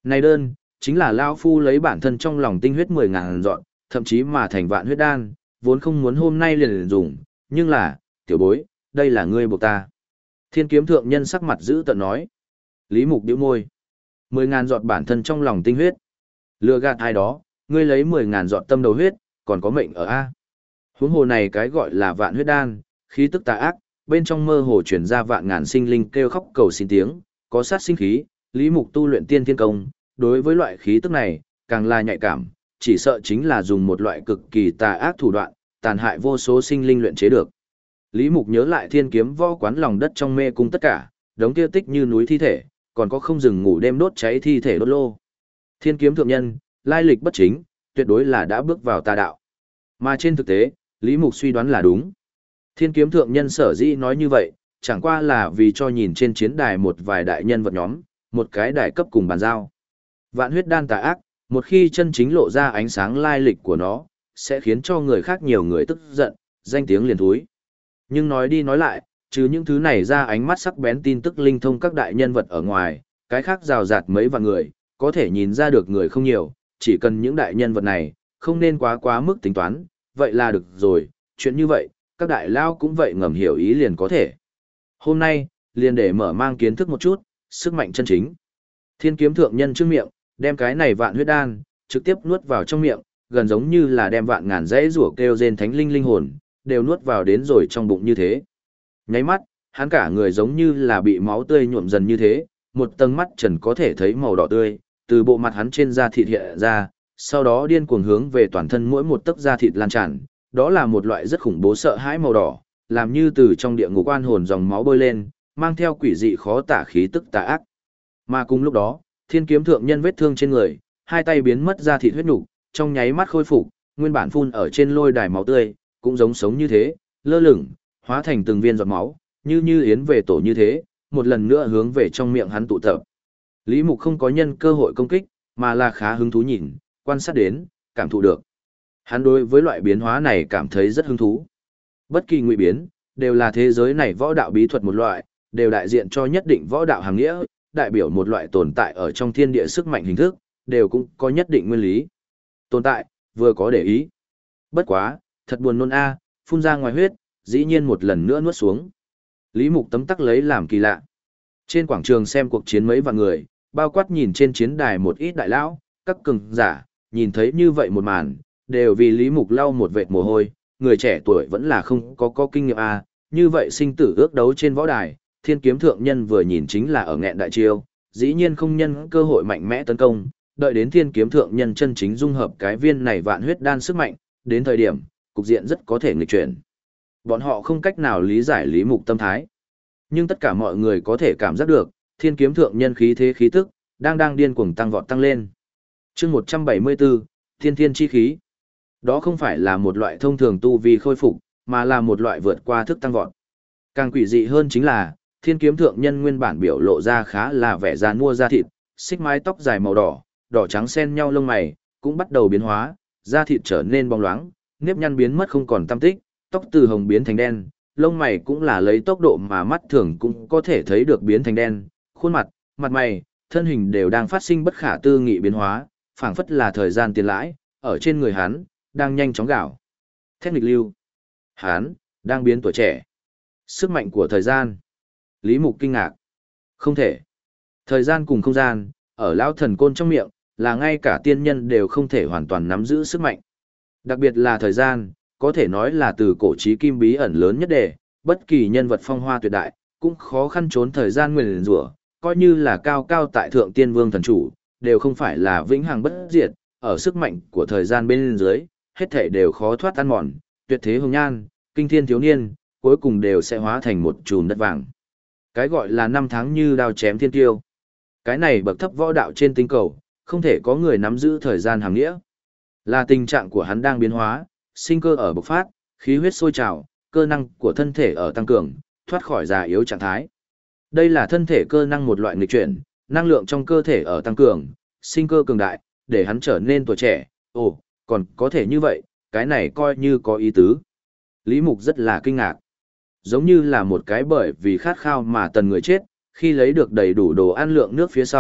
Này đơn, chính là Lao Phu lấy bản thân trong lòng tinh huyết 10.000 dọn, thậm chí mà thành vạn huyết đan, vốn không muốn hôm nay liền dùng, nhưng là, tiểu bối, đây là ngươi buộc ta. Thiên kiếm thượng nhân sắc mặt giữ tợn nói. Lý Mục bĩu môi. 10.000 giọt bản thân trong lòng tinh huyết. Lừa gạt ai đó, ngươi lấy 10.000 giọt tâm đầu huyết, còn có mệnh ở A. Huống hồ này cái gọi là vạn huyết đan, khí tức tà ác, bên trong mơ hồ chuyển ra vạn ngàn sinh linh kêu khóc cầu xin tiếng, có sát sinh khí, Lý Mục tu luyện tiên thiên công, đối với loại khí tức này, càng là nhạy cảm, chỉ sợ chính là dùng một loại cực kỳ tà ác thủ đoạn, tàn hại vô số sinh linh luyện chế được. Lý Mục nhớ lại thiên kiếm võ quán lòng đất trong mê cung tất cả, đống tiêu tích như núi thi thể, còn có không dừng ngủ đêm đốt cháy thi thể đốt lô. Thiên kiếm thượng nhân, lai lịch bất chính, tuyệt đối là đã bước vào tà đạo. Mà trên thực tế, Lý Mục suy đoán là đúng. Thiên kiếm thượng nhân sở dĩ nói như vậy, chẳng qua là vì cho nhìn trên chiến đài một vài đại nhân vật nhóm, một cái đài cấp cùng bàn giao. Vạn huyết đan tà ác, một khi chân chính lộ ra ánh sáng lai lịch của nó, sẽ khiến cho người khác nhiều người tức giận, danh tiếng liền thúi. Nhưng nói đi nói lại, trừ những thứ này ra ánh mắt sắc bén tin tức linh thông các đại nhân vật ở ngoài, cái khác rào rạt mấy vạn người, có thể nhìn ra được người không nhiều, chỉ cần những đại nhân vật này, không nên quá mức tính toán, vậy là được rồi, chuyện như vậy, các đại lao cũng vậy ngầm hiểu ý liền có thể. Hôm nay, liền để mở mang kiến thức một chút, sức mạnh chân chính. Thiên kiếm thượng nhân trước miệng, đem cái này vạn huyết đan, trực tiếp nuốt vào trong miệng, gần giống như là đem vạn ngàn dãy rủa kêu rên thánh linh linh hồn, đều nuốt vào đến rồi trong bụng như thế. Nháy mắt, hắn cả người giống như là bị máu tươi nhuộm dần như thế, một tầng mắt trần có thể thấy màu đỏ tươi, từ bộ mặt hắn trên da thịt hiện ra, sau đó điên cuồng hướng về toàn thân mỗi một tấc da thịt lan tràn, đó là một loại rất khủng bố sợ hãi màu đỏ, làm như từ trong địa ngục oan hồn dòng máu bơi lên, mang theo quỷ dị khó tả khí tức tà ác. Mà cùng lúc đó, thiên kiếm thượng nhân vết thương trên người, hai tay biến mất da thịt huyết nục, trong nháy mắt khôi phục, nguyên bản phun ở trên lôi đài máu tươi, cũng giống sống như thế, lơ lửng, hóa thành từng viên giọt máu, như yến về tổ như thế, một lần nữa hướng về trong miệng hắn tụ tập. Lý Mục không có nhân cơ hội công kích, mà là khá hứng thú nhìn, quan sát đến, cảm thụ được. Hắn đối với loại biến hóa này cảm thấy rất hứng thú. Bất kỳ ngụy biến, đều là thế giới này võ đạo bí thuật một loại, đều đại diện cho nhất định võ đạo hàng nghĩa, đại biểu một loại tồn tại ở trong thiên địa sức mạnh hình thức, đều cũng có nhất định nguyên lý. Tồn tại, vừa có để ý. Bất quá, thật buồn nôn a, phun ra ngoài huyết, dĩ nhiên một lần nữa nuốt xuống. Lý Mục tấm tắc lấy làm kỳ lạ. Trên quảng trường xem cuộc chiến mấy vạn người, bao quát nhìn trên chiến đài một ít đại lão, các cường giả, nhìn thấy như vậy một màn, đều vì Lý Mục lau một vệt mồ hôi, người trẻ tuổi vẫn là không có kinh nghiệm a, như vậy sinh tử ước đấu trên võ đài, thiên kiếm thượng nhân vừa nhìn chính là ở nghẹn đại chiêu, dĩ nhiên không nhân cơ hội mạnh mẽ tấn công, đợi đến thiên kiếm thượng nhân chân chính dung hợp cái viên này vạn huyết đan sức mạnh, đến thời điểm, cục diện rất có thể nghịch chuyển. Bọn họ không cách nào lý giải Lý Mục tâm thái. Nhưng tất cả mọi người có thể cảm giác được, thiên kiếm thượng nhân khí thế khí tức, đang điên cuồng tăng vọt tăng lên. chương 174, thiên thiên chi khí. Đó không phải là một loại thông thường tu vi khôi phục, mà là một loại vượt qua thức tăng vọt. Càng quỷ dị hơn chính là, thiên kiếm thượng nhân nguyên bản biểu lộ ra khá là vẻ già nua da thịt, xích mái tóc dài màu đỏ, đỏ trắng xen nhau lông mày, cũng bắt đầu biến hóa, da thịt trở nên bóng loáng, nếp nhăn biến mất không còn tăm tích, tóc từ hồng biến thành đen, lông mày cũng là lấy tốc độ mà mắt thường cũng có thể thấy được biến thành đen, khuôn mặt, mặt mày, thân hình đều đang phát sinh bất khả tư nghị biến hóa, phảng phất là thời gian tiền lãi, ở trên người hắn, đang nhanh chóng gạo. Thét nghịch lưu. Hắn, đang biến tuổi trẻ. Sức mạnh của thời gian. Lý Mục kinh ngạc. Không thể. Thời gian cùng không gian, ở lão thần côn trong miệng, là ngay cả tiên nhân đều không thể hoàn toàn nắm giữ sức mạnh. Đặc biệt là thời gian, có thể nói là từ cổ chí kim bí ẩn lớn nhất đề, bất kỳ nhân vật phong hoa tuyệt đại, cũng khó khăn trốn thời gian nguyền rủa, coi như là cao cao tại thượng tiên vương thần chủ, đều không phải là vĩnh hằng bất diệt, ở sức mạnh của thời gian bên dưới, hết thảy đều khó thoát tan mòn, tuyệt thế hồng nhan, kinh thiên thiếu niên, cuối cùng đều sẽ hóa thành một chùm đất vàng. Cái gọi là năm tháng như đao chém thiên tiêu. Cái này bậc thấp võ đạo trên tinh cầu, không thể có người nắm giữ thời gian hàng nghĩa. Là tình trạng của hắn đang biến hóa, sinh cơ ở bộc phát, khí huyết sôi trào, cơ năng của thân thể ở tăng cường, thoát khỏi già yếu trạng thái. Đây là thân thể cơ năng một loại nghịch chuyển, năng lượng trong cơ thể ở tăng cường, sinh cơ cường đại, để hắn trở nên tuổi trẻ. Ồ, còn có thể như vậy, cái này coi như có ý tứ. Lý Mục rất là kinh ngạc. Giống như là một cái bởi vì khát khao mà tần người chết, khi lấy được đầy đủ đồ ăn lượng nước phía sau,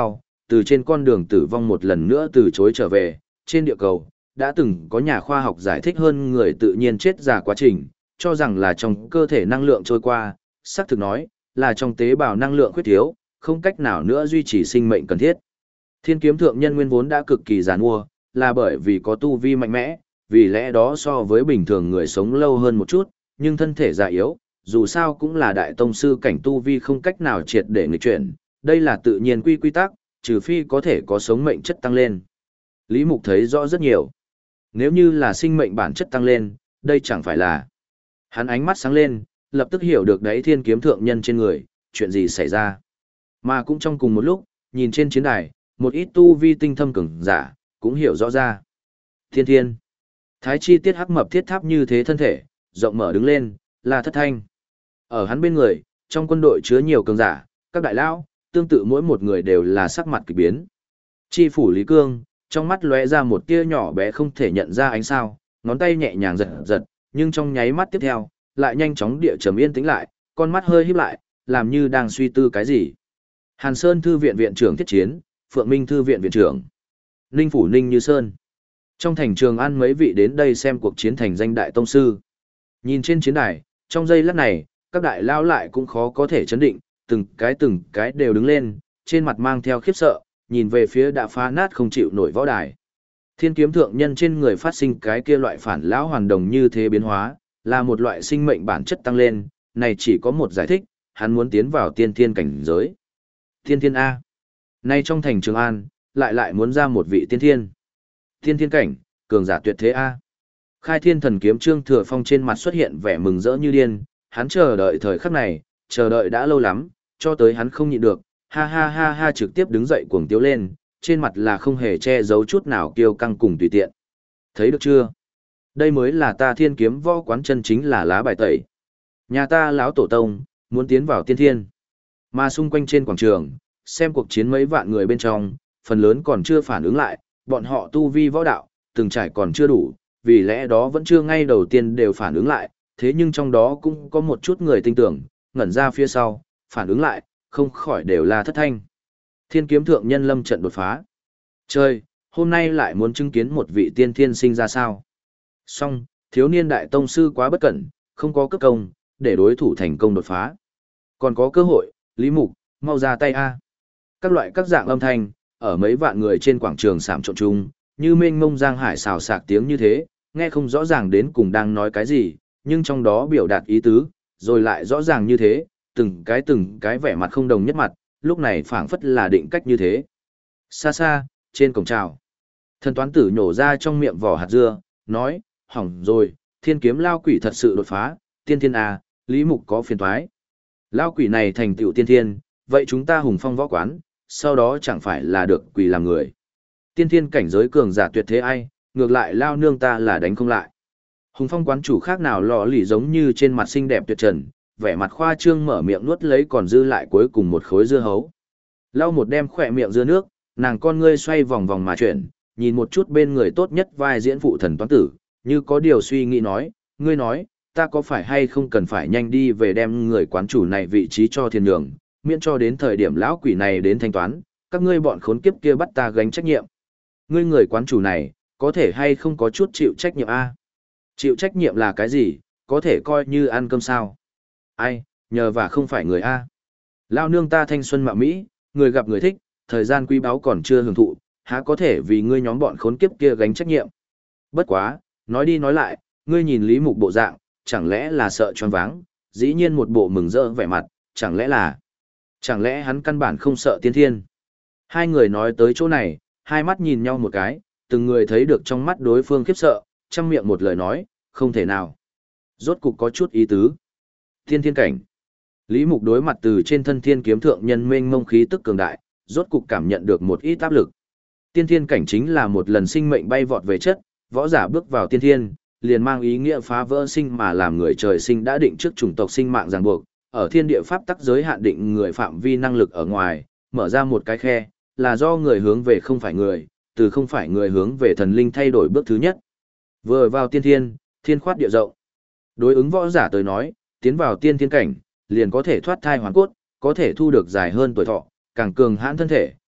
từ trên con đường tử vong một lần nữa từ chối trở về, trên địa cầu, đã từng có nhà khoa học giải thích hơn người tự nhiên chết già quá trình, cho rằng là trong cơ thể năng lượng trôi qua, xác thực nói, là trong tế bào năng lượng khuyết thiếu, không cách nào nữa duy trì sinh mệnh cần thiết. Thiên kiếm thượng nhân nguyên vốn đã cực kỳ giàn mua, là bởi vì có tu vi mạnh mẽ, vì lẽ đó so với bình thường người sống lâu hơn một chút, nhưng thân thể già yếu, dù sao cũng là đại tông sư cảnh tu vi không cách nào triệt để nghịch chuyển, đây là tự nhiên quy tắc, trừ phi có thể có sống mệnh chất tăng lên. Lý Mục thấy rõ rất nhiều. Nếu như là sinh mệnh bản chất tăng lên, đây chẳng phải là. Hắn ánh mắt sáng lên, lập tức hiểu được đấy thiên kiếm thượng nhân trên người, chuyện gì xảy ra. Mà cũng trong cùng một lúc, nhìn trên chiến đài, một ít tu vi tinh thâm cường giả, cũng hiểu rõ ra. Thiên thiên. Thái chi tiết hắc mập thiết tháp như thế thân thể, rộng mở đứng lên, là Thất Thanh. Ở hắn bên người, trong quân đội chứa nhiều cường giả, các đại lão, tương tự mỗi một người đều là sắc mặt kỳ biến. Chi phủ Lý Cương, trong mắt lóe ra một tia nhỏ bé không thể nhận ra ánh sao, ngón tay nhẹ nhàng giật giật, nhưng trong nháy mắt tiếp theo, lại nhanh chóng địa trầm yên tĩnh lại, con mắt hơi híp lại, làm như đang suy tư cái gì. Hàn Sơn thư viện viện trưởng Thiết Chiến, Phượng Minh thư viện viện trưởng, Ninh phủ Ninh Như Sơn. Trong thành Trường An mấy vị đến đây xem cuộc chiến thành danh đại tông sư. Nhìn trên chiến đài, trong giây lát này, các đại lao lại cũng khó có thể chấn định, từng cái đều đứng lên, trên mặt mang theo khiếp sợ, nhìn về phía đã phá nát không chịu nổi võ đài. Thiên kiếm thượng nhân trên người phát sinh cái kia loại phản lão hoàn đồng như thế biến hóa, là một loại sinh mệnh bản chất tăng lên, này chỉ có một giải thích, hắn muốn tiến vào tiên thiên cảnh giới. Tiên thiên A. Nay trong thành Trường An, lại muốn ra một vị tiên thiên. Tiên thiên cảnh, cường giả tuyệt thế A. Khai thiên thần kiếm Trương Thừa Phong trên mặt xuất hiện vẻ mừng rỡ như điên, hắn chờ đợi thời khắc này, chờ đợi đã lâu lắm, cho tới hắn không nhịn được, ha ha ha ha trực tiếp đứng dậy cuồng tiếu lên, trên mặt là không hề che giấu chút nào kiêu căng cùng tùy tiện. Thấy được chưa? Đây mới là ta thiên kiếm võ quán chân chính là lá bài tẩy. Nhà ta lão tổ tông, muốn tiến vào tiên thiên. Mà xung quanh trên quảng trường, xem cuộc chiến mấy vạn người bên trong, phần lớn còn chưa phản ứng lại, bọn họ tu vi võ đạo, từng trải còn chưa đủ, vì lẽ đó vẫn chưa ngay đầu tiên đều phản ứng lại, thế nhưng trong đó cũng có một chút người tin tưởng, ngẩn ra phía sau, phản ứng lại, không khỏi đều là Thất Thanh. Thiên kiếm thượng nhân lâm trận đột phá. Trời, hôm nay lại muốn chứng kiến một vị tiên thiên sinh ra sao. Song, thiếu niên đại tông sư quá bất cẩn, không có cấp công, để đối thủ thành công đột phá. Còn có cơ hội, Lý Mục, mau ra tay A. Các loại các dạng âm thanh, ở mấy vạn người trên quảng trường sạm trộn chung, như mênh mông giang hải xào xạc tiếng như thế, nghe không rõ ràng đến cùng đang nói cái gì, nhưng trong đó biểu đạt ý tứ, rồi lại rõ ràng như thế, từng cái vẻ mặt không đồng nhất mặt, lúc này phảng phất là định cách như thế. Xa xa, trên cổng chào, thần toán tử nhổ ra trong miệng vỏ hạt dưa, nói, hỏng rồi, thiên kiếm lao quỷ thật sự đột phá, tiên thiên à, Lý Mục có phiền toái. Lao quỷ này thành tựu tiên thiên, vậy chúng ta hùng phong võ quán, sau đó chẳng phải là được quỷ làm người. Tiên thiên cảnh giới cường giả tuyệt thế ai, ngược lại lao nương ta là đánh không lại. Hùng phong quán chủ khác nào lò lì giống như trên mặt xinh đẹp tuyệt trần, vẻ mặt khoa trương mở miệng nuốt lấy còn dư lại cuối cùng một khối dưa hấu. Lau một đem khỏe miệng dưa nước, nàng con ngươi xoay vòng vòng mà chuyển, nhìn một chút bên người tốt nhất vai diễn phụ thần toán tử, như có điều suy nghĩ nói, ngươi nói, ta có phải hay không cần phải nhanh đi về đem người quán chủ này vị trí cho thiên nhường, miễn cho đến thời điểm lão quỷ này đến thanh toán, các ngươi bọn khốn kiếp kia bắt ta gánh trách nhiệm. Ngươi người quán chủ này, có thể hay không có chút chịu trách nhiệm a? Chịu trách nhiệm là cái gì, có thể coi như ăn cơm sao? Ai, nhờ và không phải người a. Lao nương ta thanh xuân mạo Mỹ, người gặp người thích, thời gian quý báu còn chưa hưởng thụ, há có thể vì ngươi nhóm bọn khốn kiếp kia gánh trách nhiệm. Bất quá, nói đi nói lại, ngươi nhìn Lý Mục bộ dạng, chẳng lẽ là sợ choáng váng, dĩ nhiên một bộ mừng rỡ vẻ mặt, chẳng lẽ hắn căn bản không sợ tiên thiên. Hai người nói tới chỗ này, hai mắt nhìn nhau một cái, từng người thấy được trong mắt đối phương khiếp sợ, trăm miệng một lời nói, không thể nào. Rốt cục có chút ý tứ. Tiên thiên cảnh. Lý Mục đối mặt từ trên thân thiên kiếm thượng nhân mênh mông khí tức cường đại, rốt cục cảm nhận được một ít áp lực. Tiên thiên cảnh chính là một lần sinh mệnh bay vọt về chất, võ giả bước vào tiên thiên, liền mang ý nghĩa phá vỡ sinh mà làm người trời sinh đã định trước chủng tộc sinh mạng ràng buộc, ở thiên địa pháp tắc giới hạn định người phạm vi năng lực ở ngoài, mở ra một cái khe, là do người hướng về không phải người, từ không phải người hướng về thần linh thay đổi bước thứ nhất. Vừa vào tiên thiên, thiên khoát địa rộng. Đối ứng võ giả tới nói, tiến vào tiên thiên cảnh, liền có thể thoát thai hoàn cốt, có thể thu được dài hơn tuổi thọ, càng cường hãn thân thể,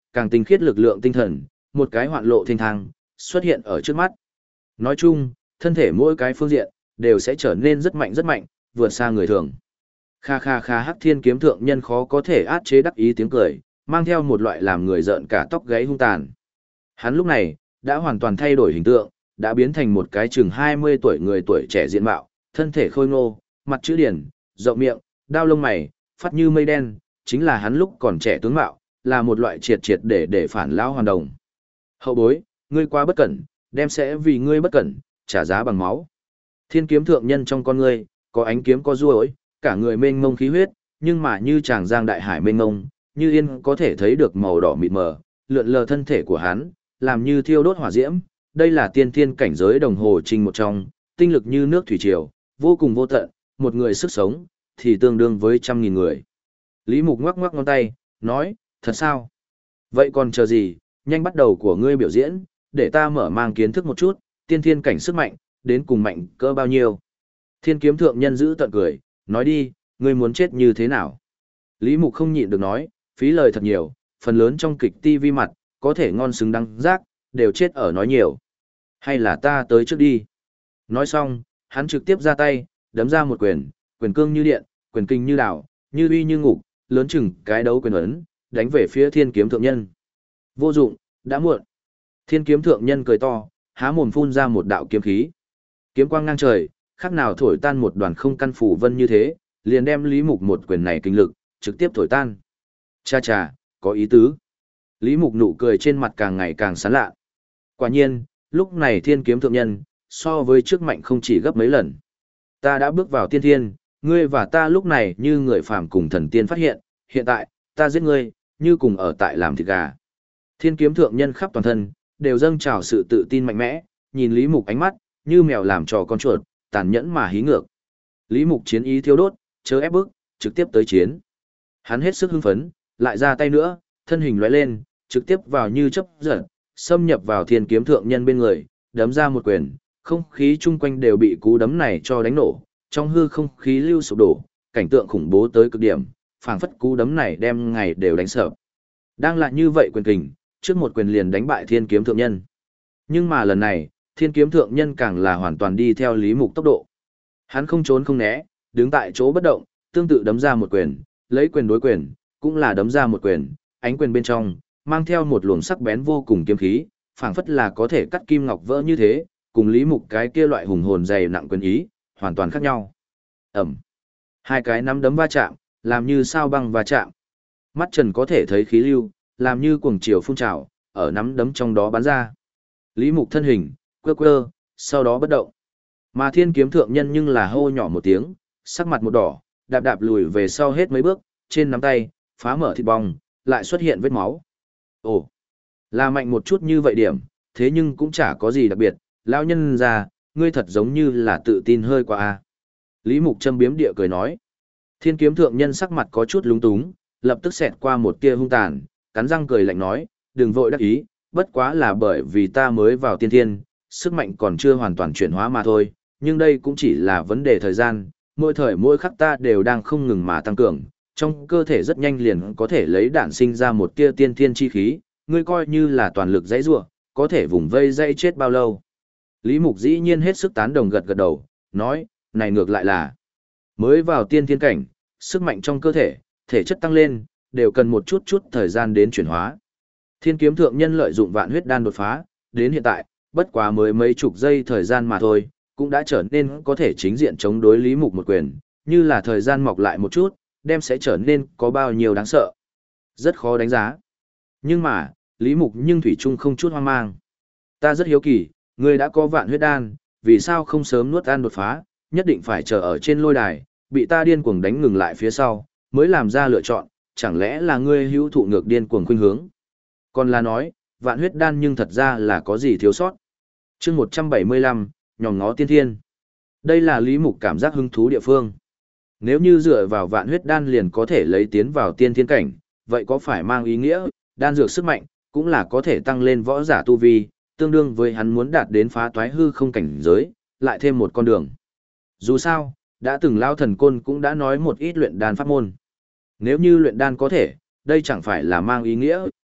càng tinh khiết lực lượng tinh thần, một cái hoạn lộ thênh thang, xuất hiện ở trước mắt. Nói chung, thân thể mỗi cái phương diện, đều sẽ trở nên rất mạnh, vượt xa người thường. Kha kha kha Hắc Thiên Kiếm Thượng Nhân khó có thể át chế đắc ý tiếng cười, mang theo một loại làm người rợn cả tóc gáy hung tàn. Hắn lúc này, đã hoàn toàn thay đổi hình tượng, đã biến thành một cái chừng 20 tuổi người tuổi trẻ diện mạo, thân thể khôi ngô, mặt chữ điển, rộng miệng, đao lông mày, phát như mây đen, chính là hắn lúc còn trẻ tướng mạo, là một loại triệt triệt để phản lão hoàn đồng. Hậu bối, ngươi quá bất cẩn, đem sẽ vì ngươi bất cẩn, trả giá bằng máu. Thiên Kiếm Thượng Nhân trong con ngươi, có ánh kiếm có ruồi, cả người mênh mông khí huyết, nhưng mà như chàng giang đại hải mênh mông, như yên có thể thấy được màu đỏ mịt mờ, lượn lờ thân thể của hắn, làm như thiêu đốt hỏa diễm. Đây là tiên thiên cảnh giới đồng hồ trình một trong, tinh lực như nước thủy triều, vô cùng vô tận, một người sức sống, thì tương đương với 100.000 người. Lý Mục ngoắc ngoắc ngón tay, nói, thật sao? Vậy còn chờ gì, nhanh bắt đầu của ngươi biểu diễn, để ta mở mang kiến thức một chút, tiên thiên cảnh sức mạnh, đến cùng mạnh cỡ bao nhiêu. Thiên Kiếm Thượng Nhân giữ tận cười, nói đi, ngươi muốn chết như thế nào? Lý Mục không nhịn được nói, phí lời thật nhiều, phần lớn trong kịch TV mặt, có thể ngon xứng đăng rác, đều chết ở nói nhiều. Hay là ta tới trước đi. Nói xong, hắn trực tiếp ra tay, đấm ra một quyền, quyền cương như điện, quyền kinh như đảo, như uy như ngục, lớn chừng cái đấu quyền ấn, đánh về phía Thiên Kiếm Thượng Nhân. Vô dụng, đã muộn. Thiên Kiếm Thượng Nhân cười to, há mồm phun ra một đạo kiếm khí. Kiếm quang ngang trời, khác nào thổi tan một đoàn không căn phủ vân như thế, liền đem Lý Mục một quyền này kinh lực, trực tiếp thổi tan. Cha cha, có ý tứ. Lý Mục nụ cười trên mặt càng ngày càng sán lạ. Quả nhiên, lúc này Thiên Kiếm Thượng Nhân, so với trước mạnh không chỉ gấp mấy lần. Ta đã bước vào tiên thiên, ngươi và ta lúc này như người phàm cùng thần tiên phát hiện tại, ta giết ngươi, như cùng ở tại làm thịt gà. Thiên Kiếm Thượng Nhân khắp toàn thân, đều dâng trào sự tự tin mạnh mẽ, nhìn Lý Mục ánh mắt, như mèo làm trò con chuột, tàn nhẫn mà hí ngược. Lý Mục chiến ý thiêu đốt, chớ ép bức, trực tiếp tới chiến. Hắn hết sức hưng phấn, lại ra tay nữa, thân hình lóe lên, trực tiếp vào như chớp giật, xâm nhập vào Thiên Kiếm Thượng Nhân bên người, đấm ra một quyền, không khí chung quanh đều bị cú đấm này cho đánh nổ, trong hư không khí lưu sụp đổ, cảnh tượng khủng bố tới cực điểm, phảng phất cú đấm này đem ngày đều đánh sập. Đang lại như vậy quyền kình, trước một quyền liền đánh bại Thiên Kiếm Thượng Nhân. Nhưng mà lần này, Thiên Kiếm Thượng Nhân càng là hoàn toàn đi theo Lý Mục tốc độ. Hắn không trốn không né, đứng tại chỗ bất động, tương tự đấm ra một quyền, lấy quyền đối quyền, cũng là đấm ra một quyền, ánh quyền bên trong mang theo một luồng sắc bén vô cùng kiếm khí, phảng phất là có thể cắt kim ngọc vỡ như thế, cùng Lý Mục cái kia loại hùng hồn dày nặng quyền ý, hoàn toàn khác nhau. Ầm. Hai cái nắm đấm va chạm, làm như sao băng va chạm. Mắt Trần có thể thấy khí lưu, làm như cuồng chiều phun trào, ở nắm đấm trong đó bắn ra. Lý Mục thân hình, quơ quơ, sau đó bất động. Mà Thiên Kiếm Thượng Nhân nhưng là hô nhỏ một tiếng, sắc mặt một đỏ, đạp đạp lùi về sau hết mấy bước, trên nắm tay, phá mở thịt bong, lại xuất hiện vết máu. Ồ, là mạnh một chút như vậy điểm, thế nhưng cũng chả có gì đặc biệt, lão nhân già, ngươi thật giống như là tự tin hơi quá a. Lý Mục châm biếm địa cười nói. Thiên Kiếm Thượng Nhân sắc mặt có chút lúng túng, lập tức xẹt qua một tia hung tàn, cắn răng cười lạnh nói, đừng vội đắc ý, bất quá là bởi vì ta mới vào tiên thiên, sức mạnh còn chưa hoàn toàn chuyển hóa mà thôi, nhưng đây cũng chỉ là vấn đề thời gian, mỗi thời mỗi khắc ta đều đang không ngừng mà tăng cường, trong cơ thể rất nhanh liền có thể lấy đản sinh ra một tia tiên thiên chi khí, ngươi coi như là toàn lực dãy rủa, có thể vùng vây dãy chết bao lâu. Lý Mục dĩ nhiên hết sức tán đồng gật gật đầu, nói, này ngược lại là mới vào tiên thiên cảnh, sức mạnh trong cơ thể, thể chất tăng lên, đều cần một chút thời gian đến chuyển hóa. Thiên Kiếm Thượng Nhân lợi dụng Vạn Huyết Đan đột phá, đến hiện tại, bất quá mới mấy chục giây thời gian mà thôi, cũng đã trở nên có thể chính diện chống đối Lý Mục một quyền, như là thời gian mọc lại một chút, đem sẽ trở nên có bao nhiêu đáng sợ. Rất khó đánh giá. Nhưng mà, Lý Mục nhưng thủy chung không chút hoang mang. Ta rất hiếu kỳ, ngươi đã có Vạn Huyết Đan, vì sao không sớm nuốt ăn đột phá, nhất định phải chờ ở trên lôi đài, bị ta điên cuồng đánh ngừng lại phía sau, mới làm ra lựa chọn, chẳng lẽ là ngươi hữu thụ ngược điên cuồng khuynh hướng. Còn là nói, Vạn Huyết Đan nhưng thật ra là có gì thiếu sót. Chương 175, nhòm ngó tiên thiên. Đây là Lý Mục cảm giác hứng thú địa phương. Nếu như dựa vào Vạn Huyết Đan liền có thể lấy tiến vào tiên thiên cảnh, vậy có phải mang ý nghĩa, đan dược sức mạnh, cũng là có thể tăng lên võ giả tu vi, tương đương với hắn muốn đạt đến phá toái hư không cảnh giới, lại thêm một con đường. Dù sao, đã từng Lao Thần Côn cũng đã nói một ít luyện đan pháp môn. Nếu như luyện đan có thể, đây chẳng phải là mang ý nghĩa,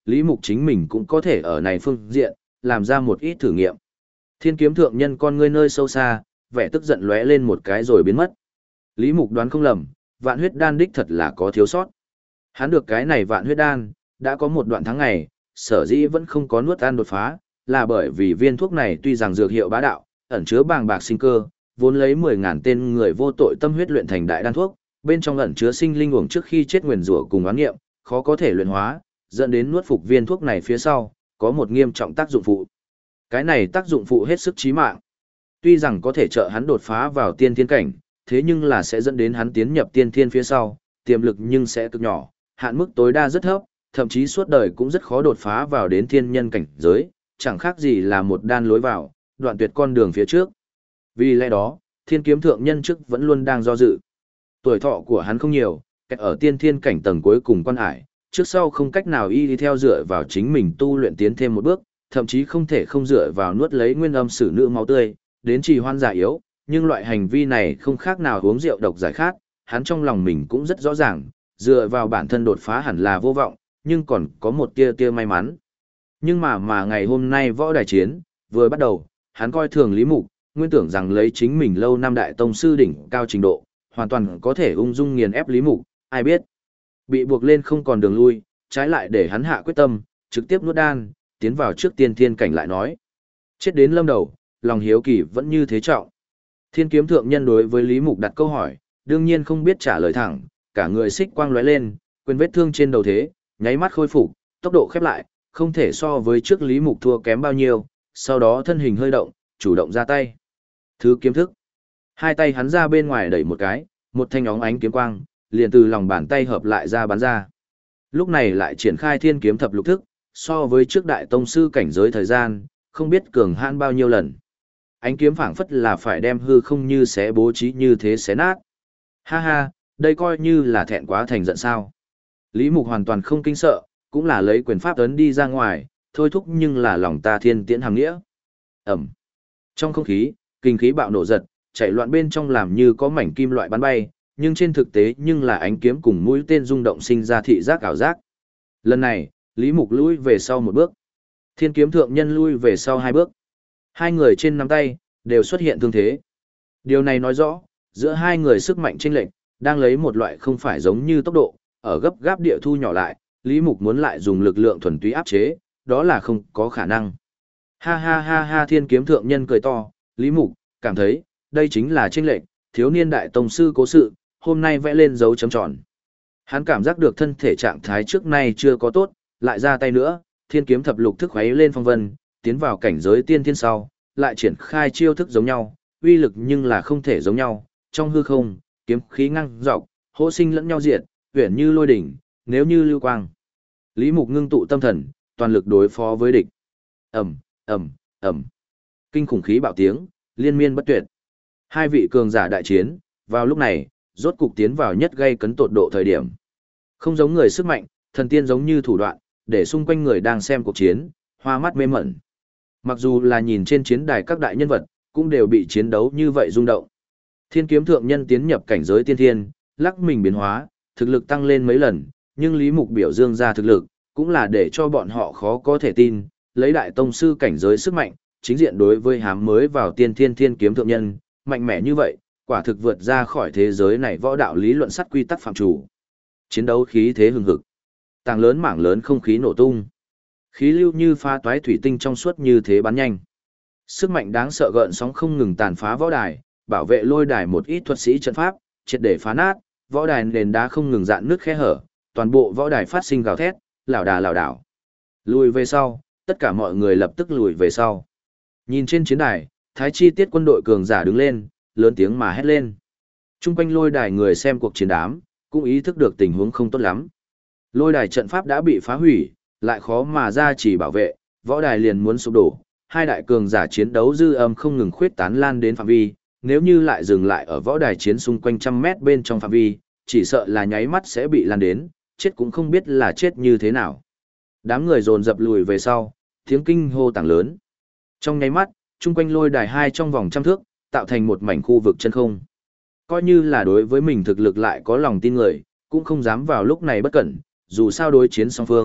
Lý Mục chính mình cũng có thể ở này phương diện, làm ra một ít thử nghiệm. Thiên kiếm thượng nhân con ngươi nơi sâu xa, vẻ tức giận lóe lên một cái rồi biến mất. Lý Mục đoán không lầm, vạn huyết đan đích thật là có thiếu sót. Hắn được cái này vạn huyết đan, đã có một đoạn tháng ngày, sở dĩ vẫn không có nuốt ăn đột phá, là bởi vì viên thuốc này tuy rằng dược hiệu bá đạo, ẩn chứa bàng bạc sinh cơ, vốn lấy 10.000 tên người vô tội tâm huyết luyện thành đại đan thuốc, bên trong ẩn chứa sinh linh uổng trước khi chết nguyền rủa cùng oán nghiệm, khó có thể luyện hóa, dẫn đến nuốt phục viên thuốc này phía sau, có một nghiêm trọng tác dụng phụ. Cái này tác dụng phụ hết sức chí mạng. Tuy rằng có thể trợ hắn đột phá vào tiên thiên cảnh, thế nhưng là sẽ dẫn đến hắn tiến nhập tiên thiên phía sau, tiềm lực nhưng sẽ cực nhỏ, hạn mức tối đa rất thấp, thậm chí suốt đời cũng rất khó đột phá vào đến thiên nhân cảnh giới, chẳng khác gì là một đan lối vào, đoạn tuyệt con đường phía trước. Vì lẽ đó, thiên kiếm thượng nhân trước vẫn luôn đang do dự. Tuổi thọ của hắn không nhiều, kẹt ở tiên thiên cảnh tầng cuối cùng quan hải, trước sau không cách nào y đi theo dựa vào chính mình tu luyện tiến thêm một bước, thậm chí không thể không dựa vào nuốt lấy nguyên âm sử nữ máu tươi, đến trì hoan giả yếu, nhưng loại hành vi này không khác nào uống rượu độc giải khát, hắn trong lòng mình cũng rất rõ ràng, dựa vào bản thân đột phá hẳn là vô vọng, nhưng còn có một tia tia may mắn. Nhưng mà ngày hôm nay võ đài chiến, vừa bắt đầu, hắn coi thường Lý Mục, nguyên tưởng rằng lấy chính mình lâu năm đại tông sư đỉnh cao trình độ, hoàn toàn có thể ung dung nghiền ép Lý Mục, ai biết. Bị buộc lên không còn đường lui, trái lại để hắn hạ quyết tâm, trực tiếp nuốt đan, tiến vào trước tiên thiên cảnh lại nói. Chết đến lâm đầu, lòng hiếu kỳ vẫn như thế trọng. Thiên kiếm thượng nhân đối với Lý Mục đặt câu hỏi, đương nhiên không biết trả lời thẳng, cả người xích quang lóe lên, quên vết thương trên đầu thế, nháy mắt khôi phục, tốc độ khép lại, không thể so với trước Lý Mục thua kém bao nhiêu, sau đó thân hình hơi động, chủ động ra tay. Thứ kiếm thức. Hai tay hắn ra bên ngoài đẩy một cái, một thanh óng ánh kiếm quang, liền từ lòng bàn tay hợp lại ra bắn ra. Lúc này lại triển khai thiên kiếm thập lục thức, so với trước đại tông sư cảnh giới thời gian, không biết cường hãn bao nhiêu lần. Ánh kiếm phảng phất là phải đem hư không như xé bố trí như thế xé nát. Ha ha, đây coi như là thẹn quá thành giận sao. Lý Mục hoàn toàn không kinh sợ, cũng là lấy quyền pháp ấn đi ra ngoài, thôi thúc nhưng là lòng ta thiên tiễn hàng nghĩa. Ẩm. Trong không khí, kinh khí bạo nổ giật, chạy loạn bên trong làm như có mảnh kim loại bắn bay, nhưng trên thực tế nhưng là ánh kiếm cùng mũi tên rung động sinh ra thị giác ảo giác. Lần này, Lý Mục lui về sau một bước. Thiên kiếm thượng nhân lui về sau hai bước. Hai người trên nắm tay, đều xuất hiện thương thế. Điều này nói rõ, giữa hai người sức mạnh chênh lệch, đang lấy một loại không phải giống như tốc độ, ở gấp gáp địa thu nhỏ lại, Lý Mục muốn lại dùng lực lượng thuần túy áp chế, đó là không có khả năng. Ha ha ha ha, thiên kiếm thượng nhân cười to, Lý Mục, cảm thấy, đây chính là chênh lệch, thiếu niên đại tông sư cố sự, hôm nay vẽ lên dấu chấm tròn. Hắn cảm giác được thân thể trạng thái trước nay chưa có tốt, lại ra tay nữa, thiên kiếm thập lục thức khuấy lên phong vân, tiến vào cảnh giới tiên thiên sau, lại triển khai chiêu thức giống nhau, uy lực nhưng là không thể giống nhau, trong hư không, kiếm khí ngăng dọc, hỗ sinh lẫn nhau diệt, uyển như lôi đỉnh, nếu như lưu quang. Lý Mục ngưng tụ tâm thần, toàn lực đối phó với địch. Ầm, ầm, ầm. Kinh khủng khí bạo tiếng, liên miên bất tuyệt. Hai vị cường giả đại chiến, vào lúc này, rốt cục tiến vào nhất gây cấn tột độ thời điểm. Không giống người sức mạnh, thần tiên giống như thủ đoạn, để xung quanh người đang xem cuộc chiến, hoa mắt mê mẩn. Mặc dù là nhìn trên chiến đài các đại nhân vật, cũng đều bị chiến đấu như vậy rung động. Thiên kiếm thượng nhân tiến nhập cảnh giới tiên thiên, lắc mình biến hóa, thực lực tăng lên mấy lần, nhưng Lý Mục biểu dương ra thực lực, cũng là để cho bọn họ khó có thể tin, lấy đại tông sư cảnh giới sức mạnh, chính diện đối với hám mới vào tiên thiên thiên kiếm thượng nhân, mạnh mẽ như vậy, quả thực vượt ra khỏi thế giới này võ đạo lý luận sắt quy tắc phạm chủ. Chiến đấu khí thế hừng hực, tàng lớn mảng lớn không khí nổ tung. Khí lưu như pha toái thủy tinh trong suốt như thế bắn nhanh. Sức mạnh đáng sợ gợn sóng không ngừng tàn phá võ đài, bảo vệ lôi đài một ít thuật sĩ trận pháp, triệt để phá nát, võ đài nền đá không ngừng dạn nước khe hở, toàn bộ võ đài phát sinh gào thét, lảo đà lảo đảo. Lùi về sau, tất cả mọi người lập tức lùi về sau. Nhìn trên chiến đài, Thái Chi Tiết quân đội cường giả đứng lên, lớn tiếng mà hét lên. Trung quanh lôi đài người xem cuộc chiến đám, cũng ý thức được tình huống không tốt lắm. Lôi đài trận pháp đã bị phá hủy, lại khó mà ra chỉ bảo vệ, võ đài liền muốn sụp đổ. Hai đại cường giả chiến đấu dư âm không ngừng khuyết tán lan đến phạm vi, nếu như lại dừng lại ở võ đài chiến xung quanh trăm mét bên trong phạm vi, chỉ sợ là nháy mắt sẽ bị lan đến, chết cũng không biết là chết như thế nào. Đám người dồn dập lùi về sau, tiếng kinh hô tảng lớn. Trong nháy mắt, chung quanh lôi đài hai trong vòng trăm thước, tạo thành một mảnh khu vực chân không. Coi như là đối với mình thực lực lại có lòng tin người, cũng không dám vào lúc này bất cẩn, dù sao đối chiến song phương,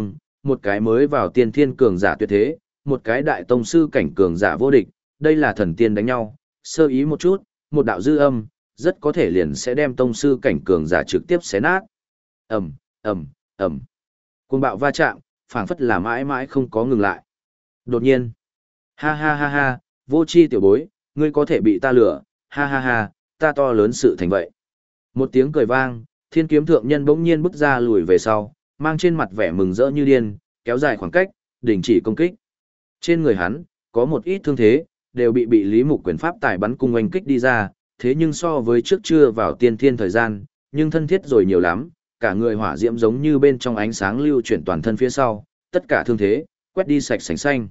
một cái mới vào tiên thiên cường giả tuyệt thế, một cái đại tông sư cảnh cường giả vô địch, đây là thần tiên đánh nhau, sơ ý một chút, một đạo dư âm, rất có thể liền sẽ đem tông sư cảnh cường giả trực tiếp xé nát. Ầm, ầm, ầm. Cuồng bạo va chạm, phảng phất là mãi mãi không có ngừng lại. Đột nhiên, ha ha ha ha, vô chi tiểu bối, ngươi có thể bị ta lừa, ha ha ha, ta to lớn sự thành vậy. Một tiếng cười vang, thiên kiếm thượng nhân bỗng nhiên bước ra lùi về sau, mang trên mặt vẻ mừng rỡ như điên, kéo dài khoảng cách, đình chỉ công kích. Trên người hắn, có một ít thương thế, đều bị Lý Mục quyền pháp tài bắn cung oanh kích đi ra, thế nhưng so với trước chưa vào tiên thiên thời gian, nhưng thân thiết rồi nhiều lắm, cả người hỏa diễm giống như bên trong ánh sáng lưu chuyển toàn thân phía sau, tất cả thương thế, quét đi sạch sành xanh.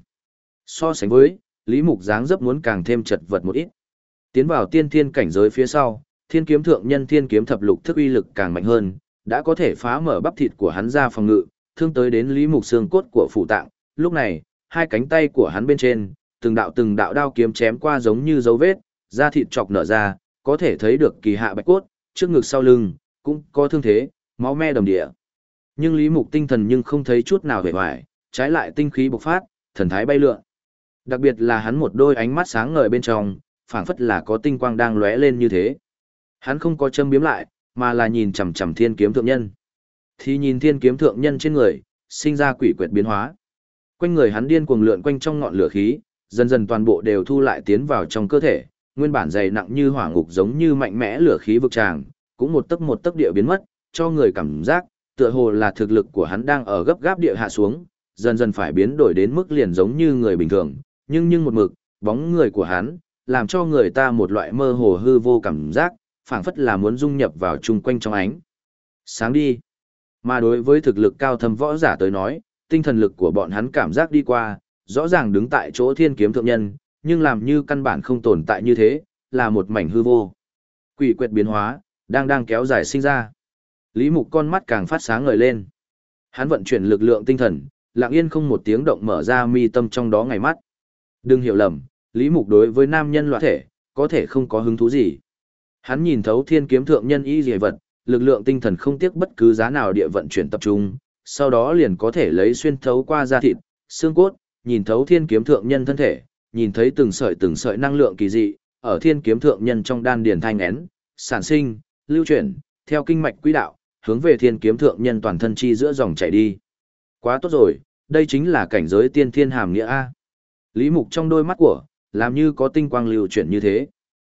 So sánh với, Lý Mục dáng dấp muốn càng thêm chật vật một ít. Tiến vào tiên thiên cảnh giới phía sau, thiên kiếm thượng nhân thiên kiếm thập lục thức uy lực càng mạnh hơn, đã có thể phá mở bắp thịt của hắn ra phòng ngự, thương tới đến Lý Mục xương cốt của phủ tạng. Lúc này, hai cánh tay của hắn bên trên, từng đạo đao kiếm chém qua giống như dấu vết, da thịt chọc nở ra, có thể thấy được kỳ hạ bạch cốt, trước ngực sau lưng, cũng có thương thế, máu me đầm địa. Nhưng Lý Mục tinh thần nhưng không thấy chút nào vẻ hoài, trái lại tinh khí bộc phát, thần thái bay lượn. Đặc biệt là hắn một đôi ánh mắt sáng ngời bên trong, phảng phất là có tinh quang đang lóe lên như thế. Hắn không có châm biếm lại, mà là nhìn chằm chằm thiên kiếm thượng nhân. Thì nhìn thiên kiếm thượng nhân trên người, sinh ra quỷ quyệt biến hóa. Quanh người hắn điên cuồng lượn quanh trong ngọn lửa khí, dần dần toàn bộ đều thu lại tiến vào trong cơ thể, nguyên bản dày nặng như hỏa ngục giống như mạnh mẽ lửa khí vực tràng, cũng một tấc địa biến mất, cho người cảm giác, tựa hồ là thực lực của hắn đang ở gấp gáp địa hạ xuống, dần dần phải biến đổi đến mức liền giống như người bình thường, nhưng một mực, bóng người của hắn, làm cho người ta một loại mơ hồ hư vô cảm giác, phảng phất là muốn dung nhập vào chung quanh trong ánh sáng đi. Mà đối với thực lực cao thâm võ giả tới nói, tinh thần lực của bọn hắn cảm giác đi qua, rõ ràng đứng tại chỗ thiên kiếm thượng nhân, nhưng làm như căn bản không tồn tại như thế, là một mảnh hư vô. Quỷ quyệt biến hóa, đang kéo dài sinh ra. Lý Mục con mắt càng phát sáng ngời lên. Hắn vận chuyển lực lượng tinh thần, lặng yên không một tiếng động mở ra mi tâm trong đó ngày mắt. Đừng hiểu lầm, Lý Mục đối với nam nhân loại thể, có thể không có hứng thú gì. Hắn nhìn thấu thiên kiếm thượng nhân y dề vật, lực lượng tinh thần không tiếc bất cứ giá nào địa vận chuyển tập trung, sau đó liền có thể lấy xuyên thấu qua da thịt, xương cốt, nhìn thấu thiên kiếm thượng nhân thân thể, nhìn thấy từng sợi năng lượng kỳ dị, ở thiên kiếm thượng nhân trong đan điền thanh én, sản sinh, lưu chuyển, theo kinh mạch quỹ đạo, hướng về thiên kiếm thượng nhân toàn thân chi giữa dòng chảy đi. Quá tốt rồi, đây chính là cảnh giới tiên thiên hàm nghĩa A. Lý Mục trong đôi mắt của, làm như có tinh quang lưu chuyển như thế.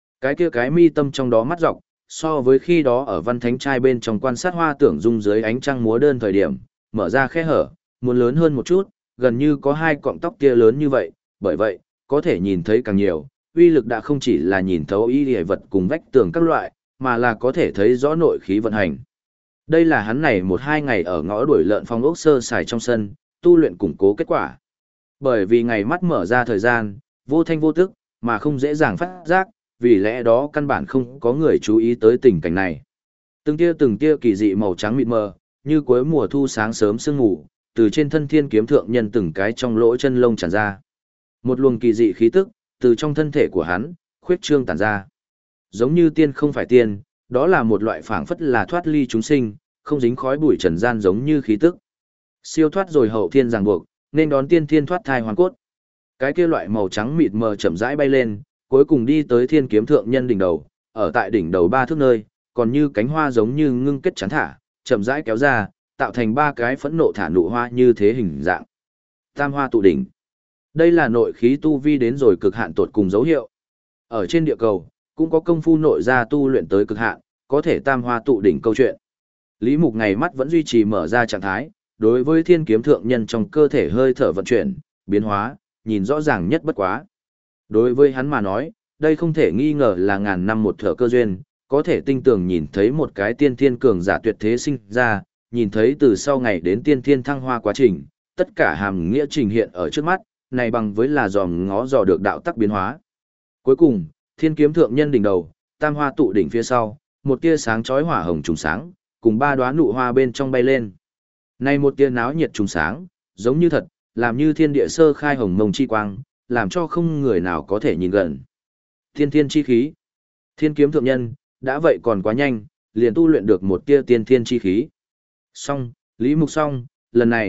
Cái mi tâm trong đó mắt dọc, so với khi đó ở văn thánh trai bên trong quan sát hoa tưởng dung dưới ánh trăng múa đơn thời điểm, mở ra khe hở, muốn lớn hơn một chút, gần như có hai cọng tóc kia lớn như vậy, bởi vậy, có thể nhìn thấy càng nhiều, uy lực đã không chỉ là nhìn thấu y hệ vật cùng vách tường các loại, mà là có thể thấy rõ nội khí vận hành. Đây là hắn này 1-2 ngày ở ngõ đuổi lợn phong ốc sơ xài trong sân, tu luyện củng cố kết quả. Bởi vì ngày mắt mở ra thời gian, vô thanh vô tức, mà không dễ dàng phát giác, vì lẽ đó căn bản không có người chú ý tới tình cảnh này. Từng tia kỳ dị màu trắng mịt mờ, như cuối mùa thu sáng sớm sương ngủ, từ trên thân thiên kiếm thượng nhân từng cái trong lỗ chân lông tràn ra. Một luồng kỳ dị khí tức, từ trong thân thể của hắn, khuyết trương tản ra. Giống như tiên không phải tiên, đó là một loại phảng phất là thoát ly chúng sinh, không dính khói bụi trần gian giống như khí tức. Siêu thoát rồi hậu thiên ràng buộc, nên đón tiên thiên thoát thai hoàn cốt. Cái kia loại màu trắng mịt mờ chậm rãi bay lên, cuối cùng đi tới thiên kiếm thượng nhân đỉnh đầu, ở tại đỉnh đầu 3 thước nơi, còn như cánh hoa giống như ngưng kết chắn thả, chậm rãi kéo ra, tạo thành 3 cái phẫn nộ thả nụ hoa như thế hình dạng. Tam hoa tụ đỉnh. Đây là nội khí tu vi đến rồi cực hạn tột cùng dấu hiệu. Ở trên địa cầu, cũng có công phu nội gia tu luyện tới cực hạn, có thể tam hoa tụ đỉnh câu chuyện. Lý Mục ngày mắt vẫn duy trì mở ra trạng thái, đối với thiên kiếm thượng nhân trong cơ thể hơi thở vận chuyển, biến hóa, nhìn rõ ràng nhất bất quá. Đối với hắn mà nói, đây không thể nghi ngờ là ngàn năm một thở cơ duyên, có thể tinh tường nhìn thấy một cái tiên thiên cường giả tuyệt thế sinh ra, nhìn thấy từ sau ngày đến tiên thiên thăng hoa quá trình, tất cả hàm nghĩa trình hiện ở trước mắt, này bằng với là dòm ngó dò được đạo tắc biến hóa. Cuối cùng, thiên kiếm thượng nhân đỉnh đầu, tam hoa tụ đỉnh phía sau, một tia sáng chói hỏa hồng trùng sáng, cùng 3 đóa nụ hoa bên trong bay lên. Này một tia náo nhiệt trùng sáng, giống như thật, làm như thiên địa sơ khai hồng mông chi quang, làm cho không người nào có thể nhìn gần. Thiên thiên chi khí. Thiên kiếm thượng nhân, đã vậy còn quá nhanh, liền tu luyện được một tia tiên thiên chi khí. Xong, Lý Mục xong, lần này,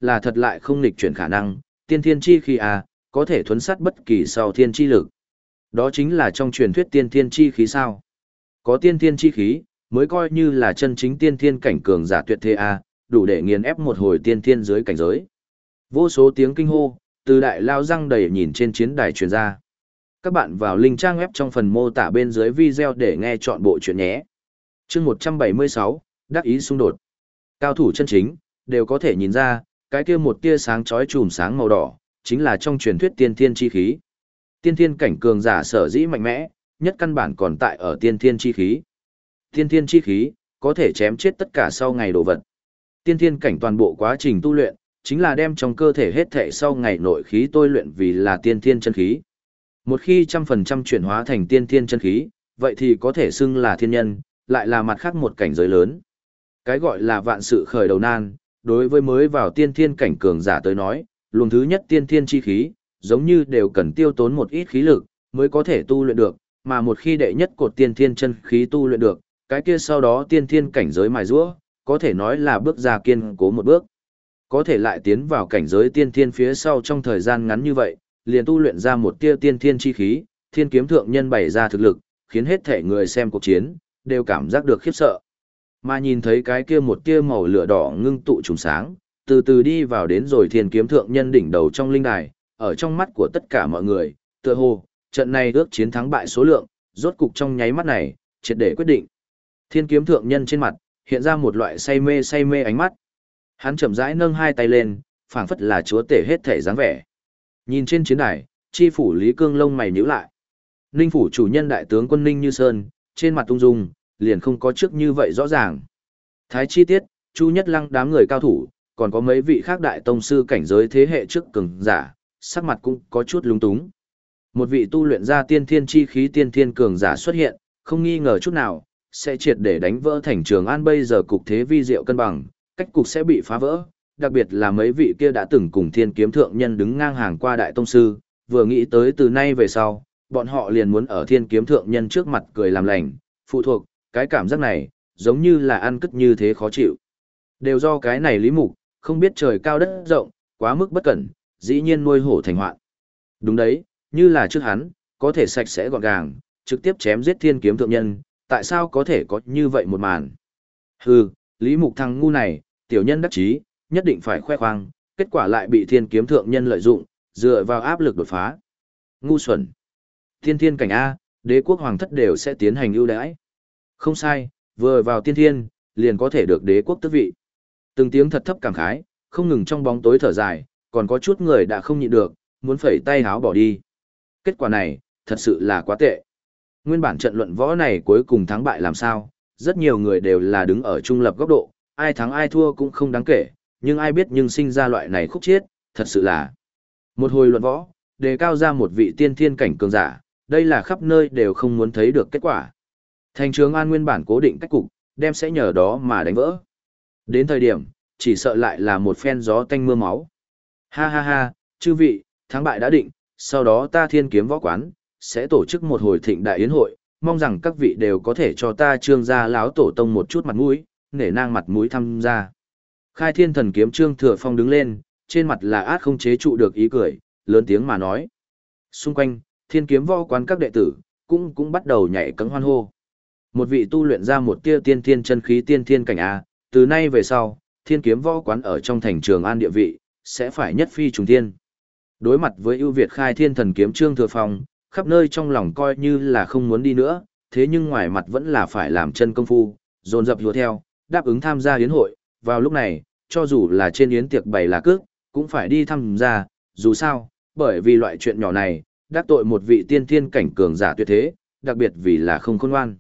là thật lại không nghịch chuyển khả năng, tiên thiên chi khí à, có thể thuấn sát bất kỳ sau thiên chi lực. Đó chính là trong truyền thuyết tiên thiên chi khí sao. Có tiên thiên chi khí, mới coi như là chân chính tiên thiên cảnh cường giả tuyệt thế à, đủ để nghiền ép một hồi tiên thiên dưới cảnh giới. Vô số tiếng kinh hô, từ đại lao răng đầy nhìn trên chiến đài truyền ra. Các bạn vào link trang web trong phần mô tả bên dưới video để nghe chọn bộ chuyện nhé. Chương 176, đắc ý xung đột. Cao thủ chân chính, đều có thể nhìn ra, cái kia một tia sáng chói chùm sáng màu đỏ, chính là trong truyền thuyết tiên thiên chi khí. Tiên thiên cảnh cường giả sở dĩ mạnh mẽ, nhất căn bản còn tại ở tiên thiên chi khí. Tiên thiên chi khí, có thể chém chết tất cả sau ngày đồ vật. Tiên thiên cảnh toàn bộ quá trình tu luyện, chính là đem trong cơ thể hết thể sau ngày nội khí tôi luyện vì là tiên thiên chân khí. Một khi 100% chuyển hóa thành tiên thiên chân khí, vậy thì có thể xưng là thiên nhân, lại là mặt khác một cảnh giới lớn. Cái gọi là vạn sự khởi đầu nan, đối với mới vào tiên thiên cảnh cường giả tới nói, luồng thứ nhất tiên thiên chi khí, giống như đều cần tiêu tốn một ít khí lực, mới có thể tu luyện được, mà một khi đệ nhất cột tiên thiên chân khí tu luyện được, cái kia sau đó tiên thiên cảnh giới mài giũa, có thể nói là bước ra kiên cố một bước. Có thể lại tiến vào cảnh giới tiên thiên phía sau trong thời gian ngắn như vậy, liền tu luyện ra một tia tiên thiên chi khí, thiên kiếm thượng nhân bày ra thực lực, khiến hết thể người xem cuộc chiến, đều cảm giác được khiếp sợ. Mà nhìn thấy cái kia một tia màu lửa đỏ ngưng tụ trùng sáng, từ từ đi vào đến rồi thiên kiếm thượng nhân đỉnh đầu trong linh đài, ở trong mắt của tất cả mọi người, tựa hồ, trận này ước chiến thắng bại số lượng, rốt cục trong nháy mắt này, triệt để quyết định. Thiên kiếm thượng nhân trên mặt, hiện ra một loại say mê ánh mắt. Hắn chậm rãi nâng hai tay lên, phảng phất là chúa tể hết thể dáng vẻ. Nhìn trên chiến đài, chi phủ Lý Cương lông mày nhíu lại. Ninh phủ chủ nhân đại tướng quân Ninh Như Sơn, trên mặt ung dung, liền không có trước như vậy rõ ràng. Thái chi tiết, Chu Nhất Lăng đám người cao thủ, còn có mấy vị khác đại tông sư cảnh giới thế hệ trước cường giả, sắc mặt cũng có chút lung túng. Một vị tu luyện ra tiên thiên chi khí tiên thiên cường giả xuất hiện, không nghi ngờ chút nào, sẽ triệt để đánh vỡ thành Trường An bây giờ cục thế vi diệu cân bằng, cách cục sẽ bị phá vỡ, đặc biệt là mấy vị kia đã từng cùng thiên kiếm thượng nhân đứng ngang hàng qua đại tông sư, vừa nghĩ tới từ nay về sau, bọn họ liền muốn ở thiên kiếm thượng nhân trước mặt cười làm lành, phụ thuộc, cái cảm giác này, giống như là ăn cất như thế khó chịu. Đều do cái này Lý Mục, không biết trời cao đất rộng, quá mức bất cẩn, dĩ nhiên nuôi hổ thành hoạn. Đúng đấy, như là trước hắn, có thể sạch sẽ gọn gàng, trực tiếp chém giết thiên kiếm thượng nhân, tại sao có thể có như vậy một màn? Hừ, Lý Mục thằng ngu này, tiểu nhân đắc chí, nhất định phải khoe khoang, kết quả lại bị thiên kiếm thượng nhân lợi dụng, dựa vào áp lực đột phá. Ngu xuẩn. Tiên thiên cảnh A, đế quốc hoàng thất đều sẽ tiến hành ưu đãi. Không sai, vừa vào tiên thiên, liền có thể được đế quốc tước vị. Từng tiếng thật thấp cảm khái, không ngừng trong bóng tối thở dài, còn có chút người đã không nhịn được, muốn phẩy tay háo bỏ đi. Kết quả này, thật sự là quá tệ. Nguyên bản trận luận võ này cuối cùng thắng bại làm sao, rất nhiều người đều là đứng ở trung lập góc độ, ai thắng ai thua cũng không đáng kể, nhưng ai biết nhưng sinh ra loại này khúc chiết, thật sự là. Một hồi luận võ, đề cao ra một vị tiên thiên cảnh cường giả, đây là khắp nơi đều không muốn thấy được kết quả. Thành Trường An nguyên bản cố định cách cục, đem sẽ nhờ đó mà đánh vỡ. Đến thời điểm, chỉ sợ lại là một phen gió tanh mưa máu. Ha ha ha, chư vị, thắng bại đã định, sau đó ta thiên kiếm võ quán, sẽ tổ chức một hồi thịnh đại yến hội, mong rằng các vị đều có thể cho ta Trương gia láo tổ tông một chút mặt mũi, nể nang mặt mũi tham gia. Khai Thiên Thần Kiếm Trương Thừa Phong đứng lên, trên mặt là át không chế trụ được ý cười, lớn tiếng mà nói. Xung quanh, thiên kiếm võ quán các đệ tử, cũng bắt đầu nhảy cẫng hoan hô. Một vị tu luyện ra một tia tiên thiên chân khí tiên thiên cảnh A, từ nay về sau, thiên kiếm võ quán ở trong thành Trường An địa vị, sẽ phải nhất phi trùng thiên. Đối mặt với ưu việt Khai Thiên Thần Kiếm Trương Thừa Phong, khắp nơi trong lòng coi như là không muốn đi nữa, thế nhưng ngoài mặt vẫn là phải làm chân công phu, dồn dập hùa theo, đáp ứng tham gia yến hội, vào lúc này, cho dù là trên yến tiệc bày là cước, cũng phải đi tham gia, dù sao, bởi vì loại chuyện nhỏ này, đắc tội một vị tiên thiên cảnh cường giả tuyệt thế, đặc biệt vì là không khôn ngoan.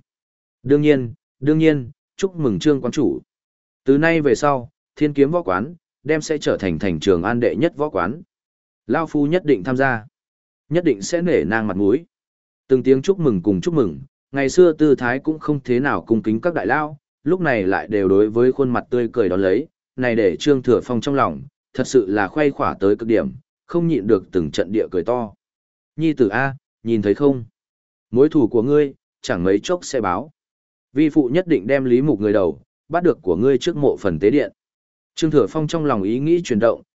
Đương nhiên, chúc mừng Trương quán chủ. Từ nay về sau, thiên kiếm võ quán, đem sẽ trở thành thành Trường An đệ nhất võ quán. Lao phu nhất định tham gia. Nhất định sẽ nể nang mặt mũi. Từng tiếng chúc mừng cùng chúc mừng, ngày xưa tư thái cũng không thế nào cung kính các đại lao, lúc này lại đều đối với khuôn mặt tươi cười đón lấy, này để Trương Thừa Phong trong lòng, thật sự là khoay khỏa tới cực điểm, không nhịn được từng trận địa cười to. Nhi tử A, nhìn thấy không? Mối thù của ngươi, chẳng mấy chốc sẽ báo. Vi phụ nhất định đem Lý Mục người đầu, bắt được của ngươi trước mộ phần tế điện. Trương Thừa Phong trong lòng ý nghĩ chuyển động,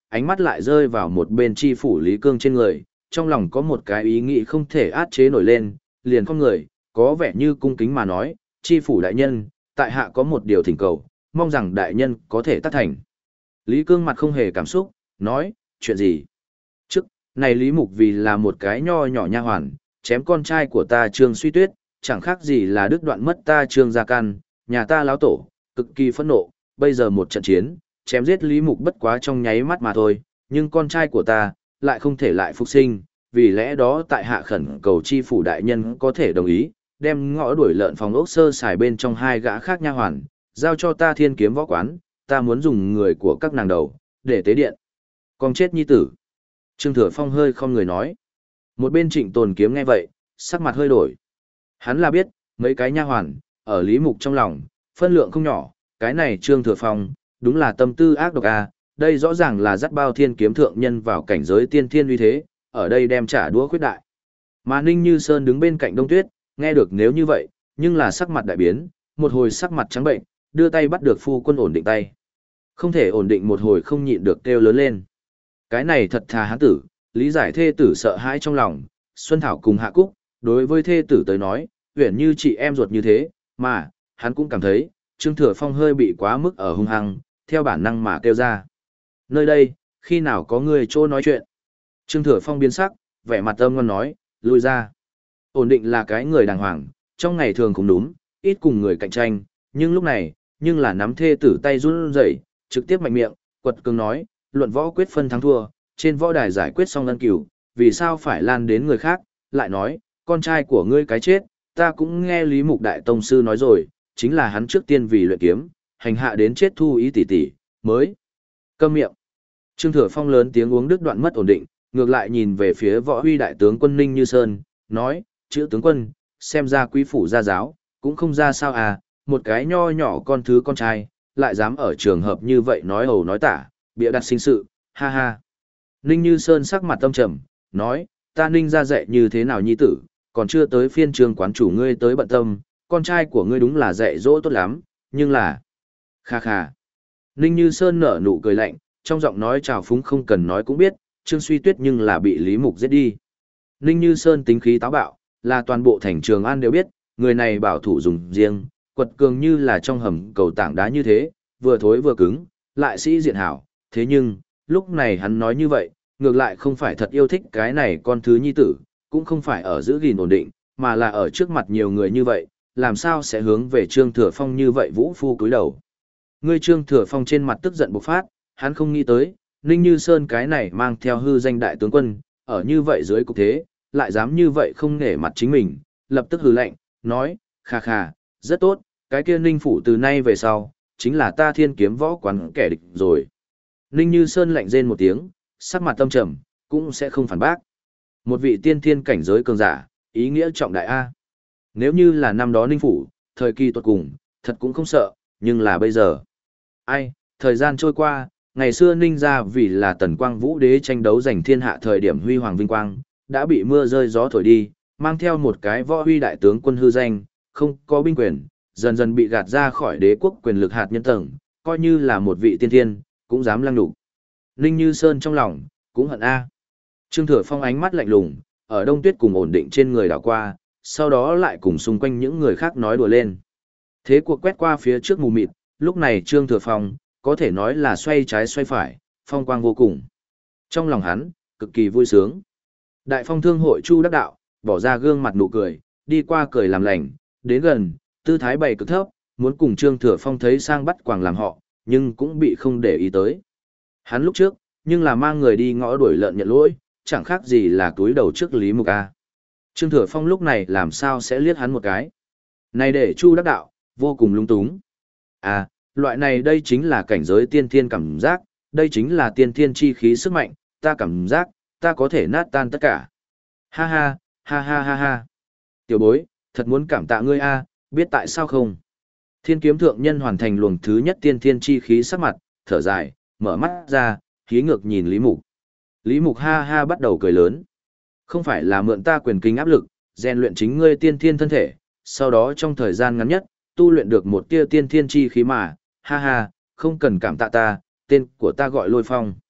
ánh mắt lại rơi vào một bên chi phủ Lý Cương trên người, trong lòng có một cái ý nghĩ không thể át chế nổi lên, liền con người, có vẻ như cung kính mà nói, chi phủ đại nhân, tại hạ có một điều thỉnh cầu, mong rằng đại nhân có thể tác thành. Lý Cương mặt không hề cảm xúc, nói, chuyện gì? Trước, này Lý Mục vì là một cái nho nhỏ nha hoàn, chém con trai của ta Trương Suy Tuyết, chẳng khác gì là đứt đoạn mất ta Trương Gia Căn, nhà ta láo tổ, cực kỳ phẫn nộ, bây giờ một trận chiến, chém giết Lý Mục bất quá trong nháy mắt mà thôi, nhưng con trai của ta, lại không thể lại phục sinh, vì lẽ đó tại hạ khẩn cầu chi phủ đại nhân có thể đồng ý, đem ngõ đuổi lợn phòng ốc sơ xài bên trong hai gã khác nha hoàn, giao cho ta Thiên Kiếm Võ Quán, ta muốn dùng người của các nàng đầu, để tế điện. Con chết nhi tử. Trương Thừa Phong hơi không người nói. Một bên Trịnh Tồn Kiếm nghe vậy, sắc mặt hơi đổi. Hắn là biết, mấy cái nha hoàn, ở Lý Mục trong lòng, phân lượng không nhỏ, cái này Trương Thừa Phong, đúng là tâm tư ác độc a, đây rõ ràng là dắt bao Thiên Kiếm thượng nhân vào cảnh giới tiên thiên uy thế, ở đây đem trả đũa khuyết đại. Mà Ninh Như Sơn đứng bên cạnh Đông Tuyết, nghe được nếu như vậy, nhưng là sắc mặt đại biến, một hồi sắc mặt trắng bệnh, đưa tay bắt được phu quân ổn định tay. Không thể ổn định một hồi không nhịn được kêu lớn lên. Cái này thật thà hán tử, lý giải thê tử sợ hãi trong lòng, Xuân Thảo cùng Hạ Cúc, đối với thê tử tới nói, uyển như chị em ruột như thế, mà, hắn cũng cảm thấy, Trương Thừa Phong hơi bị quá mức ở hung hăng, theo bản năng mà kêu ra. Nơi đây, khi nào có người chỗ nói chuyện? Trương Thừa Phong biến sắc, vẻ mặt âm ngon nói, lui ra. Ổn định là cái người đàng hoàng, trong ngày thường cũng đúng, ít cùng người cạnh tranh, nhưng lúc này, nhưng là nắm thê tử tay run rẩy, trực tiếp mạnh miệng, quật cường nói, luận võ quyết phân thắng thua, trên võ đài giải quyết xong ân cửu, vì sao phải lan đến người khác, lại nói, con trai của ngươi cái chết, ta cũng nghe Lý Mục Đại Tông Sư nói rồi, chính là hắn trước tiên vì luyện kiếm, hành hạ đến chết thu ý tỷ tỷ, mới. Câm miệng. Trương Thừa Phong lớn tiếng uống đứt đoạn mất ổn định, ngược lại nhìn về phía võ huy đại tướng quân Ninh Như Sơn, nói, chữ tướng quân, xem ra quý phủ gia giáo, cũng không ra sao à, một cái nho nhỏ con thứ con trai, lại dám ở trường hợp như vậy nói ẩu nói tả, bịa đặt sinh sự, ha ha. Ninh Như Sơn sắc mặt tâm trầm, nói, ta Ninh ra dạy như thế nào nhi tử, còn chưa tới phiên trường quán chủ ngươi tới bận tâm, con trai của ngươi đúng là dạy dỗ tốt lắm, nhưng là... Kha kha. Ninh Như Sơn nở nụ cười lạnh, trong giọng nói trào phúng không cần nói cũng biết, Trương Suy Tuyết nhưng là bị Lý Mục giết đi. Ninh Như Sơn tính khí táo bạo, là toàn bộ thành Trường An đều biết, người này bảo thủ dùng riêng, quật cường như là trong hầm cầu tảng đá như thế, vừa thối vừa cứng, lại sĩ diện hảo, thế nhưng, lúc này hắn nói như vậy, ngược lại không phải thật yêu thích cái này con thứ nhi tử, cũng không phải ở giữ gìn ổn định, mà là ở trước mặt nhiều người như vậy, làm sao sẽ hướng về Trương Thừa Phong như vậy vũ phu cúi đầu. Ngươi Trương Thừa Phong trên mặt tức giận bộc phát, hắn không nghĩ tới, Ninh Như Sơn cái này mang theo hư danh đại tướng quân, ở như vậy dưới cục thế, lại dám như vậy không nể mặt chính mình, lập tức hừ lạnh, nói, khà khà, rất tốt, cái kia Ninh phủ từ nay về sau, chính là ta Thiên Kiếm Võ Quán kẻ địch rồi. Ninh Như Sơn lạnh rên một tiếng, sắc mặt tâm trầm, cũng sẽ không phản bác. Một vị tiên thiên cảnh giới cường giả, ý nghĩa trọng đại A. Nếu như là năm đó Ninh phủ, thời kỳ tuột cùng, thật cũng không sợ, nhưng là bây giờ. Ai, thời gian trôi qua, ngày xưa Ninh gia vì là Tần Quang Vũ Đế tranh đấu giành thiên hạ thời điểm huy hoàng vinh quang, đã bị mưa rơi gió thổi đi, mang theo một cái võ huy đại tướng quân hư danh, không có binh quyền, dần dần bị gạt ra khỏi đế quốc quyền lực hạt nhân tầng, coi như là một vị tiên thiên, cũng dám lăng đục. Ninh Như Sơn trong lòng, cũng hận A. Trương Thừa Phong ánh mắt lạnh lùng, ở Đông Tuyết cùng ổn định trên người đảo qua, sau đó lại cùng xung quanh những người khác nói đùa lên. Thế cuộc quét qua phía trước mù mịt, lúc này Trương Thừa Phong, có thể nói là xoay trái xoay phải, phong quang vô cùng. Trong lòng hắn, cực kỳ vui sướng. Đại Phong Thương hội Chu Đắc Đạo, bỏ ra gương mặt nụ cười, đi qua cười làm lành, đến gần, tư thái bày cực thấp, muốn cùng Trương Thừa Phong thấy sang bắt quàng làm họ, nhưng cũng bị không để ý tới. Hắn lúc trước, nhưng là mang người đi ngõ đuổi lợn nhận lỗi, chẳng khác gì là túi đầu trước Lý Mục A. Trương Thừa Phong lúc này làm sao sẽ liếc hắn một cái. Này để Chu Đắc Đạo, vô cùng lung túng. À, loại này đây chính là cảnh giới tiên thiên cảm giác, đây chính là tiên thiên chi khí sức mạnh, ta cảm giác, ta có thể nát tan tất cả. Ha ha, ha ha ha ha. Tiểu bối, thật muốn cảm tạ ngươi a, biết tại sao không? Thiên kiếm thượng nhân hoàn thành luồng thứ nhất tiên thiên chi khí sắc mặt, thở dài, mở mắt ra, khí ngược nhìn Lý Mục. Lý Mục ha ha bắt đầu cười lớn. Không phải là mượn ta quyền kinh áp lực, rèn luyện chính ngươi tiên thiên thân thể, sau đó trong thời gian ngắn nhất, tu luyện được một tia tiên thiên chi khí mà, ha ha, không cần cảm tạ ta, tên của ta gọi Lôi Phong.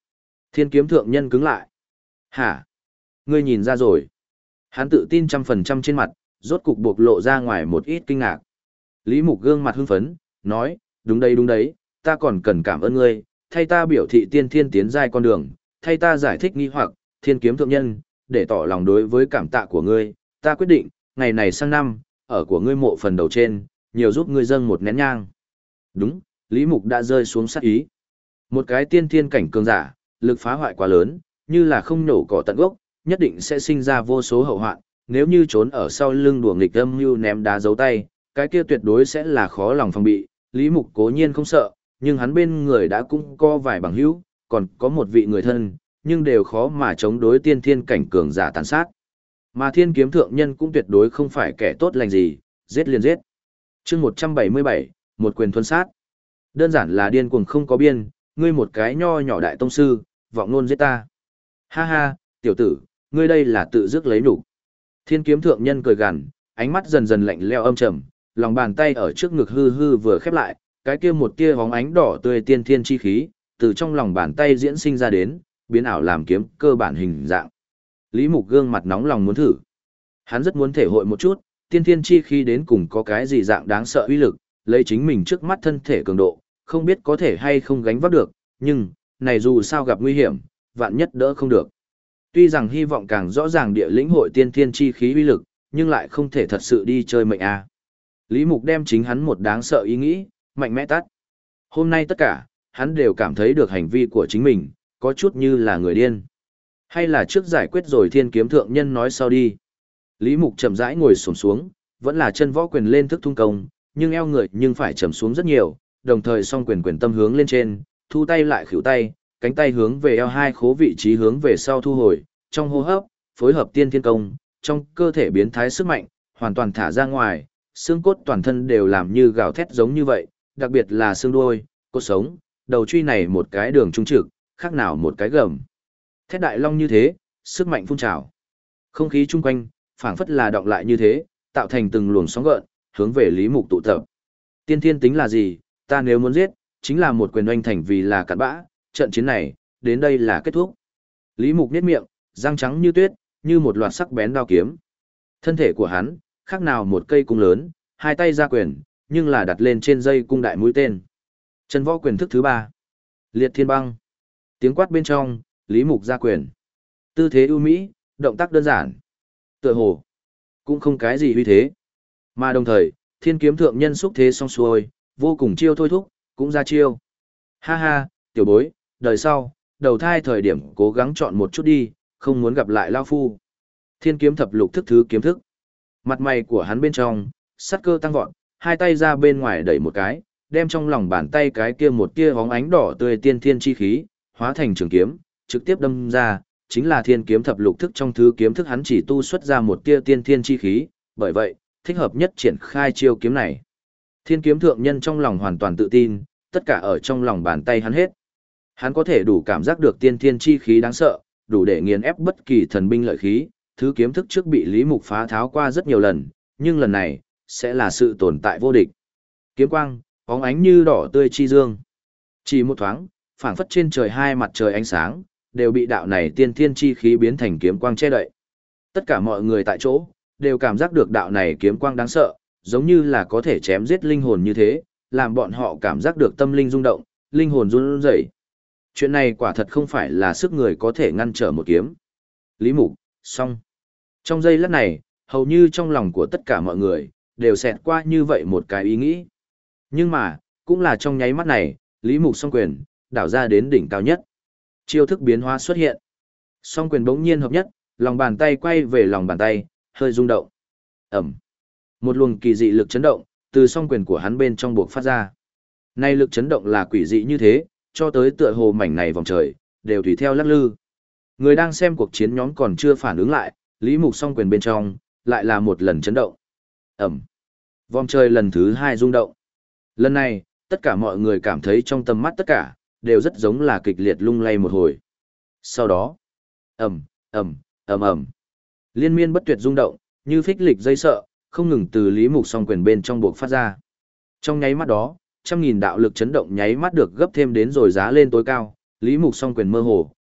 Thiên kiếm thượng nhân cứng lại. Hả? Ngươi nhìn ra rồi. Hắn tự tin 100% trên mặt, rốt cục bộc lộ ra ngoài một ít kinh ngạc. Lý Mục gương mặt hưng phấn, nói, đúng đấy, ta còn cần cảm ơn ngươi, thay ta biểu thị tiên thiên tiến giai con đường, thay ta giải thích nghi hoặc, thiên kiếm thượng nhân, để tỏ lòng đối với cảm tạ của ngươi, ta quyết định, ngày này sang năm, ở của ngươi mộ phần đầu trên, nhiều giúp ngươi dâng một nén nhang. Đúng, Lý Mục đã rơi xuống sát ý. Một cái tiên thiên cảnh cường giả, lực phá hoại quá lớn, như là không nổ cỏ tận gốc, nhất định sẽ sinh ra vô số hậu hoạn, nếu như trốn ở sau lưng đùa nghịch âm mưu ném đá giấu tay, cái kia tuyệt đối sẽ là khó lòng phòng bị. Lý Mục cố nhiên không sợ, nhưng hắn bên người đã cũng có vài bằng hữu, còn có một vị người thân, nhưng đều khó mà chống đối tiên thiên cảnh cường giả tàn sát. Mà thiên kiếm thượng nhân cũng tuyệt đối không phải kẻ tốt lành gì, giết liền giết. Chương 177, một quyền thuần sát. Đơn giản là điên cuồng không có biên, ngươi một cái nho nhỏ đại tông sư, vọng luôn giết ta. Ha ha, tiểu tử, ngươi đây là tự dứt lấy nhục. Thiên kiếm thượng nhân cười gằn, ánh mắt dần dần lạnh lẽo âm trầm, lòng bàn tay ở trước ngực hư hư vừa khép lại, cái kia một tia bóng ánh đỏ tươi tiên thiên chi khí, từ trong lòng bàn tay diễn sinh ra đến, biến ảo làm kiếm cơ bản hình dạng. Lý Mục gương mặt nóng lòng muốn thử. Hắn rất muốn thể hội một chút, tiên thiên chi khí đến cùng có cái gì dạng đáng sợ uy lực, lấy chính mình trước mắt thân thể cường độ, không biết có thể hay không gánh vác được, nhưng, này dù sao gặp nguy hiểm, vạn nhất đỡ không được. Tuy rằng hy vọng càng rõ ràng địa lĩnh hội tiên thiên chi khí uy lực, nhưng lại không thể thật sự đi chơi mệnh a. Lý Mục đem chính hắn một đáng sợ ý nghĩ, mạnh mẽ tắt. Hôm nay tất cả, hắn đều cảm thấy được hành vi của chính mình, có chút như là người điên. Hay là trước giải quyết rồi thiên kiếm thượng nhân nói sau đi. Lý Mục chậm rãi ngồi xổm xuống, vẫn là chân võ quyền lên thức thung công, nhưng eo người nhưng phải chầm xuống rất nhiều, đồng thời song quyền quyền tâm hướng lên trên, thu tay lại khuỷu tay, cánh tay hướng về eo hai khố vị trí hướng về sau thu hồi, trong hô hấp, phối hợp tiên thiên công, trong cơ thể biến thái sức mạnh, hoàn toàn thả ra ngoài, xương cốt toàn thân đều làm như gào thét giống như vậy, đặc biệt là xương đuôi, cốt sống, đầu truy này một cái đường trung trực, khác nào một cái gầm. Thét đại long như thế, sức mạnh phun trào. Không khí chung quanh, phảng phất là động lại như thế, tạo thành từng luồng sóng gợn, hướng về Lý Mục tụ tập. Tiên thiên tính là gì, ta nếu muốn giết, chính là một quyền oanh thành vì là cặn bã, trận chiến này, đến đây là kết thúc. Lý Mục nhếch miệng, răng trắng như tuyết, như một loạt sắc bén đao kiếm. Thân thể của hắn, khác nào một cây cung lớn, hai tay ra quyền, nhưng là đặt lên trên dây cung đại mũi tên. Chân võ quyền thức thứ 3. Liệt thiên băng. Tiếng quát bên trong, Lý Mục ra quyền. Tư thế ưu mỹ, động tác đơn giản. Tựa hồ, cũng không cái gì uy thế. Mà đồng thời, thiên kiếm thượng nhân xúc thế xong xuôi, vô cùng chiêu thôi thúc, cũng ra chiêu. Ha ha, tiểu bối, đời sau, đầu thai thời điểm cố gắng chọn một chút đi, không muốn gặp lại lao phu. Thiên kiếm thập lục thức thứ kiếm thức. Mặt mày của hắn bên trong, sát cơ tăng vọt, hai tay ra bên ngoài đẩy một cái, đem trong lòng bàn tay cái kia một tia bóng ánh đỏ tươi tiên thiên chi khí, hóa thành trường kiếm, trực tiếp đâm ra, chính là thiên kiếm thập lục thức trong thứ kiếm thức hắn chỉ tu xuất ra một tia tiên thiên chi khí, bởi vậy, thích hợp nhất triển khai chiêu kiếm này. Thiên kiếm thượng nhân trong lòng hoàn toàn tự tin, tất cả ở trong lòng bàn tay hắn hết. Hắn có thể đủ cảm giác được tiên thiên chi khí đáng sợ, đủ để nghiền ép bất kỳ thần binh lợi khí, thứ kiếm thức trước bị Lý Mục phá tháo qua rất nhiều lần, nhưng lần này, sẽ là sự tồn tại vô địch. Kiếm quang, bóng ánh như đỏ tươi chi dương. Chỉ một thoáng, phảng phất trên trời hai mặt trời ánh sáng, đều bị đạo này tiên thiên chi khí biến thành kiếm quang che đậy. Tất cả mọi người tại chỗ, đều cảm giác được đạo này kiếm quang đáng sợ, giống như là có thể chém giết linh hồn như thế, làm bọn họ cảm giác được tâm linh rung động, linh hồn run rẩy. Chuyện này quả thật không phải là sức người có thể ngăn trở một kiếm. Lý Mục, xong. Trong giây lát này, hầu như trong lòng của tất cả mọi người, đều xẹt qua như vậy một cái ý nghĩ. Nhưng mà, cũng là trong nháy mắt này, Lý Mục song quyền, đảo ra đến đỉnh cao nhất. Chiêu thức biến hóa xuất hiện. Song quyền bỗng nhiên hợp nhất, lòng bàn tay quay về lòng bàn tay, hơi rung động. Ẩm. Một luồng kỳ dị lực chấn động, từ song quyền của hắn bên trong buộc phát ra. Nay lực chấn động là quỷ dị như thế, cho tới tựa hồ mảnh này vòng trời, đều tùy theo lắc lư. Người đang xem cuộc chiến nhóm còn chưa phản ứng lại, Lý Mục song quyền bên trong, lại là một lần chấn động. Ẩm. Vòng trời lần thứ 2 rung động. Lần này, tất cả mọi người cảm thấy trong tầm mắt tất cả, đều rất giống là kịch liệt lung lay một hồi. Sau đó, ầm, ầm, ầm ầm, liên miên bất tuyệt rung động, như phích lịch dây sợ, không ngừng từ Lý Mục song quyền bên trong buộc phát ra. Trong nháy mắt đó, trăm nghìn đạo lực chấn động nháy mắt được gấp thêm đến rồi giá lên tối cao, Lý Mục song quyền mơ hồ,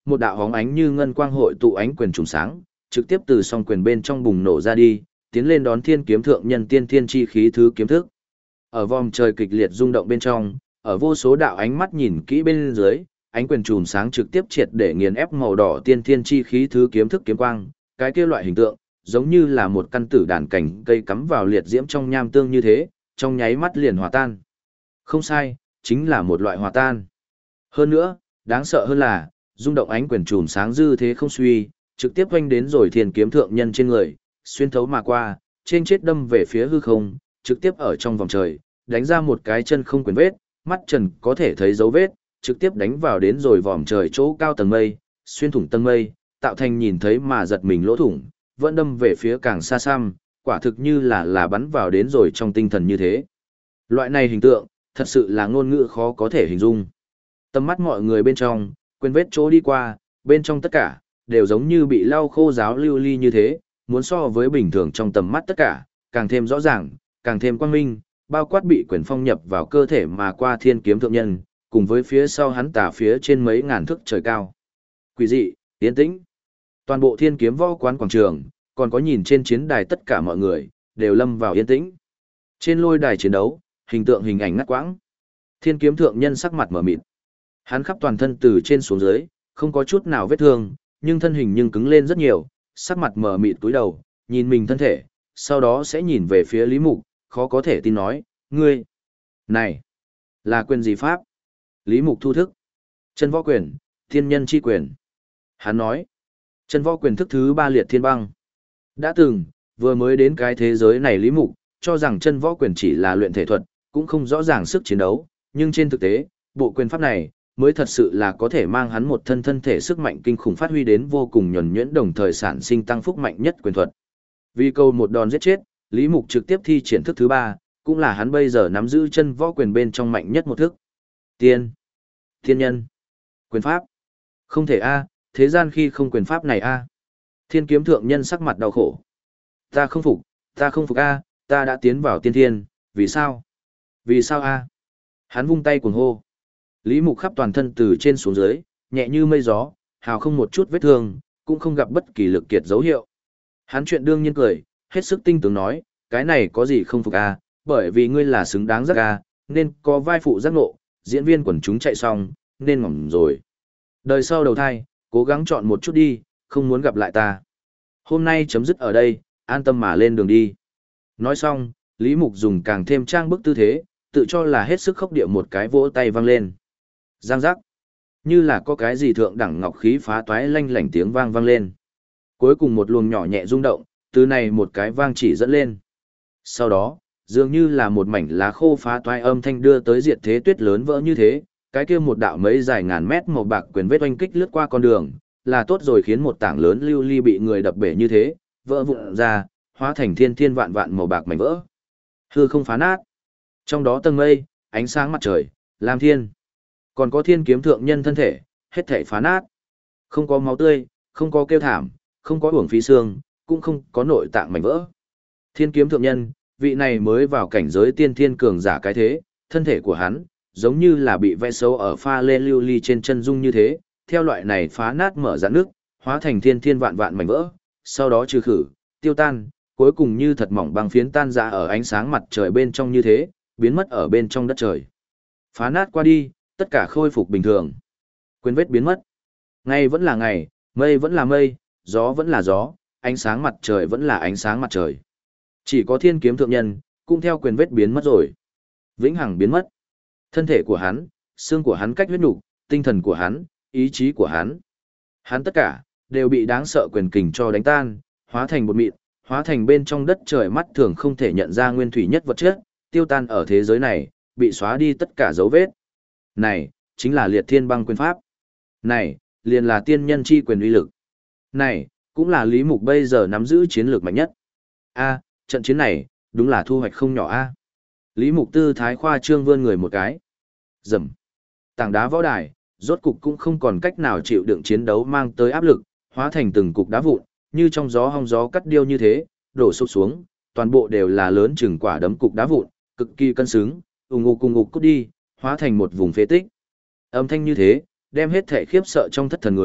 một đạo hóng ánh như ngân quang hội tụ ánh quyền trùng sáng, trực tiếp từ song quyền bên trong bùng nổ ra đi, tiến lên đón thiên kiếm thượng nhân tiên thiên chi khí thứ kiếm thức. Ở vòng trời kịch liệt rung động bên trong, ở vô số đạo ánh mắt nhìn kỹ bên dưới, ánh quyền trùm sáng trực tiếp triệt để nghiền ép màu đỏ tiên thiên chi khí thứ kiếm thức kiếm quang, cái kia loại hình tượng, giống như là một căn tử đàn cảnh cây cắm vào liệt diễm trong nham tương như thế, trong nháy mắt liền hòa tan. Không sai, chính là một loại hòa tan. Hơn nữa, đáng sợ hơn là, rung động ánh quyền trùm sáng dư thế không suy, trực tiếp quanh đến rồi thiên kiếm thượng nhân trên người, xuyên thấu mà qua, trên chết đâm về phía hư không, trực tiếp ở trong vòng trời, đánh ra một cái chân không quyền vết, mắt trần có thể thấy dấu vết, trực tiếp đánh vào đến rồi vòm trời chỗ cao tầng mây, xuyên thủng tầng mây, tạo thành nhìn thấy mà giật mình lỗ thủng, vẫn đâm về phía càng xa xăm, quả thực như là bắn vào đến rồi trong tinh thần như thế. Loại này hình tượng, thật sự là ngôn ngữ khó có thể hình dung. Tầm mắt mọi người bên trong, quyền vết chỗ đi qua, bên trong tất cả, đều giống như bị lau khô ráo lưu ly như thế, muốn so với bình thường trong tầm mắt tất cả, càng thêm rõ ràng, càng thêm quang minh, bao quát bị quyền phong nhập vào cơ thể mà qua thiên kiếm thượng nhân, cùng với phía sau hắn tả phía trên mấy ngàn thước trời cao. Quỷ dị, yên tĩnh. Toàn bộ thiên kiếm võ quán quảng trường, còn có nhìn trên chiến đài tất cả mọi người, đều lâm vào yên tĩnh. Trên lôi đài chiến đấu, hình tượng hình ảnh ngắt quãng. Thiên kiếm thượng nhân sắc mặt mở mịt. Hắn khắp toàn thân từ trên xuống dưới, không có chút nào vết thương, nhưng thân hình nhưng cứng lên rất nhiều, sắc mặt mở mịt cúi đầu, nhìn mình thân thể, sau đó sẽ nhìn về phía Lý Mục, khó có thể tin nói, ngươi, này, là quyền gì pháp? Lý Mục thu thức, chân võ quyền, thiên nhân chi quyền. Hắn nói, chân võ quyền thức thứ 3 liệt thiên băng. Đã từng, vừa mới đến cái thế giới này Lý Mục, cho rằng chân võ quyền chỉ là luyện thể thuật, cũng không rõ ràng sức chiến đấu, nhưng trên thực tế, bộ quyền pháp này, mới thật sự là có thể mang hắn một thân thể sức mạnh kinh khủng phát huy đến vô cùng nhuần nhuyễn đồng thời sản sinh tăng phúc mạnh nhất quyền thuật. Vì câu một đòn giết chết, Lý Mục trực tiếp thi triển thức thứ 3, cũng là hắn bây giờ nắm giữ chân võ quyền bên trong mạnh nhất một thức. Thiên nhân, quyền pháp. Không thể a, thế gian khi không quyền pháp này a. Thiên kiếm thượng nhân sắc mặt đau khổ. Ta không phục a, ta đã tiến vào tiên thiên, vì sao? Vì sao a? Hắn vung tay cuồng hô. Lý Mục khắp toàn thân từ trên xuống dưới, nhẹ như mây gió, hào không một chút vết thương, cũng không gặp bất kỳ lực kiệt dấu hiệu. Hắn chuyện đương nhiên cười, hết sức tinh tướng nói, cái này có gì không phục a, bởi vì ngươi là xứng đáng giác a, nên có vai phụ giác ngộ, diễn viên quần chúng chạy xong, nên ngỏm rồi. Đời sau đầu thai, cố gắng chọn một chút đi, không muốn gặp lại ta. Hôm nay chấm dứt ở đây, an tâm mà lên đường đi. Nói xong, Lý Mục dùng càng thêm trang bức tư thế, tự cho là hết sức khốc địa một cái vỗ tay vang lên. Giang giác. Như là có cái gì thượng đẳng ngọc khí phá toái lanh lảnh tiếng vang lên. Cuối cùng một luồng nhỏ nhẹ rung động, từ này một cái vang chỉ dẫn lên. Sau đó, dường như là một mảnh lá khô phá toái âm thanh đưa tới diệt thế tuyết lớn vỡ như thế, cái kia một đạo mấy dài ngàn mét màu bạc quyền vết oanh kích lướt qua con đường, là tốt rồi khiến một tảng lớn lưu ly bị người đập bể như thế, vỡ vụn ra, hóa thành thiên thiên vạn vạn màu bạc mảnh vỡ. Hư không phá nát. Trong đó tầng mây, ánh sáng mặt trời, lam thiên. Còn có thiên kiếm thượng nhân thân thể, hết thảy phá nát. Không có máu tươi, không có kêu thảm, không có uổng phí xương, cũng không có nội tạng mảnh vỡ. Thiên kiếm thượng nhân, vị này mới vào cảnh giới tiên thiên cường giả cái thế, thân thể của hắn, giống như là bị vẽ xấu ở pha lê lưu ly trên chân dung như thế, theo loại này phá nát mở ra nước, hóa thành thiên thiên vạn vạn mảnh vỡ, sau đó trừ khử, tiêu tan, cuối cùng như thật mỏng băng phiến tan ra ở ánh sáng mặt trời bên trong như thế, biến mất ở bên trong đất trời. Phá nát qua đi, tất cả khôi phục bình thường. Quyền vết biến mất. Ngày vẫn là ngày, mây vẫn là mây, gió vẫn là gió, ánh sáng mặt trời vẫn là ánh sáng mặt trời. Chỉ có thiên kiếm thượng nhân, cũng theo quyền vết biến mất rồi. Vĩnh hằng biến mất. Thân thể của hắn, xương của hắn cách huyết nục, tinh thần của hắn, ý chí của hắn. Hắn tất cả, đều bị đáng sợ quyền kình cho đánh tan, hóa thành bột mịn, hóa thành bên trong đất trời mắt thường không thể nhận ra nguyên thủy nhất vật chất, tiêu tan ở thế giới này, bị xóa đi tất cả dấu vết. Này, chính là liệt thiên băng quyền pháp. Này, liền là tiên nhân chi quyền uy lực. Này, cũng là Lý Mục bây giờ nắm giữ chiến lược mạnh nhất. A, trận chiến này, đúng là thu hoạch không nhỏ a. Lý Mục tư thái khoa trương vươn người một cái. Rầm. Tảng đá võ đài, rốt cục cũng không còn cách nào chịu đựng chiến đấu mang tới áp lực, hóa thành từng cục đá vụn, như trong gió hong gió cắt điêu như thế, đổ sụp xuống, toàn bộ đều là lớn chừng quả đấm cục đá vụn, cực kỳ cân xứng, ùng ục cùng ục cút đi, hóa thành một vùng phế tích. Âm thanh như thế, đem hết thể khiếp sợ trong thất thần người,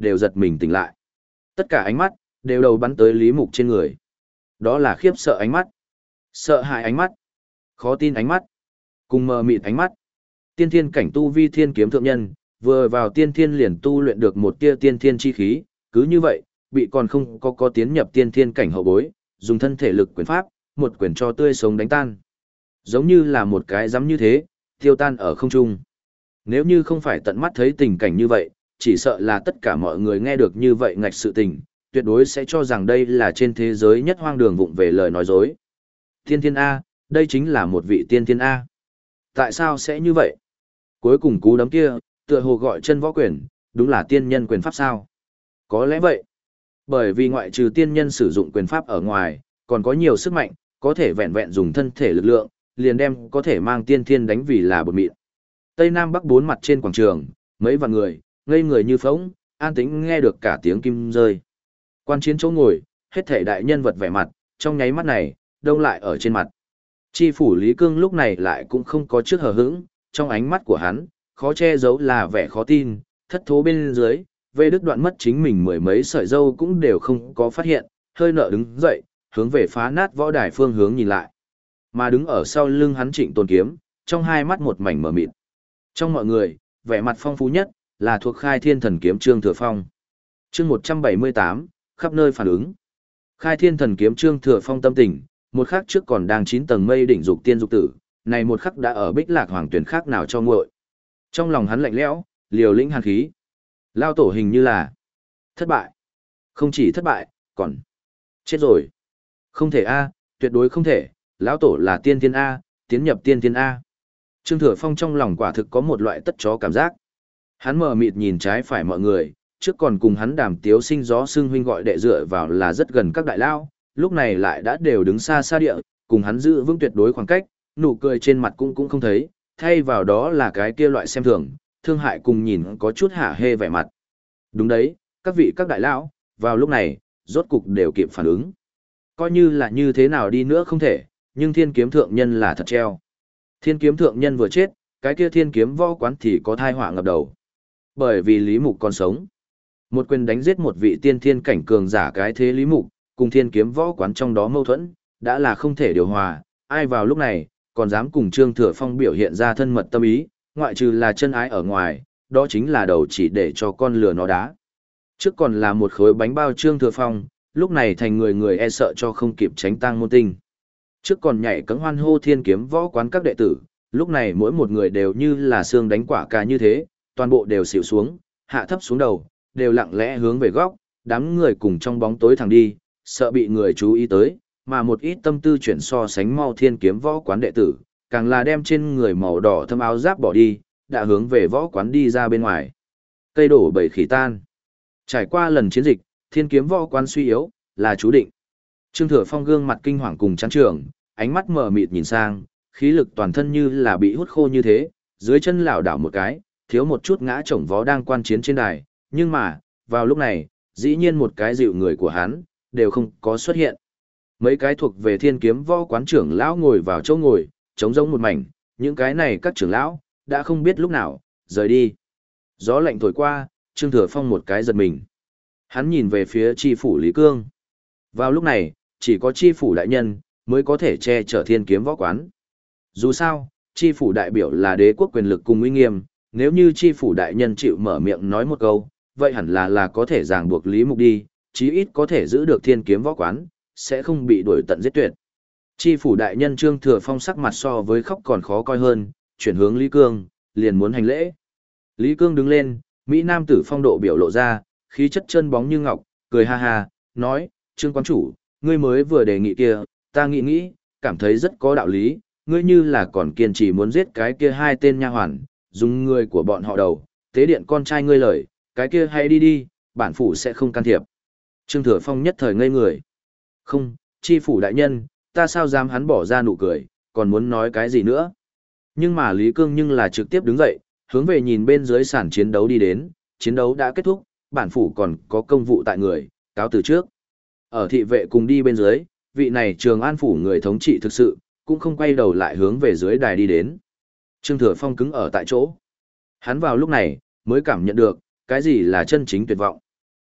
đều giật mình tỉnh lại. Tất cả ánh mắt, đều đầu bắn tới Lý Mục trên người. Đó là khiếp sợ ánh mắt, sợ hãi ánh mắt, khó tin ánh mắt, cùng mờ mịt ánh mắt. Tiên thiên cảnh tu vi thiên kiếm thượng nhân, vừa vào tiên thiên liền tu luyện được một tia tiên thiên chi khí, cứ như vậy, bị còn không có tiến nhập tiên thiên cảnh hậu bối, dùng thân thể lực quyền pháp, một quyền cho tươi sống đánh tan. Giống như là một cái giấm như thế, tiêu tan ở không trung. Nếu như không phải tận mắt thấy tình cảnh như vậy, chỉ sợ là tất cả mọi người nghe được như vậy ngạch sự tình, tuyệt đối sẽ cho rằng đây là trên thế giới nhất hoang đường vụng về lời nói dối. Tiên thiên A, đây chính là một vị tiên thiên A. Tại sao sẽ như vậy? Cuối cùng cú đấm kia, tựa hồ gọi chân võ quyền, đúng là tiên nhân quyền pháp sao? Có lẽ vậy. Bởi vì ngoại trừ tiên nhân sử dụng quyền pháp ở ngoài, còn có nhiều sức mạnh, có thể vẹn vẹn dùng thân thể lực lượng, liền đem có thể mang tiên thiên đánh vì là bột mịn. Tây Nam Bắc bốn mặt trên quảng trường, mấy vạn người, ngây người như phỗng, an tĩnh nghe được cả tiếng kim rơi. Quan chiến chỗ ngồi, hết thể đại nhân vật vẻ mặt, trong nháy mắt này, đông lại ở trên mặt. Chi phủ Lý Cương lúc này lại cũng không có trước hờ hững, trong ánh mắt của hắn, khó che giấu là vẻ khó tin, thất thố bên dưới, về đứt đoạn mất chính mình mười mấy sợi dâu cũng đều không có phát hiện, hơi nợ đứng dậy, hướng về phá nát võ đài phương hướng nhìn lại. Mà đứng ở sau lưng hắn Trịnh Tôn Kiếm, trong hai mắt một mảnh mờ mịt. Trong mọi người, vẻ mặt phong phú nhất, là thuộc Khai Thiên Thần Kiếm Trương Thừa Phong. Chương 178, khắp nơi phản ứng. Khai Thiên Thần Kiếm Trương Thừa Phong tâm tình, một khắc trước còn đang 9 tầng mây đỉnh dục tiên dục tử, này một khắc đã ở Bích Lạc Hoàng Tuyển khác nào cho nguội. Trong lòng hắn lạnh lẽo, liều lĩnh hàn khí. Lao tổ hình như là thất bại. Không chỉ thất bại, còn chết rồi. Không thể a, tuyệt đối không thể, lão tổ là tiên thiên a, tiến nhập tiên thiên a. Trương Thừa Phong trong lòng quả thực có một loại tất chó cảm giác. Hắn mờ mịt nhìn trái phải mọi người, trước còn cùng hắn đàm tiếu sinh gió xưng huynh gọi đệ dựa vào là rất gần các đại lao, lúc này lại đã đều đứng xa xa địa, cùng hắn giữ vững tuyệt đối khoảng cách, nụ cười trên mặt cũng không thấy, thay vào đó là cái kia loại xem thường, thương hại cùng nhìn có chút hả hê vẻ mặt. Đúng đấy, các vị các đại lão, vào lúc này, rốt cục đều kịp phản ứng. Coi như là như thế nào đi nữa không thể, nhưng thiên kiếm thượng nhân là thật treo. Thiên kiếm thượng nhân vừa chết, cái kia thiên kiếm võ quán thì có thai họa ngập đầu. Bởi vì Lý Mục còn sống. Một quyền đánh giết một vị tiên thiên cảnh cường giả cái thế Lý Mục, cùng thiên kiếm võ quán trong đó mâu thuẫn, đã là không thể điều hòa, ai vào lúc này, còn dám cùng Trương Thừa Phong biểu hiện ra thân mật tâm ý, ngoại trừ là chân ái ở ngoài, đó chính là đầu chỉ để cho con lừa nó đá. Trước còn là một khối bánh bao Trương Thừa Phong, lúc này thành người người e sợ cho không kịp tránh tang môn tinh. Trước còn nhảy cẫng hoan hô thiên kiếm võ quán các đệ tử, lúc này mỗi một người đều như là xương đánh quả cà như thế, toàn bộ đều xỉu xuống, hạ thấp xuống đầu, đều lặng lẽ hướng về góc, đám người cùng trong bóng tối thẳng đi, sợ bị người chú ý tới, mà một ít tâm tư chuyển so sánh mau thiên kiếm võ quán đệ tử, càng là đem trên người màu đỏ thâm áo giáp bỏ đi, đã hướng về võ quán đi ra bên ngoài. Cây đổ bầy khỉ tan. Trải qua lần chiến dịch, thiên kiếm võ quán suy yếu, là chú định. Trương Thừa Phong gương mặt kinh hoàng cùng chán trường, ánh mắt mờ mịt nhìn sang, khí lực toàn thân như là bị hút khô như thế, dưới chân lảo đảo một cái, thiếu một chút ngã chồng vó đang quan chiến trên đài, nhưng mà, vào lúc này, dĩ nhiên một cái dịu người của hắn, đều không có xuất hiện. Mấy cái thuộc về thiên kiếm võ quán trưởng lão ngồi vào chỗ ngồi, trống rỗng một mảnh, những cái này các trưởng lão, đã không biết lúc nào, rời đi. Gió lạnh thổi qua, Trương Thừa Phong một cái giật mình. Hắn nhìn về phía chi phủ Lý Cương. Vào lúc này, chỉ có chi phủ đại nhân, mới có thể che chở thiên kiếm võ quán. Dù sao, chi phủ đại biểu là đế quốc quyền lực cùng uy nghiêm, nếu như chi phủ đại nhân chịu mở miệng nói một câu, vậy hẳn là có thể ràng buộc Lý Mục đi, chí ít có thể giữ được thiên kiếm võ quán, sẽ không bị đuổi tận giết tuyệt. Chi phủ đại nhân Trương Thừa Phong sắc mặt so với khóc còn khó coi hơn, chuyển hướng Lý Cương, liền muốn hành lễ. Lý Cương đứng lên, Mỹ Nam tử phong độ biểu lộ ra, khí chất chân bóng như ngọc, cười ha ha, nói, Trương quán chủ, ngươi mới vừa đề nghị kia, ta nghĩ, cảm thấy rất có đạo lý, ngươi như là còn kiên trì muốn giết cái kia hai tên nha hoàn, dùng người của bọn họ đầu, tế điện con trai ngươi lời, cái kia hãy đi đi, bản phủ sẽ không can thiệp. Trương Thừa Phong nhất thời ngây người. Không, chi phủ đại nhân, ta sao dám hắn bỏ ra nụ cười, còn muốn nói cái gì nữa. Nhưng mà Lý Cương nhưng là trực tiếp đứng dậy, hướng về nhìn bên dưới sàn chiến đấu đi đến, chiến đấu đã kết thúc, bản phủ còn có công vụ tại người, cáo từ trước. Ở thị vệ cùng đi bên dưới, vị này Trường An phủ người thống trị thực sự, cũng không quay đầu lại hướng về dưới đài đi đến. Trương Thừa Phong cứng ở tại chỗ. Hắn vào lúc này, mới cảm nhận được, cái gì là chân chính tuyệt vọng.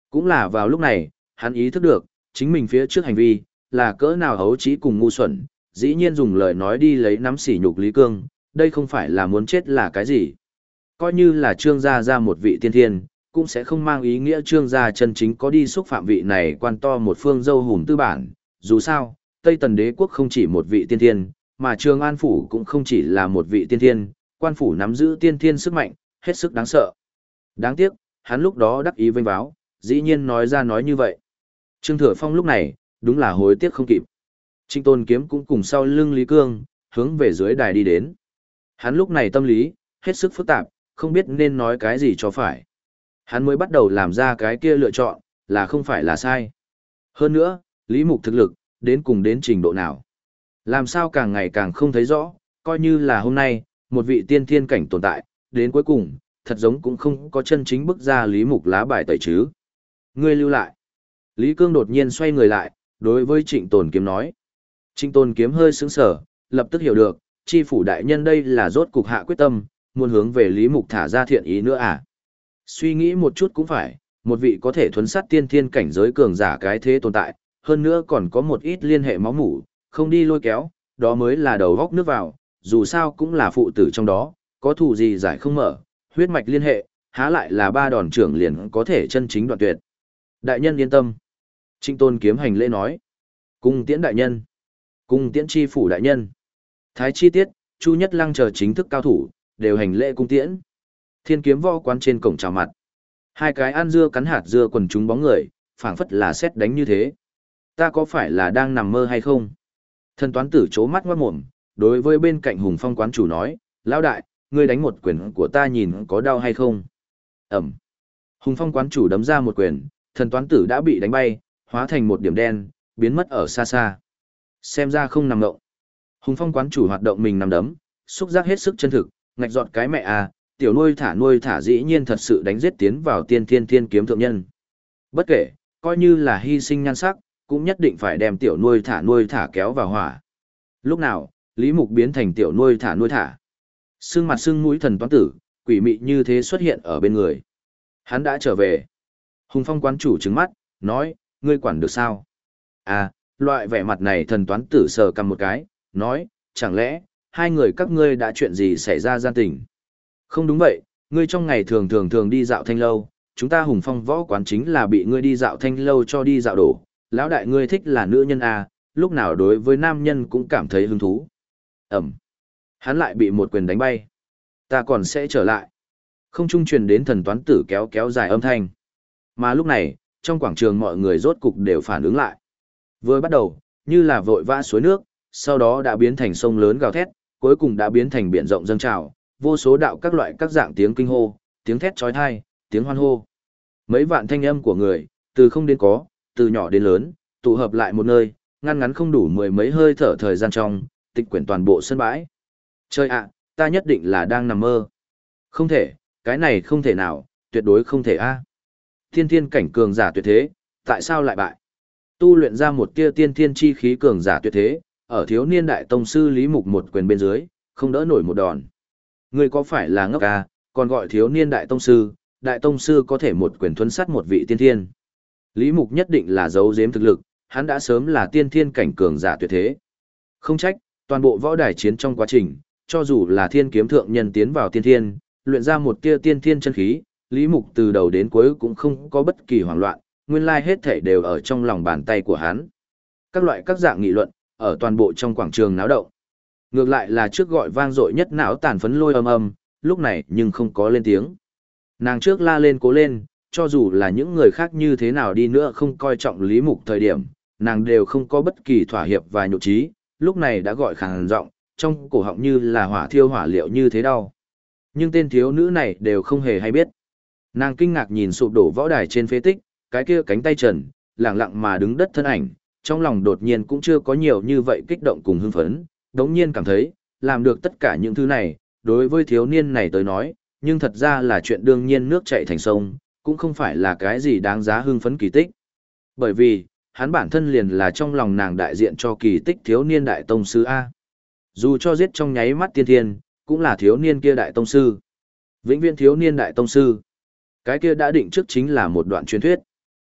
Cũng là vào lúc này, hắn ý thức được, chính mình phía trước hành vi, là cỡ nào hấu trí cùng ngu xuẩn, dĩ nhiên dùng lời nói đi lấy nắm sỉ nhục Lý Cương, đây không phải là muốn chết là cái gì. Coi như là trương gia ra một vị tiên thiên, cũng sẽ không mang ý nghĩa trương gia chân chính có đi xúc phạm vị này quan to một phương dâu hùm tư bản. Dù sao, Tây Tần đế quốc không chỉ một vị tiên thiên, mà Trường An Phủ cũng không chỉ là một vị tiên thiên, quan phủ nắm giữ tiên thiên sức mạnh, hết sức đáng sợ. Đáng tiếc, hắn lúc đó đắc ý vênh váo, dĩ nhiên nói ra nói như vậy. Trương Thừa Phong lúc này, đúng là hối tiếc không kịp. Trịnh Tôn Kiếm cũng cùng sau lưng Lý Cương, hướng về dưới đài đi đến. Hắn lúc này tâm lý, hết sức phức tạp, không biết nên nói cái gì cho phải. Hắn mới bắt đầu làm ra cái kia lựa chọn, là không phải là sai. Hơn nữa, Lý Mục thực lực, đến cùng đến trình độ nào. Làm sao càng ngày càng không thấy rõ, coi như là hôm nay, một vị tiên thiên cảnh tồn tại, đến cuối cùng, thật giống cũng không có chân chính bức ra Lý Mục lá bài tẩy chứ. Ngươi lưu lại. Lý Cương đột nhiên xoay người lại, đối với Trịnh Tồn Kiếm nói. Trịnh Tồn Kiếm hơi sững sờ, lập tức hiểu được, chi phủ đại nhân đây là rốt cục hạ quyết tâm, muốn hướng về Lý Mục thả ra thiện ý nữa à. Suy nghĩ một chút cũng phải, một vị có thể thuấn sát tiên thiên cảnh giới cường giả cái thế tồn tại, hơn nữa còn có một ít liên hệ máu mủ, không đi lôi kéo, đó mới là đầu góc nước vào, dù sao cũng là phụ tử trong đó, có thù gì giải không mở, huyết mạch liên hệ, há lại là ba đòn trưởng liền có thể chân chính đoạn tuyệt. Đại nhân yên tâm. Trịnh Tôn Kiếm hành lễ nói. Cung tiễn đại nhân. Cung tiễn chi phủ đại nhân. Thái chi tiết, Chu Nhất Lăng chờ chính thức cao thủ, đều hành lễ cung tiễn. Thiên Kiếm Võ quán trên cổng chào mặt. Hai cái ăn dưa cắn hạt dưa quần chúng bóng người, phảng phất là sét đánh như thế. Ta có phải là đang nằm mơ hay không? Thần toán tử chố mắt ngoát mồm, đối với bên cạnh Hùng Phong quán chủ nói, lão đại, ngươi đánh một quyền của ta nhìn có đau hay không? Ẩm. Hùng Phong quán chủ đấm ra một quyền, thần toán tử đã bị đánh bay, hóa thành một điểm đen, biến mất ở xa xa. Xem ra không nằm ngộng. Hùng Phong quán chủ hoạt động mình nằm đấm, xúc giác hết sức chân thực, ngạch giọt cái mẹ à, tiểu nuôi thả dĩ nhiên thật sự đánh giết tiến vào tiên thiên thiên kiếm thượng nhân. Bất kể, coi như là hy sinh nhan sắc, cũng nhất định phải đem tiểu nuôi thả kéo vào hỏa. Lúc nào, Lý Mục biến thành tiểu nuôi thả. Sưng mặt sưng mũi thần toán tử, quỷ mị như thế xuất hiện ở bên người. Hắn đã trở về. Hùng Phong quán chủ trừng mắt, nói, ngươi quản được sao? À, loại vẻ mặt này thần toán tử sờ cầm một cái, nói, chẳng lẽ, hai người các ngươi đã chuyện gì xảy ra gian tình? Không đúng vậy, ngươi trong ngày thường đi dạo thanh lâu, chúng ta Hùng Phong võ quán chính là bị ngươi đi dạo thanh lâu cho đi dạo đổ. Lão đại ngươi thích là nữ nhân à, lúc nào đối với nam nhân cũng cảm thấy hứng thú. Ẩm. Hắn lại bị một quyền đánh bay. Ta còn sẽ trở lại. Không trung truyền đến thần toán tử kéo dài âm thanh. Mà lúc này, trong quảng trường mọi người rốt cục đều phản ứng lại. Vừa bắt đầu, như là vội vã suối nước, sau đó đã biến thành sông lớn gào thét, cuối cùng đã biến thành biển rộng dâng trào, vô số đạo các loại các dạng tiếng kinh hô, tiếng thét chói tai, tiếng hoan hô. Mấy vạn thanh âm của người, từ không đến có, từ nhỏ đến lớn, tụ hợp lại một nơi, ngăn ngắn không đủ mười mấy hơi thở thời gian trong, tịch quyển toàn bộ sân bãi. Trời ạ, ta nhất định là đang nằm mơ. Không thể, cái này không thể nào, tuyệt đối không thể a. Tiên thiên cảnh cường giả tuyệt thế, tại sao lại bại? Tu luyện ra một tia tiên thiên chi khí cường giả tuyệt thế, ở thiếu niên đại tông sư Lý Mục một quyền bên dưới, không đỡ nổi một đòn. Ngươi có phải là ngốc à, còn gọi thiếu niên đại tông sư có thể một quyền thuấn sát một vị tiên thiên. Lý Mục nhất định là giấu giếm thực lực, hắn đã sớm là tiên thiên cảnh cường giả tuyệt thế. Không trách, toàn bộ võ đài chiến trong quá trình, cho dù là thiên kiếm thượng nhân tiến vào tiên thiên, luyện ra một tia tiên thiên chân khí, Lý Mục từ đầu đến cuối cũng không có bất kỳ hoảng loạn, nguyên lai hết thảy đều ở trong lòng bàn tay của hắn. Các loại các dạng nghị luận, ở toàn bộ trong quảng trường náo động. Ngược lại là trước gọi vang dội nhất não tàn phấn lôi âm, lúc này nhưng không có lên tiếng. Nàng trước la lên cố lên, cho dù là những người khác như thế nào đi nữa không coi trọng Lý Mục thời điểm, nàng đều không có bất kỳ thỏa hiệp và nhục trí, lúc này đã gọi khàn giọng, trong cổ họng như là hỏa thiêu hỏa liệu như thế đau. Nhưng tên thiếu nữ này đều không hề hay biết. Nàng kinh ngạc nhìn sụp đổ võ đài trên phế tích, cái kia cánh tay trần, lặng lặng mà đứng đất thân ảnh, trong lòng đột nhiên cũng chưa có nhiều như vậy kích động cùng hưng phấn, đống nhiên cảm thấy, làm được tất cả những thứ này, đối với thiếu niên này tới nói, nhưng thật ra là chuyện đương nhiên nước chảy thành sông, cũng không phải là cái gì đáng giá hưng phấn kỳ tích. Bởi vì, hắn bản thân liền là trong lòng nàng đại diện cho kỳ tích thiếu niên đại tông sư A. Dù cho giết trong nháy mắt tiên thiên, cũng là thiếu niên kia đại tông sư. Vĩnh viễn thiếu niên đại tông sư. Cái kia đã định trước chính là một đoạn truyền thuyết.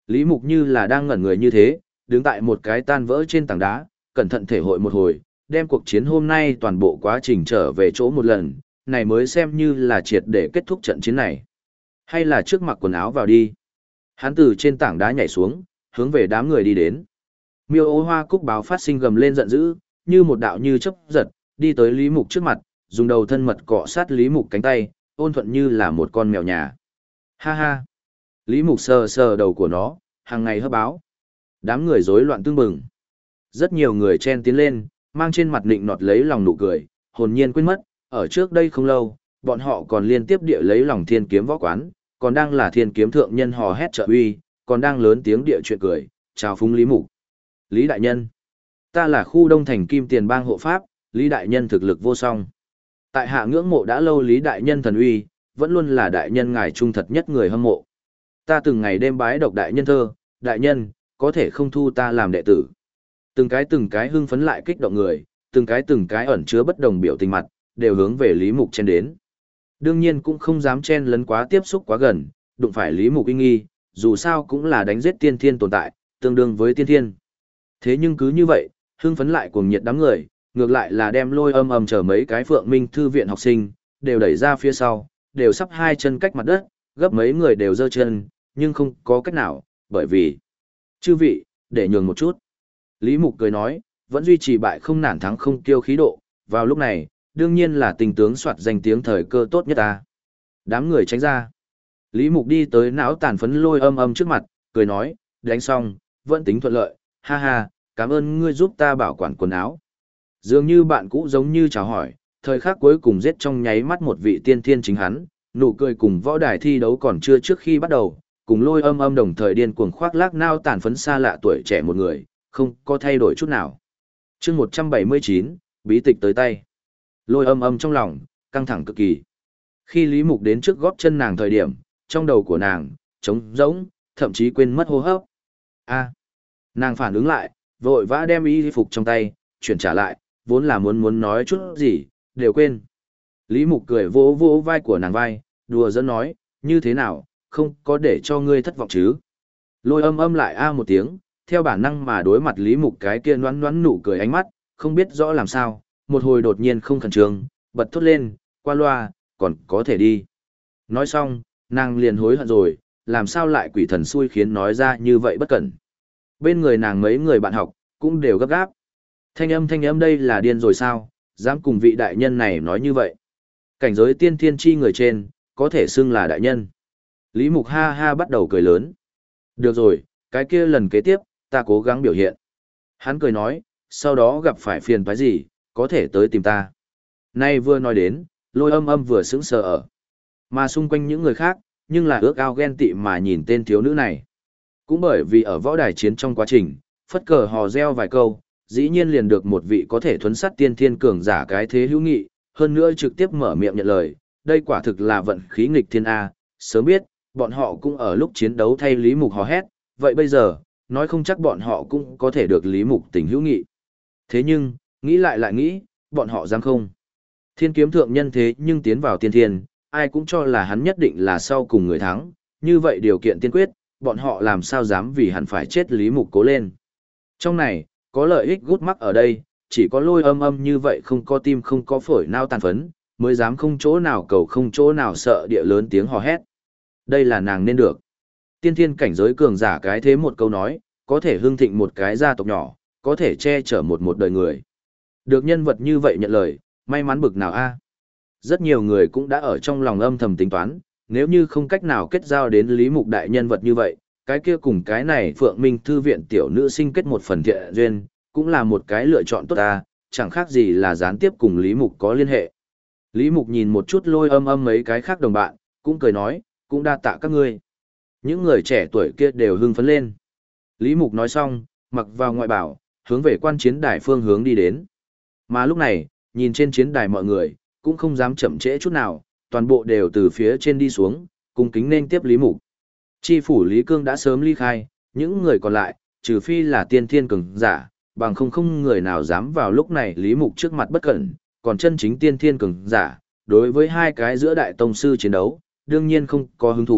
Lý Mục như là đang ngẩn người như thế, đứng tại một cái tan vỡ trên tảng đá, cẩn thận thể hội một hồi, đem cuộc chiến hôm nay toàn bộ quá trình trở về chỗ một lần, này mới xem như là triệt để kết thúc trận chiến này. Hay là trước mặc quần áo vào đi. Hắn từ trên tảng đá nhảy xuống, hướng về đám người đi đến. Miêu Ô Hoa Cúc báo phát sinh gầm lên giận dữ, như một đạo như chớp giật, đi tới Lý Mục trước mặt, dùng đầu thân mật cọ sát Lý Mục cánh tay, ôn thuận như là một con mèo nhà. Ha ha. Lý Mục sờ sờ đầu của nó, hàng ngày hấp báo. Đám người rối loạn tương bừng. Rất nhiều người chen tiến lên, mang trên mặt nịnh nọt lấy lòng nụ cười, hồn nhiên quên mất, ở trước đây không lâu, bọn họ còn liên tiếp địa lấy lòng Thiên Kiếm võ quán, còn đang là Thiên Kiếm thượng nhân hò hét trợ uy, còn đang lớn tiếng địa chuyện cười, chào phúng Lý Mục. Lý đại nhân, ta là khu Đông Thành Kim Tiền Bang hộ pháp, Lý đại nhân thực lực vô song. Tại hạ ngưỡng mộ đã lâu Lý đại nhân thần uy, vẫn luôn là đại nhân ngài trung thật nhất người hâm mộ. Ta từng ngày đêm bái đọc đại nhân thơ, đại nhân, có thể không thu ta làm đệ tử. Từng cái hưng phấn lại kích động người, từng cái ẩn chứa bất đồng biểu tình mặt, đều hướng về Lý Mục chen đến. Đương nhiên cũng không dám chen lấn quá tiếp xúc quá gần, đụng phải Lý Mục uy nghi, dù sao cũng là đánh giết tiên thiên tồn tại, tương đương với tiên thiên. Thế nhưng cứ như vậy, hưng phấn lại cuồng nhiệt đám người, ngược lại là đem Lôi Âm Âm chờ mấy cái Phượng Minh thư viện học sinh, đều đẩy ra phía sau, đều sắp hai chân cách mặt đất, gấp mấy người đều giơ chân, nhưng không có cách nào, bởi vì chư vị, để nhường một chút. Lý Mục cười nói, vẫn duy trì bại không nản thắng không kiêu khí độ, vào lúc này, đương nhiên là tình tướng soạt danh tiếng thời cơ tốt nhất ta. Đám người tránh ra. Lý Mục đi tới não tàn phấn Lôi Âm Âm trước mặt, cười nói, đánh xong, vẫn tính thuận lợi, ha ha, cảm ơn ngươi giúp ta bảo quản quần áo. Dường như bạn cũ giống như chào hỏi, thời khắc cuối cùng giết trong nháy mắt một vị tiên thiên chính hắn, nụ cười cùng võ đài thi đấu còn chưa trước khi bắt đầu, cùng Lôi Âm Âm đồng thời điên cuồng khoác lác nao tàn phấn xa lạ tuổi trẻ một người, không có thay đổi chút nào. Chương 179, bí tịch tới tay. Lôi Âm Âm trong lòng căng thẳng cực kỳ. Khi Lý Mục đến trước gót chân nàng thời điểm, trong đầu của nàng trống rỗng, thậm chí quên mất hô hấp. A. Nàng phản ứng lại, vội vã đem y phục trong tay chuyển trả lại, vốn là muốn nói chút gì, đều quên. Lý Mục cười vỗ vỗ vai của nàng vai, đùa giỡn nói, như thế nào, không có để cho ngươi thất vọng chứ. Lôi Âm Âm lại a một tiếng, theo bản năng mà đối mặt Lý Mục cái kia noãn noãn nụ cười ánh mắt, không biết rõ làm sao, một hồi đột nhiên không khẩn trương, bật thốt lên, qua loa, còn có thể đi. Nói xong, nàng liền hối hận rồi, làm sao lại quỷ thần xui khiến nói ra như vậy bất cẩn. Bên người nàng mấy người bạn học, cũng đều gấp gáp. Thanh âm đây là điên rồi sao, dám cùng vị đại nhân này nói như vậy. Cảnh giới tiên thiên chi người trên, có thể xưng là đại nhân. Lý Mục ha ha bắt đầu cười lớn. Được rồi, cái kia lần kế tiếp, ta cố gắng biểu hiện. Hắn cười nói, sau đó gặp phải phiền toái gì, có thể tới tìm ta. Nay vừa nói đến, Lôi Âm Âm vừa sững sờ ở. Mà xung quanh những người khác, nhưng là ước ao ghen tị mà nhìn tên thiếu nữ này. Cũng bởi vì ở võ đài chiến trong quá trình, phất cờ hò reo vài câu, dĩ nhiên liền được một vị có thể thuấn sát tiên thiên cường giả cái thế hữu nghị, hơn nữa trực tiếp mở miệng nhận lời, đây quả thực là vận khí nghịch thiên A, sớm biết, bọn họ cũng ở lúc chiến đấu thay Lý Mục hò hét, vậy bây giờ, nói không chắc bọn họ cũng có thể được Lý Mục tình hữu nghị. Thế nhưng, nghĩ lại nghĩ, bọn họ dám không. Thiên kiếm thượng nhân thế nhưng tiến vào tiên thiên, ai cũng cho là hắn nhất định là sau cùng người thắng, như vậy điều kiện tiên quyết, bọn họ làm sao dám vì hắn phải chết Lý Mục cố lên. Trong này, có lợi ích gút mắc ở đây, chỉ có Lôi Âm Âm như vậy không có tim không có phổi nao tàn phấn, mới dám không chỗ nào cầu không chỗ nào sợ địa lớn tiếng hò hét. Đây là nàng nên được. Tiên thiên cảnh giới cường giả cái thế một câu nói, có thể hưng thịnh một cái gia tộc nhỏ, có thể che chở một đời người. Được nhân vật như vậy nhận lời, may mắn bực nào a. Rất nhiều người cũng đã ở trong lòng âm thầm tính toán, nếu như không cách nào kết giao đến Lý Mục đại nhân vật như vậy, cái kia cùng cái này Phượng Minh thư viện tiểu nữ sinh kết một phần thiện duyên, cũng là một cái lựa chọn tốt ta, chẳng khác gì là gián tiếp cùng Lý Mục có liên hệ. Lý Mục nhìn một chút Lôi Âm Âm mấy cái khác đồng bạn, cũng cười nói, cũng đa tạ các ngươi. Những người trẻ tuổi kia đều hưng phấn lên. Lý Mục nói xong, mặc vào ngoại bảo, hướng về quan chiến đài phương hướng đi đến. Mà lúc này, nhìn trên chiến đài mọi người, cũng không dám chậm trễ chút nào, toàn bộ đều từ phía trên đi xuống, cung kính nên tiếp Lý Mục. Chi phủ Lý Cương đã sớm ly khai, những người còn lại, trừ phi là tiên thiên cường giả, bằng không người nào dám vào lúc này Lý Mục trước mặt bất cẩn, còn chân chính tiên thiên cường giả, đối với hai cái giữa đại tông sư chiến đấu, đương nhiên không có hứng thú,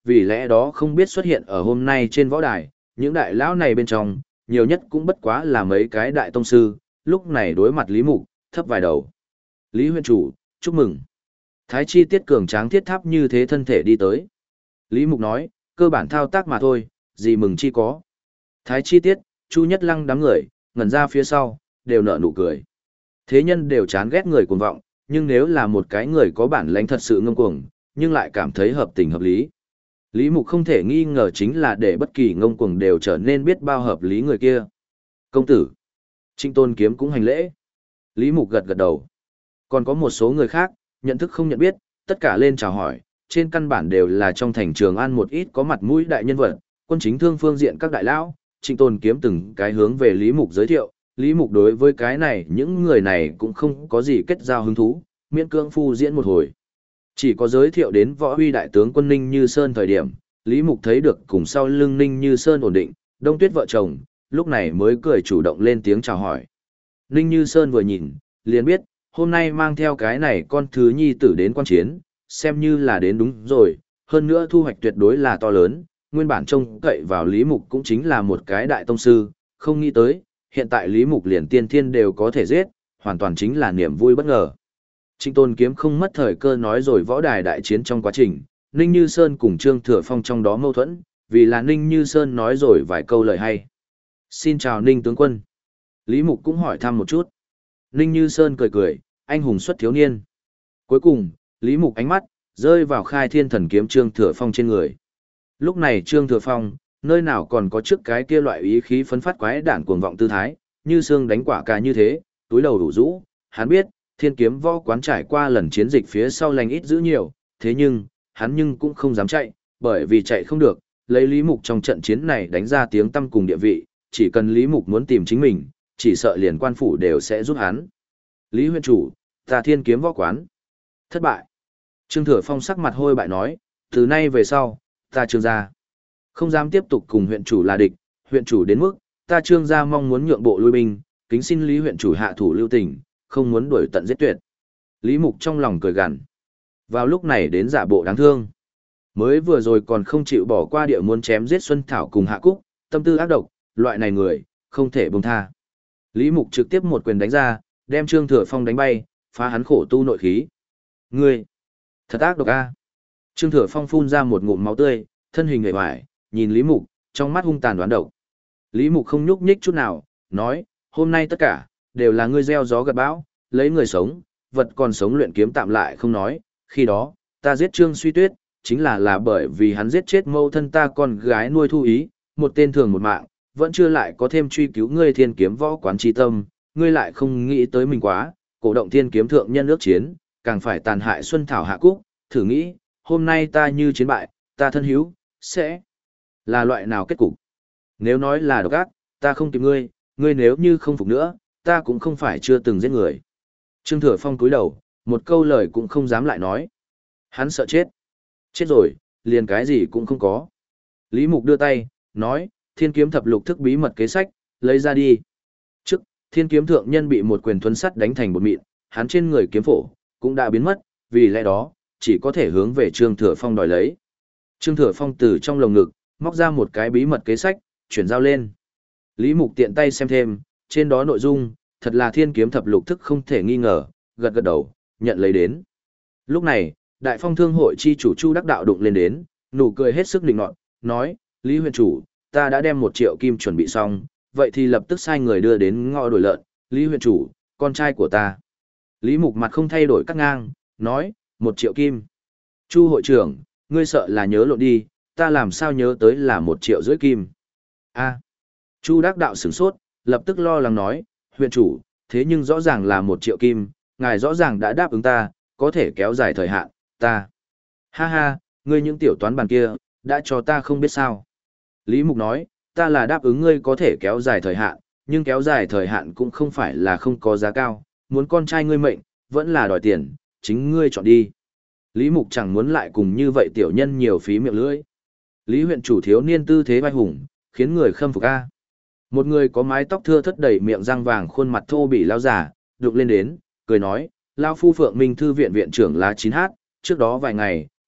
vì lẽ đó không biết xuất hiện ở hôm nay trên võ đài, những đại lão này bên trong, nhiều nhất cũng bất quá là mấy cái đại tông sư, lúc này đối mặt Lý Mục, thấp vài đầu. Lý huyện chủ, chúc mừng. Thái chi tiết cường tráng thiết tháp như thế thân thể đi tới. Lý Mục nói, cơ bản thao tác mà thôi, gì mừng chi có. Thái chi tiết, Chu Nhất Lăng đám người, ngẩn ra phía sau, đều nở nụ cười. Thế nhân đều chán ghét người cuồng vọng, nhưng nếu là một cái người có bản lãnh thật sự ngông cuồng, nhưng lại cảm thấy hợp tình hợp lý. Lý Mục không thể nghi ngờ chính là để bất kỳ ngông cuồng đều trở nên biết bao hợp lý người kia. Công tử. Trịnh Tôn Kiếm cũng hành lễ. Lý Mục gật gật đầu. Còn có một số người khác, nhận thức không nhận biết, tất cả lên chào hỏi, trên căn bản đều là trong thành Trường An một ít có mặt mũi đại nhân vật, quân chính thương phương diện các đại lão, Trịnh Tôn Kiếm từng cái hướng về Lý Mục giới thiệu, Lý Mục đối với cái này những người này cũng không có gì kết giao hứng thú, miễn cưỡng phu diễn một hồi. Chỉ có giới thiệu đến võ huy đại tướng quân Ninh Như Sơn thời điểm, Lý Mục thấy được cùng sau lưng Ninh Như Sơn ổn định, Đông Tuyết vợ chồng, lúc này mới cười chủ động lên tiếng chào hỏi. Ninh Như Sơn vừa nhìn, liền biết, hôm nay mang theo cái này con thứ nhi tử đến quan chiến, xem như là đến đúng rồi, hơn nữa thu hoạch tuyệt đối là to lớn, nguyên bản trông cậy vào Lý Mục cũng chính là một cái đại tông sư, không nghĩ tới, hiện tại Lý Mục liền tiên thiên đều có thể giết, hoàn toàn chính là niềm vui bất ngờ. Trịnh Tôn Kiếm không mất thời cơ nói rồi võ đài đại chiến trong quá trình, Ninh Như Sơn cùng Trương Thừa Phong trong đó mâu thuẫn, vì là Ninh Như Sơn nói rồi vài câu lời hay. Xin chào Ninh tướng quân. Lý Mục cũng hỏi thăm một chút. Ninh Như Sơn cười cười, anh hùng xuất thiếu niên. Cuối cùng, Lý Mục ánh mắt, rơi vào khai thiên thần kiếm Trương Thừa Phong trên người. Lúc này Trương Thừa Phong, nơi nào còn có trước cái kia loại ý khí phấn phát quái đản cuồng vọng tư thái, như xương đánh quả cà như thế, túi đầu đủ rũ, hắn biết, thiên kiếm võ quán trải qua lần chiến dịch phía sau lành ít giữ nhiều, thế nhưng, hắn cũng không dám chạy, bởi vì chạy không được, lấy Lý Mục trong trận chiến này đánh ra tiếng tăm cùng địa vị, chỉ cần Lý Mục muốn tìm chính mình, chỉ sợ liền quan phủ đều sẽ giúp hắn. Lý huyện chủ, ta thiên kiếm võ quán. Thất bại. Trương Thừa Phong sắc mặt hôi bại nói, từ nay về sau, ta Trương gia không dám tiếp tục cùng huyện chủ là địch, huyện chủ đến mức, ta Trương gia mong muốn nhượng bộ lui binh, kính xin Lý huyện chủ hạ thủ lưu tình, không muốn đuổi tận giết tuyệt. Lý Mục trong lòng cười gằn. Vào lúc này đến giả bộ đáng thương. Mới vừa rồi còn không chịu bỏ qua địa muốn chém giết Xuân Thảo cùng Hạ Cúc, tâm tư ác độc, loại này người, không thể buông tha. Lý Mục trực tiếp một quyền đánh ra, đem Trương Thừa Phong đánh bay, phá hắn khổ tu nội khí. Ngươi, thật ác độc a. Trương Thừa Phong phun ra một ngụm máu tươi, thân hình người hoài, nhìn Lý Mục, trong mắt hung tàn đoán độc. Lý Mục không nhúc nhích chút nào, nói, hôm nay tất cả, đều là ngươi gieo gió gặt bão, lấy người sống, vật còn sống luyện kiếm tạm lại không nói, khi đó, ta giết Trương Suy Tuyết, chính là bởi vì hắn giết chết mâu thân ta con gái nuôi Thu Ý, một tên thường một mạng, vẫn chưa lại có thêm truy cứu ngươi thiên kiếm võ quán chi tâm, ngươi lại không nghĩ tới mình quá, cổ động thiên kiếm thượng nhân ước chiến, càng phải tàn hại Xuân Thảo Hạ Cúc, thử nghĩ, hôm nay ta như chiến bại, ta thân hữu, sẽ là loại nào kết cục? Nếu nói là độc ác, ta không kịp ngươi, ngươi nếu như không phục nữa, ta cũng không phải chưa từng giết người. Trương Thừa Phong cúi đầu, một câu lời cũng không dám lại nói. Hắn sợ chết. Chết rồi, liền cái gì cũng không có. Lý Mục đưa tay, nói, thiên kiếm thập lục thức bí mật kế sách, lấy ra đi. Trước, thiên kiếm thượng nhân bị một quyền thuấn sắt đánh thành bột mịn, hắn trên người kiếm phổ, cũng đã biến mất, vì lẽ đó, chỉ có thể hướng về Trương Thừa Phong đòi lấy. Trương Thừa Phong từ trong lồng ngực, móc ra một cái bí mật kế sách, chuyển giao lên. Lý Mục tiện tay xem thêm, trên đó nội dung, thật là thiên kiếm thập lục thức không thể nghi ngờ, gật gật đầu, nhận lấy đến. Lúc này, Đại Phong Thương hội chi chủ Chu Đắc Đạo đụng lên đến, nụ cười hết sức định nọt, nói, Lý huyện chủ, ta đã đem 1 triệu kim chuẩn bị xong, vậy thì lập tức sai người đưa đến ngõ đổi lợn, Lý huyện chủ, con trai của ta. Lý Mục mặt không thay đổi cắt ngang, nói, 1 triệu kim. Chu hội trưởng, ngươi sợ là nhớ lộn đi, ta làm sao nhớ tới là 1,5 triệu kim. A. Chu Đắc Đạo sửng sốt, lập tức lo lắng nói, huyện chủ, thế nhưng rõ ràng là 1 triệu kim, ngài rõ ràng đã đáp ứng ta, có thể kéo dài thời hạn, ta. Ha ha, ngươi những tiểu toán bàn kia, đã cho ta không biết sao. Lý Mục nói, ta là đáp ứng ngươi có thể kéo dài thời hạn, nhưng kéo dài thời hạn cũng không phải là không có giá cao, muốn con trai ngươi mệnh, vẫn là đòi tiền, chính ngươi chọn đi. Lý Mục chẳng muốn lại cùng như vậy tiểu nhân nhiều phí miệng lưỡi. Lý huyện chủ thiếu niên tư thế vai hùng, khiến người khâm phục a. Một người có mái tóc thưa thất đầy miệng răng vàng khuôn mặt thô bỉ lao giả, đục lên đến, cười nói, lao phu Phượng Minh thư viện viện trưởng lá 9H, trước đó vài ngày,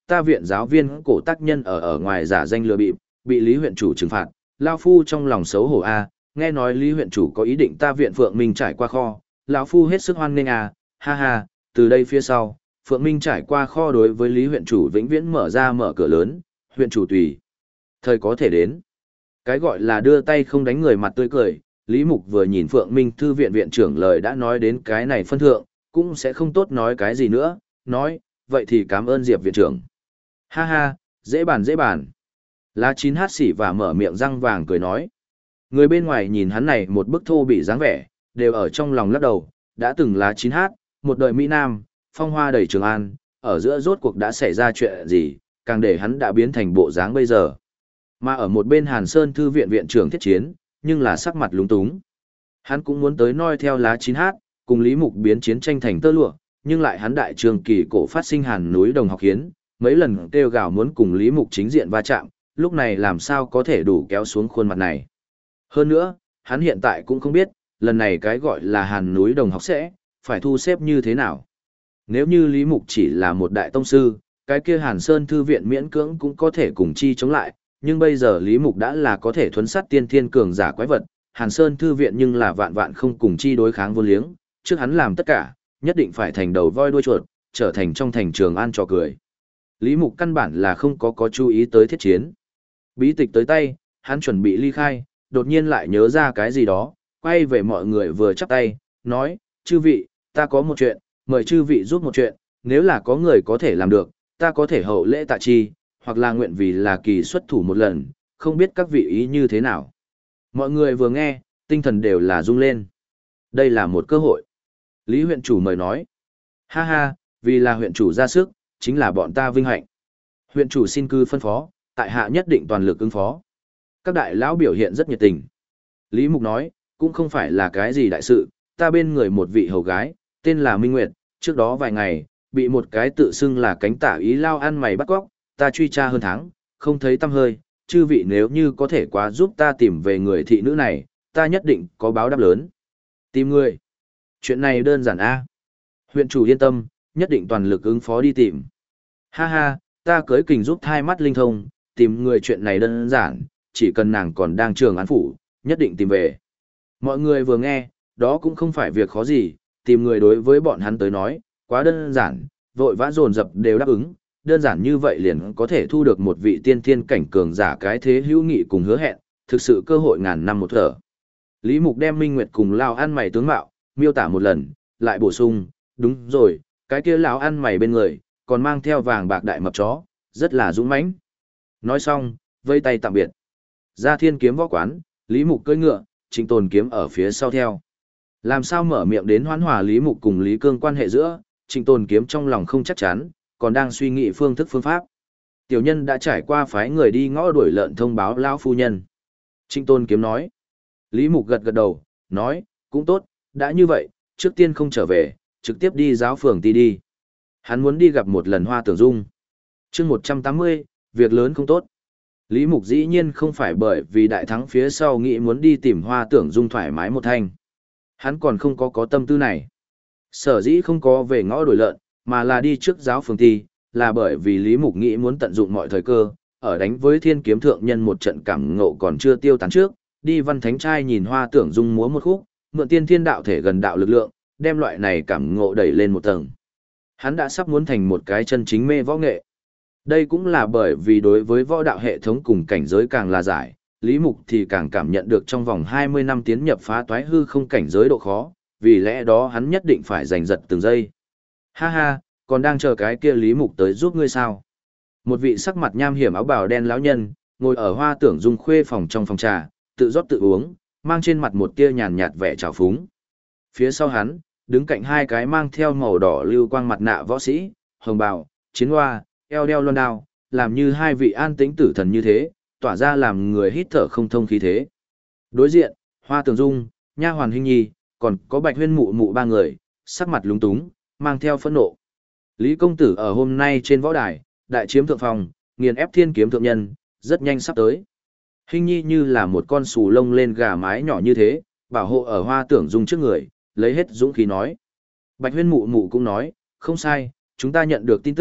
ta viện giáo viên cổ tác nhân ở ngoài giả danh lừa bịp, bị Lý huyện chủ trừng phạt, lão phu trong lòng xấu hổ a, nghe nói Lý huyện chủ có ý định ta viện Phượng Minh trải qua kho, lão phu hết sức hoan nghênh a, ha ha, từ đây phía sau, Phượng Minh trải qua kho đối với Lý huyện chủ vĩnh viễn mở cửa lớn, huyện chủ tùy thời có thể đến. Cái gọi là đưa tay không đánh người mặt tươi cười, Lý Mục vừa nhìn Phượng Minh thư viện viện trưởng lời đã nói đến cái này phân thượng, cũng sẽ không tốt nói cái gì nữa, nói, vậy thì cảm ơn Diệp viện trưởng. Ha ha, dễ bàn dễ bàn. Lá chín hát xỉ và mở miệng răng vàng cười nói. Người bên ngoài nhìn hắn này một bức thô bị dáng vẻ, đều ở trong lòng lắc đầu, đã từng lá chín hát, một đời Mỹ Nam, phong hoa đầy Trường An, ở giữa rốt cuộc đã xảy ra chuyện gì, càng để hắn đã biến thành bộ dáng bây giờ. Mà ở một bên Hàn Sơn thư viện viện trưởng Thiết Chiến, nhưng là sắc mặt lúng túng. Hắn cũng muốn tới noi theo lá chín hát, cùng Lý Mục biến chiến tranh thành tơ lụa, nhưng lại hắn đại trường kỳ cổ phát sinh Hàn núi đồng học hiến, mấy lần kêu gào muốn cùng Lý Mục chính diện va chạm, lúc này làm sao có thể đủ kéo xuống khuôn mặt này. Hơn nữa, hắn hiện tại cũng không biết, lần này cái gọi là Hàn núi đồng học sẽ phải thu xếp như thế nào. Nếu như Lý Mục chỉ là một đại tông sư, cái kia Hàn Sơn thư viện miễn cưỡng cũng có thể cùng chi chống lại, nhưng bây giờ Lý Mục đã là có thể thuấn sát tiên thiên cường giả quái vật, Hàn Sơn thư viện nhưng là vạn vạn không cùng chi đối kháng vô liếng, trước hắn làm tất cả, nhất định phải thành đầu voi đuôi chuột, trở thành trong thành Trường An trò cười. Lý Mục căn bản là không có chú ý tới Thiết Chiến. Bí tịch tới tay, hắn chuẩn bị ly khai, đột nhiên lại nhớ ra cái gì đó, quay về mọi người vừa chắp tay, nói, chư vị, ta có một chuyện, mời chư vị giúp một chuyện, nếu là có người có thể làm được, ta có thể hậu lễ tạ chi, hoặc là nguyện vì là kỳ xuất thủ một lần, không biết các vị ý như thế nào. Mọi người vừa nghe, tinh thần đều là rung lên. Đây là một cơ hội. Lý huyện chủ mời nói, ha ha, vì là huyện chủ ra sức, chính là bọn ta vinh hạnh. Huyện chủ xin cư phân phó, tại hạ nhất định toàn lực ứng phó. Các đại lão biểu hiện rất nhiệt tình. Lý Mục nói, cũng không phải là cái gì đại sự, ta bên người một vị hầu gái, tên là Minh Nguyệt, trước đó vài ngày, bị một cái tự xưng là cánh tả ý lao ăn mày bắt cóc, ta truy tra hơn tháng, không thấy tăm hơi, chư vị nếu như có thể quá giúp ta tìm về người thị nữ này, ta nhất định có báo đáp lớn. Tìm người. Chuyện này đơn giản a. Huyện chủ yên tâm, nhất định toàn lực ứng phó đi tìm. Ha ha, ta cưới kình giúp thai mắt linh thông, tìm người chuyện này đơn giản, chỉ cần nàng còn đang Trường Án phủ, nhất định tìm về. Mọi người vừa nghe, đó cũng không phải việc khó gì, tìm người đối với bọn hắn tới nói, quá đơn giản, vội vã dồn dập đều đáp ứng, đơn giản như vậy liền có thể thu được một vị tiên thiên cảnh cường giả cái thế hữu nghị cùng hứa hẹn, thực sự cơ hội ngàn năm một thở. Lý Mục đem Minh Nguyệt cùng lao ăn mày tướng mạo, miêu tả một lần, lại bổ sung, đúng rồi, cái kia lão ăn mày bên người, còn mang theo vàng bạc đại mập chó, rất là dũng mãnh. Nói xong, vây tay tạm biệt. Ra Thiên kiếm võ quán, Lý Mục cưỡi ngựa, Trịnh Tồn kiếm ở phía sau theo. Làm sao mở miệng đến hoán hòa Lý Mục cùng Lý Cương quan hệ giữa, Trịnh Tồn kiếm trong lòng không chắc chắn, còn đang suy nghĩ phương thức phương pháp. Tiểu nhân đã trải qua phái người đi ngõ đuổi lợn thông báo lão phu nhân. Trịnh Tồn kiếm nói. Lý Mục gật gật đầu, nói, cũng tốt, đã như vậy, trước tiên không trở về, trực tiếp đi giáo phường ti đi. Hắn muốn đi gặp một lần Hoa Tưởng Dung. chương 180, việc lớn không tốt. Lý Mục dĩ nhiên không phải bởi vì đại thắng phía sau nghĩ muốn đi tìm Hoa Tưởng Dung thoải mái một thanh. Hắn còn không có tâm tư này. Sở dĩ không có về ngõ đuổi lợn, mà là đi trước giáo phường ti, là bởi vì Lý Mục nghĩ muốn tận dụng mọi thời cơ, ở đánh với Thiên kiếm thượng nhân một trận cảm ngộ còn chưa tiêu tán trước, đi Văn Thánh trai nhìn Hoa Tưởng Dung múa một khúc, mượn tiên thiên đạo thể gần đạo lực lượng, đem loại này cảm ngộ đẩy lên một tầng. Hắn đã sắp muốn thành một cái chân chính mê võ nghệ. Đây cũng là bởi vì đối với võ đạo hệ thống cùng cảnh giới càng là giải, Lý Mục thì càng cảm nhận được trong vòng 20 năm tiến nhập phá toái hư không cảnh giới độ khó, vì lẽ đó hắn nhất định phải giành giật từng giây. Ha ha, còn đang chờ cái kia Lý Mục tới giúp ngươi sao? Một vị sắc mặt nham hiểm áo bào đen lão nhân, ngồi ở Hoa Tưởng Dung khuê phòng trong phòng trà, tự rót tự uống, mang trên mặt một tia nhàn nhạt vẻ trào phúng. Phía sau hắn, đứng cạnh hai cái mang theo màu đỏ lưu quang mặt nạ võ sĩ, hồng bào, chiến hoa, eo đeo loan đao, làm như hai vị an tĩnh tử thần như thế, tỏa ra làm người hít thở không thông khí thế. Đối diện, Hoa Tưởng Dung, Nha Hoàn Hinh Nhi, còn có Bạch Huyên mụ mụ ba người, sắc mặt lúng túng, mang theo phẫn nộ. Lý công tử ở hôm nay trên võ đài, đại chiếm thượng phòng, nghiền ép Thiên kiếm thượng nhân, rất nhanh sắp tới. Hinh Nhi như là một con sù lông lên gà mái nhỏ như thế, bảo hộ ở Hoa Tưởng Dung trước người, lấy hết dũng khí nói. Bạch Huyên mụ mụ cũng nói, không sai, chúng ta nhận được tin tức,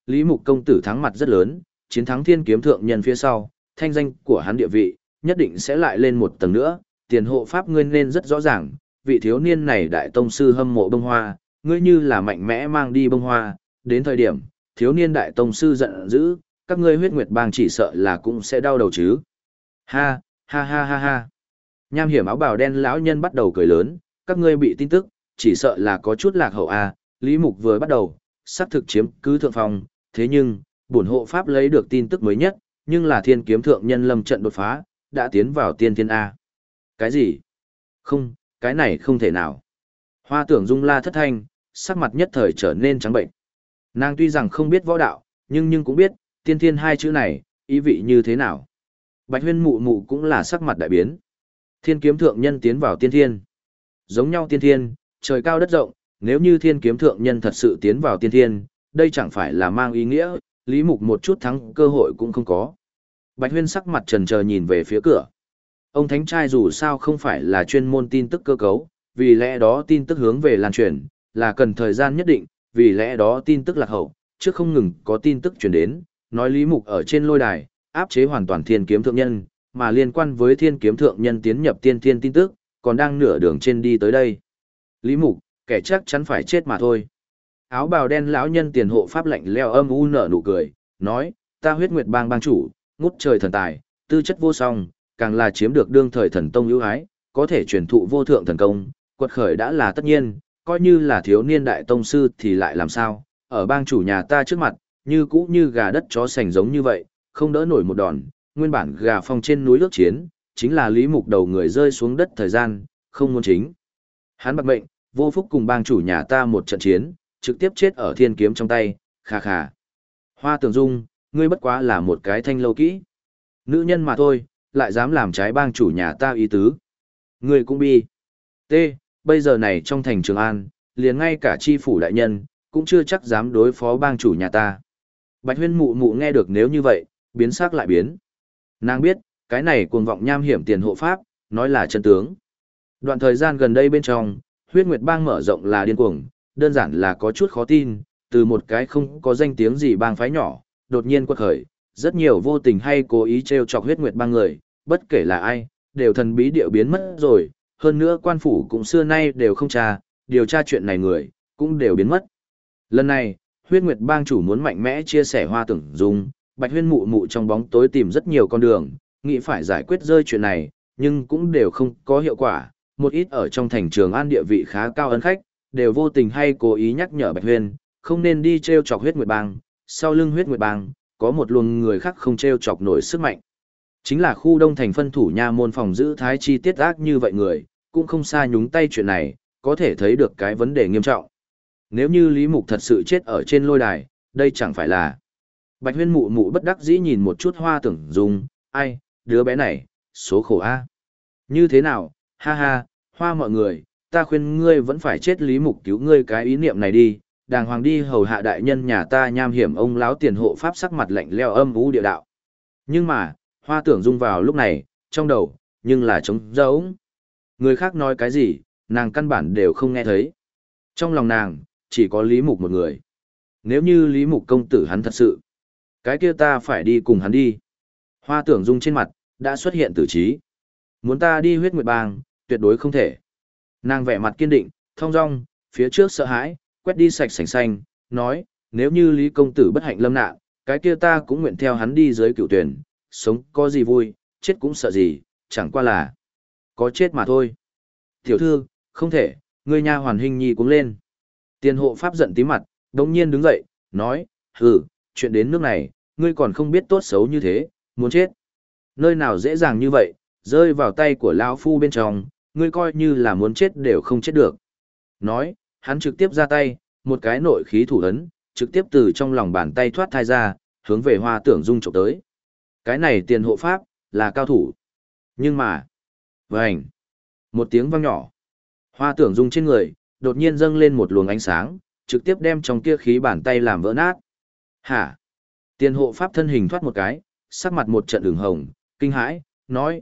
Lý Mục công tử thắng mặt rất lớn, chiến thắng thiên kiếm thượng nhân phía sau, thanh danh của hắn địa vị, nhất định sẽ lại lên một tầng nữa, tiền hộ pháp ngươi nên rất rõ ràng, vị thiếu niên này đại tông sư hâm mộ bông hoa, ngươi như là mạnh mẽ mang đi bông hoa, đến thời điểm, thiếu niên đại tông sư giận dữ, các ngươi huyết nguyệt bang chỉ sợ là cũng sẽ đau đầu chứ. Ha, ha ha ha ha. Nham hiểm áo bào đen lão nhân bắt đầu cười lớn, các ngươi bị tin tức, chỉ sợ là có chút lạc hậu à, Lý Mục vừa bắt đầu, xác thực chiếm cứ thượng phong, thế nhưng, bổn hộ pháp lấy được tin tức mới nhất, nhưng là thiên kiếm thượng nhân lâm trận đột phá, đã tiến vào tiên thiên A. Cái gì? Không, cái này không thể nào. Hoa tưởng dung la thất thanh, sắc mặt nhất thời trở nên trắng bệnh. Nàng tuy rằng không biết võ đạo, nhưng cũng biết, tiên thiên hai chữ này, ý vị như thế nào. Bạch huyên mụ mụ cũng là sắc mặt đại biến. Thiên kiếm thượng nhân tiến vào tiên thiên. Giống nhau tiên thiên, trời cao đất rộng, nếu như thiên kiếm thượng nhân thật sự tiến vào tiên thiên, đây chẳng phải là mang ý nghĩa, Lý Mục một chút thắng cơ hội cũng không có. Bạch huyên sắc mặt trần chờ nhìn về phía cửa. Ông thánh trai dù sao không phải là chuyên môn tin tức cơ cấu, vì lẽ đó tin tức hướng về lan truyền, là cần thời gian nhất định, vì lẽ đó tin tức lạc hậu, trước không ngừng có tin tức truyền đến, nói Lý Mục ở trên lôi đài, áp chế hoàn toàn thiên kiếm thượng nhân, mà liên quan với thiên kiếm thượng nhân tiến nhập tiên thiên tin tức, còn đang nửa đường trên đi tới đây. Lý Mục, kẻ chắc chắn phải chết mà thôi. Áo bào đen lão nhân tiền hộ pháp lạnh leo âm u nở nụ cười, nói, ta huyết nguyệt bang bang chủ, ngút trời thần tài, tư chất vô song, càng là chiếm được đương thời thần tông ưu ái, có thể truyền thụ vô thượng thần công, quật khởi đã là tất nhiên, coi như là thiếu niên đại tông sư thì lại làm sao, ở bang chủ nhà ta trước mặt, như cũ như gà đất chó sành giống như vậy, không đỡ nổi một đòn, nguyên bản gà phong trên núi ước chiến, chính là Lý Mục đầu người rơi xuống đất thời gian, không muốn chính. Hắn bạc mệnh, vô phúc cùng bang chủ nhà ta một trận chiến, trực tiếp chết ở thiên kiếm trong tay, khà khà. Hoa Tường Dung, ngươi bất quá là một cái thanh lâu kỹ. Nữ nhân mà thôi, lại dám làm trái bang chủ nhà ta ý tứ. Ngươi cũng bi. T, bây giờ này trong thành Trường An, liền ngay cả chi phủ đại nhân, cũng chưa chắc dám đối phó bang chủ nhà ta. Bạch huyên mụ mụ nghe được nếu như vậy, biến sắc lại biến. Nàng biết, cái này cuồng vọng nham hiểm tiền hộ pháp, nói là chân tướng. Đoạn thời gian gần đây bên trong, huyết nguyệt bang mở rộng là điên cuồng, đơn giản là có chút khó tin, từ một cái không có danh tiếng gì bang phái nhỏ, đột nhiên quật khởi, rất nhiều vô tình hay cố ý trêu chọc huyết nguyệt bang người, bất kể là ai, đều thần bí điệu biến mất rồi, hơn nữa quan phủ cũng xưa nay đều không điều tra chuyện này người, cũng đều biến mất. Lần này, huyết nguyệt bang chủ muốn mạnh mẽ chia sẻ Hoa Tưởng Dung, Bạch huyên mụ mụ trong bóng tối tìm rất nhiều con đường, nghĩ phải giải quyết rơi chuyện này, nhưng cũng đều không có hiệu quả, một ít ở trong thành Trường An địa vị khá cao ấn khách, đều vô tình hay cố ý nhắc nhở Bạch huyên, không nên đi trêu chọc huyết nguyệt bang, sau lưng huyết nguyệt bang, có một luồng người khác không trêu chọc nổi sức mạnh. Chính là khu đông thành phân thủ nha môn phòng giữ thái chi tiết ác như vậy người, cũng không xa nhúng tay chuyện này, có thể thấy được cái vấn đề nghiêm trọng. Nếu như Lý Mục thật sự chết ở trên lôi đài, đây chẳng phải là... Bạch huyên mụ mụ bất đắc dĩ nhìn một chút Hoa Tưởng Dung, ai, đứa bé này, số khổ a. Như thế nào, ha ha, Hoa mọi người, ta khuyên ngươi vẫn phải chết Lý Mục cứu ngươi cái ý niệm này đi, đàng hoàng đi hầu hạ đại nhân nhà ta nham hiểm ông láo tiền hộ pháp sắc mặt lạnh leo âm u địa đạo. Nhưng mà, Hoa Tưởng Dung vào lúc này, trong đầu, nhưng là trống rỗng. Người khác nói cái gì, nàng căn bản đều không nghe thấy. Trong lòng nàng, chỉ có Lý Mục một người. Nếu như Lý Mục công tử hắn thật sự, cái kia ta phải đi cùng hắn đi. Hoa Tưởng Dung trên mặt, đã xuất hiện tử trí. Muốn ta đi huyết nguyệt bang, tuyệt đối không thể. Nàng vẻ mặt kiên định, thong dong, phía trước sợ hãi, quét đi sạch sành xanh, nói, nếu như Lý công tử bất hạnh lâm nạn, cái kia ta cũng nguyện theo hắn đi dưới cựu tuyển, sống có gì vui, chết cũng sợ gì, chẳng qua là có chết mà thôi. Tiểu thư, không thể, ngươi nha hoàn hình nhi cũng lên. Tiền hộ pháp giận tí mặt, đống nhiên đứng dậy, nói, hừ, chuyện đến nước này, ngươi còn không biết tốt xấu như thế, muốn chết. Nơi nào dễ dàng như vậy, rơi vào tay của lão phu bên trong, ngươi coi như là muốn chết đều không chết được. Nói, hắn trực tiếp ra tay, một cái nội khí thủ ấn, trực tiếp từ trong lòng bàn tay thoát thai ra, hướng về Hoa Tưởng Dung chụp tới. Cái này tiền hộ pháp, là cao thủ. Nhưng mà, vành, một tiếng vang nhỏ. Hoa Tưởng Dung trên người, đột nhiên dâng lên một luồng ánh sáng, trực tiếp đem trong kia khí bàn tay làm vỡ nát. Hả? Tiền hộ pháp thân hình thoát một cái, sắc mặt một trận ửng hồng, kinh hãi, nói,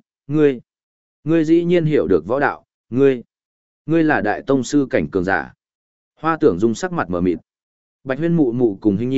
ngươi dĩ nhiên hiểu được võ đạo, ngươi là đại tông sư cảnh cường giả. Hoa Tưởng Dung sắc mặt mở mịt. Bạch huyên mụ mụ cùng hình nhi,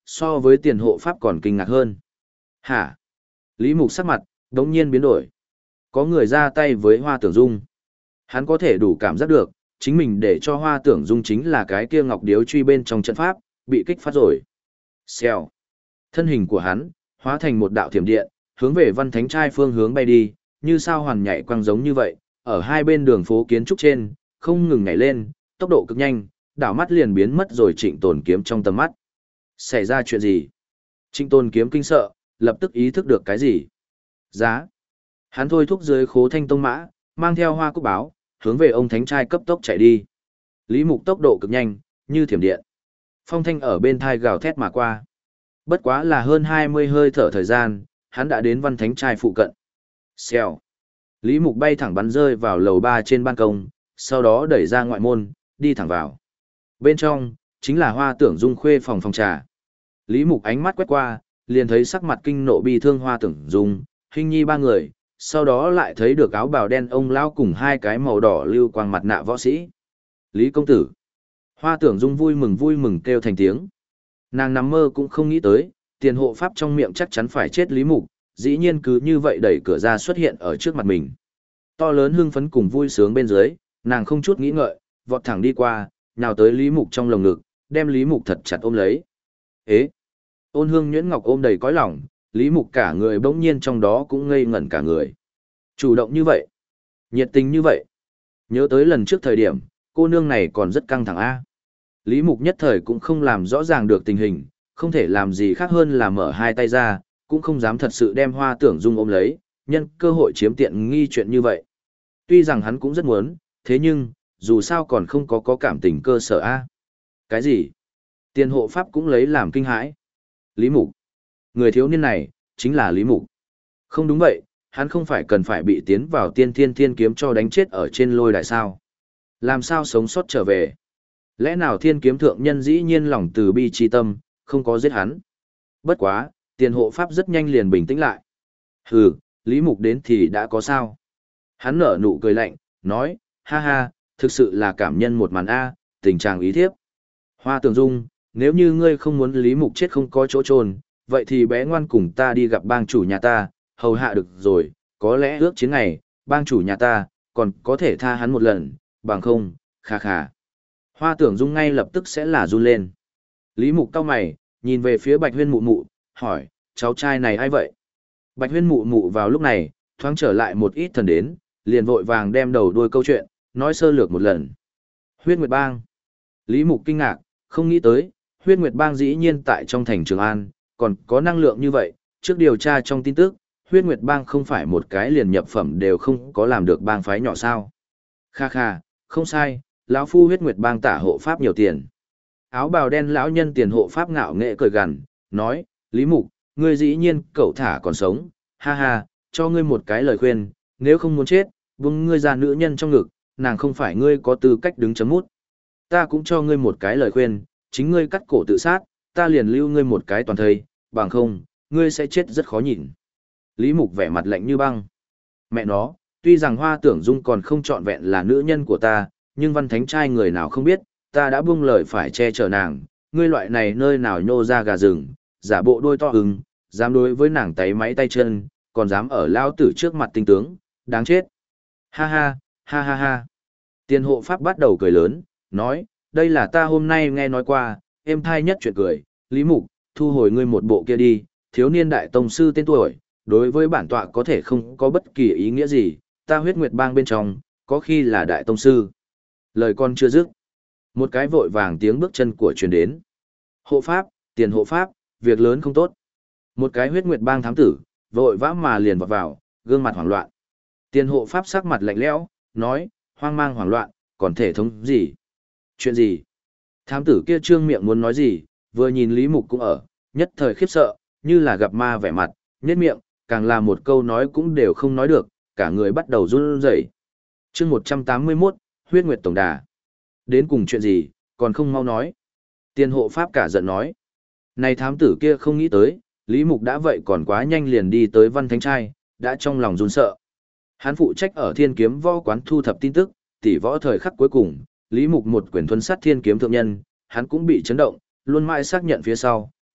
so với tiền hộ pháp còn kinh ngạc hơn. Hả? Lý Mục sắc mặt, đống nhiên biến đổi. Có người ra tay với Hoa Tưởng Dung. Hắn có thể đủ cảm giác được, chính mình để cho Hoa Tưởng Dung chính là cái kia ngọc điếu truy bên trong trận pháp, bị kích phát rồi. Xèo. Thân hình của hắn, hóa thành một đạo thiểm điện, hướng về Văn Thánh Trai phương hướng bay đi, như sao hoàn nhảy quang giống như vậy, ở hai bên đường phố kiến trúc trên, không ngừng nhảy lên, tốc độ cực nhanh, đảo mắt liền biến mất rồi Trịnh Tồn Kiếm trong tầm mắt. Xảy ra chuyện gì? Trịnh Tồn Kiếm kinh sợ, lập tức ý thức được cái gì? Giá. Hắn thôi thúc dưới khố thanh tông mã, mang theo hoa cúc báo, hướng về ông Thánh Trai cấp tốc chạy đi. Lý Mục tốc độ cực nhanh, như thiểm điện. Phong thanh ở bên thai gào thét mà qua. Bất quá là hơn 20 hơi thở thời gian, hắn đã đến Văn Thánh Trai phụ cận. Xèo. Lý Mục bay thẳng bắn rơi vào lầu 3 trên ban công, sau đó đẩy ra ngoại môn, đi thẳng vào. Bên trong, chính là Hoa Tưởng Dung khuê phòng trà. Lý Mục ánh mắt quét qua, liền thấy sắc mặt kinh nộ bi thương Hoa Tưởng Dung, Hình Nhi ba người, sau đó lại thấy được áo bào đen ông lão cùng hai cái màu đỏ lưu quang mặt nạ võ sĩ. Lý công tử. Hoa Tưởng Dung vui mừng kêu thành tiếng. Nàng nằm mơ cũng không nghĩ tới, tiền hộ pháp trong miệng chắc chắn phải chết Lý Mục, dĩ nhiên cứ như vậy đẩy cửa ra xuất hiện ở trước mặt mình. To lớn hưng phấn cùng vui sướng bên dưới, nàng không chút nghĩ ngợi, vọt thẳng đi qua, nhào tới Lý Mục trong lồng ngực, đem Lý Mục thật chặt ôm lấy. Ế! Ôn Hương Nhuyễn Ngọc ôm đầy cõi lòng, Lý Mục cả người bỗng nhiên trong đó cũng ngây ngẩn cả người. Chủ động như vậy, nhiệt tình như vậy. Nhớ tới lần trước thời điểm, cô nương này còn rất căng thẳng a. Lý Mục nhất thời cũng không làm rõ ràng được tình hình, không thể làm gì khác hơn là mở hai tay ra, cũng không dám thật sự đem Hoa Tưởng Dung ôm lấy, nhân cơ hội chiếm tiện nghi chuyện như vậy. Tuy rằng hắn cũng rất muốn, thế nhưng, dù sao còn không có cảm tình cơ sở a. Cái gì? Tiền hộ pháp cũng lấy làm kinh hãi. Lý Mục. Người thiếu niên này, chính là Lý Mục. Không đúng vậy, hắn không phải cần phải bị tiến vào tiên thiên thiên kiếm cho đánh chết ở trên lôi đài sao. Làm sao sống sót trở về? Lẽ nào thiên kiếm thượng nhân dĩ nhiên lòng từ bi chi tâm, không có giết hắn? Bất quá, tiền hộ pháp rất nhanh liền bình tĩnh lại. Hừ, Lý Mục đến thì đã có sao? Hắn nở nụ cười lạnh, nói, ha ha, thực sự là cảm nhân một màn A, tình trạng ý thiếp. Hoa Tưởng Dung, nếu như ngươi không muốn Lý Mục chết không có chỗ chôn, vậy thì bé ngoan cùng ta đi gặp bang chủ nhà ta, hầu hạ được rồi, có lẽ ước chiến ngày, bang chủ nhà ta, còn có thể tha hắn một lần, bằng không, khà khà. Hoa Tưởng Dung ngay lập tức sẽ là run lên. Lý Mục cau mày, nhìn về phía Bạch Huyên mụ mụ, hỏi, cháu trai này ai vậy? Bạch Huyên mụ mụ vào lúc này, thoáng trở lại một ít thần đến, liền vội vàng đem đầu đuôi câu chuyện, nói sơ lược một lần. Huyết Nguyệt Bang. Lý Mục kinh ngạc, không nghĩ tới, Huyết Nguyệt Bang dĩ nhiên tại trong thành Trường An, còn có năng lượng như vậy, trước điều tra trong tin tức, Huyết Nguyệt Bang không phải một cái liền nhập phẩm đều không có làm được bang phái nhỏ sao. Kha kha, không sai, lão phu Huyết Nguyệt Bang tả hộ pháp nhiều tiền. Áo bào đen lão nhân tiền hộ pháp ngạo nghệ cười gằn, nói, Lý Mục, ngươi dĩ nhiên cậu thả còn sống, ha ha, cho ngươi một cái lời khuyên, nếu không muốn chết, buông ngươi ra nữ nhân trong ngực, nàng không phải ngươi có tư cách đứng chấm mút. Ta cũng cho ngươi một cái lời khuyên, chính ngươi cắt cổ tự sát, ta liền lưu ngươi một cái toàn thây, bằng không, ngươi sẽ chết rất khó nhìn. Lý Mục vẻ mặt lạnh như băng. Mẹ nó, tuy rằng Hoa Tưởng Dung còn không trọn vẹn là nữ nhân của ta, nhưng Văn Thánh Trai người nào không biết, ta đã buông lời phải che chở nàng, ngươi loại này nơi nào nhô ra gà rừng, giả bộ đôi to hừng, dám đối với nàng tay máy tay chân, còn dám ở lao tử trước mặt tinh tướng, đáng chết. Ha ha, ha ha ha. Tiền hộ pháp bắt đầu cười lớn, nói, đây là ta hôm nay nghe nói qua, êm thai nhất chuyện cười, Lý Mục, thu hồi ngươi một bộ kia đi, thiếu niên đại tông sư tên tuổi, đối với bản tọa có thể không có bất kỳ ý nghĩa gì, ta Huyết Nguyệt Bang bên trong, có khi là đại tông sư. Lời con chưa dứt, một cái vội vàng tiếng bước chân của truyền đến. Hộ pháp, tiền hộ pháp, việc lớn không tốt. Một cái Huyết Nguyệt Bang thám tử, vội vã mà liền vọt vào, gương mặt hoảng loạn. Tiền hộ pháp sắc mặt lạnh lẽo, nói, hoang mang hoảng loạn, còn thể thống gì? Chuyện gì? Thám tử kia trương miệng muốn nói gì, vừa nhìn Lý Mục cũng ở, nhất thời khiếp sợ, như là gặp ma vẻ mặt, nhếch miệng, càng là một câu nói cũng đều không nói được, cả người bắt đầu run rẩy. Chương 181, Huyết Nguyệt Tổng Đà. Đến cùng chuyện gì, còn không mau nói. Tiền hộ pháp cả giận nói. Này thám tử kia không nghĩ tới, Lý Mục đã vậy còn quá nhanh liền đi tới Văn Thánh Trai, đã trong lòng run sợ. Hắn phụ trách ở Thiên Kiếm Võ quán thu thập tin tức, tỷ võ thời khắc cuối cùng, Lý Mục một quyền thuần sát Thiên Kiếm thượng nhân, hắn cũng bị chấn động, luôn mãi xác nhận phía sau,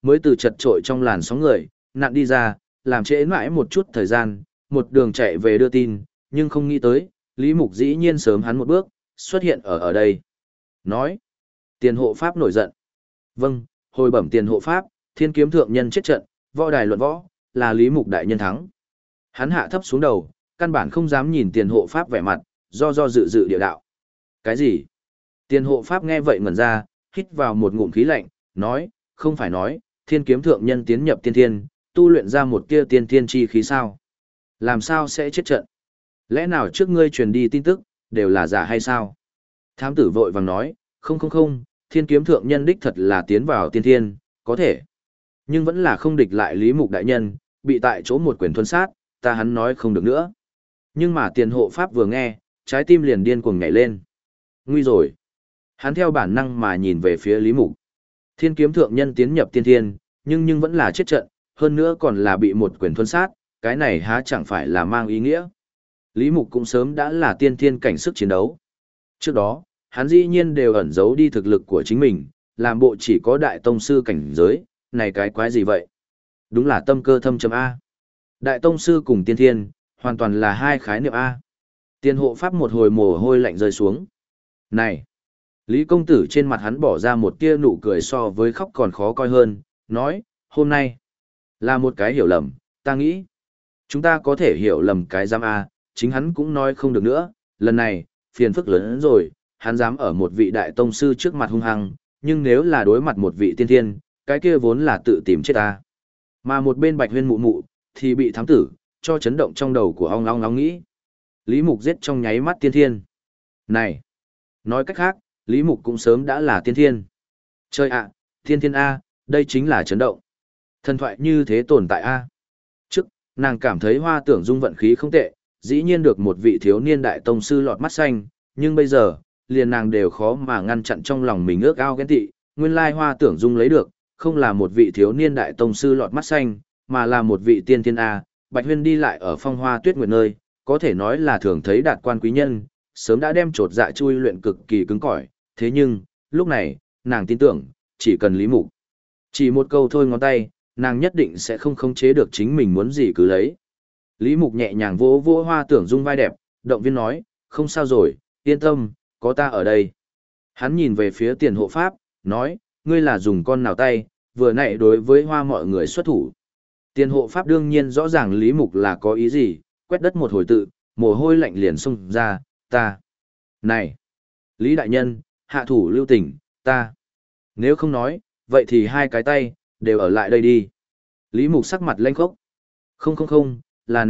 mới từ chật trội trong làn sóng người, nạn đi ra, làm trễ mãi một chút thời gian, một đường chạy về đưa tin, nhưng không nghĩ tới, Lý Mục dĩ nhiên sớm hắn một bước, xuất hiện ở đây. Nói, tiền hộ pháp nổi giận. Vâng, hồi bẩm tiền hộ pháp, thiên kiếm thượng nhân chết trận, võ đài luận võ, là Lý Mục đại nhân thắng. Hắn hạ thấp xuống đầu, căn bản không dám nhìn tiền hộ pháp vẻ mặt, do dự dự địa đạo. Cái gì? Tiền hộ pháp nghe vậy ngẩn ra, hít vào một ngụm khí lạnh, nói, không phải nói, thiên kiếm thượng nhân tiến nhập tiên thiên, tu luyện ra một tia tiên thiên chi khí sao? Làm sao sẽ chết trận? Lẽ nào trước ngươi truyền đi tin tức, đều là giả hay sao? Thám tử vội vàng nói, không, thiên kiếm thượng nhân đích thật là tiến vào tiên thiên, có thể. Nhưng vẫn là không địch lại Lý Mục đại nhân, bị tại chỗ một quyền thuần sát, ta hắn nói không được nữa. Nhưng mà tiền hộ pháp vừa nghe, trái tim liền điên cuồng nhảy lên. Nguy rồi. Hắn theo bản năng mà nhìn về phía Lý Mục. Thiên kiếm thượng nhân tiến nhập tiên thiên, nhưng vẫn là chết trận, hơn nữa còn là bị một quyền thuần sát, cái này há chẳng phải là mang ý nghĩa. Lý Mục cũng sớm đã là tiên thiên cảnh sức chiến đấu. Trước đó, hắn dĩ nhiên đều ẩn giấu đi thực lực của chính mình, làm bộ chỉ có đại tông sư cảnh giới, này cái quái gì vậy? Đúng là tâm cơ thâm trầm A. Đại tông sư cùng tiên thiên, hoàn toàn là hai khái niệm A. Tiên hộ pháp một hồi mồ hôi lạnh rơi xuống. Này! Lý công tử trên mặt hắn bỏ ra một tia nụ cười so với khóc còn khó coi hơn, nói, hôm nay, là một cái hiểu lầm, ta nghĩ. Chúng ta có thể hiểu lầm cái giam A, chính hắn cũng nói không được nữa, lần này, phiền phức lớn hơn rồi, hắn dám ở một vị đại tông sư trước mặt hung hăng, nhưng nếu là đối mặt một vị tiên thiên, cái kia vốn là tự tìm chết ta. Mà một bên Bạch Huyên mụ mụ, thì bị thám tử, cho chấn động trong đầu của ong long nghĩ. Lý Mục giết trong nháy mắt tiên thiên. Này! Nói cách khác, Lý Mục cũng sớm đã là tiên thiên. Chơi ạ, tiên thiên A, đây chính là chấn động. Thần thoại như thế tồn tại A. Trước, nàng cảm thấy Hoa Tưởng Dung vận khí không tệ, dĩ nhiên được một vị thiếu niên đại tông sư lọt mắt xanh, nhưng bây giờ, liền nàng đều khó mà ngăn chặn trong lòng mình ước ao ghen tị, nguyên lai Hoa Tưởng Dung lấy được, không là một vị thiếu niên đại tông sư lọt mắt xanh, mà là một vị tiên thiên A. Bạch Huyên đi lại ở Phong Hoa Tuyết Nguyệt nơi, có thể nói là thường thấy đạt quan quý nhân, sớm đã đem trột dạ chui luyện cực kỳ cứng cỏi, thế nhưng, lúc này, nàng tin tưởng, chỉ cần Lý Mục. Chỉ một câu thôi ngón tay, nàng nhất định sẽ không khống chế được chính mình muốn gì cứ lấy. Lý Mục nhẹ nhàng vỗ vỗ Hoa Tưởng Dung vai đẹp, động viên nói, không sao rồi, yên tâm, có ta ở đây. Hắn nhìn về phía tiền hộ pháp, nói, ngươi là dùng con nào tay, vừa nãy đối với Hoa mọi người xuất thủ. Tiền hộ pháp đương nhiên rõ ràng Lý Mục là có ý gì, quét đất một hồi tự, mồ hôi lạnh liền xông ra, ta. Này! Lý đại nhân, hạ thủ lưu tình, ta. Nếu không nói, vậy thì hai cái tay, đều ở lại đây đi. Lý Mục sắc mặt lênh khốc. Không, là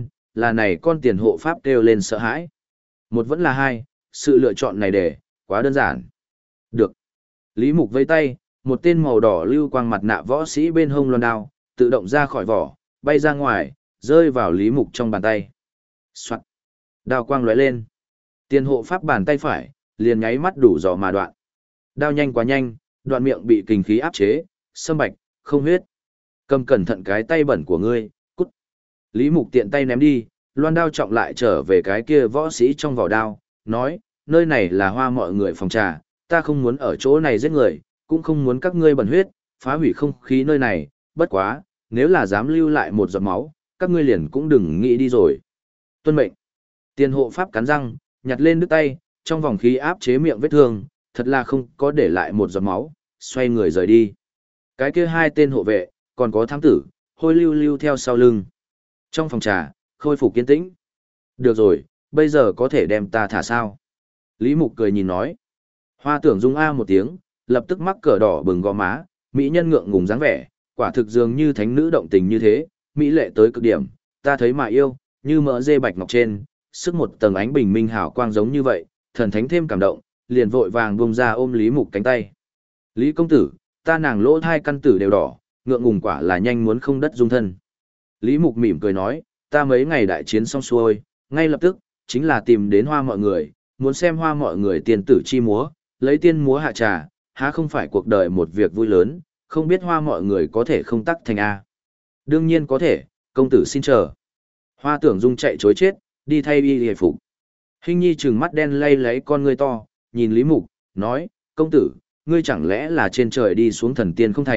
này con tiền hộ pháp kêu lên sợ hãi. Một vẫn là hai, sự lựa chọn này để, quá đơn giản. Được. Lý Mục vây tay, một tên màu đỏ lưu quang mặt nạ võ sĩ bên hông loan đao, tự động ra khỏi vỏ, bay ra ngoài, rơi vào Lý Mục trong bàn tay. Soạn. Đao quang lóe lên. Tiền hộ pháp bàn tay phải, liền nháy mắt đủ giò mà đoạn. Đao nhanh quá nhanh, đoạn miệng bị kình khí áp chế, sâm bạch, không huyết. Cầm cẩn thận cái tay bẩn của ngươi, cút. Lý Mục tiện tay ném đi, loan đao trọng lại trở về cái kia võ sĩ trong vỏ đao, nói, nơi này là Hoa mọi người phòng trà, ta không muốn ở chỗ này giết người, cũng không muốn các ngươi bẩn huyết, phá hủy không khí nơi này, bất quá, nếu là dám lưu lại một giọt máu, các ngươi liền cũng đừng nghĩ đi rồi. Tuân mệnh. Tiền hộ pháp cắn răng, nhặt lên đứt tay, trong vòng khí áp chế miệng vết thương, thật là không có để lại một giọt máu, xoay người rời đi. Cái kia hai tên hộ vệ, còn có thám tử, hôi lưu lưu theo sau lưng. Trong phòng trà, khôi phục kiên tĩnh. Được rồi, bây giờ có thể đem ta thả sao? Lý Mục cười nhìn nói. Hoa Tưởng Dung a một tiếng, lập tức mắc cỡ đỏ bừng gò má, mỹ nhân ngượng ngùng dáng vẻ, quả thực dường như thánh nữ động tình như thế, mỹ lệ tới cực điểm, ta thấy mà yêu, như mỡ dê bạch ngọc trên, sức một tầng ánh bình minh hào quang giống như vậy, thần thánh thêm cảm động, liền vội vàng buông ra ôm Lý Mục cánh tay. Lý công tử, ta nàng lỗ hai căn tử đều đỏ, ngượng ngùng quả là nhanh muốn không đất dung thân. Lý Mục mỉm cười nói, ta mấy ngày đại chiến xong xuôi, ngay lập tức, chính là tìm đến Hoa mọi người, muốn xem Hoa mọi người tiền tử chi múa, lấy tiên múa hạ trà, há không phải cuộc đời một việc vui lớn, không biết Hoa mọi người có thể không tắc thành A. Đương nhiên có thể, công tử xin chờ. Hoa Tưởng Dung chạy chối chết, đi thay y hề phục. Hình nhi trừng mắt đen lay lấy con ngươi to, nhìn Lý Mục, nói, công tử, ngươi chẳng lẽ là trên trời đi xuống thần tiên không thành,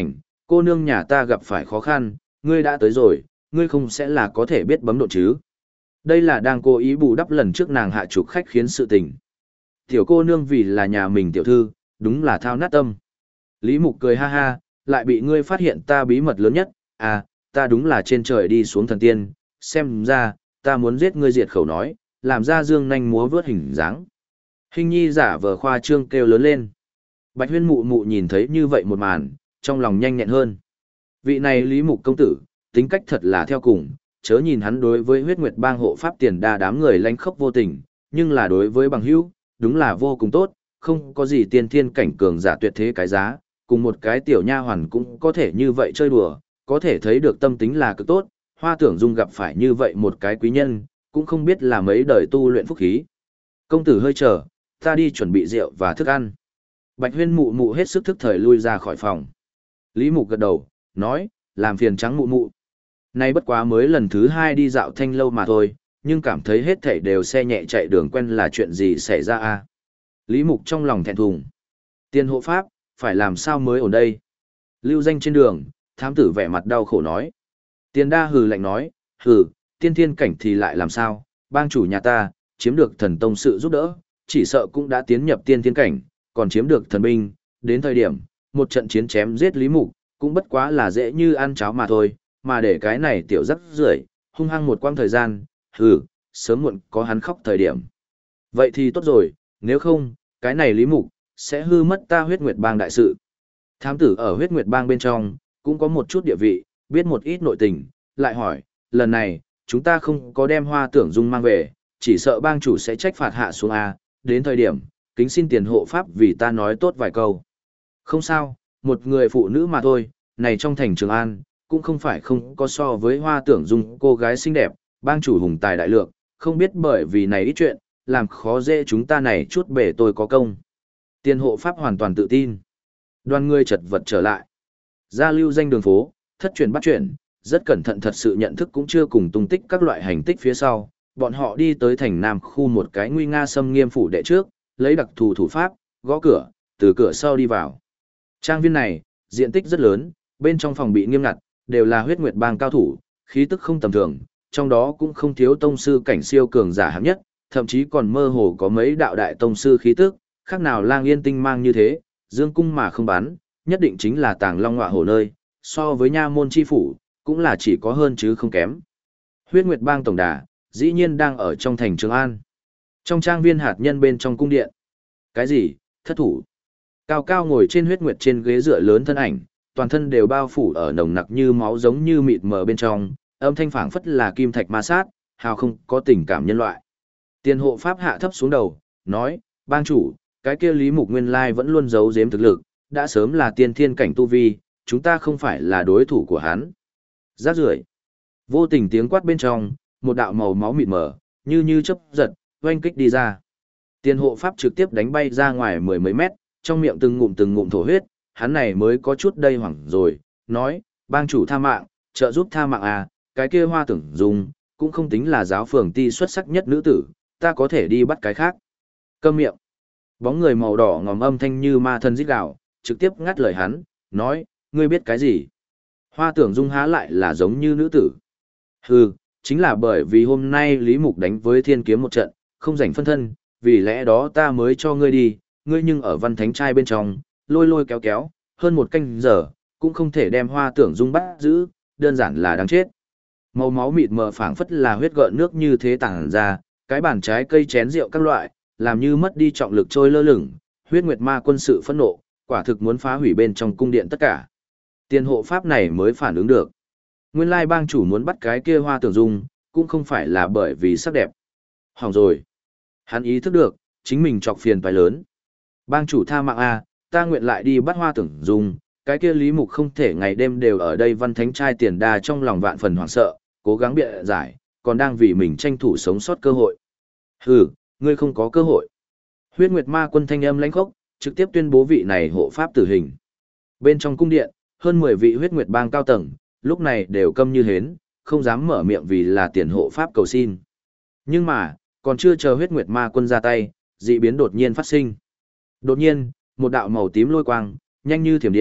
Cô nương nhà ta gặp phải khó khăn, ngươi đã tới rồi, ngươi không sẽ là có thể biết bấm độ chứ. Đây là đang cố ý bù đắp lần trước nàng hạ trục khách khiến sự tình. Tiểu cô nương vì là nhà mình tiểu thư, đúng là thao nát tâm. Lý Mục cười ha ha, lại bị ngươi phát hiện ta bí mật lớn nhất, à, ta đúng là trên trời đi xuống thần tiên, xem ra, ta muốn giết ngươi diệt khẩu nói, làm ra dương nhanh múa vớt hình dáng. Hình nhi giả vờ khoa trương kêu lớn lên. Bạch huyên mụ mụ nhìn thấy như vậy một màn, trong lòng nhanh nhẹn hơn. Vị này Lý Mục công tử, tính cách thật là theo cùng, chớ nhìn hắn đối với huyết nguyệt bang hộ pháp tiền đa đám người lánh khốc vô tình, nhưng là đối với bằng hữu, đúng là vô cùng tốt, không có gì tiên thiên cảnh cường giả tuyệt thế cái giá, cùng một cái tiểu nha hoàn cũng có thể như vậy chơi đùa, có thể thấy được tâm tính là cực tốt, Hoa Tưởng Dung gặp phải như vậy một cái quý nhân, cũng không biết là mấy đời tu luyện phúc khí. Công tử hơi chờ, ta đi chuẩn bị rượu và thức ăn. Bạch huyên mụ mụ hết sức thức thời lui ra khỏi phòng. Lý Mục gật đầu, nói, làm phiền trắng mụ mụ. Nay bất quá mới lần thứ 2 đi dạo thanh lâu mà thôi, nhưng cảm thấy hết thảy đều xe nhẹ chạy đường quen là chuyện gì xảy ra a? Lý Mục trong lòng thẹn thùng. Tiên hộ pháp, phải làm sao mới ổn đây? Lưu danh trên đường, thám tử vẻ mặt đau khổ nói. Tiền đa hừ lạnh nói, hừ, tiên thiên cảnh thì lại làm sao? Bang chủ nhà ta, chiếm được thần tông sự giúp đỡ, chỉ sợ cũng đã tiến nhập tiên thiên cảnh, còn chiếm được thần binh, đến thời điểm, một trận chiến chém giết Lý Mục, cũng bất quá là dễ như ăn cháo mà thôi, mà để cái này tiểu rắc rưởi hung hăng một quãng thời gian, hừ, sớm muộn có hắn khóc thời điểm. Vậy thì tốt rồi, nếu không, cái này Lý Mục, sẽ hư mất ta huyết nguyệt bang đại sự. Thám tử ở huyết nguyệt bang bên trong, cũng có một chút địa vị, biết một ít nội tình, lại hỏi, lần này, chúng ta không có đem Hoa Tưởng Dung mang về, chỉ sợ bang chủ sẽ trách phạt hạ xuống A, đến thời điểm, kính xin tiền hộ pháp vì ta nói tốt vài câu. Không sao, một người phụ nữ mà thôi, này trong thành Trường An, cũng không phải không có so với Hoa Tưởng Dung cô gái xinh đẹp, bang chủ hùng tài đại lượng, không biết bởi vì này ít chuyện, làm khó dễ chúng ta này chút bể tôi có công. Tiền hộ pháp hoàn toàn tự tin. Đoàn người chật vật trở lại. Ra lưu danh đường phố, thất truyền bắt chuyển, rất cẩn thận thật sự nhận thức cũng chưa cùng tung tích các loại hành tích phía sau. Bọn họ đi tới thành Nam khu một cái nguy nga xâm nghiêm phủ đệ trước, lấy đặc thù thủ pháp, gõ cửa, từ cửa sau đi vào. Trang viên này, diện tích rất lớn, bên trong phòng bị nghiêm ngặt, đều là huyết nguyệt bang cao thủ, khí tức không tầm thường, trong đó cũng không thiếu tông sư cảnh siêu cường giả hạng nhất, thậm chí còn mơ hồ có mấy đạo đại tông sư khí tức, khác nào lang yên tinh mang như thế, dương cung mà không bắn, nhất định chính là tàng long ngọa hổ nơi, so với nha môn chi phủ, cũng là chỉ có hơn chứ không kém. Huyết nguyệt bang tổng đà, dĩ nhiên đang ở trong thành Trường An. Trong trang viên hạt nhân bên trong cung điện. Cái gì? Thất thủ. Cao cao ngồi trên huyết nguyệt trên ghế dựa lớn thân ảnh, toàn thân đều bao phủ ở nồng nặc như máu giống như mịt mờ bên trong, âm thanh phảng phất là kim thạch ma sát, hào không có tình cảm nhân loại. Tiền hộ pháp hạ thấp xuống đầu, nói, bang chủ, cái kia Lý Mục nguyên lai vẫn luôn giấu giếm thực lực, đã sớm là tiên thiên cảnh tu vi, chúng ta không phải là đối thủ của hắn. Rác rưởi. Vô tình tiếng quát bên trong, một đạo màu máu mịt mờ, như chớp giật, oanh kích đi ra. Tiền hộ pháp trực tiếp đánh bay ra ngoài mười mấy mét, trong miệng từng ngụm thổ huyết, hắn này mới có chút đầy hoảng rồi, nói, bang chủ tha mạng, trợ giúp tha mạng à, cái kia Hoa Tưởng Dung, cũng không tính là giáo phường ti xuất sắc nhất nữ tử, ta có thể đi bắt cái khác. Câm miệng. Bóng người màu đỏ ngòm âm thanh như ma thân rít gào, trực tiếp ngắt lời hắn, nói, ngươi biết cái gì? Hoa Tưởng Dung há lại là giống như nữ tử. Hừ, chính là bởi vì hôm nay Lý Mục đánh với Thiên Kiếm một trận, không rảnh phân thân, vì lẽ đó ta mới cho ngươi đi, ngươi nhưng ở Văn Thánh trai bên trong, lôi kéo, hơn một canh giờ, cũng không thể đem Hoa Tưởng Dung bắt giữ, đơn giản là đáng chết. Màu máu mịt mờ phảng phất là huyết gợn nước như thế tản ra, cái bàn trái cây chén rượu các loại, làm như mất đi trọng lực trôi lơ lửng, huyết nguyệt ma quân sự phẫn nộ, quả thực muốn phá hủy bên trong cung điện tất cả. Tiền hộ pháp này mới phản ứng được. Nguyên lai bang chủ muốn bắt cái kia Hoa Tưởng Dung, cũng không phải là bởi vì sắc đẹp. Hỏng rồi. Hắn ý thức được, chính mình chọc phiền phải lớn. Bang chủ tha mạng a, ta nguyện lại đi bắt Hoa Tưởng Dung, cái kia Lý Mục không thể ngày đêm đều ở đây Văn Thánh trai tiền đa trong lòng vạn phần hoảng sợ, cố gắng bịa giải, còn đang vì mình tranh thủ sống sót cơ hội. Hừ, ngươi không có cơ hội. Huyết Nguyệt Ma quân thanh âm lãnh khốc, trực tiếp tuyên bố vị này hộ pháp tử hình. Bên trong cung điện, hơn 10 vị Huyết Nguyệt bang cao tầng, lúc này đều câm như hến, không dám mở miệng vì là tiền hộ pháp cầu xin. Nhưng mà, còn chưa chờ Huyết Nguyệt Ma quân ra tay, dị biến đột nhiên phát sinh. Đột nhiên, một đạo màu tím lôi quang, nhanh như thiểm điện,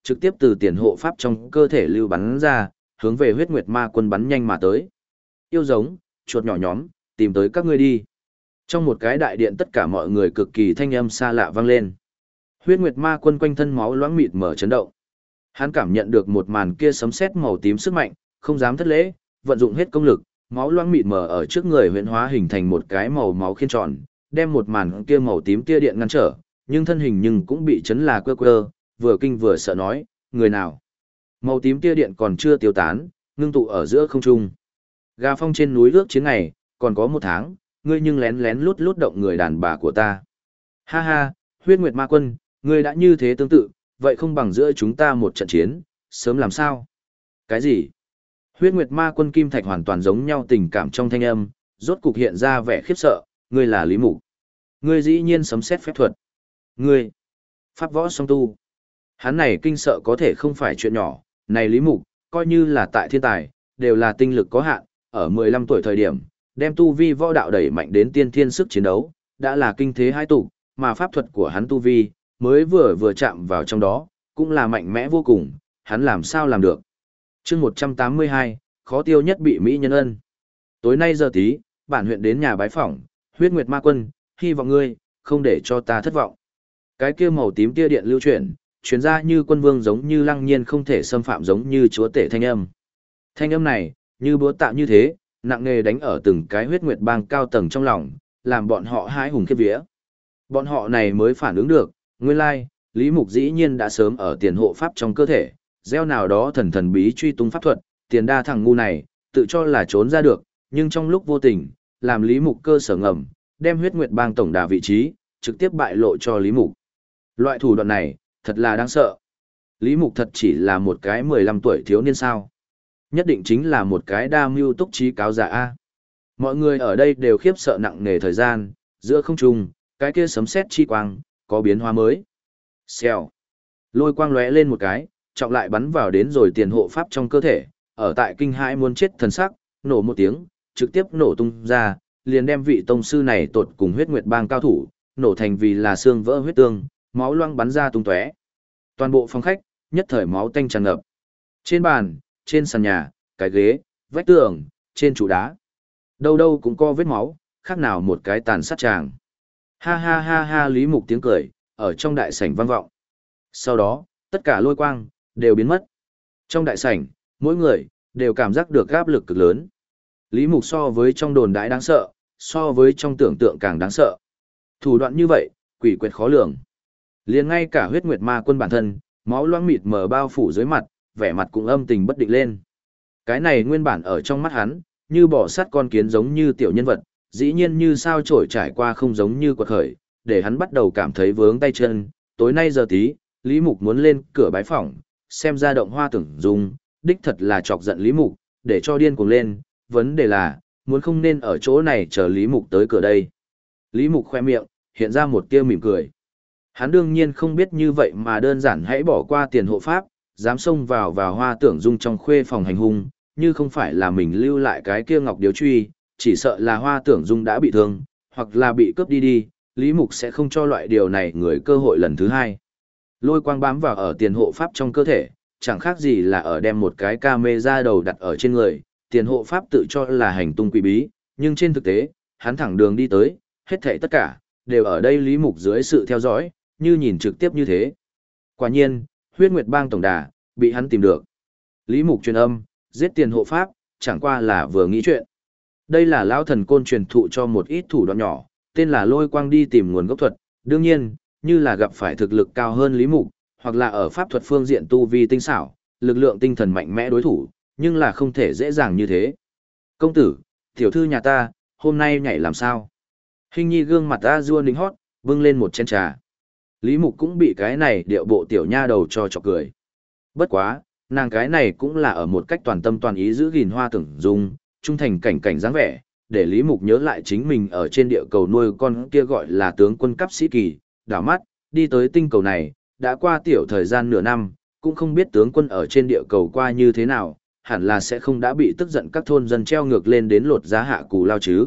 trực tiếp từ tiền hộ pháp trong cơ thể lưu bắn ra, hướng về huyết nguyệt ma quân bắn nhanh mà tới. Yêu giống, chuột nhỏ nhóm, tìm tới các ngươi đi. Trong một cái đại điện tất cả mọi người cực kỳ thanh âm xa lạ vang lên. Huyết nguyệt ma quân quanh thân máu loãng mịt mở chấn động. Hắn cảm nhận được một màn kia sấm sét màu tím sức mạnh, không dám thất lễ, vận dụng hết công lực, máu loãng mịt mở ở trước người huyễn hóa hình thành một cái màu máu khiên tròn, đem một màn kia màu tím tia điện ngăn trở, nhưng thân hình nhưng cũng bị chấn là quơ quơ, vừa kinh vừa sợ nói, người nào? Màu tím tia điện còn chưa tiêu tán, ngưng tụ ở giữa không trung. Gà phong trên núi ước chiến ngày, còn có 1 tháng, ngươi nhưng lén lén lút lút động người đàn bà của ta. Ha ha, huyết nguyệt ma quân, ngươi đã như thế tương tự, vậy không bằng giữa chúng ta một trận chiến, sớm làm sao? Cái gì? Huyết nguyệt ma quân kim thạch hoàn toàn giống nhau tình cảm trong thanh âm, rốt cục hiện ra vẻ khiếp sợ, ngươi là Lý Mục. Ngươi dĩ nhiên sấm xét phép thuật. Ngươi, pháp võ song tu. Hắn này kinh sợ có thể không phải chuyện nhỏ, này Lý Mục, coi như là tại thiên tài, đều là tinh lực có hạn, ở 15 tuổi thời điểm, đem tu vi võ đạo đẩy mạnh đến tiên thiên sức chiến đấu, đã là kinh thế hai tụ, mà pháp thuật của hắn tu vi, mới vừa chạm vào trong đó, cũng là mạnh mẽ vô cùng, hắn làm sao làm được. chương 182, khó tiêu nhất bị Mỹ nhân ân. Tối nay giờ tí, bản huyện đến nhà bái phỏng, huyết nguyệt ma quân, hy vọng ngươi, không để cho ta thất vọng. Cái kia màu tím tia điện lưu chuyển, chuyến ra như quân vương giống như lăng nhiên không thể xâm phạm giống như chúa tể thanh âm. Thanh âm này, như búa tạ như thế, nặng nề đánh ở từng cái huyết nguyệt bang cao tầng trong lòng, làm bọn họ hãi hùng khiếp vía. Bọn họ này mới phản ứng được, nguyên lai, Lý Mục dĩ nhiên đã sớm ở tiền hộ pháp trong cơ thể, gieo nào đó thần thần bí truy tung pháp thuật, tiền đa thằng ngu này, tự cho là trốn ra được, nhưng trong lúc vô tình, làm Lý Mục cơ sở ngầm, đem huyết nguyệt bang tổng đà vị trí, trực tiếp bại lộ cho Lý Mục. Loại thủ đoạn này, thật là đáng sợ. Lý Mục thật chỉ là một cái 15 tuổi thiếu niên sao. Nhất định chính là một cái đa mưu túc trí cáo giả A. Mọi người ở đây đều khiếp sợ nặng nề thời gian, giữa không trung, cái kia sấm sét chi quang, có biến hóa mới. Xèo. Lôi quang lóe lên một cái, trọng lại bắn vào đến rồi tiền hộ pháp trong cơ thể, ở tại kinh hãi muốn chết thần sắc, nổ một tiếng, trực tiếp nổ tung ra, liền đem vị tông sư này tột cùng huyết nguyệt bang cao thủ, nổ thành vì là xương vỡ huyết tương, máu loang bắn ra tung tóe. Toàn bộ phòng khách, nhất thời máu tanh tràn ngập. Trên bàn, trên sàn nhà, cái ghế, vách tường, trên trụ đá. Đâu đâu cũng có vết máu, khác nào một cái tàn sát tràng. Ha ha ha ha, Lý Mục tiếng cười, ở trong đại sảnh vang vọng. Sau đó, tất cả lôi quang, đều biến mất. Trong đại sảnh, mỗi người, đều cảm giác được áp lực cực lớn. Lý Mục so với trong đồn đãi đáng sợ, so với trong tưởng tượng càng đáng sợ. Thủ đoạn như vậy, quỷ quyệt khó lường. Liền ngay cả huyết nguyệt ma quân bản thân, máu loãng mịt mờ bao phủ dưới mặt, vẻ mặt cũng âm tình bất định lên. Cái này nguyên bản ở trong mắt hắn, như bò sát con kiến giống như tiểu nhân vật, dĩ nhiên như sao trổi trải qua không giống như quật khởi, để hắn bắt đầu cảm thấy vướng tay chân. Tối nay giờ tí, Lý Mục muốn lên cửa bái phỏng, xem ra động hoa tưởng dung, đích thật là chọc giận Lý Mục, để cho điên cuồng lên, vấn đề là, muốn không nên ở chỗ này chờ Lý Mục tới cửa đây. Lý Mục khoe miệng, hiện ra một tia mỉm cười. Hắn đương nhiên không biết như vậy mà đơn giản hãy bỏ qua tiền hộ pháp, dám xông vào hoa tưởng dung trong khuê phòng hành hung, như không phải là mình lưu lại cái kia ngọc điếu truy, chỉ sợ là hoa tưởng dung đã bị thương, hoặc là bị cướp đi, Lý Mục sẽ không cho loại điều này người cơ hội lần thứ hai. Lôi quang bám vào ở tiền hộ pháp trong cơ thể, chẳng khác gì là ở đem một cái camera đầu đặt ở trên người, tiền hộ pháp tự cho là hành tung quỷ bí, nhưng trên thực tế, hắn thẳng đường đi tới, hết thảy tất cả, đều ở đây Lý Mục dưới sự theo dõi, như nhìn trực tiếp như thế. Quả nhiên, huyết nguyệt bang tổng đà, bị hắn tìm được. Lý Mục truyền âm, giết tiền hộ pháp, chẳng qua là vừa nghĩ chuyện. Đây là lão thần côn truyền thụ cho một ít thủ đoạn nhỏ, tên là lôi quang đi tìm nguồn gốc thuật, đương nhiên, như là gặp phải thực lực cao hơn Lý Mục, hoặc là ở pháp thuật phương diện tu vi tinh xảo, lực lượng tinh thần mạnh mẽ đối thủ, nhưng là không thể dễ dàng như thế. Công tử, tiểu thư nhà ta, hôm nay nhảy làm sao? Hình nhi gương mặt a dua nính hót, bưng lên một chén trà. Lý Mục cũng bị cái này điệu bộ tiểu nha đầu cho chọc cười. Bất quá, nàng cái này cũng là ở một cách toàn tâm toàn ý giữ gìn hoa tưởng dung, trung thành cảnh cảnh dáng vẻ, để Lý Mục nhớ lại chính mình ở trên địa cầu nuôi con kia gọi là tướng quân cấp sĩ kỳ, đảo mắt, đi tới tinh cầu này, đã qua tiểu thời gian nửa năm, cũng không biết tướng quân ở trên địa cầu qua như thế nào, hẳn là sẽ không đã bị tức giận các thôn dân treo ngược lên đến lột giá hạ cù lao chứ.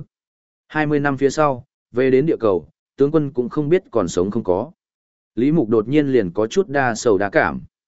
20 năm phía sau, về đến địa cầu, tướng quân cũng không biết còn sống không có. Lý Mục đột nhiên liền có chút đa sầu đa cảm.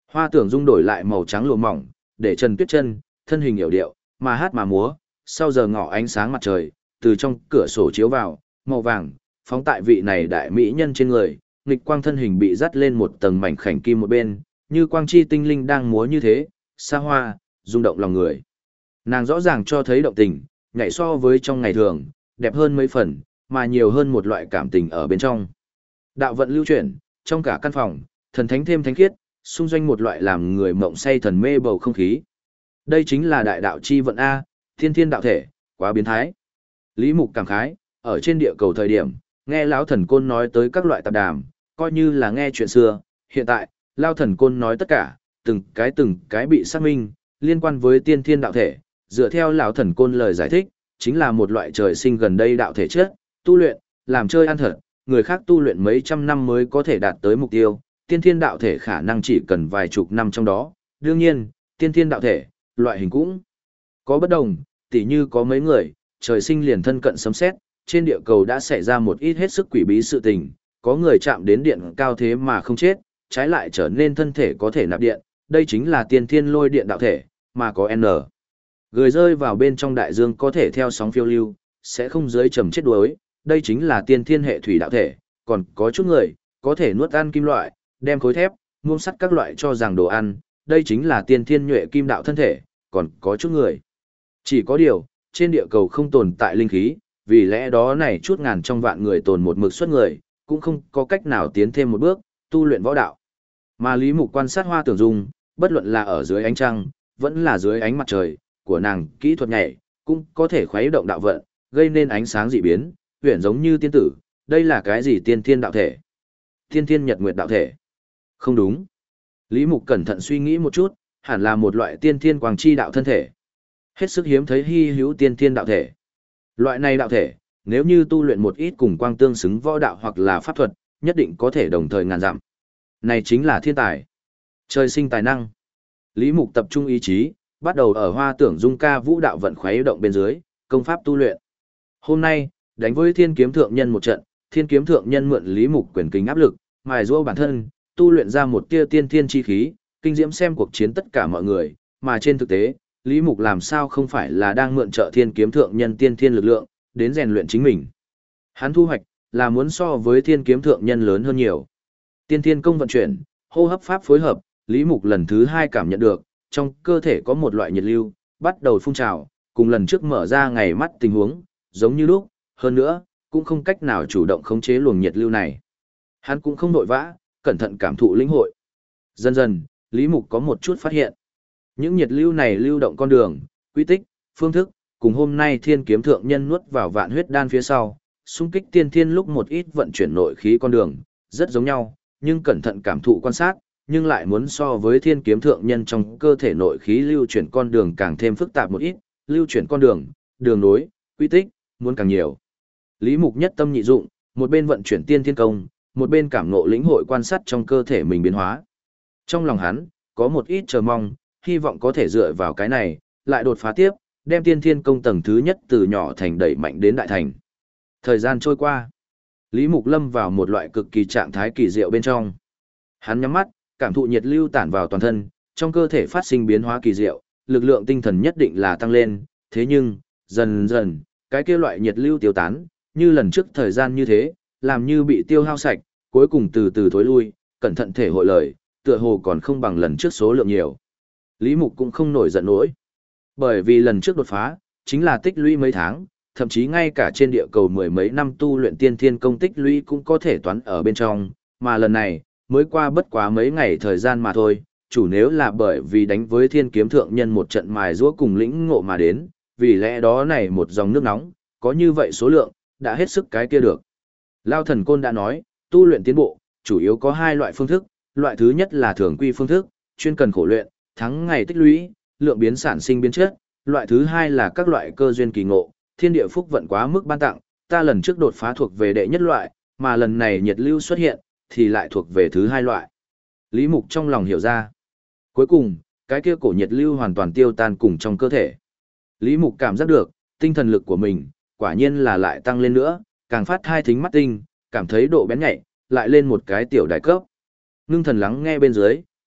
Hoa Tưởng Dung đổi lại màu trắng lụa mỏng, để Trần Tuyết Chân, thân hình hiểu điệu, mà hát mà múa, sau giờ ngọ ánh sáng mặt trời, từ trong cửa sổ chiếu vào, màu vàng, phóng tại vị này đại mỹ nhân trên người, nghịch quang thân hình bị dắt lên một tầng mảnh khảnh kim một bên, như quang chi tinh linh đang múa như thế, xa hoa, rung động lòng người. Nàng rõ ràng cho thấy động tình, nhảy so với trong ngày thường, đẹp hơn mấy phần, mà nhiều hơn một loại cảm tình ở bên trong. Đạo vận lưu chuyển, trong cả căn phòng, thần thánh thêm thánh khiết, xung doanh một loại làm người mộng say thần mê bầu không khí. Đây chính là đại đạo chi vận A, thiên thiên đạo thể, quá biến thái. Lý Mục cảm khái, ở trên địa cầu thời điểm, nghe lão thần côn nói tới các loại tạp đàm, coi như là nghe chuyện xưa, hiện tại, lão thần côn nói tất cả, từng cái bị xác minh, liên quan với tiên thiên đạo thể, dựa theo lão thần côn lời giải thích, chính là một loại trời sinh gần đây đạo thể chất, tu luyện, làm chơi ăn thật, người khác tu luyện mấy trăm năm mới có thể đạt tới mục tiêu, tiên thiên đạo thể khả năng chỉ cần vài chục năm trong đó. Đương nhiên, tiên thiên đạo thể, loại hình cũng có bất đồng, tỉ như có mấy người, trời sinh liền thân cận sấm sét, trên địa cầu đã xảy ra một ít hết sức quỷ bí sự tình, có người chạm đến điện cao thế mà không chết, trái lại trở nên thân thể có thể nạp điện, đây chính là tiên thiên lôi điện đạo thể, mà có N. Người rơi vào bên trong đại dương có thể theo sóng phiêu lưu, sẽ không dưới trầm chết đuối, đây chính là tiên thiên hệ thủy đạo thể, còn có chút người, có thể nuốt ăn kim loại, đem khối thép, muông sắt các loại cho rằng đồ ăn, đây chính là tiên thiên nhuệ kim đạo thân thể, còn có chút người. Chỉ có điều, trên địa cầu không tồn tại linh khí, vì lẽ đó này chút ngàn trong vạn người tồn một mực xuất người, cũng không có cách nào tiến thêm một bước, tu luyện võ đạo. Mà Lý Mục quan sát Hoa Tưởng Dung, bất luận là ở dưới ánh trăng, vẫn là dưới ánh mặt trời, của nàng kỹ thuật nhảy, cũng có thể khuấy động đạo vận, gây nên ánh sáng dị biến, huyền giống như tiên tử, đây là cái gì tiên thiên đạo thể? Tiên thiên nhật nguyệt đạo thể? Không đúng. Lý Mục cẩn thận suy nghĩ một chút, hẳn là một loại tiên thiên quang chi đạo thân thể. Hết sức hiếm thấy hy hữu tiên thiên đạo thể. Loại này đạo thể, nếu như tu luyện một ít cùng quang tương xứng võ đạo hoặc là pháp thuật, nhất định có thể đồng thời ngàn dặm. Này chính là thiên tài. Trời sinh tài năng. Lý Mục tập trung ý chí, bắt đầu ở Hoa Tưởng Dung ca vũ đạo vận khuấy động bên dưới, công pháp tu luyện. Hôm nay, đánh với Thiên Kiếm Thượng Nhân một trận, Thiên Kiếm Thượng Nhân mượn Lý Mục quyền kính áp lực, mài giũa bản thân, tu luyện ra một tia tiên thiên chi khí, kinh diễm xem cuộc chiến tất cả mọi người, mà trên thực tế, Lý Mục làm sao không phải là đang mượn trợ Thiên Kiếm Thượng Nhân tiên thiên lực lượng, đến rèn luyện chính mình. Hắn thu hoạch, là muốn so với Thiên Kiếm Thượng Nhân lớn hơn nhiều. Tiên thiên công vận chuyển, hô hấp pháp phối hợp, Lý Mục lần thứ 2 cảm nhận được, trong cơ thể có một loại nhiệt lưu, bắt đầu phun trào, cùng lần trước mở ra ngày mắt tình huống, giống như lúc, hơn nữa, cũng không cách nào chủ động khống chế luồng nhiệt lưu này. Hắn cũng không nội vã, cẩn thận cảm thụ lĩnh hội. Dần dần, Lý Mục có một chút phát hiện. Những nhiệt lưu này lưu động con đường, quy tích, phương thức, cùng hôm nay Thiên Kiếm Thượng Nhân nuốt vào vạn huyết đan phía sau, xung kích tiên thiên lúc một ít vận chuyển nội khí con đường, rất giống nhau, nhưng cẩn thận cảm thụ quan sát, nhưng lại muốn so với Thiên Kiếm Thượng Nhân trong cơ thể nội khí lưu chuyển con đường càng thêm phức tạp một ít, lưu chuyển con đường, đường nối, quy tích, muốn càng nhiều. Lý Mục nhất tâm nhị dụng, một bên vận chuyển tiên thiên công, một bên cảm ngộ lĩnh hội quan sát trong cơ thể mình biến hóa. Trong lòng hắn, có một ít chờ mong, hy vọng có thể dựa vào cái này, lại đột phá tiếp, đem tiên thiên công tầng thứ nhất từ nhỏ thành đẩy mạnh đến đại thành. Thời gian trôi qua, Lý Mục lâm vào một loại cực kỳ trạng thái kỳ diệu bên trong. Hắn nhắm mắt, cảm thụ nhiệt lưu tản vào toàn thân, trong cơ thể phát sinh biến hóa kỳ diệu, lực lượng tinh thần nhất định là tăng lên, thế nhưng, dần dần, cái kia loại nhiệt lưu tiêu tán, như lần trước thời gian như thế, làm như bị tiêu hao sạch, cuối cùng từ từ thối lui, cẩn thận thể hội lời, tựa hồ còn không bằng lần trước số lượng nhiều. Lý Mục cũng không nổi giận nổi. Bởi vì lần trước đột phá, chính là tích lũy mấy tháng, thậm chí ngay cả trên địa cầu mười mấy năm tu luyện tiên thiên công tích lũy cũng có thể toán ở bên trong, mà lần này, mới qua bất quá mấy ngày thời gian mà thôi, chủ nếu là bởi vì đánh với Thiên Kiếm Thượng Nhân một trận mài giũa cùng lĩnh ngộ mà đến, vì lẽ đó này một dòng nước nóng, có như vậy số lượng, đã hết sức cái kia được. Lao Thần Côn đã nói, tu luyện tiến bộ, chủ yếu có 2 loại phương thức, loại thứ nhất là thường quy phương thức, chuyên cần khổ luyện, tháng ngày tích lũy, lượng biến sản sinh biến chất, loại thứ 2 là các loại cơ duyên kỳ ngộ, thiên địa phúc vận quá mức ban tặng, ta lần trước đột phá thuộc về đệ nhất loại, mà lần này nhiệt lưu xuất hiện, thì lại thuộc về thứ 2 loại. Lý Mục trong lòng hiểu ra. Cuối cùng, cái kia cổ nhiệt lưu hoàn toàn tiêu tan cùng trong cơ thể. Lý Mục cảm giác được, tinh thần lực của mình, quả nhiên là lại tăng lên nữa, càng phát hai thính mắt tinh, cảm thấy độ bén nhạy, lại lên một cái tiểu đại cấp. Ngưng thần lắng nghe bên dưới,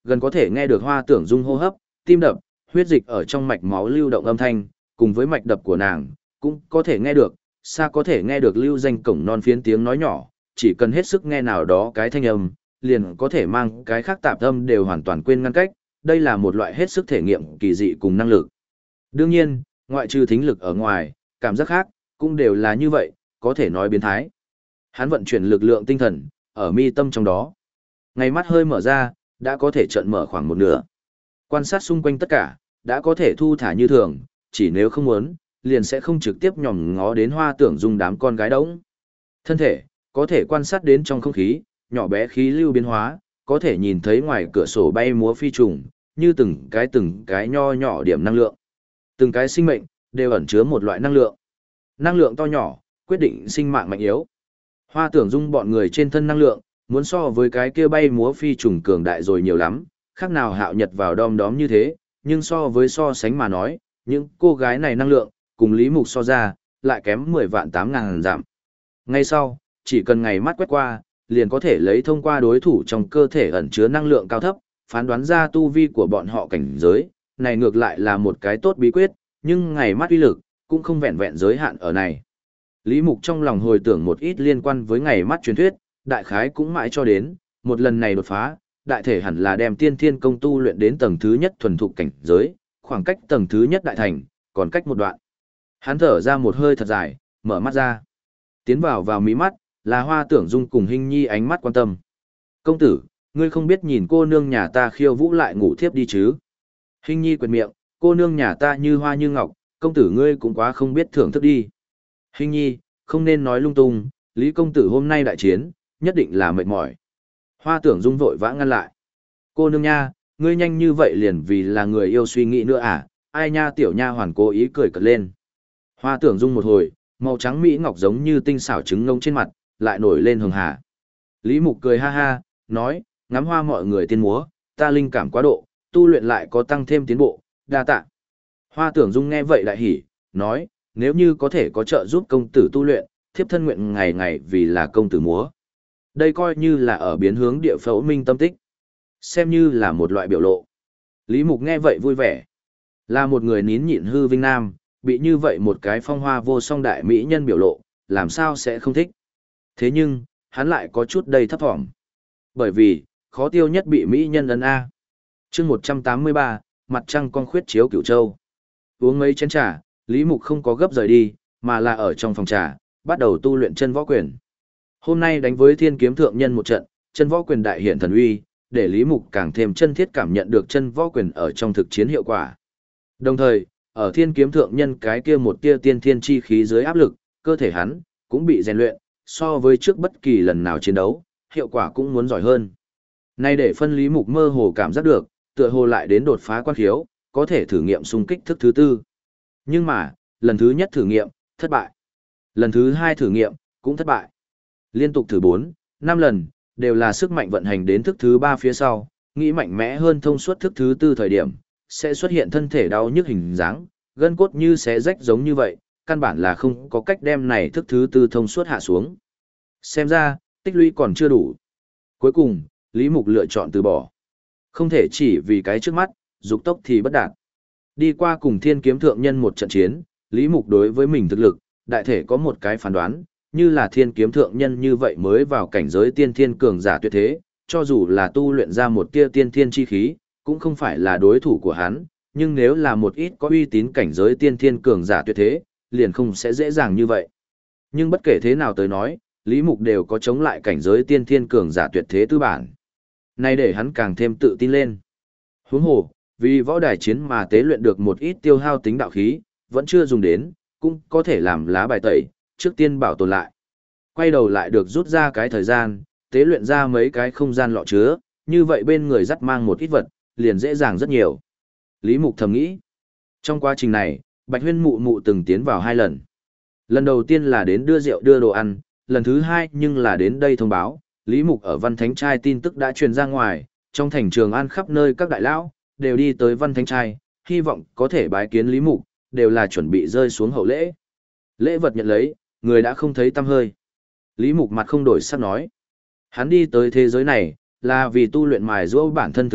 gần có thể nghe được Hoa Tưởng Dung hô hấp, tim đập, huyết dịch ở trong mạch máu lưu động âm thanh, cùng với mạch đập của nàng, cũng có thể nghe được, xa có thể nghe được lưu danh cổng non phiến tiếng nói nhỏ, chỉ cần hết sức nghe nào đó cái thanh âm, liền có thể mang cái khác tạp âm đều hoàn toàn quên ngăn cách, đây là một loại hết sức thể nghiệm kỳ dị cùng năng lực. Đương nhiên, ngoại trừ thính lực ở ngoài, cảm giác khác, cũng đều là như vậy, có thể nói biến thái. Hắn vận chuyển lực lượng tinh thần, ở mi tâm trong đó. Ngay mắt hơi mở ra, đã có thể trợn mở khoảng một nửa. Quan sát xung quanh tất cả, đã có thể thu thả như thường, chỉ nếu không muốn, liền sẽ không trực tiếp nhòm ngó đến Hoa Tưởng Dung đám con gái đống. Thân thể, có thể quan sát đến trong không khí, nhỏ bé khí lưu biến hóa, có thể nhìn thấy ngoài cửa sổ bay múa phi trùng, như từng cái nho nhỏ điểm năng lượng. Từng cái sinh mệnh, đều ẩn chứa một loại năng lượng. Năng lượng to nhỏ, quyết định sinh mạng mạnh yếu. Hoa Tưởng Dung bọn người trên thân năng lượng, muốn so với cái kia bay múa phi trùng cường đại rồi nhiều lắm, khác nào Hạo Nhật vào đom đóm như thế, nhưng so sánh mà nói, những cô gái này năng lượng, cùng Lý Mục so ra, lại kém 10 vạn 8 ngàn giảm. Ngay sau, chỉ cần ngày mắt quét qua, liền có thể lấy thông qua đối thủ trong cơ thể ẩn chứa năng lượng cao thấp, phán đoán ra tu vi của bọn họ cảnh giới, này ngược lại là một cái tốt bí quyết, nhưng ngày mắt uy lực, cũng không vẹn vẹn giới hạn ở này. Lý Mục trong lòng hồi tưởng một ít liên quan với ngày mắt truyền thuyết, đại khái cũng mãi cho đến, một lần này đột phá, đại thể hẳn là đem tiên thiên công tu luyện đến tầng thứ nhất thuần thục cảnh giới, khoảng cách tầng thứ nhất đại thành, còn cách một đoạn. Hắn thở ra một hơi thật dài, mở mắt ra. Tiến vào mí mắt, là Hoa Tưởng Dung cùng Hinh Nhi ánh mắt quan tâm. Công tử, ngươi không biết nhìn cô nương nhà ta khiêu vũ lại ngủ thiếp đi chứ? Hinh Nhi quệt miệng, cô nương nhà ta như hoa như ngọc, công tử ngươi cũng quá không biết thưởng thức đi. Hinh Nhi, không nên nói lung tung, Lý công tử hôm nay đại chiến, nhất định là mệt mỏi. Hoa Tưởng Dung vội vã ngăn lại. Cô nương nha, ngươi nhanh như vậy liền vì là người yêu suy nghĩ nữa à, ai nha tiểu nha hoàn cố ý cười cợt lên. Hoa Tưởng Dung một hồi, màu trắng mỹ ngọc giống như tinh xảo trứng ngông trên mặt, lại nổi lên hường hà. Lý Mục cười ha ha, nói, ngắm hoa mọi người tiên múa, ta linh cảm quá độ, tu luyện lại có tăng thêm tiến bộ, đa tạ. Hoa Tưởng Dung nghe vậy lại hỉ, nói, nếu như có thể có trợ giúp công tử tu luyện, thiếp thân nguyện ngày ngày vì là công tử múa. Đây coi như là ở biến hướng địa phẫu minh tâm tích. Xem như là một loại biểu lộ. Lý Mục nghe vậy vui vẻ. Là một người nín nhịn hư vinh nam, bị như vậy một cái phong hoa vô song đại mỹ nhân biểu lộ, làm sao sẽ không thích. Thế nhưng, hắn lại có chút đầy thấp thỏm. Bởi vì, khó tiêu nhất bị mỹ nhân ấn A. chương 183, mặt trăng con khuyết chiếu Cửu Châu. Uống mấy chén trà, Lý Mục không có gấp rời đi, mà là ở trong phòng trà, bắt đầu tu luyện chân võ quyền. Hôm nay đánh với Thiên Kiếm Thượng Nhân một trận, chân võ quyền đại hiện thần uy, để Lý Mục càng thêm chân thiết cảm nhận được chân võ quyền ở trong thực chiến hiệu quả. Đồng thời, ở Thiên Kiếm Thượng Nhân cái kia một tia tiên thiên chi khí dưới áp lực, cơ thể hắn cũng bị rèn luyện, so với trước bất kỳ lần nào chiến đấu, hiệu quả cũng muốn giỏi hơn. Nay để phân Lý Mục mơ hồ cảm giác được, tựa hồ lại đến đột phá quan khiếu, có thể thử nghiệm xung kích thức thứ tư. Nhưng mà, lần thứ nhất thử nghiệm, thất bại. Lần thứ hai thử nghiệm, cũng thất bại. Liên tục thử 4, 5 lần, đều là sức mạnh vận hành đến thức thứ 3 phía sau, nghĩ mạnh mẽ hơn thông suốt thức thứ 4 thời điểm, sẽ xuất hiện thân thể đau nhức hình dáng, gân cốt như xé rách giống như vậy, căn bản là không có cách đem này thức thứ 4 thông suốt hạ xuống. Xem ra, tích lũy còn chưa đủ. Cuối cùng, Lý Mục lựa chọn từ bỏ. Không thể chỉ vì cái trước mắt, dục tốc thì bất đạt. Đi qua cùng Thiên Kiếm Thượng Nhân một trận chiến, Lý Mục đối với mình thực lực, đại thể có một cái phán đoán, như là Thiên Kiếm Thượng Nhân như vậy mới vào cảnh giới tiên thiên cường giả tuyệt thế, cho dù là tu luyện ra một tia tiên thiên chi khí, cũng không phải là đối thủ của hắn, nhưng nếu là một ít có uy tín cảnh giới tiên thiên cường giả tuyệt thế, liền không sẽ dễ dàng như vậy. Nhưng bất kể thế nào tới nói, Lý Mục đều có chống lại cảnh giới tiên thiên cường giả tuyệt thế tư bản. Này để hắn càng thêm tự tin lên. Huống hồ, vì võ đài chiến mà tế luyện được một ít tiêu hao tính đạo khí, vẫn chưa dùng đến, cũng có thể làm lá bài tẩy, trước tiên bảo tồn lại. Quay đầu lại được rút ra cái thời gian, tế luyện ra mấy cái không gian lọ chứa, như vậy bên người dắt mang một ít vật, liền dễ dàng rất nhiều. Lý Mục thầm nghĩ. Trong quá trình này, Bạch Huyên mụ mụ từng tiến vào 2 lần. Lần đầu tiên là đến đưa rượu đưa đồ ăn, lần thứ 2 nhưng là đến đây thông báo, Lý Mục ở Văn Thánh Trai tin tức đã truyền ra ngoài, trong thành Trường An khắp nơi các đại lão đều đi tới Văn Thánh Trai, hy vọng có thể bái kiến Lý Mục, đều là chuẩn bị rơi xuống hậu lễ. Lễ vật nhận lấy, người đã không thấy tăm hơi. Lý Mục mặt không đổi sắc nói. Hắn đi tới thế giới này, là vì tu luyện mài giũa bản thân thực lực,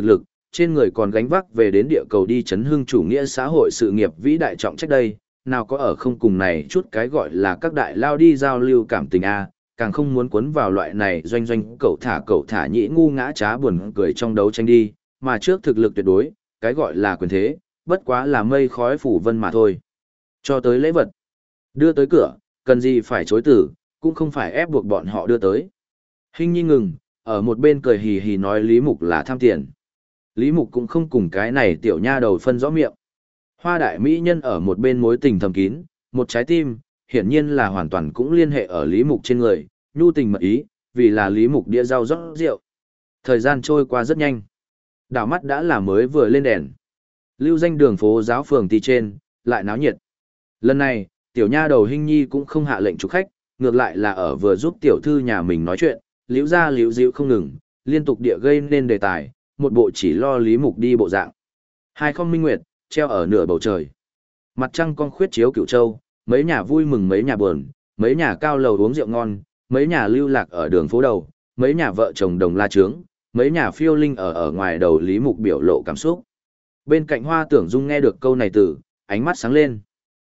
trên người còn gánh vác về đến địa cầu đi chấn hưng chủ nghĩa xã hội sự nghiệp vĩ đại trọng trách đây, nào có ở không cùng này chút cái gọi là các đại lao đi giao lưu cảm tình a, càng không muốn cuốn vào loại này doanh doanh cậu thả nhĩ ngu ngã trá buồn cười trong đấu tranh đi, mà trước thực lực tuyệt đối, cái gọi là quyền thế, bất quá là mây khói phủ vân mà thôi. Cho tới lễ vật, đưa tới cửa, cần gì phải chối từ, cũng không phải ép buộc bọn họ đưa tới. Hình nhi ngừng, ở một bên cười hì hì nói Lý Mục là tham tiền. Lý Mục cũng không cùng cái này tiểu nha đầu phân rõ miệng. Hoa đại mỹ nhân ở một bên mối tình thầm kín, một trái tim, hiển nhiên là hoàn toàn cũng liên hệ ở Lý Mục trên người, nhu tình mật ý, vì là Lý Mục đĩa rau rót rượu. Thời gian trôi qua rất nhanh. Đảo mắt đã là mới vừa lên đèn. Lưu danh đường phố giáo phường tì trên, lại náo nhiệt. Lần này, tiểu nha đầu Hinh Nhi cũng không hạ lệnh chủ khách, ngược lại là ở vừa giúp tiểu thư nhà mình nói chuyện, liễu ra liễu dịu không ngừng, liên tục địa gây nên đề tài, một bộ chỉ lo Lý Mục đi bộ dạng. Hai không minh nguyệt, treo ở nửa bầu trời. Mặt trăng con khuyết chiếu cửu châu, mấy nhà vui mừng mấy nhà buồn, mấy nhà cao lầu uống rượu ngon, mấy nhà lưu lạc ở đường phố đầu, mấy nhà vợ chồng đồng la trướng, mấy nhà phiêu linh ở ngoài đầu Lý Mục biểu lộ cảm xúc. Bên cạnh Hoa Tưởng Dung nghe được câu này từ, ánh mắt sáng lên.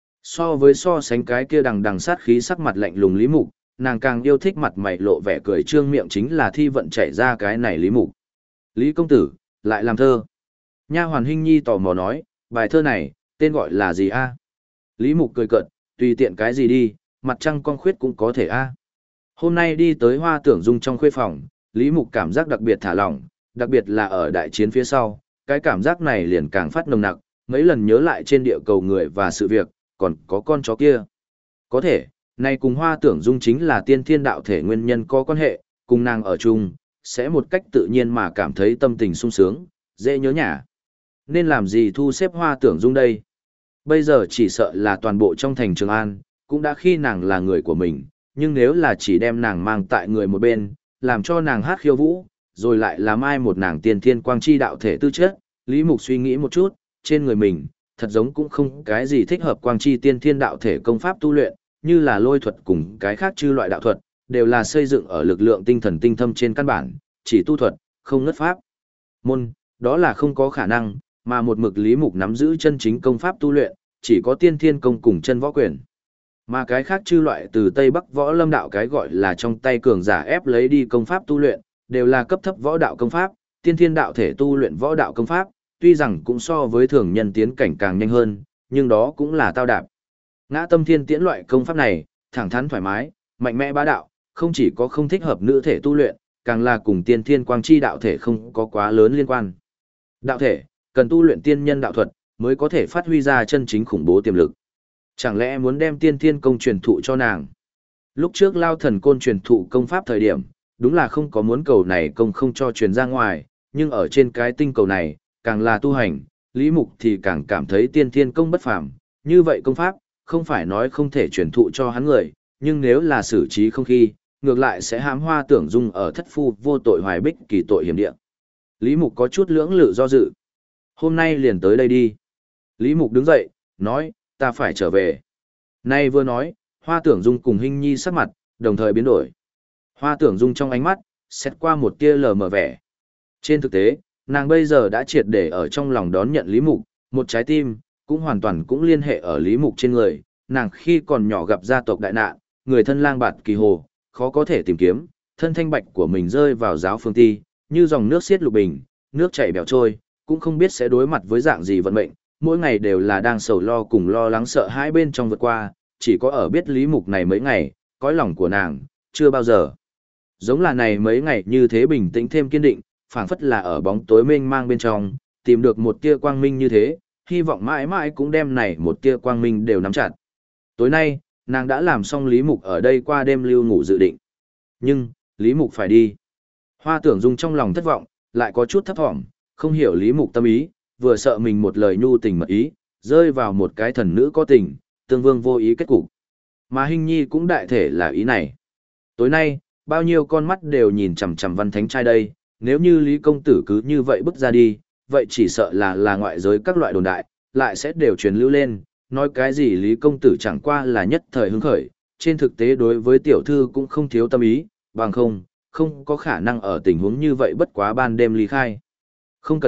So sánh cái kia đằng đằng sát khí sắc mặt lạnh lùng Lý Mục, nàng càng yêu thích mặt mày lộ vẻ cười trương miệng chính là thi vận chảy ra cái này Lý Mục. Lý công tử, lại làm thơ. Nha hoàn Hinh Nhi tò mò nói, bài thơ này, tên gọi là gì a? Lý Mục cười cợt, tùy tiện cái gì đi, mặt trăng con khuyết cũng có thể a. Hôm nay đi tới Hoa Tưởng Dung trong khuê phòng, Lý Mục cảm giác đặc biệt thả lỏng, đặc biệt là ở đại chiến phía sau, cái cảm giác này liền càng phát nồng nặc, mấy lần nhớ lại trên địa cầu người và sự việc, còn có con chó kia. Có thể, này cùng Hoa Tưởng Dung chính là tiên thiên đạo thể nguyên nhân có quan hệ, cùng nàng ở chung, sẽ một cách tự nhiên mà cảm thấy tâm tình sung sướng, dễ nhớ nhà. Nên làm gì thu xếp Hoa Tưởng Dung đây? Bây giờ chỉ sợ là toàn bộ trong thành Trường An, cũng đã khi nàng là người của mình, nhưng nếu là chỉ đem nàng mang tại người một bên, làm cho nàng hát khiêu vũ, rồi lại làm ai một nàng tiên thiên quang chi đạo thể tư chất, Lý Mục suy nghĩ một chút, trên người mình, thật giống cũng không cái gì thích hợp quang chi tiên thiên đạo thể công pháp tu luyện, như là lôi thuật cùng cái khác chư loại đạo thuật, đều là xây dựng ở lực lượng tinh thần tinh thâm trên căn bản, chỉ tu thuật, không ngất pháp. Môn, đó là không có khả năng, mà một mực Lý Mục nắm giữ chân chính công pháp tu luyện, chỉ có tiên thiên công cùng chân võ quyền. Mà cái khác chư loại từ Tây Bắc võ lâm đạo cái gọi là trong tay cường giả ép lấy đi công pháp tu luyện, đều là cấp thấp võ đạo công pháp, tiên thiên đạo thể tu luyện võ đạo công pháp, tuy rằng cũng so với thường nhân tiến cảnh càng nhanh hơn, nhưng đó cũng là tao đạp. Ngã tâm thiên tiễn loại công pháp này, thẳng thắn thoải mái, mạnh mẽ bá đạo, không chỉ có không thích hợp nữ thể tu luyện, càng là cùng tiên thiên quang chi đạo thể không có quá lớn liên quan. Đạo thể, cần tu luyện tiên nhân đạo thuật, mới có thể phát huy ra chân chính khủng bố tiềm lực. Chẳng lẽ muốn đem tiên thiên công truyền thụ cho nàng? Lúc trước Lao Thần Côn truyền thụ công pháp thời điểm, đúng là không có muốn cầu này công không cho truyền ra ngoài, nhưng ở trên cái tinh cầu này, càng là tu hành, Lý Mục thì càng cảm thấy tiên thiên công bất phàm, như vậy công pháp, không phải nói không thể truyền thụ cho hắn người, nhưng nếu là xử trí không khi, ngược lại sẽ hãm Hoa Tưởng Dung ở thất phu vô tội hoài bích kỳ tội hiểm địa. Lý Mục có chút lưỡng lự do dự. Hôm nay liền tới đây đi. Lý Mục đứng dậy, nói, ta phải trở về. Nay vừa nói, Hoa Tưởng Dung cùng Hinh Nhi sắc mặt, đồng thời biến đổi. Hoa Tưởng Dung trong ánh mắt, xét qua một tia lờ mờ vẻ. Trên thực tế, nàng bây giờ đã triệt để ở trong lòng đón nhận Lý Mục, một trái tim, cũng hoàn toàn cũng liên hệ ở Lý Mục trên người. Nàng khi còn nhỏ gặp gia tộc đại nạn, người thân lang bạt kỳ hồ, khó có thể tìm kiếm, thân thanh bạch của mình rơi vào giáo phương ti, như dòng nước xiết lục bình, nước chảy bèo trôi, cũng không biết sẽ đối mặt với dạng gì vận mệnh, mỗi ngày đều là đang sầu lo cùng lo lắng sợ hãi bên trong vượt qua, chỉ có ở biết Lý Mục này mấy ngày, cõi lòng của nàng, chưa bao giờ. Giống là này mấy ngày như thế bình tĩnh thêm kiên định, phảng phất là ở bóng tối mênh mang bên trong, tìm được một tia quang minh như thế, hy vọng mãi mãi cũng đem này một tia quang minh đều nắm chặt. Tối nay, nàng đã làm xong Lý Mục ở đây qua đêm lưu ngủ dự định. Nhưng, Lý Mục phải đi. Hoa Tưởng Dung trong lòng thất vọng, lại có chút thấp thỏm, không hiểu Lý Mục tâm ý, vừa sợ mình một lời nhu tình mật ý, rơi vào một cái thần nữ có tình, tương vương vô ý kết cục. Mà Hinh Nhi cũng đại thể là ý này. Tối nay, bao nhiêu con mắt đều nhìn chằm chằm Văn Thánh trai đây, nếu như Lý công tử cứ như vậy bước ra đi, vậy chỉ sợ là ngoại giới các loại đồn đại, lại sẽ đều truyền lưu lên, nói cái gì Lý công tử chẳng qua là nhất thời hứng khởi, trên thực tế đối với tiểu thư cũng không thiếu tâm ý, bằng không có khả năng ở tình huống như vậy bất quá ban đêm ly khai. Không cẩn thận,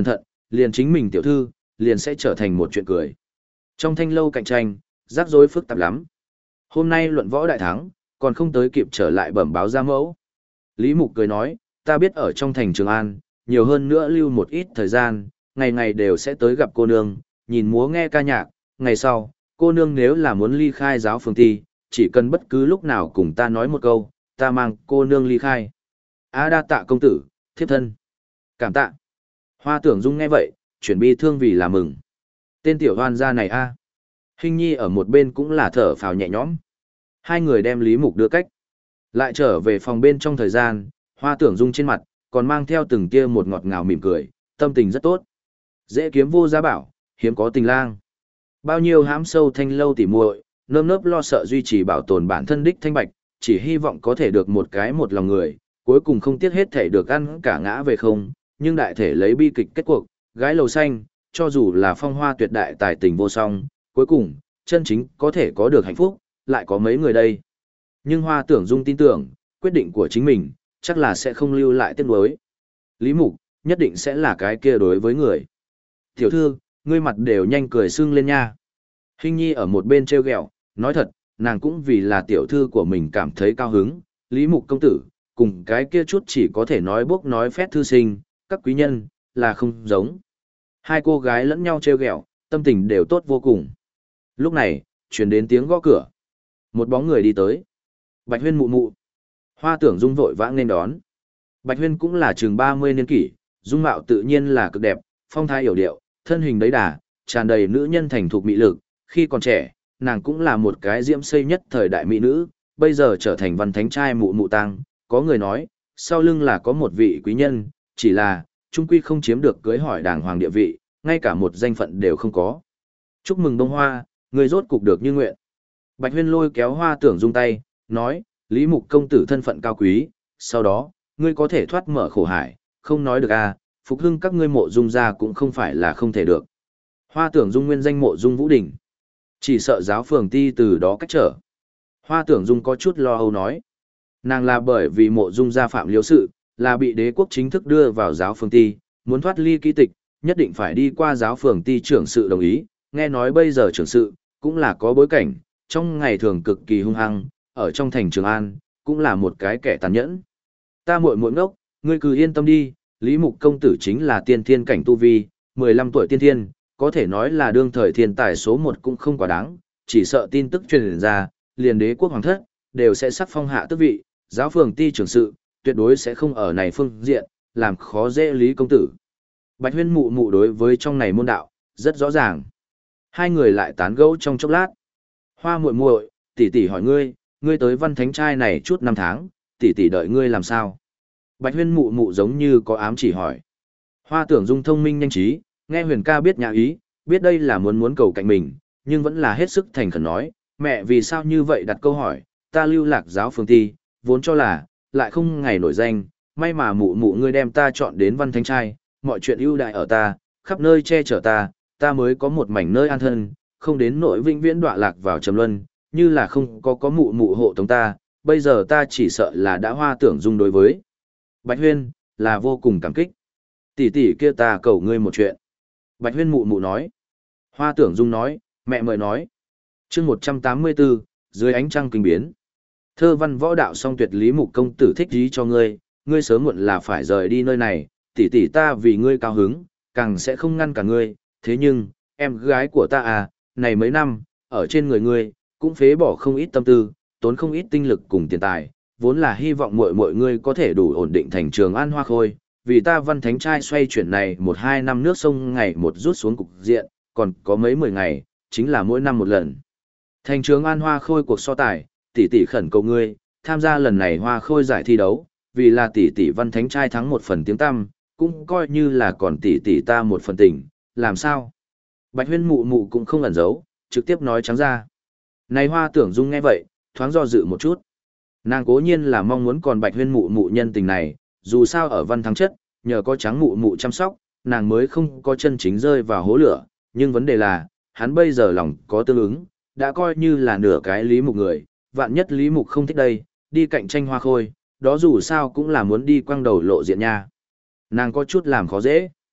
liền chính mình tiểu thư, liền sẽ trở thành một chuyện cười. Trong thanh lâu cạnh tranh, rắc rối phức tạp lắm. Hôm nay luận võ đại thắng, còn không tới kịp trở lại bẩm báo ra mẫu. Lý Mục cười nói, ta biết ở trong thành Trường An, nhiều hơn nữa lưu một ít thời gian, ngày ngày đều sẽ tới gặp cô nương, nhìn múa nghe ca nhạc, ngày sau, cô nương nếu là muốn ly khai giáo phường ti, chỉ cần bất cứ lúc nào cùng ta nói một câu, ta mang cô nương ly khai. Đa tạ công tử, thiếp thân. Cảm tạ. Hoa Tưởng Dung nghe vậy, chuyển bi thương vì là mừng. Tên tiểu hoan gia này a. Hình nhi ở một bên cũng là thở phào nhẹ nhõm. Hai người đem Lý Mục đưa cách. Lại trở về phòng bên trong thời gian, Hoa Tưởng Dung trên mặt, còn mang theo từng tia một ngọt ngào mỉm cười, tâm tình rất tốt. Dễ kiếm vô giá bảo, hiếm có tình lang. Bao nhiêu hãm sâu thanh lâu tỉ muội, nơm nớp lo sợ duy trì bảo tồn bản thân đích thanh bạch, chỉ hy vọng có thể được một cái một lòng người, cuối cùng không tiếc hết thể được ăn cả ngã về không, nhưng đại thể lấy bi kịch kết cuộc, gái lầu xanh, cho dù là phong hoa tuyệt đại tài tình vô song, cuối cùng, chân chính có thể có được hạnh phúc, lại có mấy người đây. Nhưng Hoa Tưởng Dung tin tưởng, quyết định của chính mình, chắc là sẽ không lưu lại tiếc nuối. Lý Mục, nhất định sẽ là cái kia đối với người. Tiểu thư, ngươi mặt đều nhanh cười sưng lên nha. Hình nhi ở một bên treo ghẹo, nói thật, nàng cũng vì là tiểu thư của mình cảm thấy cao hứng. Lý Mục công tử, cùng cái kia chút chỉ có thể nói bốc nói phét thư sinh, các quý nhân, là không giống. Hai cô gái lẫn nhau treo ghẹo, tâm tình đều tốt vô cùng. Lúc này, truyền đến tiếng gõ cửa. Một bóng người đi tới. Bạch Huyên mụ mụ. Hoa Tưởng Dung vội vã nên đón. Bạch Huyên cũng là chừng 30 niên kỷ, dung mạo tự nhiên là cực đẹp, phong thái hiểu điệu, thân hình đấy đà, tràn đầy nữ nhân thành thục mỹ lực. Khi còn trẻ, nàng cũng là một cái diễm xây nhất thời đại mỹ nữ, bây giờ trở thành văn thánh trai mụ mụ tăng. Có người nói, sau lưng là có một vị quý nhân, chỉ là, trung quy không chiếm được cưới hỏi đàng hoàng địa vị, ngay cả một danh phận đều không có. Chúc mừng Đông Hoa, người rốt cục được như nguyện. Bạch Huyên lôi kéo Hoa Tưởng Dung tay, nói, Lý Mục công tử thân phận cao quý, sau đó, ngươi có thể thoát mở khổ hải, không nói được à, phục hưng các ngươi mộ dung ra cũng không phải là không thể được. Hoa Tưởng Dung nguyên danh mộ dung Vũ Đình, chỉ sợ giáo phường ti từ đó cách trở. Hoa Tưởng Dung có chút lo âu nói, nàng là bởi vì mộ dung gia phạm liếu sự, là bị đế quốc chính thức đưa vào giáo phường ti, muốn thoát ly ký tịch, nhất định phải đi qua giáo phường ti trưởng sự đồng ý, nghe nói bây giờ trưởng sự, cũng là có bối cảnh, trong ngày thường cực kỳ hung hăng, ở trong thành Trường An, cũng là một cái kẻ tàn nhẫn. Ta muội muội ngốc, ngươi cứ yên tâm đi, Lý Mục công tử chính là tiên thiên cảnh tu vi, 15 tuổi tiên thiên, có thể nói là đương thời thiên tài số 1 cũng không quá đáng, chỉ sợ tin tức truyền ra, liền đế quốc hoàng thất, đều sẽ sắc phong hạ tước vị, giáo phường ti trưởng sự, tuyệt đối sẽ không ở này phương diện, làm khó dễ Lý công tử. Bạch Huyên mụ mụ đối với trong này môn đạo, rất rõ ràng. Hai người lại tán gẫu trong chốc lát. Hoa muội muội, tỷ tỷ hỏi ngươi, ngươi tới văn thánh trai này chút năm tháng, tỷ tỷ đợi ngươi làm sao? Bạch Huyên mụ mụ giống như có ám chỉ hỏi. Hoa Tưởng Dung thông minh nhanh trí, nghe Huyền ca biết nhà ý, biết đây là muốn cầu cạnh mình, nhưng vẫn là hết sức thành khẩn nói, mẹ vì sao như vậy đặt câu hỏi, ta lưu lạc giáo phường ti, vốn cho là, lại không ngày nổi danh, may mà mụ mụ ngươi đem ta chọn đến văn thánh trai, mọi chuyện ưu đại ở ta, khắp nơi che chở ta, ta mới có một mảnh nơi an thân, không đến nỗi vĩnh viễn đọa lạc vào trầm luân, như là không có mụ mụ hộ tống ta, bây giờ ta chỉ sợ là đã Hoa Tưởng Dung đối với Bạch Huyên, là vô cùng cảm kích. Tỷ tỷ kia ta cầu ngươi một chuyện. Bạch Huyên mụ mụ nói. Hoa Tưởng Dung nói, mẹ mời nói. Chương 184, dưới ánh trăng kinh biến. Thơ văn võ đạo song tuyệt Lý Mục công tử thích ý cho ngươi, ngươi sớm muộn là phải rời đi nơi này, tỷ tỷ ta vì ngươi cao hứng, càng sẽ không ngăn cả ngươi, thế nhưng, em gái của ta à, này mấy năm, ở trên người ngươi, cũng phế bỏ không ít tâm tư, tốn không ít tinh lực cùng tiền tài, vốn là hy vọng mọi ngươi có thể đủ ổn định thành Trường An Hoa Khôi, vì ta văn thánh trai xoay chuyển này 1-2 năm nước sông ngày một rút xuống cục diện, còn có mấy 10 ngày, chính là mỗi năm một lần. Thành Trường An Hoa Khôi cuộc so tài, tỷ tỷ khẩn cầu ngươi, tham gia lần này Hoa Khôi giải thi đấu, vì là tỷ tỷ văn thánh trai thắng một phần tiếng tăm, cũng coi như là còn tỷ tỷ ta một phần tình, làm sao? Bạch Huyên mụ mụ cũng không ẩn giấu, trực tiếp nói trắng ra. Này Hoa Tưởng Dung nghe vậy, thoáng do dự một chút. Nàng cố nhiên là mong muốn còn Bạch Huyên mụ mụ nhân tình này, dù sao ở văn thắng chất, nhờ có trắng mụ mụ chăm sóc, nàng mới không có chân chính rơi vào hố lửa, nhưng vấn đề là, hắn bây giờ lòng có tương ứng, đã coi như là nửa cái Lý Mục người, vạn nhất Lý Mục không thích đây, đi cạnh tranh Hoa Khôi, đó dù sao cũng là muốn đi quăng đầu lộ diện nha. Nàng có chút làm khó dễ.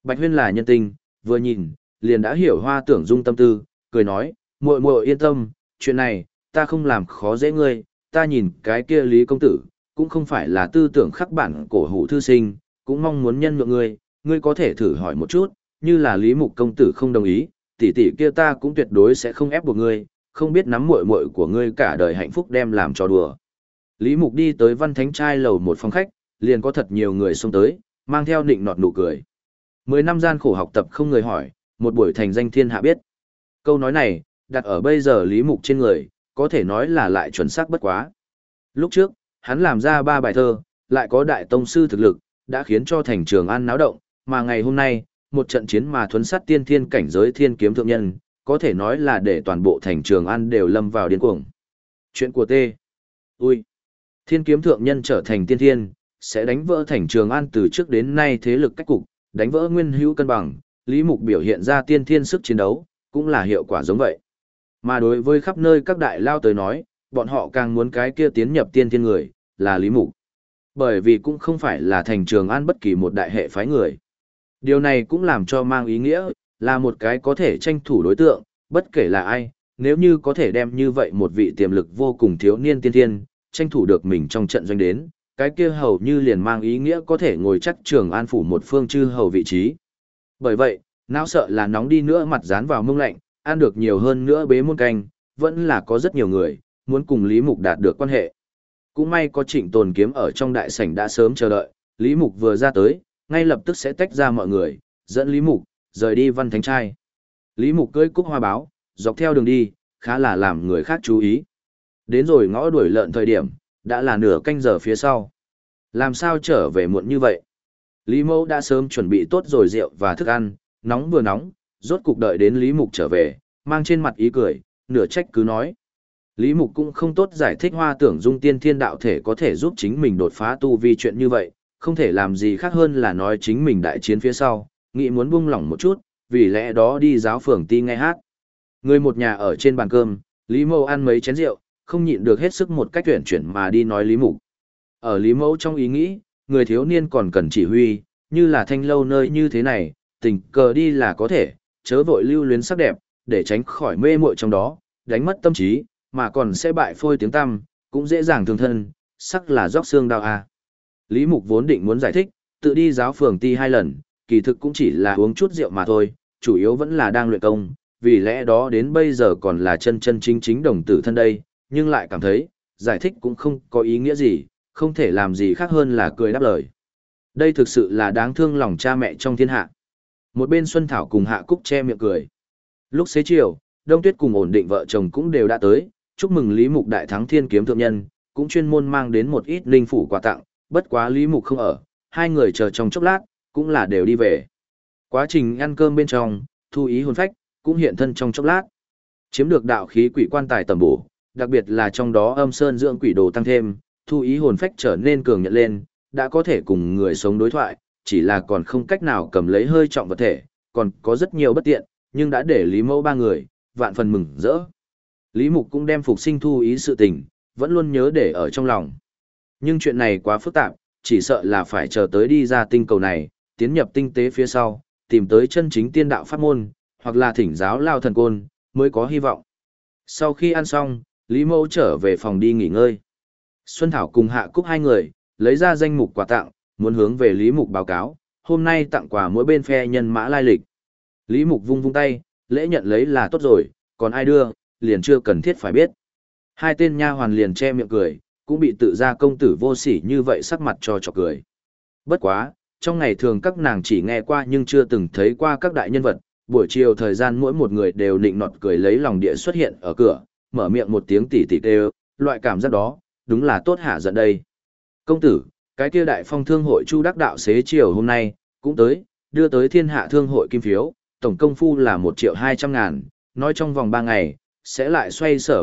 Bạch Huyên là nhân tình, vừa nhìn, liền đã hiểu Hoa Tưởng Dung tâm tư, cười nói, muội muội yên tâm, chuyện này, ta không làm khó dễ ngươi, ta nhìn cái kia Lý công tử, cũng không phải là tư tưởng khắc bản cổ hủ thư sinh, cũng mong muốn nhân nhượng ngươi, ngươi có thể thử hỏi một chút, như là Lý Mục công tử không đồng ý, tỷ tỷ kia ta cũng tuyệt đối sẽ không ép buộc ngươi, không biết nắm muội muội của ngươi cả đời hạnh phúc đem làm trò đùa. Lý Mục đi tới Văn Thánh trai lầu một phòng khách, liền có thật nhiều người xông tới, mang theo nịnh nọt nụ cười. 10 năm gian khổ học tập không người hỏi, một buổi thành danh thiên hạ biết. Câu nói này, đặt ở bây giờ Lý Mục trên người, có thể nói là lại chuẩn xác bất quá. Lúc trước, hắn làm ra 3 bài thơ, lại có đại tông sư thực lực, đã khiến cho thành Trường An náo động, mà ngày hôm nay, một trận chiến mà thuấn sát tiên thiên cảnh giới thiên kiếm thượng nhân, có thể nói là để toàn bộ thành Trường An đều lâm vào điên cuồng. Chuyện của T. Ui. Thiên kiếm thượng nhân trở thành tiên thiên, sẽ đánh vỡ thành Trường An từ trước đến nay thế lực cách cục, đánh vỡ nguyên hữu cân bằng, Lý Mục biểu hiện ra tiên thiên sức chiến đấu, cũng là hiệu quả giống vậy. Mà đối với khắp nơi các đại lao tới nói, bọn họ càng muốn cái kia tiến nhập tiên thiên người, là Lý Mục. Bởi vì cũng không phải là thành Trường An bất kỳ một đại hệ phái người. Điều này cũng làm cho mang ý nghĩa, là một cái có thể tranh thủ đối tượng, bất kể là ai, nếu như có thể đem như vậy một vị tiềm lực vô cùng thiếu niên tiên thiên, tranh thủ được mình trong trận doanh đến, cái kia hầu như liền mang ý nghĩa có thể ngồi chắc Trường An phủ một phương chư hầu vị trí. Bởi vậy, não sợ là nóng đi nữa mặt dán vào mông lạnh, ăn được nhiều hơn nữa bế muôn canh, vẫn là có rất nhiều người, muốn cùng Lý Mục đạt được quan hệ. Cũng may có Trịnh Tồn Kiếm ở trong đại sảnh đã sớm chờ đợi, Lý Mục vừa ra tới, ngay lập tức sẽ tách ra mọi người, dẫn Lý Mục, rời đi Văn Thánh trai. Lý Mục cưỡi cúc hoa báo, dọc theo đường đi, khá là làm người khác chú ý. Đến rồi ngõ đuổi lợn thời điểm, đã là nửa canh giờ phía sau. Làm sao trở về muộn như vậy? Lý Mẫu đã sớm chuẩn bị tốt rồi rượu và thức ăn, nóng vừa nóng, rốt cục đợi đến Lý Mục trở về, mang trên mặt ý cười, nửa trách cứ nói. Lý Mục cũng không tốt giải thích Hoa Tưởng Dung tiên thiên đạo thể có thể giúp chính mình đột phá tu vi chuyện như vậy, không thể làm gì khác hơn là nói chính mình đại chiến phía sau, nghĩ muốn buông lỏng một chút, vì lẽ đó đi giáo phường ti nghe hát. Người một nhà ở trên bàn cơm, Lý Mẫu ăn mấy chén rượu, không nhịn được hết sức một cách tuyển chuyển mà đi nói Lý Mục. Ở Lý Mẫu trong ý nghĩ, người thiếu niên còn cần chỉ huy, như là thanh lâu nơi như thế này, tình cờ đi là có thể, chớ vội lưu luyến sắc đẹp, để tránh khỏi mê muội trong đó, đánh mất tâm trí, mà còn sẽ bại phôi tiếng tăm, cũng dễ dàng thương thân, sắc là róc xương đau à. Lý Mục vốn định muốn giải thích, tự đi giáo phường ti 2 lần, kỳ thực cũng chỉ là uống chút rượu mà thôi, chủ yếu vẫn là đang luyện công, vì lẽ đó đến bây giờ còn là chân chân chính chính đồng tử thân đây, nhưng lại cảm thấy, giải thích cũng không có ý nghĩa gì, không thể làm gì khác hơn là cười đáp lời. Đây thực sự là đáng thương lòng cha mẹ trong thiên hạ. Một bên Xuân Thảo cùng Hạ Cúc che miệng cười. Lúc xế chiều, Đông Tuyết cùng ổn định vợ chồng cũng đều đã tới, chúc mừng Lý Mục đại thắng thiên kiếm thượng nhân, cũng chuyên môn mang đến một ít linh phủ quà tặng, bất quá Lý Mục không ở, hai người chờ trong chốc lát, cũng là đều đi về. Quá trình ăn cơm bên trong, Thu Ý hồn phách, cũng hiện thân trong chốc lát. Chiếm được đạo khí quỷ quan tài tầm bổ, đặc biệt là trong đó âm sơn dưỡng quỷ đồ tăng thêm, Thu Ý hồn phách trở nên cường nhận lên, đã có thể cùng người sống đối thoại, chỉ là còn không cách nào cầm lấy hơi trọng vật thể, còn có rất nhiều bất tiện, nhưng đã để Lý Mẫu ba người, vạn phần mừng rỡ. Lý Mục cũng đem phục sinh Thu Ý sự tình, vẫn luôn nhớ để ở trong lòng. Nhưng chuyện này quá phức tạp, chỉ sợ là phải chờ tới đi ra tinh cầu này, tiến nhập tinh tế phía sau, tìm tới chân chính tiên đạo pháp môn, hoặc là thỉnh giáo lao thần côn, mới có hy vọng. Sau khi ăn xong, Lý Mẫu trở về phòng đi nghỉ ngơi. Xuân Thảo cùng Hạ Cúc hai người, lấy ra danh mục quà tặng, muốn hướng về Lý Mục báo cáo, hôm nay tặng quà mỗi bên phe nhân mã lai lịch. Lý Mục vung vung tay, lễ nhận lấy là tốt rồi, còn ai đưa, liền chưa cần thiết phải biết. Hai tên nha hoàn liền che miệng cười, cũng bị tự gia công tử vô sỉ như vậy sắc mặt cho chọc cười. Bất quá, trong ngày thường các nàng chỉ nghe qua nhưng chưa từng thấy qua các đại nhân vật, buổi chiều thời gian mỗi một người đều nịnh nọt cười lấy lòng địa xuất hiện ở cửa, mở miệng một tiếng tỉ tỉ kêu, loại cảm giác đó, đúng là tốt hả giận đây. Công tử, cái kia đại phong thương hội Chu Đắc Đạo xế chiều hôm nay, cũng tới, đưa tới thiên hạ thương hội kim phiếu, tổng công phu là 1.200.000, nói trong vòng 3 ngày, sẽ lại xoay sở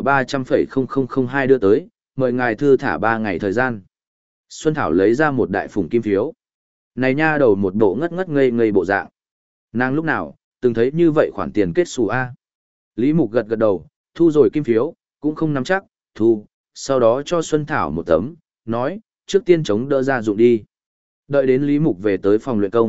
300,0002 đưa tới, mời ngài thư thả 3 ngày thời gian. Xuân Thảo lấy ra một đại phủng kim phiếu. Này nha đầu một bộ ngất ngất ngây ngây bộ dạng. Nàng lúc nào, từng thấy như vậy khoản tiền kết xù A. Lý Mục gật gật đầu, thu rồi kim phiếu, cũng không nắm chắc, thu, sau đó cho Xuân Thảo một tấm, nói, trước tiên chống đỡ ra dụng đi. Đợi đến Lý Mục về tới phòng luyện công,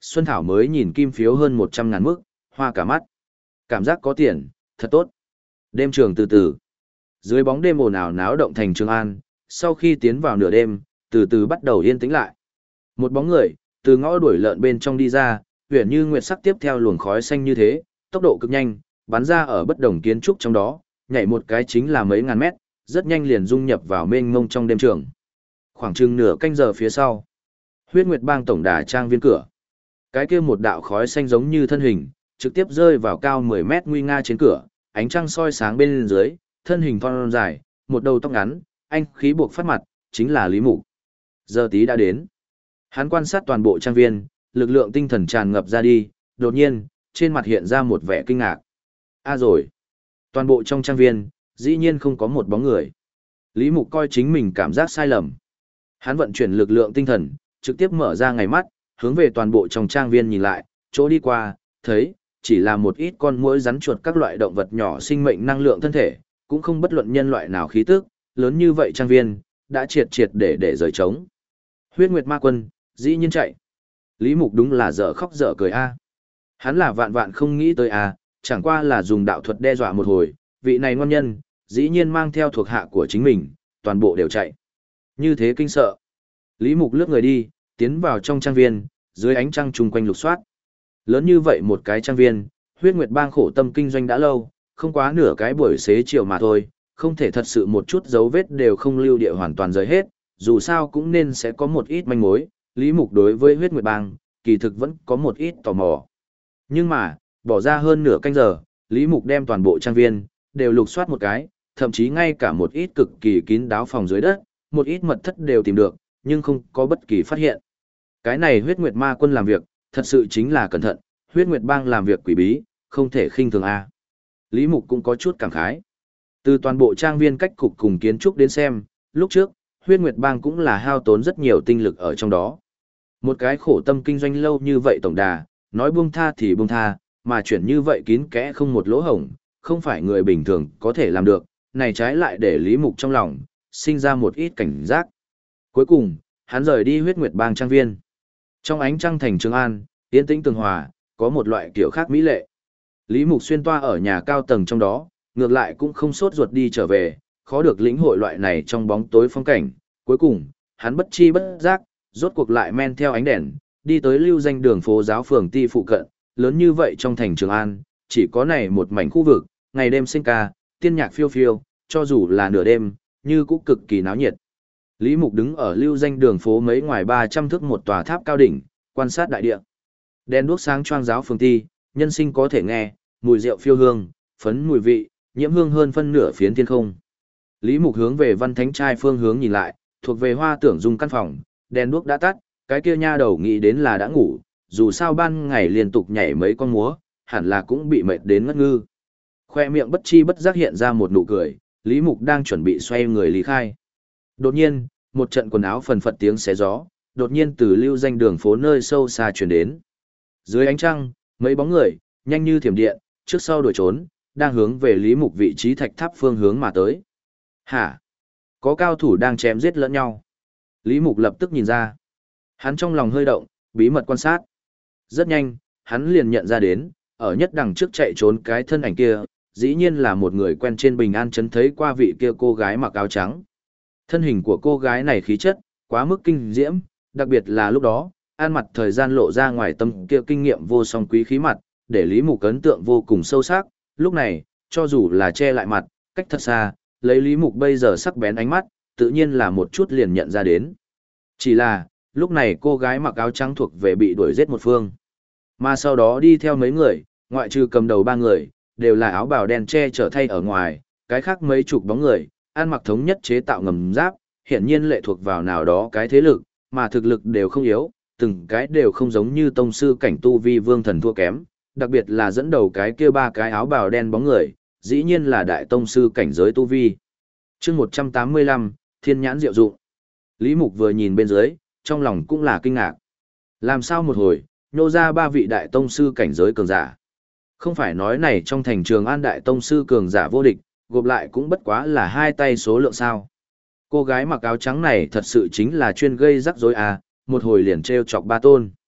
Xuân Thảo mới nhìn kim phiếu hơn 100.000 mức, hoa cả mắt. Cảm giác có tiền, thật tốt. Đêm trường từ từ. Dưới bóng đêm ồn ào náo động thành Trường An, sau khi tiến vào nửa đêm, từ từ bắt đầu yên tĩnh lại. Một bóng người, từ ngõ đuổi lợn bên trong đi ra, huyền như nguyệt sắc tiếp theo luồng khói xanh như thế, tốc độ cực nhanh, bắn ra ở bất đồng kiến trúc trong đó, nhảy một cái chính là mấy ngàn mét, rất nhanh liền dung nhập vào mênh mông trong đêm trường. Khoảng chừng nửa canh giờ phía sau, Huyết Nguyệt Bang tổng đà trang viên cửa. Cái kia một đạo khói xanh giống như thân hình, trực tiếp rơi vào cao 10 mét nguy nga trên cửa, ánh trăng soi sáng bên dưới, thân hình thon dài, một đầu tóc ngắn, anh khí buộc phát mặt, chính là Lý Mục. Giờ tí đã đến. Hắn quan sát toàn bộ trang viên, lực lượng tinh thần tràn ngập ra đi, đột nhiên, trên mặt hiện ra một vẻ kinh ngạc. Rồi. Toàn bộ trong trang viên, dĩ nhiên không có một bóng người. Lý Mục coi chính mình cảm giác sai lầm. Hắn vận chuyển lực lượng tinh thần, trực tiếp mở ra ngày mắt, hướng về toàn bộ trong trang viên nhìn lại, chỗ đi qua, thấy, chỉ là một ít con muỗi rắn chuột các loại động vật nhỏ sinh mệnh năng lượng thân thể, cũng không bất luận nhân loại nào khí tức, lớn như vậy trang viên, đã triệt triệt để rời trống. Huyết Nguyệt Ma Quân, dĩ nhiên chạy. Lý Mục đúng là dở khóc dở cười a. Hắn là vạn vạn không nghĩ tới a, chẳng qua là dùng đạo thuật đe dọa một hồi, vị này ngon nhân, dĩ nhiên mang theo thuộc hạ của chính mình, toàn bộ đều chạy. Như thế kinh sợ. Lý Mục lướt người đi, tiến vào trong trang viên, dưới ánh trăng chung quanh lục soát. Lớn như vậy một cái trang viên, Huyết Nguyệt Bang khổ tâm kinh doanh đã lâu, không quá nửa cái buổi xế chiều mà thôi, không thể thật sự một chút dấu vết đều không lưu địa hoàn toàn rời hết, dù sao cũng nên sẽ có một ít manh mối, Lý Mục đối với Huyết Nguyệt Bang, kỳ thực vẫn có một ít tò mò. Nhưng mà, bỏ ra hơn nửa canh giờ, Lý Mục đem toàn bộ trang viên, đều lục soát một cái, thậm chí ngay cả một ít cực kỳ kín đáo phòng dưới đất, một ít mật thất đều tìm được, nhưng không có bất kỳ phát hiện. Cái này Huyết Nguyệt Ma Quân làm việc, thật sự chính là cẩn thận, Huyết Nguyệt Bang làm việc quỷ bí, không thể khinh thường a. Lý Mục cũng có chút cảm khái. Từ toàn bộ trang viên cách cục cùng kiến trúc đến xem, lúc trước, Huyết Nguyệt Bang cũng là hao tốn rất nhiều tinh lực ở trong đó. Một cái khổ tâm kinh doanh lâu như vậy tổng đà, nói buông tha thì buông tha, mà chuyển như vậy kín kẽ không một lỗ hổng, không phải người bình thường có thể làm được, này trái lại để Lý Mục trong lòng, sinh ra một ít cảnh giác. Cuối cùng, hắn rời đi Huyết Nguyệt Bang trang viên. Trong ánh trăng thành Trường An, yên tĩnh tường hòa, có một loại kiểu khác mỹ lệ. Lý Mục xuyên toa ở nhà cao tầng trong đó, ngược lại cũng không sốt ruột đi trở về, khó được lĩnh hội loại này trong bóng tối phong cảnh. Cuối cùng, hắn bất chi bất giác, rốt cuộc lại men theo ánh đèn, đi tới lưu danh đường phố giáo phường Ti phụ cận, lớn như vậy trong thành Trường An, chỉ có này một mảnh khu vực, ngày đêm sinh ca, tiên nhạc phiêu phiêu, cho dù là nửa đêm, như cũng cực kỳ náo nhiệt. Lý Mục đứng ở lưu danh đường phố mấy ngoài 300 thước một tòa tháp cao đỉnh, quan sát đại địa. Đèn đuốc sáng choang giáo phường Ti, nhân sinh có thể nghe, mùi rượu phiêu hương, phấn mùi vị, nhiễm hương hơn phân nửa phiến thiên không. Lý Mục hướng về Văn Thánh trai phương hướng nhìn lại, thuộc về Hoa Tưởng Dung căn phòng, đèn đuốc đã tắt, cái kia nha đầu nghĩ đến là đã ngủ, dù sao ban ngày liên tục nhảy mấy con múa, hẳn là cũng bị mệt đến ngất ngư. Khoe miệng bất chi bất giác hiện ra một nụ cười, Lý Mục đang chuẩn bị xoay người lý khai. Đột nhiên, một trận quần áo phần phật tiếng xé gió, đột nhiên từ lưu danh đường phố nơi sâu xa truyền đến. Dưới ánh trăng, mấy bóng người, nhanh như thiểm điện, trước sau đuổi trốn, đang hướng về Lý Mục vị trí thạch tháp phương hướng mà tới. Hả? Có cao thủ đang chém giết lẫn nhau. Lý Mục lập tức nhìn ra. Hắn trong lòng hơi động, bí mật quan sát. Rất nhanh, hắn liền nhận ra đến, ở nhất đằng trước chạy trốn cái thân ảnh kia, dĩ nhiên là một người quen trên Bình An trấn thấy qua vị kia cô gái mặc áo trắng. Thân hình của cô gái này khí chất, quá mức kinh diễm, đặc biệt là lúc đó, an mặt thời gian lộ ra ngoài tâm kia kinh nghiệm vô song quý khí mặt, để Lý Mục ấn tượng vô cùng sâu sắc. Lúc này, cho dù là che lại mặt, cách thật xa, lấy Lý Mục bây giờ sắc bén ánh mắt, tự nhiên là một chút liền nhận ra đến. Chỉ là, lúc này cô gái mặc áo trắng thuộc về bị đuổi giết một phương. Mà sau đó đi theo mấy người, ngoại trừ cầm đầu ba người, đều là áo bào đen che chở thay ở ngoài, cái khác mấy chục bóng người, ăn mặc thống nhất chế tạo ngầm giáp, hiển nhiên lệ thuộc vào nào đó cái thế lực, mà thực lực đều không yếu, từng cái đều không giống như tông sư cảnh tu vi vương thần thua kém, đặc biệt là dẫn đầu cái kia ba cái áo bào đen bóng người, dĩ nhiên là đại tông sư cảnh giới tu vi. Chương 185, Thiên nhãn diệu dụng. Lý Mục vừa nhìn bên dưới, trong lòng cũng là kinh ngạc. Làm sao một hồi, nhô ra ba vị đại tông sư cảnh giới cường giả. Không phải nói này trong thành Trường An đại tông sư cường giả vô địch, gộp lại cũng bất quá là hai tay số lượng sao. Cô gái mặc áo trắng này thật sự chính là chuyên gây rắc rối à, một hồi liền treo chọc ba tôn.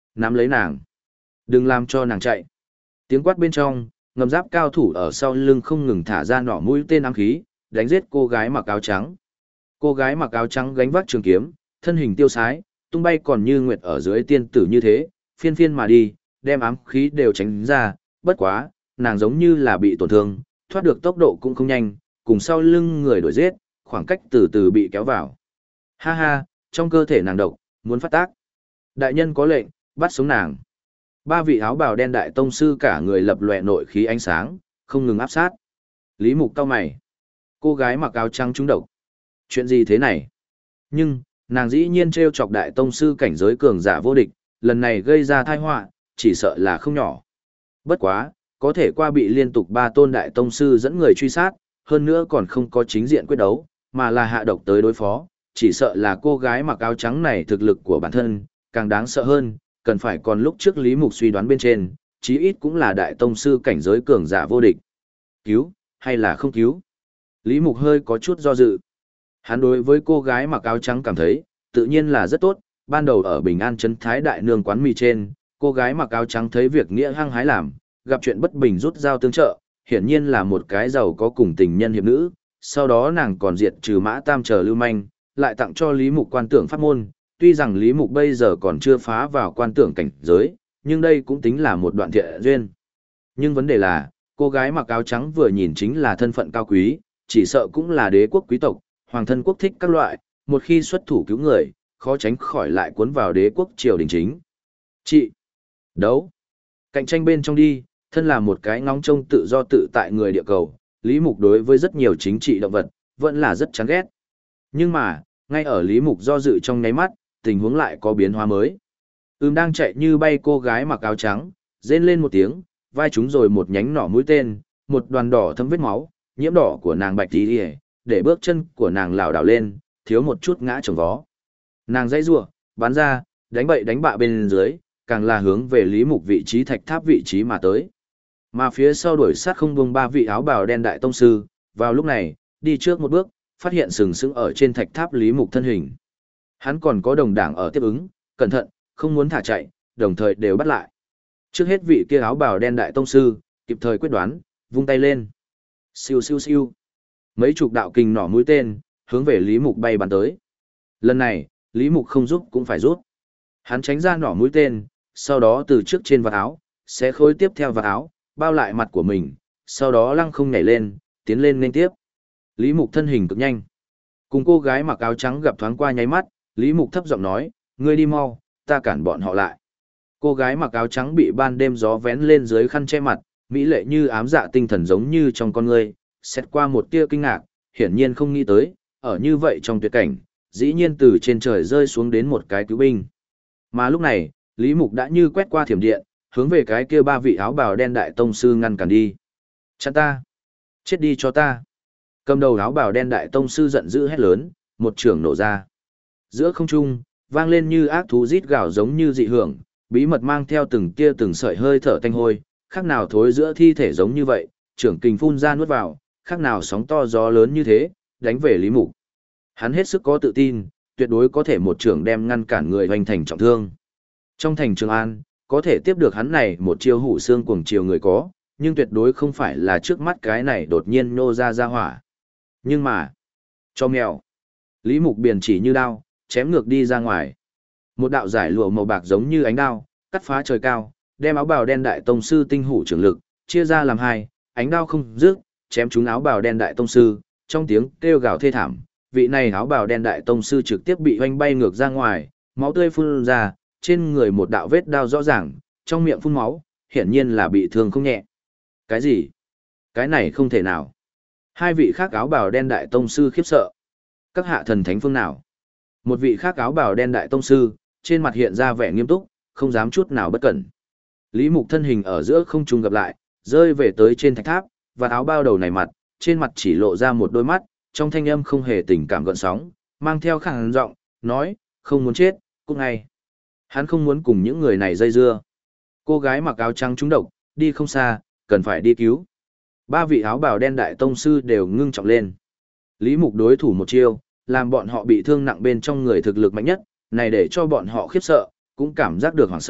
Nắm lấy nàng. Đừng làm cho nàng chạy. Tiếng quát bên trong, ngầm giáp cao thủ ở sau lưng không ngừng thả ra nỏ mũi tên ám khí, đánh giết cô gái mặc áo trắng. Cô gái mặc áo trắng gánh vác trường kiếm, thân hình tiêu sái, tung bay còn như nguyệt ở dưới tiên tử như thế, phiên phiên mà đi, đem ám khí đều tránh ra, bất quá, nàng giống như là bị tổn thương, thoát được tốc độ cũng không nhanh, cùng sau lưng người đuổi giết, khoảng cách từ từ bị kéo vào. Ha ha, trong cơ thể nàng độc, muốn phát tác. Đại nhân có lệnh, bắt sống nàng. Ba vị áo bào đen đại tông sư cả người lập lòe nội khí ánh sáng, không ngừng áp sát. Lý Mục cau mày. Cô gái mặc áo trắng trúng độc. Chuyện gì thế này? Nhưng, nàng dĩ nhiên trêu chọc đại tông sư cảnh giới cường giả vô địch, lần này gây ra tai họa, chỉ sợ là không nhỏ. Bất quá, có thể qua bị liên tục ba tôn đại tông sư dẫn người truy sát, hơn nữa còn không có chính diện quyết đấu, mà là hạ độc tới đối phó, chỉ sợ là cô gái mặc áo trắng này thực lực của bản thân, càng đáng sợ hơn, cần phải còn lúc trước Lý Mục suy đoán bên trên, chí ít cũng là đại tông sư cảnh giới cường giả vô địch. Cứu, hay là không cứu? Lý Mục hơi có chút do dự. Hắn đối với cô gái mặc áo trắng cảm thấy, tự nhiên là rất tốt, ban đầu ở Bình An Trấn Thái Đại Nương quán mì trên, cô gái mặc áo trắng thấy việc nghĩa hăng hái làm, gặp chuyện bất bình rút dao tương trợ, hiển nhiên là một cái giàu có cùng tình nhân hiệp nữ, sau đó nàng còn diệt trừ Mã Tam chờ lưu manh, lại tặng cho Lý Mục quan tưởng pháp môn, tuy rằng Lý Mục bây giờ còn chưa phá vào quan tưởng cảnh giới, nhưng đây cũng tính là một đoạn thiện duyên. Nhưng vấn đề là, cô gái mặc áo trắng vừa nhìn chính là thân phận cao quý, chỉ sợ cũng là đế quốc quý tộc, hoàng thân quốc thích các loại, một khi xuất thủ cứu người, khó tránh khỏi lại cuốn vào đế quốc triều đình chính. Chị! Đấu! Cạnh tranh bên trong đi, thân là một cái ngóng trông tự do tự tại người địa cầu, Lý Mục đối với rất nhiều chính trị động vật, vẫn là rất chán ghét. Nhưng mà, ngay ở Lý Mục do dự trong nháy mắt, tình huống lại có biến hóa mới. Đang chạy như bay cô gái mặc áo trắng, rên lên một tiếng, vai trúng rồi một nhánh nỏ mũi tên, một đoàn đỏ thấm vết máu, nhiễm đỏ của nàng bạch tí đi, để bước chân của nàng lảo đảo lên, thiếu một chút ngã chồng vó. Nàng dãy rủa, bắn ra, đánh bậy đánh bạ bên dưới, càng là hướng về Lý Mục vị trí thạch tháp vị trí mà tới. Mà phía sau đuổi sát không buông ba vị áo bào đen đại tông sư, vào lúc này, đi trước một bước, phát hiện sừng sững ở trên thạch tháp Lý Mục thân hình. Hắn còn có đồng đảng ở tiếp ứng, cẩn thận, không muốn thả chạy, đồng thời đều bắt lại. Trước hết vị kia áo bào đen đại tông sư, kịp thời quyết đoán, vung tay lên. Siêu siêu siêu. Mấy chục đạo kình nỏ mũi tên, hướng về Lý Mục bay bắn tới. Lần này, Lý Mục không giúp cũng phải rút. Hắn tránh ra nỏ mũi tên, sau đó từ trước trên vạt áo, xé khối tiếp theo vạt áo, bao lại mặt của mình, sau đó lăng không nhảy lên, tiến lên nên tiếp. Lý Mục thân hình cực nhanh. Cùng cô gái mặc áo trắng gặp thoáng qua nháy mắt, Lý Mục thấp giọng nói, ngươi đi mau, ta cản bọn họ lại. Cô gái mặc áo trắng bị ban đêm gió vén lên dưới khăn che mặt, mỹ lệ như ám dạ tinh thần giống như trong con ngươi, xét qua một tia kinh ngạc, hiển nhiên không nghĩ tới, ở như vậy trong tuyệt cảnh, dĩ nhiên từ trên trời rơi xuống đến một cái cứu binh. Mà lúc này, Lý Mục đã như quét qua thiểm điện, hướng về cái kia ba vị áo bào đen đại tông sư ngăn cản đi. Chặn ta! Chết đi cho ta! Cầm đầu áo bào đen đại tông sư giận dữ hét lớn, một trường nổ ra. Giữa không trung, vang lên như ác thú rít gào giống như dị hưởng, bí mật mang theo từng tia từng sợi hơi thở tanh hôi, khác nào thối giữa thi thể giống như vậy, trưởng kình phun ra nuốt vào, khác nào sóng to gió lớn như thế, đánh về Lý Mục. Hắn hết sức có tự tin, tuyệt đối có thể một trưởng đem ngăn cản người hoành thành trọng thương. Trong thành Trường An, có thể tiếp được hắn này một chiêu hủ xương cuồng chiều người có, nhưng tuyệt đối không phải là trước mắt cái này đột nhiên nô ra hỏa. Nhưng mà, cho mèo, Lý Mục biển chỉ như đao, chém ngược đi ra ngoài. Một đạo giải lụa màu bạc giống như ánh đao, cắt phá trời cao, đem áo bào đen đại tông sư tinh hủ trưởng lực, chia ra làm hai, ánh đao không dứt, chém trúng áo bào đen đại tông sư, trong tiếng kêu gào thê thảm, vị này áo bào đen đại tông sư trực tiếp bị hoanh bay ngược ra ngoài, máu tươi phun ra, trên người một đạo vết đao rõ ràng, trong miệng phun máu, hiển nhiên là bị thương không nhẹ. Cái gì? Cái này không thể nào. Hai vị khác áo bào đen đại tông sư khiếp sợ. Các hạ thần thánh phương nào? Một vị khác áo bào đen đại tông sư, trên mặt hiện ra vẻ nghiêm túc, không dám chút nào bất cẩn. Lý Mục thân hình ở giữa không trung gặp lại, rơi về tới trên thạch tháp, và áo bao đầu này mặt, trên mặt chỉ lộ ra một đôi mắt, trong thanh âm không hề tình cảm gợn sóng, mang theo khàn giọng, nói, không muốn chết, cút ngay. Hắn không muốn cùng những người này dây dưa. Cô gái mặc áo trắng trúng độc, đi không xa, cần phải đi cứu. Ba vị áo bào đen đại tông sư đều ngưng trọng lên. Lý Mục đối thủ một chiêu, làm bọn họ bị thương nặng bên trong người thực lực mạnh nhất, này để cho bọn họ khiếp sợ, cũng cảm giác được hoảng sợ,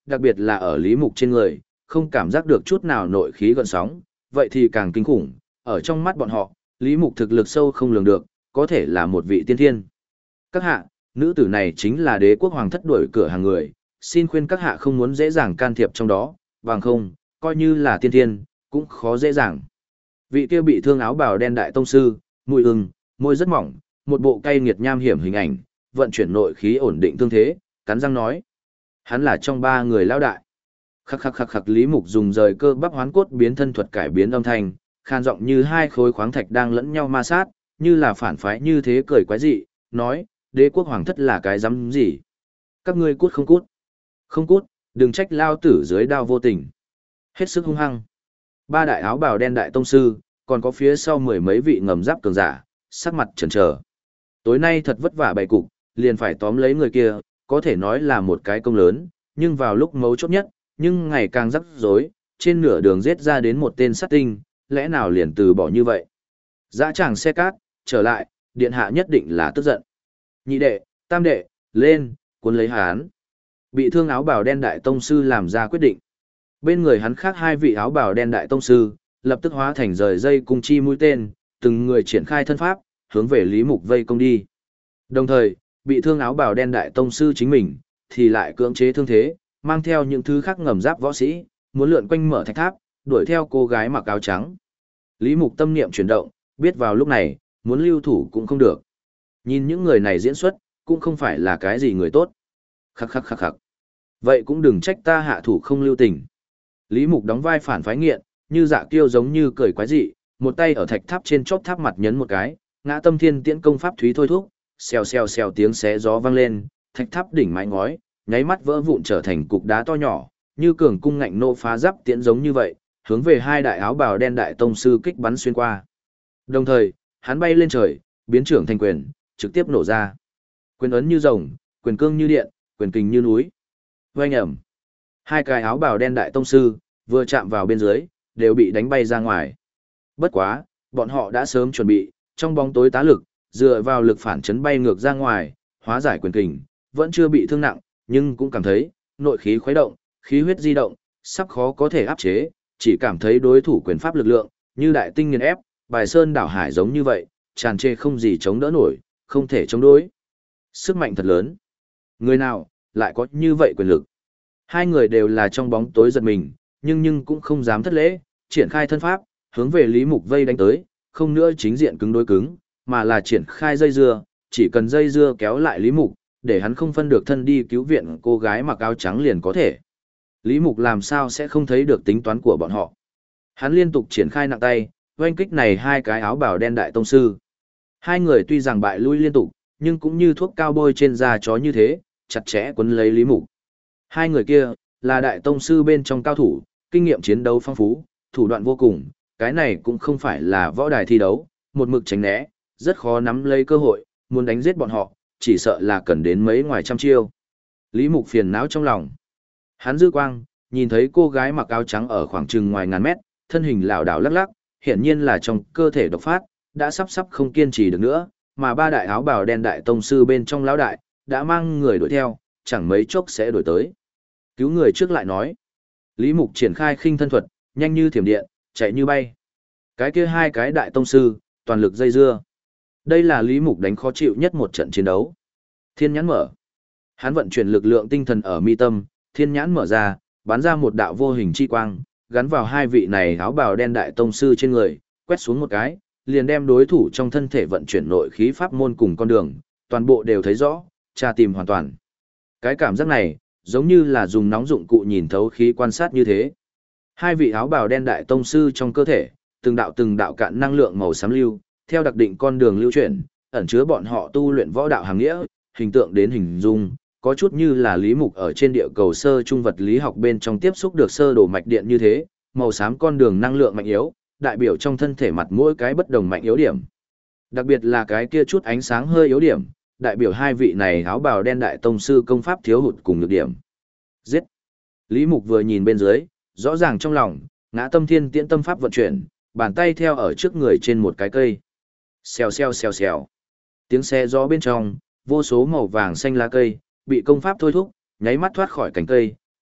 đặc biệt là ở Lý Mục trên người, không cảm giác được chút nào nội khí gợn sóng, vậy thì càng kinh khủng, ở trong mắt bọn họ, Lý Mục thực lực sâu không lường được, có thể là một vị tiên thiên. Các hạ, nữ tử này chính là Đế quốc hoàng thất đuổi cửa hàng người, xin khuyên các hạ không muốn dễ dàng can thiệp trong đó, bằng không, coi như là tiên thiên, cũng khó dễ dàng. Vị kia bị thương áo bào đen đại tông sư, mũi ưng, môi rất mỏng, một bộ cay nghiệt nham hiểm hình ảnh, vận chuyển nội khí ổn định thương thế, cắn răng nói. Hắn là trong ba người lão đại. Khắc khắc khắc khắc Lý Mục dùng rời cơ bắp hoán cốt biến thân thuật cải biến âm thanh, khan giọng như hai khối khoáng thạch đang lẫn nhau ma sát, như là phản phái như thế cười quái dị, nói, Đế quốc hoàng thất là cái rắm gì? Các ngươi cút không cút? Không cút, đừng trách lao tử dưới đao vô tình. Hết sức hung hăng. Ba đại áo bào đen đại tông sư, còn có phía sau mười mấy vị ngầm giáp cường giả, sắc mặt chần chờ. Tối nay thật vất vả bày cục, liền phải tóm lấy người kia, có thể nói là một cái công lớn, nhưng vào lúc mấu chốt nhất, nhưng ngày càng rắc rối, trên nửa đường giết ra đến một tên sát tinh, lẽ nào liền từ bỏ như vậy? Dã tràng xe cát, trở lại, điện hạ nhất định là tức giận. Nhị đệ, tam đệ, lên, cuốn lấy hắn. Bị thương áo bào đen đại tông sư làm ra quyết định. Bên người hắn khác hai vị áo bào đen đại tông sư, lập tức hóa thành rời dây cung chi mũi tên, từng người triển khai thân pháp, hướng về Lý Mục vây công đi. Đồng thời, bị thương áo bào đen đại tông sư chính mình, thì lại cưỡng chế thương thế, mang theo những thứ khác ngầm giáp võ sĩ, muốn lượn quanh mở thạch tháp, đuổi theo cô gái mặc áo trắng. Lý Mục tâm niệm chuyển động, biết vào lúc này, muốn lưu thủ cũng không được. Nhìn những người này diễn xuất, cũng không phải là cái gì người tốt. Khắc khắc khắc khắc. Vậy cũng đừng trách ta hạ thủ không lưu tình. Lý Mục đóng vai phản phái nghiện, như dạ kiêu giống như cười quái dị, một tay ở thạch tháp trên chóp tháp mặt nhấn một cái, ngã tâm thiên tiễn công pháp thúy thôi thúc, xèo xèo xèo tiếng xé gió vang lên, thạch tháp đỉnh mái ngói, nháy mắt vỡ vụn trở thành cục đá to nhỏ, như cường cung ngạnh nộ phá giáp tiễn giống như vậy, hướng về hai đại áo bào đen đại tông sư kích bắn xuyên qua. Đồng thời, hắn bay lên trời, biến trưởng thành quyền, trực tiếp nổ ra. Quyền ấn như rồng, quyền cương như điện, quyền kình như núi. Oanh ầm. Hai cái áo bào đen đại tông sư, vừa chạm vào bên dưới, đều bị đánh bay ra ngoài. Bất quá, bọn họ đã sớm chuẩn bị, trong bóng tối tá lực, dựa vào lực phản chấn bay ngược ra ngoài, hóa giải quyền kình, vẫn chưa bị thương nặng, nhưng cũng cảm thấy, nội khí khuấy động, khí huyết di động, sắp khó có thể áp chế, chỉ cảm thấy đối thủ quyền pháp lực lượng, như đại tinh nghiền ép, bài sơn đảo hải giống như vậy, tràn trề không gì chống đỡ nổi, không thể chống đối. Sức mạnh thật lớn. Người nào, lại có như vậy quyền lực? Hai người đều là trong bóng tối giật mình, nhưng cũng không dám thất lễ, triển khai thân pháp, hướng về Lý Mục vây đánh tới, không nữa chính diện cứng đối cứng, mà là triển khai dây dưa, chỉ cần dây dưa kéo lại Lý Mục, để hắn không phân được thân đi cứu viện cô gái mặc áo trắng liền có thể. Lý Mục làm sao sẽ không thấy được tính toán của bọn họ. Hắn liên tục triển khai nặng tay, oanh kích này hai cái áo bào đen đại tông sư. Hai người tuy rằng bại lui liên tục, nhưng cũng như thuốc cao bôi trên da chó như thế, chặt chẽ quấn lấy Lý Mục. Hai người kia, là đại tông sư bên trong cao thủ, kinh nghiệm chiến đấu phong phú, thủ đoạn vô cùng, cái này cũng không phải là võ đài thi đấu, một mực tránh né, rất khó nắm lấy cơ hội, muốn đánh giết bọn họ, chỉ sợ là cần đến mấy ngoài trăm chiêu. Lý Mục phiền não trong lòng. Hắn dư quang, nhìn thấy cô gái mặc áo trắng ở khoảng chừng ngoài ngàn mét, thân hình lảo đảo lắc lắc, hiển nhiên là trong cơ thể độc phát, đã sắp không kiên trì được nữa, mà ba đại áo bào đen đại tông sư bên trong lão đại, đã mang người đuổi theo, chẳng mấy chốc sẽ đuổi tới. Cứu người trước lại nói. Lý Mục triển khai khinh thân thuật, nhanh như thiểm điện, chạy như bay. Cái kia hai cái đại tông sư, toàn lực dây dưa. Đây là Lý Mục đánh khó chịu nhất một trận chiến đấu. Thiên nhãn mở. Hắn vận chuyển lực lượng tinh thần ở mi tâm, thiên nhãn mở ra, bắn ra một đạo vô hình chi quang, gắn vào hai vị này áo bào đen đại tông sư trên người, quét xuống một cái, liền đem đối thủ trong thân thể vận chuyển nội khí pháp môn cùng con đường, toàn bộ đều thấy rõ, tra tìm hoàn toàn. Cái cảm giác này, giống như là dùng nóng dụng cụ nhìn thấu khí quan sát như thế. Hai vị áo bào đen đại tông sư trong cơ thể, từng đạo cạn năng lượng màu xám lưu, theo đặc định con đường lưu chuyển, ẩn chứa bọn họ tu luyện võ đạo hàng nghĩa, hình tượng đến hình dung, có chút như là Lý Mục ở trên địa cầu sơ trung vật lý học bên trong tiếp xúc được sơ đồ mạch điện như thế, màu xám con đường năng lượng mạnh yếu, đại biểu trong thân thể mặt mỗi cái bất đồng mạnh yếu điểm. Đặc biệt là cái kia chút ánh sáng hơi yếu điểm, đại biểu hai vị này áo bào đen đại tông sư công pháp thiếu hụt cùng nhược điểm. Giết! Lý Mục vừa nhìn bên dưới, rõ ràng trong lòng, ngã tâm thiên tiễn tâm pháp vận chuyển, bàn tay theo ở trước người trên một cái cây. Xèo xèo xèo xèo. Tiếng xe gió bên trong, vô số màu vàng xanh lá cây, bị công pháp thôi thúc, nháy mắt thoát khỏi cành cây,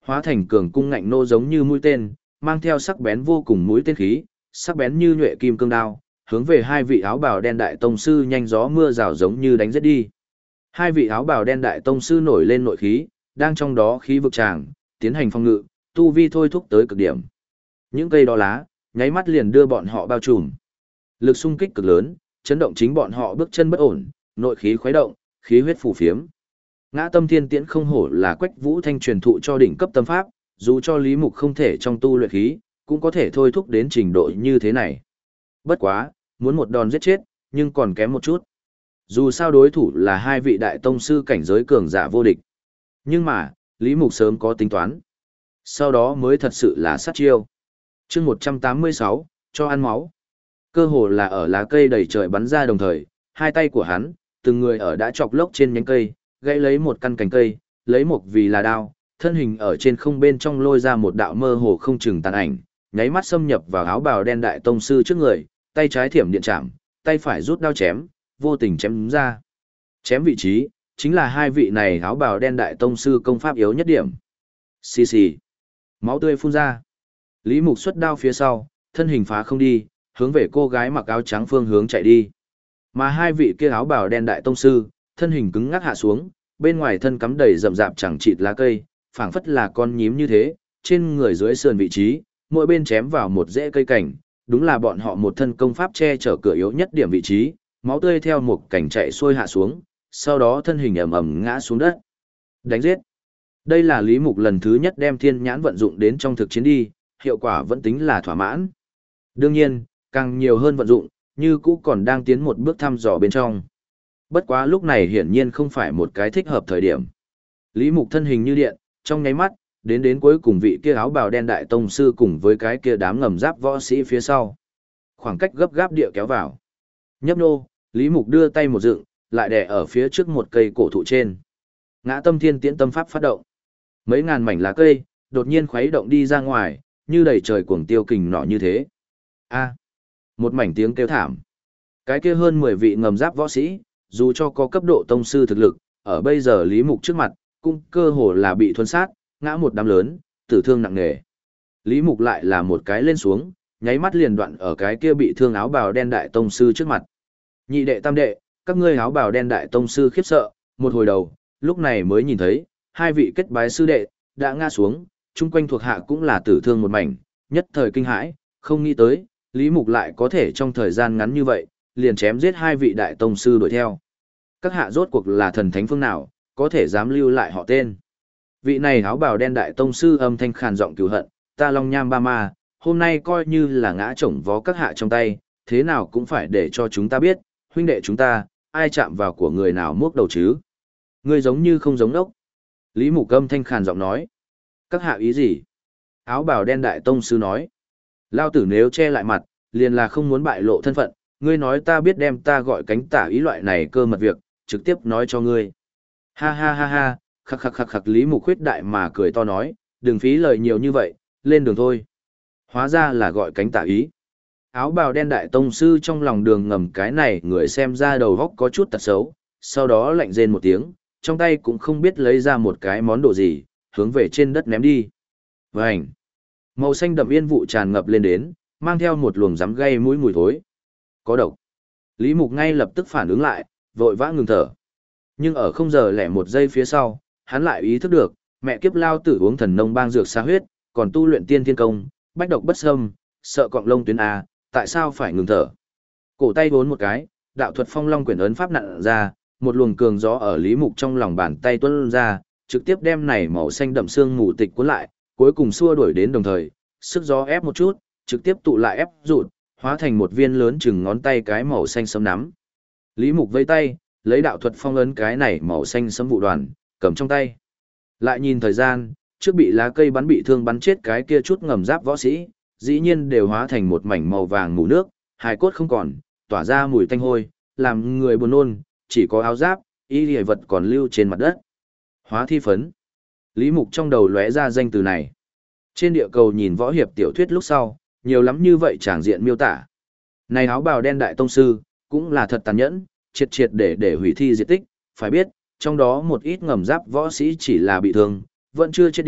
hóa thành cường cung ngạnh nô giống như mũi tên, mang theo sắc bén vô cùng mũi tên khí, sắc bén như nhuệ kim cương đao, hướng về hai vị áo bào đen đại tông sư nhanh gió mưa rào giống như đánh giết đi. Hai vị áo bào đen đại tông sư nổi lên nội khí, đang trong đó khí vực tràng, tiến hành phòng ngự, tu vi thôi thúc tới cực điểm. Những cây đó lá, nháy mắt liền đưa bọn họ bao trùm. Lực xung kích cực lớn, chấn động chính bọn họ bước chân bất ổn, nội khí khuấy động, khí huyết phù phiếm. Ngã Tâm Thiên Tiễn không hổ là Quách Vũ Thanh truyền thụ cho đỉnh cấp tâm pháp, dù cho Lý Mục không thể trong tu luyện khí, cũng có thể thôi thúc đến trình độ như thế này. Bất quá, muốn một đòn giết chết, nhưng còn kém một chút. Dù sao đối thủ là hai vị đại tông sư cảnh giới cường giả vô địch. Nhưng mà, Lý Mục sớm có tính toán. Sau đó mới thật sự là sát chiêu. chương 186, cho ăn máu. Cơ hồ là ở lá cây đầy trời bắn ra đồng thời, hai tay của hắn, từng người ở đã chọc lốc trên nhánh cây, gãy lấy một căn cành cây, lấy một vì là đao, thân hình ở trên không bên trong lôi ra một đạo mơ hồ không chừng tàn ảnh, nháy mắt xâm nhập vào áo bào đen đại tông sư trước người, tay trái thiểm điện chạm, tay phải rút đao chém, vô tình chém ra. Chém vị trí, chính là hai vị này áo bào đen đại tông sư công pháp yếu nhất điểm. Xì xì. Máu tươi phun ra. Lý Mục xuất đao phía sau, thân hình phá không đi, hướng về cô gái mặc áo trắng phương hướng chạy đi. Mà hai vị kia áo bào đen đại tông sư, thân hình cứng ngắc hạ xuống, bên ngoài thân cắm đầy rậm rạp chẳng chịt lá cây, phảng phất là con nhím như thế, trên người dưới sườn vị trí, mỗi bên chém vào một rễ cây cảnh, đúng là bọn họ một thân công pháp che chở cửa yếu nhất điểm vị trí, máu tươi theo một cảnh chạy xuôi hạ xuống, sau đó thân hình ầm ầm ngã xuống đất. Đánh giết. Đây là Lý Mục lần thứ nhất đem thiên nhãn vận dụng đến trong thực chiến đi, hiệu quả vẫn tính là thỏa mãn. Đương nhiên, càng nhiều hơn vận dụng, như cũ còn đang tiến một bước thăm dò bên trong. Bất quá lúc này hiển nhiên không phải một cái thích hợp thời điểm. Lý Mục thân hình như điện, trong nháy mắt, đến cuối cùng vị kia áo bào đen đại tông sư cùng với cái kia đám ngầm giáp võ sĩ phía sau. Khoảng cách gấp gáp địa kéo vào. Nhấp nô, Lý Mục đưa tay một dựng, lại đè ở phía trước một cây cổ thụ trên. Ngã Tâm Thiên Tiễn tâm pháp phát động. Mấy ngàn mảnh lá cây, đột nhiên khuấy động đi ra ngoài, như đầy trời cuồng tiêu kình nọ như thế. A. Một mảnh tiếng kêu thảm. Cái kia hơn 10 vị ngầm giáp võ sĩ, dù cho có cấp độ tông sư thực lực, ở bây giờ Lý Mục trước mặt, cũng cơ hồ là bị thuần sát, ngã một đám lớn, tử thương nặng nề. Lý Mục lại là một cái lên xuống, nháy mắt liền đoạn ở cái kia bị thương áo bào đen đại tông sư trước mặt. Nhị đệ tam đệ, các ngươi áo bào đen đại tông sư khiếp sợ, một hồi đầu, lúc này mới nhìn thấy, hai vị kết bái sư đệ, đã ngã xuống, chung quanh thuộc hạ cũng là tử thương một mảnh, nhất thời kinh hãi, không nghĩ tới, Lý Mục lại có thể trong thời gian ngắn như vậy, liền chém giết hai vị đại tông sư đuổi theo. Các hạ rốt cuộc là thần thánh phương nào, có thể dám lưu lại họ tên. Vị này áo bào đen đại tông sư âm thanh khàn giọng cừu hận, ta Long Nham Ba Ma, hôm nay coi như là ngã chổng vó các hạ trong tay, thế nào cũng phải để cho chúng ta biết, huynh đệ chúng ta, ai chạm vào của người nào muốc đầu chứ. Ngươi giống như không giống đốc. Lý Mục âm thanh khàn giọng nói. Các hạ ý gì? Áo bào đen đại tông sư nói. Lao tử nếu che lại mặt, liền là không muốn bại lộ thân phận, ngươi nói ta biết đem ta gọi cánh tả ý loại này cơ mật việc, trực tiếp nói cho ngươi. Ha ha ha ha, khắc khắc khắc khắc Lý Mục khuyết đại mà cười to nói, đừng phí lời nhiều như vậy, lên đường thôi. Hóa ra là gọi cánh tả ý. Áo bào đen đại tông sư trong lòng đường ngầm cái này người xem ra đầu góc có chút tật xấu, sau đó lạnh rên một tiếng, trong tay cũng không biết lấy ra một cái món đồ gì, hướng về trên đất ném đi. Vành! Màu xanh đậm yên vụ tràn ngập lên đến, mang theo một luồng rắm gây mũi mùi thối. Có độc. Lý Mục ngay lập tức phản ứng lại, vội vã ngừng thở. Nhưng ở không giờ lẻ một giây phía sau, hắn lại ý thức được, mẹ kiếp lao tử uống thần nông bang dược xa huyết, còn tu luyện tiên thiên công, bách độc bất xâm, sợ cọng lông tuyến A, tại sao phải ngừng thở? Cổ tay vốn một cái, đạo thuật phong long quyển ấn pháp nặn ra, một luồng cường gió ở Lý Mục trong lòng bàn tay tuôn ra, trực tiếp đem này màu xanh đậm xương mù tịch cuốn lại, cuối cùng xua đuổi đến đồng thời, sức gió ép một chút, trực tiếp tụ lại ép rụt, hóa thành một viên lớn chừng ngón tay cái màu xanh sẫm nắm. Lý Mục vây tay, lấy đạo thuật phong ấn cái này màu xanh sẫm vụ đoàn, cầm trong tay. Lại nhìn thời gian, trước bị lá cây bắn bị thương bắn chết cái kia chút ngầm giáp võ sĩ, dĩ nhiên đều hóa thành một mảnh màu vàng mù nước, hài cốt không còn, tỏa ra mùi tanh hôi, làm người buồn nôn, chỉ có áo giáp, y liề vật còn lưu trên mặt đất. Hóa thi phấn. Lý Mục trong đầu lóe ra danh từ này. Trên địa cầu nhìn võ hiệp tiểu thuyết lúc sau, nhiều lắm như vậy tràng diện miêu tả. Này áo bào đen đại tông sư, cũng là thật tàn nhẫn, triệt triệt để hủy thi diệt tích, phải biết, trong đó một ít ngầm giáp võ sĩ chỉ là bị thương, vẫn chưa chết đi,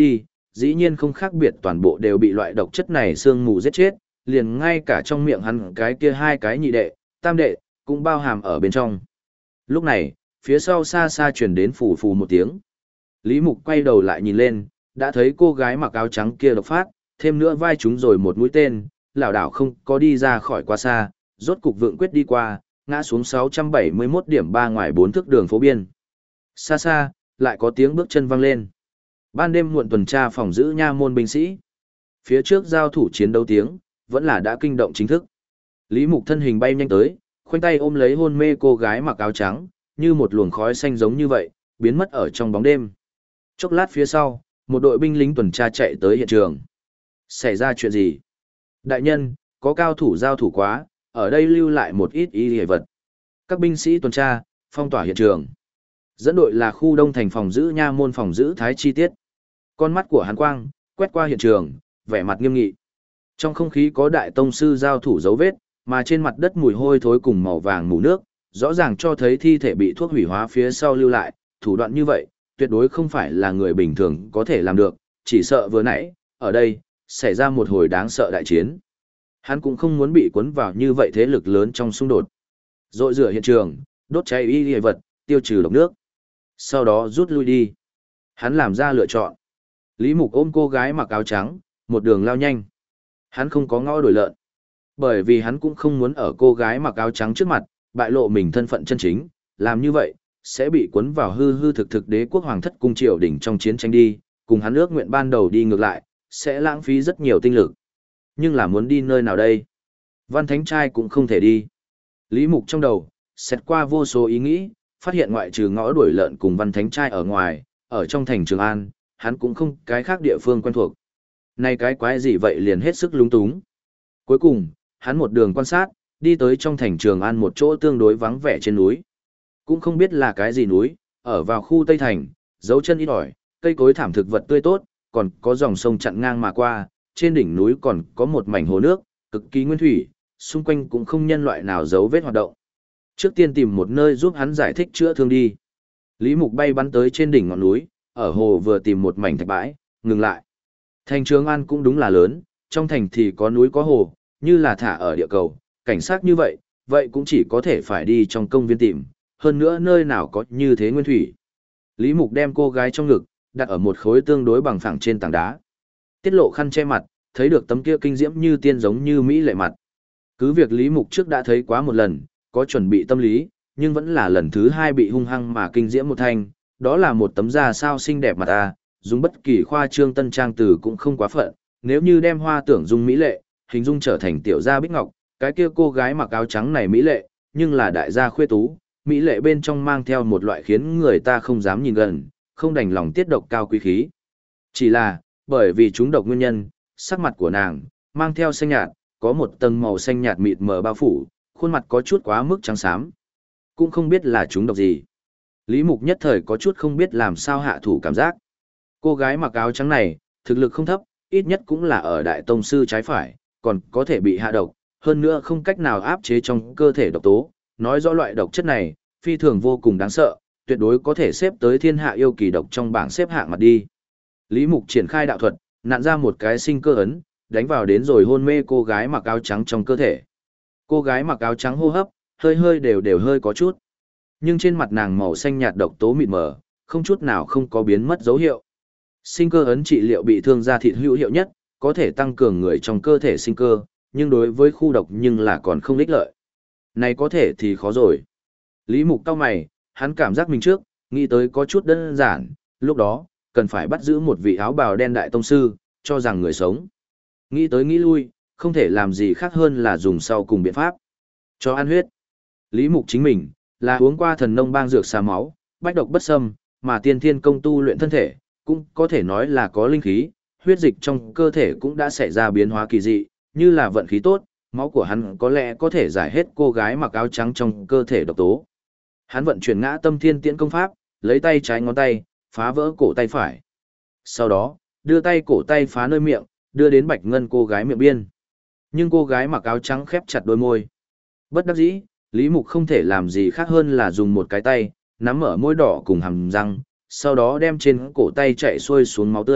dĩ nhiên không khác biệt toàn bộ đều bị loại độc chất này sương mù giết chết, liền ngay cả trong miệng hắn cái kia hai cái nhị đệ, tam đệ, cũng bao hàm ở bên trong. Lúc này, phía sau xa xa truyền đến phù phù một tiếng. Lý Mục quay đầu lại nhìn lên, đã thấy cô gái mặc áo trắng kia độc phát, thêm nữa vai chúng rồi một mũi tên, lảo đảo không có đi ra khỏi quá xa, rốt cục vượng quyết đi qua, ngã xuống 671 điểm 3 ngoài 4 thước đường phố biên. Xa xa, lại có tiếng bước chân vang lên. Ban đêm muộn tuần tra phòng giữ nha môn binh sĩ. Phía trước giao thủ chiến đấu tiếng, vẫn là đã kinh động chính thức. Lý Mục thân hình bay nhanh tới, khoanh tay ôm lấy hôn mê cô gái mặc áo trắng, như một luồng khói xanh giống như vậy, biến mất ở trong bóng đêm. Chốc lát phía sau, một đội binh lính tuần tra chạy tới hiện trường. Xảy ra chuyện gì? Đại nhân, có cao thủ giao thủ quá, ở đây lưu lại một ít y hề vật. Các binh sĩ tuần tra, phong tỏa hiện trường. Dẫn đội là khu đông thành phòng giữ nha môn phòng giữ thái chi tiết. Con mắt của hắn quang, quét qua hiện trường, vẻ mặt nghiêm nghị. Trong không khí có đại tông sư giao thủ dấu vết, mà trên mặt đất mùi hôi thối cùng màu vàng mù nước, rõ ràng cho thấy thi thể bị thuốc hủy hóa phía sau lưu lại, thủ đoạn như vậy, tuyệt đối không phải là người bình thường có thể làm được, chỉ sợ vừa nãy, ở đây, xảy ra một hồi đáng sợ đại chiến. Hắn cũng không muốn bị cuốn vào như vậy thế lực lớn trong xung đột. Rội rửa hiện trường, đốt cháy y vật, tiêu trừ độc nước. Sau đó rút lui đi. Hắn làm ra lựa chọn. Lý Mục ôm cô gái mặc áo trắng, một đường lao nhanh. Hắn không có ngõ đổi lợn. Bởi vì hắn cũng không muốn ở cô gái mặc áo trắng trước mặt, bại lộ mình thân phận chân chính, làm như vậy, sẽ bị cuốn vào hư hư thực thực đế quốc hoàng thất cung triều đỉnh trong chiến tranh đi, cùng hắn ước nguyện ban đầu đi ngược lại, sẽ lãng phí rất nhiều tinh lực. Nhưng là muốn đi nơi nào đây? Văn Thánh Trai cũng không thể đi. Lý Mục trong đầu, xét qua vô số ý nghĩ, phát hiện ngoại trừ ngõ đuổi lợn cùng Văn Thánh Trai ở ngoài, ở trong thành Trường An, hắn cũng không cái khác địa phương quen thuộc. Này cái quái gì vậy liền hết sức lúng túng. Cuối cùng, hắn một đường quan sát, đi tới trong thành Trường An một chỗ tương đối vắng vẻ trên núi. Cũng không biết là cái gì núi, ở vào khu Tây Thành, dấu chân ít ỏi, cây cối thảm thực vật tươi tốt, còn có dòng sông chặn ngang mà qua, trên đỉnh núi còn có một mảnh hồ nước, cực kỳ nguyên thủy, xung quanh cũng không nhân loại nào dấu vết hoạt động. Trước tiên tìm một nơi giúp hắn giải thích chữa thương đi. Lý Mục bay bắn tới trên đỉnh ngọn núi, ở hồ vừa tìm một mảnh thạch bãi, ngừng lại. Thành Trường An cũng đúng là lớn, trong thành thì có núi có hồ, như là thả ở địa cầu, cảnh sát như vậy, vậy cũng chỉ có thể phải đi trong công viên tìm, hơn nữa nơi nào có như thế nguyên thủy. Lý Mục đem cô gái trong ngực, đặt ở một khối tương đối bằng phẳng trên tảng đá. Tiết lộ khăn che mặt, thấy được tấm kia kinh diễm như tiên giống như mỹ lệ mặt. Cứ việc Lý Mục trước đã thấy quá một lần, có chuẩn bị tâm lý, nhưng vẫn là lần thứ hai bị hung hăng mà kinh diễm một thanh, đó là một tấm da sao xinh đẹp mặt ta, dùng bất kỳ khoa trương tân trang từ cũng không quá phận, nếu như đem hoa tưởng dung mỹ lệ, hình dung trở thành tiểu gia bích ngọc, cái kia cô gái mặc áo trắng này mỹ lệ, nhưng là đại gia khuê tú, mỹ lệ bên trong mang theo một loại khiến người ta không dám nhìn gần, không đành lòng tiết độc cao quý khí. Chỉ là, bởi vì chúng độc nguyên nhân, sắc mặt của nàng, mang theo xanh nhạt, có một tầng màu xanh nhạt mịt mờ bao phủ, khuôn mặt có chút quá mức trắng xám. Cũng không biết là chúng độc gì. Lý Mục nhất thời có chút không biết làm sao hạ thủ cảm giác. Cô gái mặc áo trắng này, thực lực không thấp, ít nhất cũng là ở đại tông sư trái phải, còn có thể bị hạ độc, hơn nữa không cách nào áp chế trong cơ thể độc tố, nói rõ loại độc chất này, phi thường vô cùng đáng sợ, tuyệt đối có thể xếp tới thiên hạ yêu kỳ độc trong bảng xếp hạng mặt đi. Lý Mục triển khai đạo thuật, nặn ra một cái sinh cơ ấn, đánh vào đến rồi hôn mê cô gái mặc áo trắng trong cơ thể. Cô gái mặc áo trắng hô hấp, hơi đều hơi có chút. Nhưng trên mặt nàng màu xanh nhạt độc tố mịt mờ, không chút nào không có biến mất dấu hiệu. Sinh cơ ấn trị liệu bị thương da thịt hữu hiệu nhất, có thể tăng cường người trong cơ thể sinh cơ, nhưng đối với khu độc nhưng là còn không ích lợi. Này có thể thì khó rồi. Lý Mục cau mày, hắn cảm giác mình trước, nghĩ tới có chút đơn giản, lúc đó, cần phải bắt giữ một vị áo bào đen đại tông sư, cho rằng người sống. Nghĩ tới nghĩ lui, không thể làm gì khác hơn là dùng sau cùng biện pháp. Cho ăn huyết. Lý Mục chính mình, là uống qua thần nông bang dược xà máu, bách độc bất xâm, mà tiên thiên công tu luyện thân thể, cũng có thể nói là có linh khí, huyết dịch trong cơ thể cũng đã xảy ra biến hóa kỳ dị, như là vận khí tốt, máu của hắn có lẽ có thể giải hết cô gái mặc áo trắng trong cơ thể độc tố. Hắn vận chuyển ngã tâm thiên tiễn công pháp, lấy tay trái ngón tay, phá vỡ cổ tay phải. Sau đó, đưa tay cổ tay phá nơi miệng, đưa đến bạch ngân cô gái miệng biên. Nhưng cô gái mặc áo trắng khép chặt đôi môi. Bất đắc dĩ, Lý Mục không thể làm gì khác hơn là dùng một cái tay, nắm ở môi đỏ cùng hàm răng, sau đó đem trên cổ tay chạy xuôi xuống máu tươi,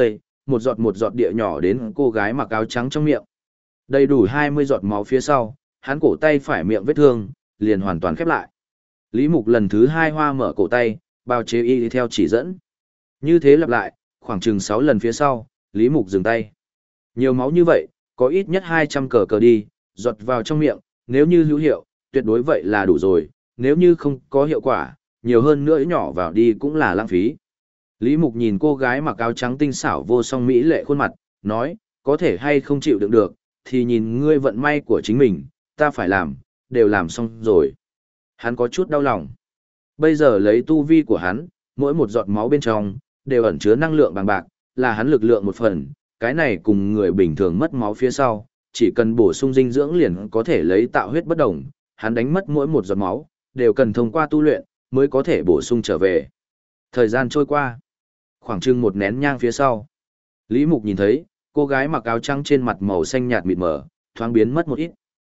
một giọt địa nhỏ đến cô gái mặc áo trắng trong miệng. Đầy đủ 20 giọt máu phía sau, hắn cổ tay phải miệng vết thương, liền hoàn toàn khép lại. Lý Mục lần thứ 2 hoa mở cổ tay, bào chế y theo chỉ dẫn. Như thế lặp lại, khoảng chừng 6 lần phía sau, Lý Mục dừng tay. Nhiều máu như vậy, có ít nhất 200 cờ cờ đi, giọt vào trong miệng, nếu như hữu hiệu, tuyệt đối vậy là đủ rồi, nếu như không có hiệu quả, nhiều hơn nữa nhỏ vào đi cũng là lãng phí. Lý Mục nhìn cô gái mặc áo trắng tinh xảo vô song mỹ lệ khuôn mặt, nói, có thể hay không chịu đựng được, thì nhìn ngươi vận may của chính mình, ta phải làm, đều làm xong rồi. Hắn có chút đau lòng. Bây giờ lấy tu vi của hắn, mỗi một giọt máu bên trong, đều ẩn chứa năng lượng bằng bạc, là hắn lực lượng một phần, cái này cùng người bình thường mất máu phía sau, chỉ cần bổ sung dinh dưỡng liền có thể lấy tạo huyết bất đồng, hắn đánh mất mỗi một giọt máu, đều cần thông qua tu luyện, mới có thể bổ sung trở về. Thời gian trôi qua, khoảng chừng một nén nhang phía sau. Lý Mục nhìn thấy, cô gái mặc áo trắng trên mặt màu xanh nhạt mịt mờ, thoáng biến mất một ít.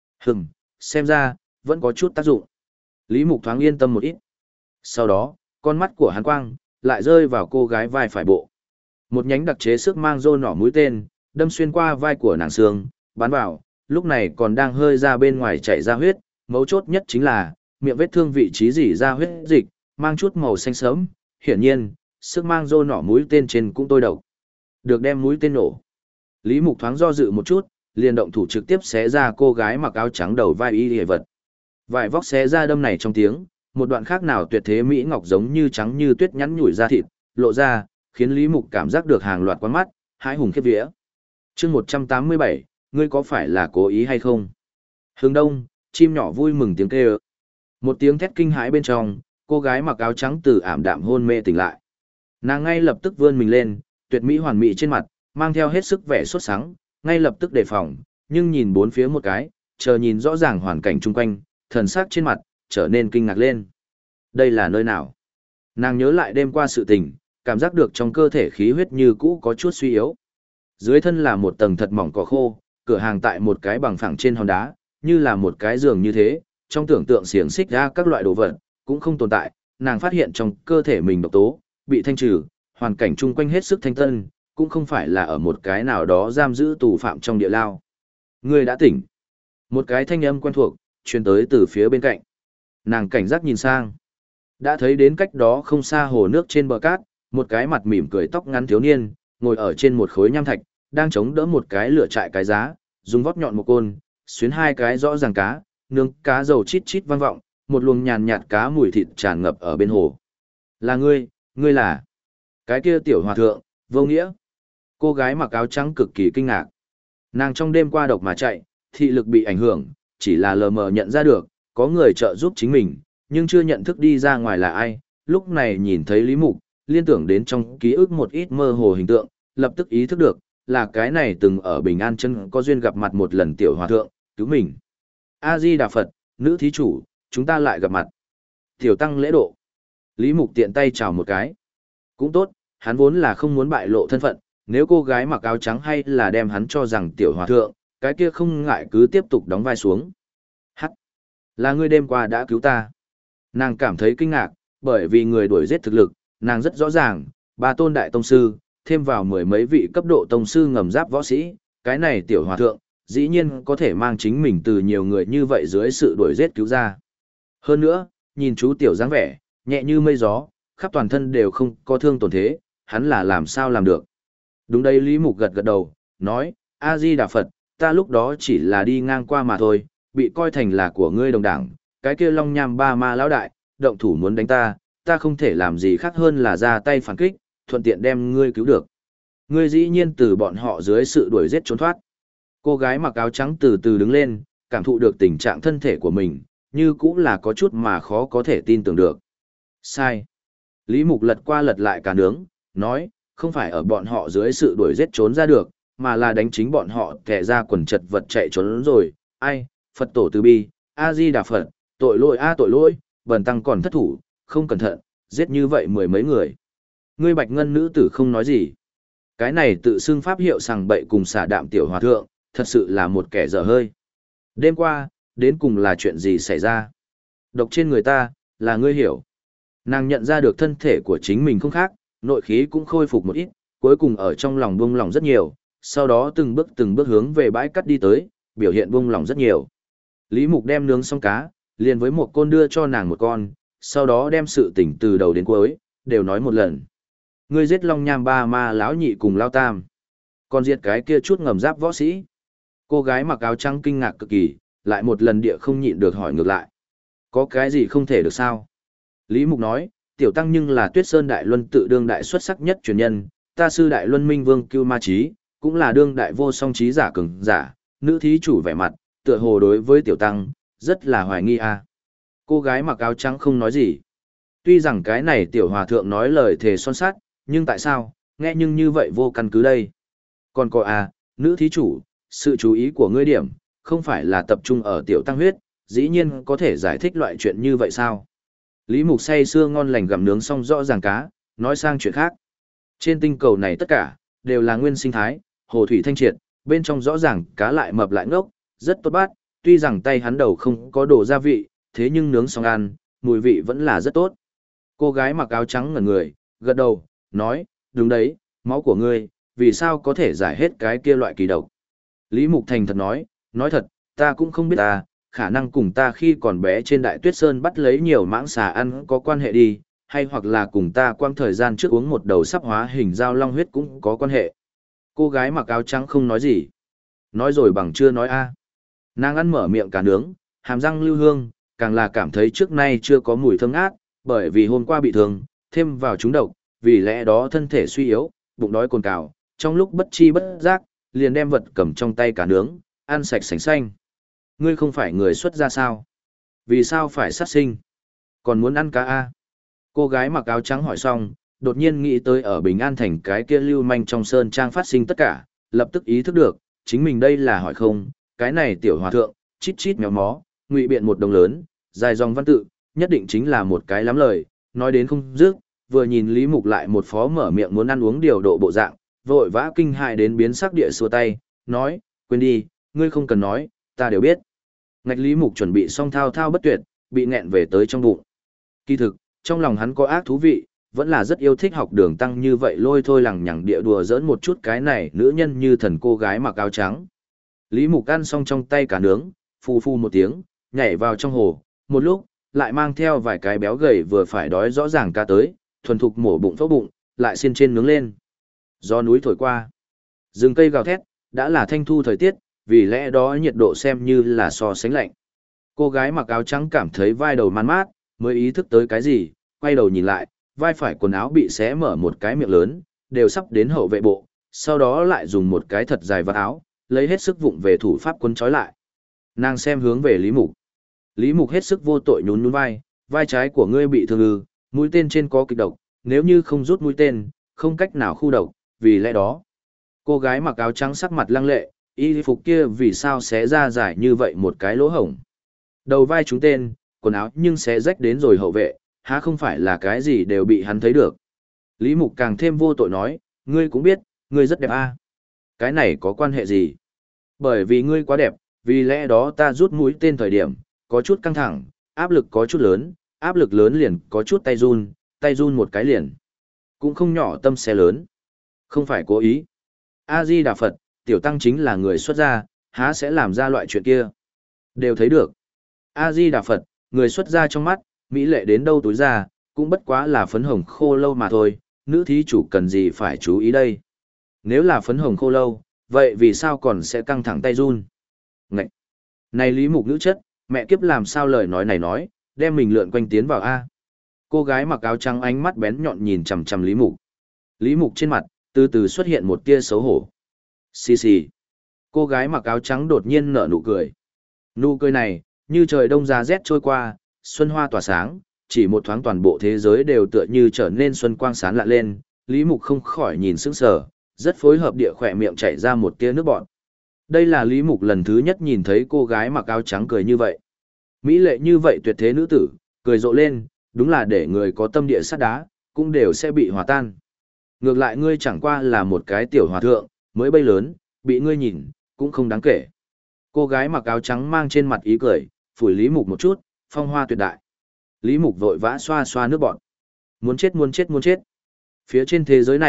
Xem ra, vẫn có chút tác dụng. Lý Mục thoáng yên tâm một ít. Sau đó, con mắt của hắn quang, lại rơi vào cô gái vai phải bộ. Một nhánh đặc chế sức mang rô nỏ mũi tên, đâm xuyên qua vai của nàng xương, bắn vào, lúc này còn đang hơi ra bên ngoài chảy ra huyết, mấu chốt nhất chính là, miệng vết thương vị trí rỉ ra huyết dịch, mang chút màu xanh sớm, hiển nhiên, sức mang rô nỏ mũi tên trên cũng tôi độc. Được đem mũi tên nổ. Lý Mục thoáng do dự một chút, liền động thủ trực tiếp xé ra cô gái mặc áo trắng đầu vai y hề vật. Vải vóc xé ra đâm này trong tiếng, một đoạn khác nào tuyệt thế mỹ ngọc giống như trắng như tuyết nhắn nhủi ra thịt, lộ ra, khiến Lý Mục cảm giác được hàng loạt quán mắt, hãi hùng khiếp vía. Chương 187, ngươi có phải là cố ý hay không? Hướng đông, chim nhỏ vui mừng tiếng kêu. Một tiếng thét kinh hãi bên trong, cô gái mặc áo trắng từ ảm đạm hôn mê tỉnh lại. Nàng ngay lập tức vươn mình lên, tuyệt mỹ hoàn mỹ trên mặt, mang theo hết sức vẻ sốt sắng, ngay lập tức đề phòng, nhưng nhìn bốn phía một cái, chờ nhìn rõ ràng hoàn cảnh chung quanh, thần sắc trên mặt trở nên kinh ngạc lên. Đây là nơi nào? Nàng nhớ lại đêm qua sự tình, cảm giác được trong cơ thể khí huyết như cũ có chút suy yếu. Dưới thân là một tầng thật mỏng cỏ khô, cửa hàng tại một cái bằng phẳng trên hòn đá, như là một cái giường như thế, trong tưởng tượng xiềng xích ra các loại đồ vật, cũng không tồn tại, nàng phát hiện trong cơ thể mình độc tố, bị thanh trừ, hoàn cảnh chung quanh hết sức thanh tân, cũng không phải là ở một cái nào đó giam giữ tù phạm trong địa lao. Ngươi đã tỉnh. Một cái thanh âm quen thuộc, truyền tới từ phía bên cạnh. Nàng cảnh giác nhìn sang. Đã thấy đến cách đó không xa hồ nước trên bờ cát, một cái mặt mỉm cười tóc ngắn thiếu niên, ngồi ở trên một khối nham thạch, đang chống đỡ một cái lửa trại cái giá, dùng vót nhọn một côn, xuyến hai cái rõ ràng cá, nướng cá dầu chít chít vang vọng, một luồng nhàn nhạt cá mùi thịt tràn ngập ở bên hồ. Là ngươi là cái kia tiểu hòa thượng, vô nghĩa. Cô gái mặc áo trắng cực kỳ kinh ngạc. Nàng trong đêm qua độc mà chạy, thị lực bị ảnh hưởng, chỉ là lờ mờ nhận ra được, có người trợ giúp chính mình, nhưng chưa nhận thức đi ra ngoài là ai. Lúc này nhìn thấy Lý Mục, liên tưởng đến trong ký ức một ít mơ hồ hình tượng, lập tức ý thức được, là cái này từng ở Bình An Chân có duyên gặp mặt một lần tiểu hòa thượng, cứu mình. A-di-đà Phật, nữ thí chủ, chúng ta lại gặp mặt. Tiểu tăng lễ độ. Lý Mục tiện tay chào một cái. Cũng tốt, hắn vốn là không muốn bại lộ thân phận, nếu cô gái mặc áo trắng hay là đem hắn cho rằng tiểu hòa thượng, cái kia không ngại cứ tiếp tục đóng vai xuống. Hắc, là ngươi đêm qua đã cứu ta. Nàng cảm thấy kinh ngạc, bởi vì người đuổi giết thực lực, nàng rất rõ ràng, ba tôn đại tông sư, thêm vào mười mấy vị cấp độ tông sư ngầm giáp võ sĩ, cái này tiểu hòa thượng, dĩ nhiên có thể mang chính mình từ nhiều người như vậy dưới sự đuổi giết cứu ra. Hơn nữa, nhìn chú tiểu dáng vẻ, nhẹ như mây gió, khắp toàn thân đều không có thương tổn thế, hắn là làm sao làm được. Đúng đây, Lý Mục gật gật đầu, nói, A-di-đà Phật, ta lúc đó chỉ là đi ngang qua mà thôi, bị coi thành là của ngươi đồng đảng, cái kia Long Nham ba ma lão đại, động thủ muốn đánh ta, ta không thể làm gì khác hơn là ra tay phản kích, thuận tiện đem ngươi cứu được. Ngươi dĩ nhiên từ bọn họ dưới sự đuổi giết trốn thoát. Cô gái mặc áo trắng từ từ đứng lên, cảm thụ được tình trạng thân thể của mình, như cũng là có chút mà khó có thể tin tưởng được. Sai. Lý Mục lật qua lật lại cả nướng, nói, không phải ở bọn họ dưới sự đuổi giết trốn ra được, mà là đánh chính bọn họ kẻ ra quần chật vật chạy trốn rồi. Ai, Phật tổ từ bi, A-di-đà Phật, tội lỗi tội lỗi, bần tăng còn thất thủ, không cẩn thận, giết như vậy mười mấy người. Ngươi bạch ngân nữ tử không nói gì. Cái này tự xưng pháp hiệu sằng bậy cùng xả đạm tiểu hòa thượng, thật sự là một kẻ dở hơi. Đêm qua, đến cùng là chuyện gì xảy ra? Độc trên người ta, là ngươi hiểu. Nàng nhận ra được thân thể của chính mình không khác, nội khí cũng khôi phục một ít, cuối cùng ở trong lòng buông lòng rất nhiều, sau đó từng bước hướng về bãi cắt đi tới, biểu hiện buông lòng rất nhiều. Lý Mục đem nướng xong cá, liền với một côn đưa cho nàng một con, sau đó đem sự tình từ đầu đến cuối, đều nói một lần. Ngươi giết Long Nham ba ma lão nhị cùng lao tam. Còn diệt cái kia chút ngầm giáp võ sĩ. Cô gái mặc áo trắng kinh ngạc cực kỳ, lại một lần địa không nhịn được hỏi ngược lại. Có cái gì không thể được sao? Lý Mục nói, tiểu tăng nhưng là Tuyết Sơn Đại Luân tự đương đại xuất sắc nhất truyền nhân, ta sư Đại Luân Minh Vương Cưu Ma Chí, cũng là đương đại vô song trí giả cường giả, nữ thí chủ vẻ mặt, tựa hồ đối với tiểu tăng, rất là hoài nghi a. Cô gái mặc áo trắng không nói gì. Tuy rằng cái này tiểu hòa thượng nói lời thề son sắt, nhưng tại sao, nghe nhưng như vậy vô căn cứ đây. Còn có nữ thí chủ, sự chú ý của ngươi điểm, không phải là tập trung ở tiểu tăng huyết, dĩ nhiên có thể giải thích loại chuyện như vậy sao? Lý Mục say sưa ngon lành gặm nướng xong rõ ràng cá, nói sang chuyện khác. Trên tinh cầu này tất cả, đều là nguyên sinh thái, hồ thủy thanh triệt, bên trong rõ ràng cá lại mập lại ngốc, rất tốt bát, tuy rằng tay hắn đầu không có đồ gia vị, thế nhưng nướng xong ăn, mùi vị vẫn là rất tốt. Cô gái mặc áo trắng ngẩn người, gật đầu, nói, đúng đấy, máu của ngươi, vì sao có thể giải hết cái kia loại kỳ độc. Lý Mục thành thật nói thật, ta cũng không biết khả năng cùng ta khi còn bé trên Đại Tuyết Sơn bắt lấy nhiều mãng xà ăn có quan hệ đi, hay hoặc là cùng ta quang thời gian trước uống một đầu sắp hóa hình dao long huyết cũng có quan hệ. Cô gái mặc áo trắng không nói gì. Nói rồi bằng chưa nói Nàng ăn mở miệng cá nướng, hàm răng lưu hương, càng là cảm thấy trước nay chưa có mùi thơm ngát, bởi vì hôm qua bị thương, thêm vào trúng độc, vì lẽ đó thân thể suy yếu, bụng đói cồn cào, trong lúc bất chi bất giác, liền đem vật cầm trong tay cá nướng, ăn sạch sành xanh. Ngươi không phải người xuất gia sao? Vì sao phải sát sinh? Còn muốn ăn cá Cô gái mặc áo trắng hỏi xong, đột nhiên nghĩ tới ở Bình An Thành cái kia lưu manh trong sơn trang phát sinh tất cả, lập tức ý thức được, chính mình đây là hỏi không, cái này tiểu hòa thượng, chít chít méo mó, ngụy biện một đồng lớn, dài dòng văn tự, nhất định chính là một cái lắm lời, nói đến không dứt, vừa nhìn Lý Mục lại một phó mở miệng muốn ăn uống điều độ bộ dạng, vội vã kinh hại đến biến sắc địa xua tay, nói, quên đi, ngươi không cần nói, ta đều biết. Ngạch Lý Mục chuẩn bị xong thao thao bất tuyệt, bị nghẹn về tới trong bụng. Kỳ thực, trong lòng hắn có ác thú vị, vẫn là rất yêu thích học đường tăng như vậy lôi thôi lằng nhằng địa đùa giỡn một chút cái này nữ nhân như thần cô gái mặc áo trắng. Lý Mục ăn xong trong tay cả nướng, phu phu một tiếng, nhảy vào trong hồ, một lúc, lại mang theo vài cái béo gầy vừa phải đói rõ ràng ca tới, thuần thục mổ bụng phốc bụng, lại xiên trên nướng lên. Gió núi thổi qua, rừng cây gào thét, đã là thanh thu thời tiết, vì lẽ đó nhiệt độ xem như là so sánh lạnh. Cô gái mặc áo trắng cảm thấy vai đầu man mát, mới ý thức tới cái gì, quay đầu nhìn lại, vai phải quần áo bị xé mở một cái miệng lớn, đều sắp đến hậu vệ bộ, sau đó lại dùng một cái thật dài vạt áo, lấy hết sức vụng về thủ pháp quấn trói lại. Nàng xem hướng về Lý Mục. Lý Mục hết sức vô tội nhún nhún vai, vai trái của ngươi bị thương mũi tên trên có kịch độc, nếu như không rút mũi tên, không cách nào khu độc, vì lẽ đó. Cô gái mặc áo trắng sắc mặt lăng lệ, y phục kia vì sao xé ra dài như vậy một cái lỗ hổng. Đầu vai trúng tên, quần áo nhưng xé rách đến rồi hậu vệ, há không phải là cái gì đều bị hắn thấy được. Lý Mục càng thêm vô tội nói, ngươi cũng biết, ngươi rất đẹp Cái này có quan hệ gì? Bởi vì ngươi quá đẹp, vì lẽ đó ta rút mũi tên thời điểm, có chút căng thẳng, áp lực có chút lớn, áp lực lớn liền có chút tay run một cái liền. Cũng không nhỏ tâm xe lớn. Không phải cố ý. A-di Đà Phật, tiểu tăng chính là người xuất gia, há sẽ làm ra loại chuyện kia. Đều thấy được. A-di Đà Phật, người xuất gia trong mắt, mỹ lệ đến đâu tối ra, cũng bất quá là phấn hồng khô lâu mà thôi, nữ thí chủ cần gì phải chú ý đây. Nếu là phấn hồng khô lâu, vậy vì sao còn sẽ căng thẳng tay run? Ngậy! Này Lý Mục nữ chất, mẹ kiếp làm sao lời nói này, đem mình lượn quanh tiến vào A. Cô gái mặc áo trắng ánh mắt bén nhọn nhìn chằm chằm Lý Mục. Lý Mục trên mặt, từ từ xuất hiện một tia xấu hổ. Xì xì. Cô gái mặc áo trắng đột nhiên nở nụ cười. Nụ cười này, như trời đông giá rét trôi qua, xuân hoa tỏa sáng, chỉ một thoáng toàn bộ thế giới đều tựa như trở nên xuân quang sáng lạ lên. Lý Mục không khỏi nhìn sững sờ, rất phối hợp địa khỏe miệng chảy ra một tia nước bọt. Đây là Lý Mục lần thứ nhất nhìn thấy cô gái mặc áo trắng cười như vậy. Mỹ lệ như vậy tuyệt thế nữ tử, cười rộ lên, đúng là để người có tâm địa sắt đá, cũng đều sẽ bị hòa tan. Ngược lại ngươi chẳng qua là một cái tiểu hòa thượng, mới bay lớn, bị ngươi nhìn, cũng không đáng kể. Cô gái mặc áo trắng mang trên mặt ý cười, phủi Lý Mục một chút, phong hoa tuyệt đại. Lý Mục vội vã xoa xoa nước bọt. Muốn chết muốn chết muốn chết. Phía trên thế giới này,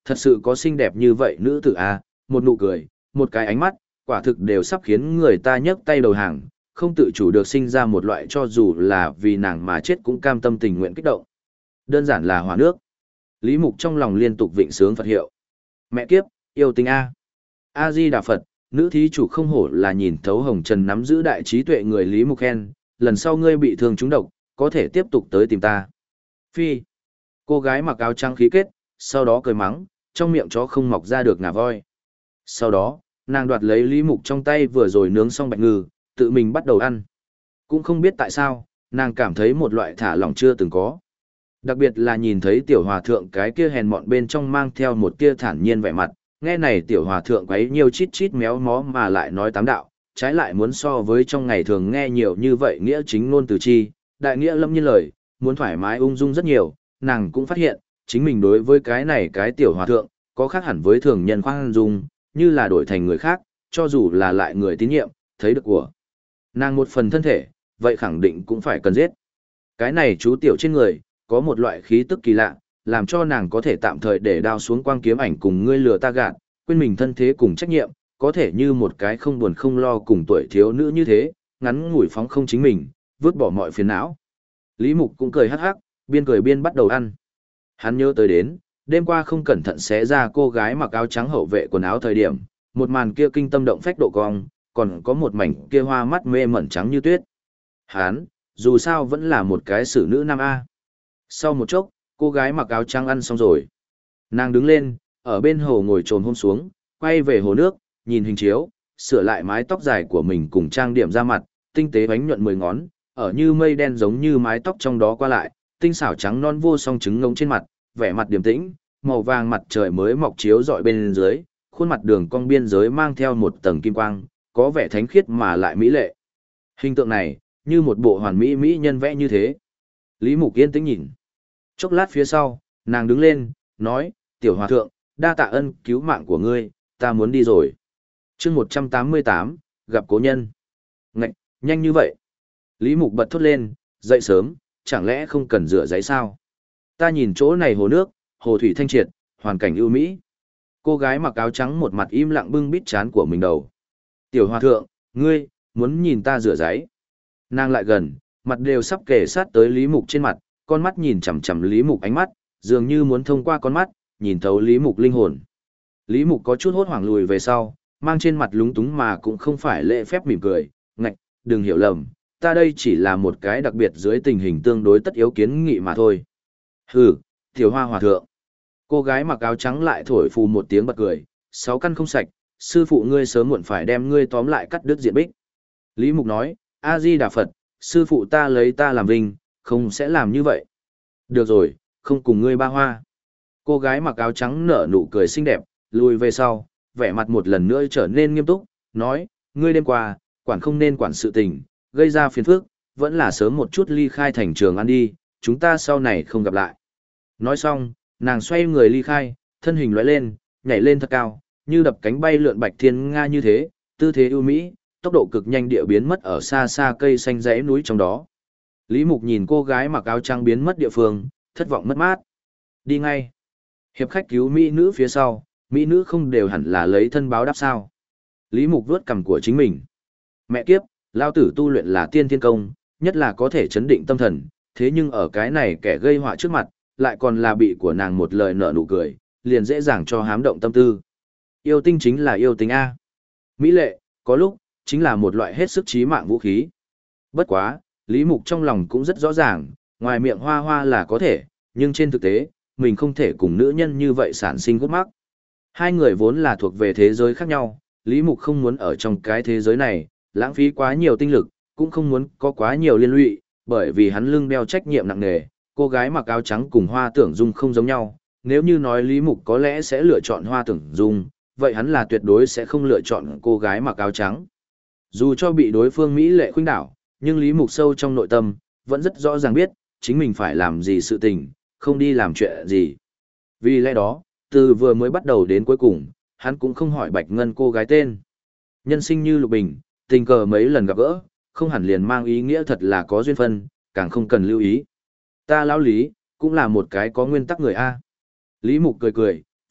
Thật sự có xinh đẹp như vậy nữ tử à, một nụ cười, một cái ánh mắt, quả thực đều sắp khiến người ta nhấc tay đầu hàng, không tự chủ được sinh ra một loại cho dù là vì nàng mà chết cũng cam tâm tình nguyện kích động. Đơn giản là hòa nước. Lý Mục trong lòng liên tục vịnh sướng Phật hiệu. Mẹ kiếp, yêu tinh A. A-di-đà Phật, nữ thí chủ không hổ là nhìn thấu hồng trần nắm giữ đại trí tuệ người Lý Mục khen, lần sau ngươi bị thương trúng độc, có thể tiếp tục tới tìm ta. Phi. Cô gái mặc áo trắng khí kết, sau đó cười mắng, trong miệng chó không mọc ra được ngà voi. Sau đó, nàng đoạt lấy Lý Mục trong tay vừa rồi nướng xong bạch ngư, tự mình bắt đầu ăn. Cũng không biết tại sao, nàng cảm thấy một loại thả lỏng chưa từng có. Đặc biệt là nhìn thấy tiểu hòa thượng cái kia hèn mọn bên trong mang theo một tia thản nhiên vẻ mặt, nghe này tiểu hòa thượng quấy nhiều chít chít méo mó mà lại nói tám đạo, trái lại muốn so với trong ngày thường nghe nhiều như vậy nghĩa chính ngôn từ chi, đại nghĩa lâm nhiên lời, muốn thoải mái ung dung rất nhiều, nàng cũng phát hiện, chính mình đối với cái này cái tiểu hòa thượng, có khác hẳn với thường nhân khoan dung, như là đổi thành người khác, cho dù là lại người tín nhiệm, thấy được của nàng một phần thân thể, vậy khẳng định cũng phải cần giết. Cái này chú tiểu trên người, có một loại khí tức kỳ lạ, làm cho nàng có thể tạm thời để đao xuống quang kiếm ảnh cùng ngươi lừa ta gạt, quên mình thân thế cùng trách nhiệm, có thể như một cái không buồn không lo cùng tuổi thiếu nữ như thế, ngắn ngủi phóng không chính mình, vứt bỏ mọi phiền não. Lý Mục cũng cười hắc hắc, biên cười biên bắt đầu ăn. Hắn nhớ tới đến, đêm qua không cẩn thận xé ra cô gái mặc áo trắng hậu vệ quần áo thời điểm, một màn kia kinh tâm động phách độ cong, còn có một mảnh kia hoa mắt mê mẩn trắng như tuyết. Hắn, dù sao vẫn là một cái xử nữ nam A. Sau một chốc, cô gái mặc áo trắng ăn xong rồi. Nàng đứng lên, ở bên hồ ngồi trồm hôm xuống, quay về hồ nước, nhìn hình chiếu, sửa lại mái tóc dài của mình cùng trang điểm ra mặt, tinh tế bánh nhuận 10 ngón, ở như mây đen giống như mái tóc trong đó qua lại, tinh xảo trắng non vô song trứng ngông trên mặt, vẻ mặt điềm tĩnh, màu vàng mặt trời mới mọc chiếu rọi bên dưới, khuôn mặt đường cong biên giới mang theo một tầng kim quang, có vẻ thánh khiết mà lại mỹ lệ. Hình tượng này, như một bộ hoàn mỹ mỹ nhân vẽ như thế. Lý Mục yên tĩnh nhìn. Chốc lát phía sau, nàng đứng lên, nói, tiểu hòa thượng, đa tạ ân cứu mạng của ngươi, ta muốn đi rồi. chương 188, gặp cố nhân. Ngạch, nhanh như vậy. Lý Mục bật thốt lên, dậy sớm, chẳng lẽ không cần rửa giấy sao? Ta nhìn chỗ này hồ nước, hồ thủy thanh triệt, hoàn cảnh ưu mỹ. Cô gái mặc áo trắng một mặt im lặng bưng bít trán của mình đầu. Tiểu hòa thượng, ngươi, muốn nhìn ta rửa giấy. Nàng lại gần, mặt đều sắp kề sát tới Lý Mục trên mặt, con mắt nhìn chằm chằm Lý Mục ánh mắt, dường như muốn thông qua con mắt, nhìn thấu Lý Mục linh hồn. Lý Mục có chút hốt hoảng lùi về sau, mang trên mặt lúng túng mà cũng không phải lễ phép mỉm cười, ngạch, đừng hiểu lầm, ta đây chỉ là một cái đặc biệt dưới tình hình tương đối tất yếu kiến nghị mà thôi. Hừ, tiểu hoa hòa thượng. Cô gái mặc áo trắng lại thổi phù một tiếng bật cười, 6 căn không sạch, sư phụ ngươi sớm muộn phải đem ngươi tóm lại cắt đứt diện bích. Lý Mục nói, A-di-đà Phật, sư phụ ta lấy ta làm vinh, không sẽ làm như vậy. Được rồi, không cùng ngươi ba hoa. Cô gái mặc áo trắng nở nụ cười xinh đẹp, lùi về sau, vẻ mặt một lần nữa trở nên nghiêm túc, nói, ngươi đêm qua, quản không nên quản sự tình, gây ra phiền phức, vẫn là sớm một chút ly khai thành trường ăn đi, chúng ta sau này không gặp lại. Nói xong, nàng xoay người ly khai, thân hình lóe lên, nhảy lên thật cao, như đập cánh bay lượn bạch thiên nga như thế, tư thế ưu mỹ, tốc độ cực nhanh địa biến mất ở xa xa cây xanh rẽ núi trong đó. Lý Mục nhìn cô gái mặc áo trắng biến mất địa phương, thất vọng mất mát. Đi ngay. Hiệp khách cứu mỹ nữ phía sau, mỹ nữ không đều hẳn là lấy thân báo đáp sao. Lý Mục vuốt cằm của chính mình. Mẹ kiếp, lao tử tu luyện là tiên thiên công, nhất là có thể chấn định tâm thần, thế nhưng ở cái này kẻ gây họa trước mặt, lại còn là bị của nàng một lời nở nụ cười, liền dễ dàng cho hám động tâm tư. Yêu tinh chính là yêu tinh A. Mỹ lệ, có lúc, chính là một loại hết sức chí mạng vũ khí. Bất quá, Lý Mục trong lòng cũng rất rõ ràng, ngoài miệng hoa hoa là có thể, nhưng trên thực tế, mình không thể cùng nữ nhân như vậy sản sinh gút mắc. Hai người vốn là thuộc về thế giới khác nhau, Lý Mục không muốn ở trong cái thế giới này, lãng phí quá nhiều tinh lực, cũng không muốn có quá nhiều liên lụy, bởi vì hắn lưng đeo trách nhiệm nặng nề, cô gái mặc áo trắng cùng Hoa Tưởng Dung không giống nhau, nếu như nói Lý Mục có lẽ sẽ lựa chọn Hoa Tưởng Dung, vậy hắn là tuyệt đối sẽ không lựa chọn cô gái mặc áo trắng. Dù cho bị đối phương Mỹ lệ khuynh đảo, nhưng Lý Mục sâu trong nội tâm, vẫn rất rõ ràng biết, chính mình phải làm gì sự tình, không đi làm chuyện gì. Vì lẽ đó, từ vừa mới bắt đầu đến cuối cùng, hắn cũng không hỏi Bạch Ngân cô gái tên. Nhân sinh như lục bình, tình cờ mấy lần gặp gỡ, không hẳn liền mang ý nghĩa thật là có duyên phân, càng không cần lưu ý. Ta lão Lý, cũng là một cái có nguyên tắc người A. Lý Mục cười cười,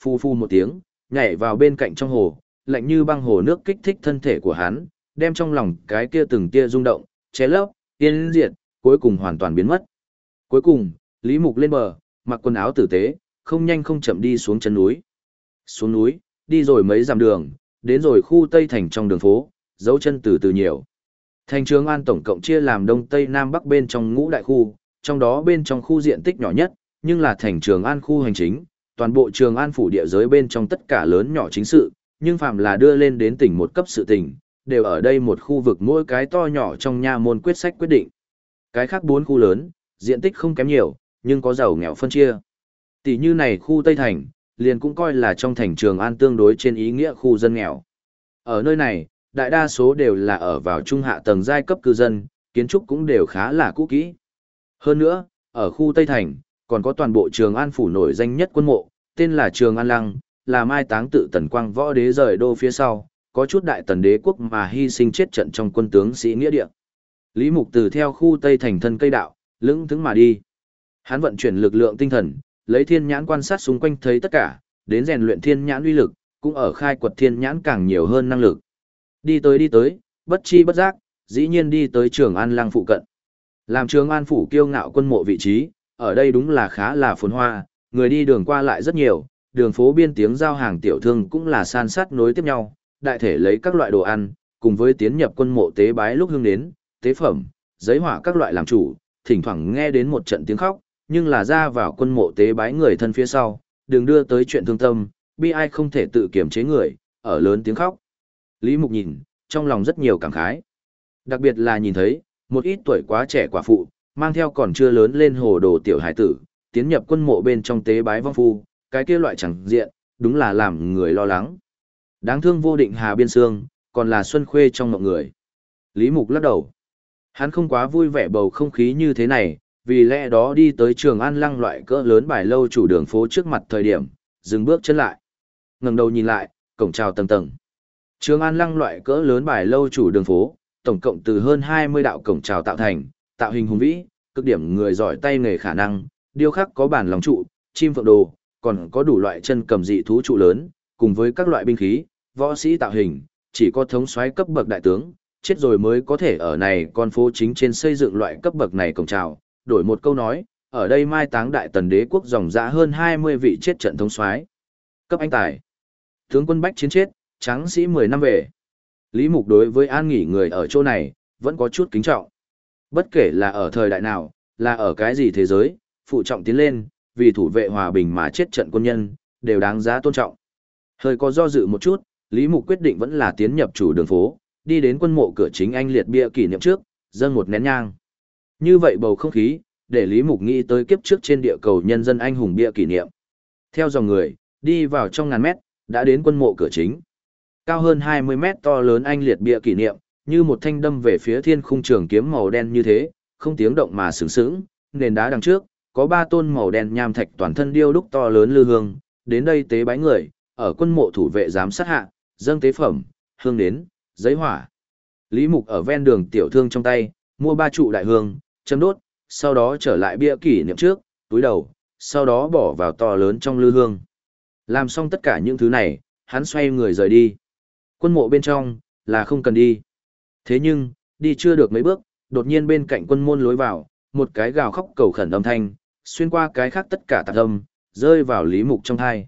Phu phu một tiếng, nhảy vào bên cạnh trong hồ, lạnh như băng hồ nước kích thích thân thể của hắn, đem trong lòng cái kia từng tia rung động, ché lấp, tiên diệt, cuối cùng hoàn toàn biến mất. Cuối cùng, Lý Mục lên bờ, mặc quần áo tử tế, không nhanh không chậm đi xuống chân núi. Xuống núi, đi rồi mấy dặm đường, đến rồi khu Tây Thành trong đường phố, dấu chân từ từ nhiều. Thành Trường An tổng cộng chia làm Đông Tây Nam Bắc bên trong ngũ đại khu, trong đó bên trong khu diện tích nhỏ nhất, nhưng là thành Trường An khu hành chính, toàn bộ Trường An phủ địa giới bên trong tất cả lớn nhỏ chính sự, nhưng phạm là đưa lên đến tỉnh một cấp sự tỉnh, đều ở đây một khu vực mỗi cái to nhỏ trong nha môn quyết sách quyết định. Cái khác 4 khu lớn, diện tích không kém nhiều, nhưng có giàu nghèo phân chia. Tỷ như này khu Tây Thành, liền cũng coi là trong thành Trường An tương đối trên ý nghĩa khu dân nghèo. Ở nơi này, đại đa số đều là ở vào trung hạ tầng giai cấp cư dân, kiến trúc cũng đều khá là cũ kỹ. Hơn nữa, ở khu Tây Thành, còn có toàn bộ Trường An phủ nổi danh nhất quân mộ, tên là Trường An Lăng, là mai táng tự Tần Quang võ đế rời đô phía sau, có chút đại tần đế quốc mà hy sinh chết trận trong quân tướng sĩ nghĩa địa. Lý Mục từ theo khu Tây Thành thân cây đạo, lững thững mà đi. Hắn vận chuyển lực lượng tinh thần, lấy thiên nhãn quan sát xung quanh thấy tất cả, đến rèn luyện thiên nhãn uy lực, cũng ở khai quật thiên nhãn càng nhiều hơn năng lực. Đi tới, bất chi bất giác, dĩ nhiên đi tới Trường An Lăng phụ cận. Làm Trường An phủ kiêu ngạo quân mộ vị trí, ở đây đúng là khá là phồn hoa, người đi đường qua lại rất nhiều, đường phố biên tiếng giao hàng tiểu thương cũng là san sát nối tiếp nhau, đại thể lấy các loại đồ ăn, cùng với tiến nhập quân mộ tế bái lúc hương đến, tế phẩm, giấy hỏa các loại làm chủ, thỉnh thoảng nghe đến một trận tiếng khóc, nhưng là ra vào quân mộ tế bái người thân phía sau, đừng đưa tới chuyện thương tâm, bi ai không thể tự kiểm chế người, ở lớn tiếng khóc. Lý Mục nhìn, trong lòng rất nhiều cảm khái. Đặc biệt là nhìn thấy, một ít tuổi quá trẻ quả phụ, mang theo còn chưa lớn lên hồ đồ tiểu hải tử, tiến nhập quân mộ bên trong tế bái vong phu, cái kia loại chẳng diện, đúng là làm người lo lắng. Đáng thương vô định Hà Biên Sương, còn là Xuân Khuê trong mộng người. Lý Mục lắc đầu. Hắn không quá vui vẻ bầu không khí như thế này, vì lẽ đó đi tới Trường An Lăng loại cỡ lớn bài lâu chủ đường phố trước mặt thời điểm, dừng bước chân lại. Ngẩng đầu nhìn lại, cổng chào tầng tầng. Trường An Lăng loại cỡ lớn bài lâu chủ đường phố, tổng cộng từ hơn 20 đạo cổng chào tạo thành, tạo hình hùng vĩ, cực điểm người giỏi tay nghề khả năng, điêu khắc có bản lòng trụ, chim phượng đồ, còn có đủ loại chân cầm dị thú trụ lớn, cùng với các loại binh khí, võ sĩ tạo hình, chỉ có thống soái cấp bậc đại tướng, chết rồi mới có thể ở này con phố chính trên xây dựng loại cấp bậc này cổng chào. Đổi một câu nói, ở đây mai táng đại tần đế quốc dòng dã hơn 20 vị chết trận thống soái. Cấp anh tài. Tướng quân bách chiến chết, tráng sĩ 10 năm về. Lý Mục đối với an nghỉ người ở chỗ này, vẫn có chút kính trọng. Bất kể là ở thời đại nào, là ở cái gì thế giới, phụ trọng tiến lên, vì thủ vệ hòa bình mà chết trận quân nhân, đều đáng giá tôn trọng. Hơi có do dự một chút, Lý Mục quyết định vẫn là tiến nhập chủ đường phố, đi đến quân mộ cửa chính anh liệt bia kỷ niệm trước, dâng một nén nhang. Như vậy bầu không khí, để Lý Mục nghĩ tới kiếp trước trên địa cầu nhân dân anh hùng bia kỷ niệm. Theo dòng người, đi vào trong ngàn mét, đã đến quân mộ cửa chính. Cao hơn 20 mét to lớn anh liệt bia kỷ niệm, như một thanh đâm về phía thiên khung trường kiếm màu đen như thế, không tiếng động mà sướng sướng, nền đá đằng trước, có 3 tôn màu đen nham thạch toàn thân điêu đúc to lớn lư hương, đến đây tế bái người, ở quân mộ thủ vệ giám sát hạ, dâng tế phẩm, hương đến, giấy hỏa. Lý Mục ở ven đường tiểu thương trong tay, mua 3 trụ đại hương, châm đốt, sau đó trở lại bia kỷ niệm trước, túi đầu, sau đó bỏ vào to lớn trong lư hương. Làm xong tất cả những thứ này, hắn xoay người rời đi. Quân mộ bên trong, là không cần đi. Thế nhưng, đi chưa được mấy bước, đột nhiên bên cạnh quân môn lối vào, một cái gào khóc cầu khẩn âm thanh, xuyên qua cái khác tất cả tạp âm, rơi vào Lý Mục trong thai.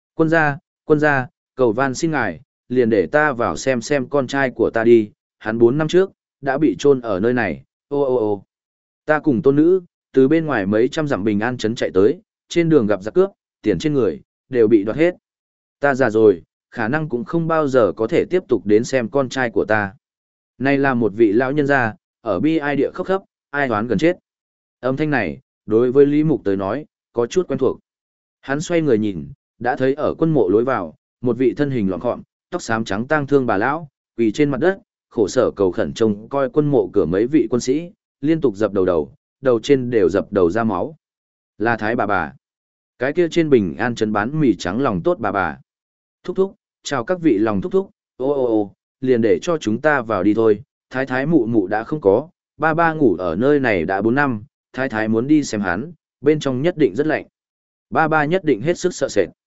Quân gia, cầu van xin ngài, liền để ta vào xem con trai của ta đi, hắn 4 năm trước, đã bị chôn ở nơi này, ô. Ta cùng tôn nữ, từ bên ngoài mấy trăm dặm bình an trấn chạy tới, trên đường gặp giặc cướp, tiền trên người, đều bị đoạt hết. Ta già rồi, khả năng cũng không bao giờ có thể tiếp tục đến xem con trai của ta. Này là một vị lão nhân gia, ở bi ai địa khóc khóc, ai đoán gần chết. Âm thanh này, đối với Lý Mục tới nói, có chút quen thuộc. Hắn xoay người nhìn, đã thấy ở quân mộ lối vào, một vị thân hình lọn gọn, tóc xám trắng tang thương bà lão, quỳ trên mặt đất, khổ sở cầu khẩn trông coi quân mộ cửa mấy vị quân sĩ, liên tục dập đầu trên đều dập đầu ra máu. Là Thái bà. Cái kia trên bình an trấn bán mì trắng lòng tốt bà. Thúc, chào các vị lòng thúc, ô, liền để cho chúng ta vào đi thôi, thái mụ đã không có, ba ngủ ở nơi này đã 4 năm, thái muốn đi xem hắn, bên trong nhất định rất lạnh. Ba nhất định hết sức sợ sệt.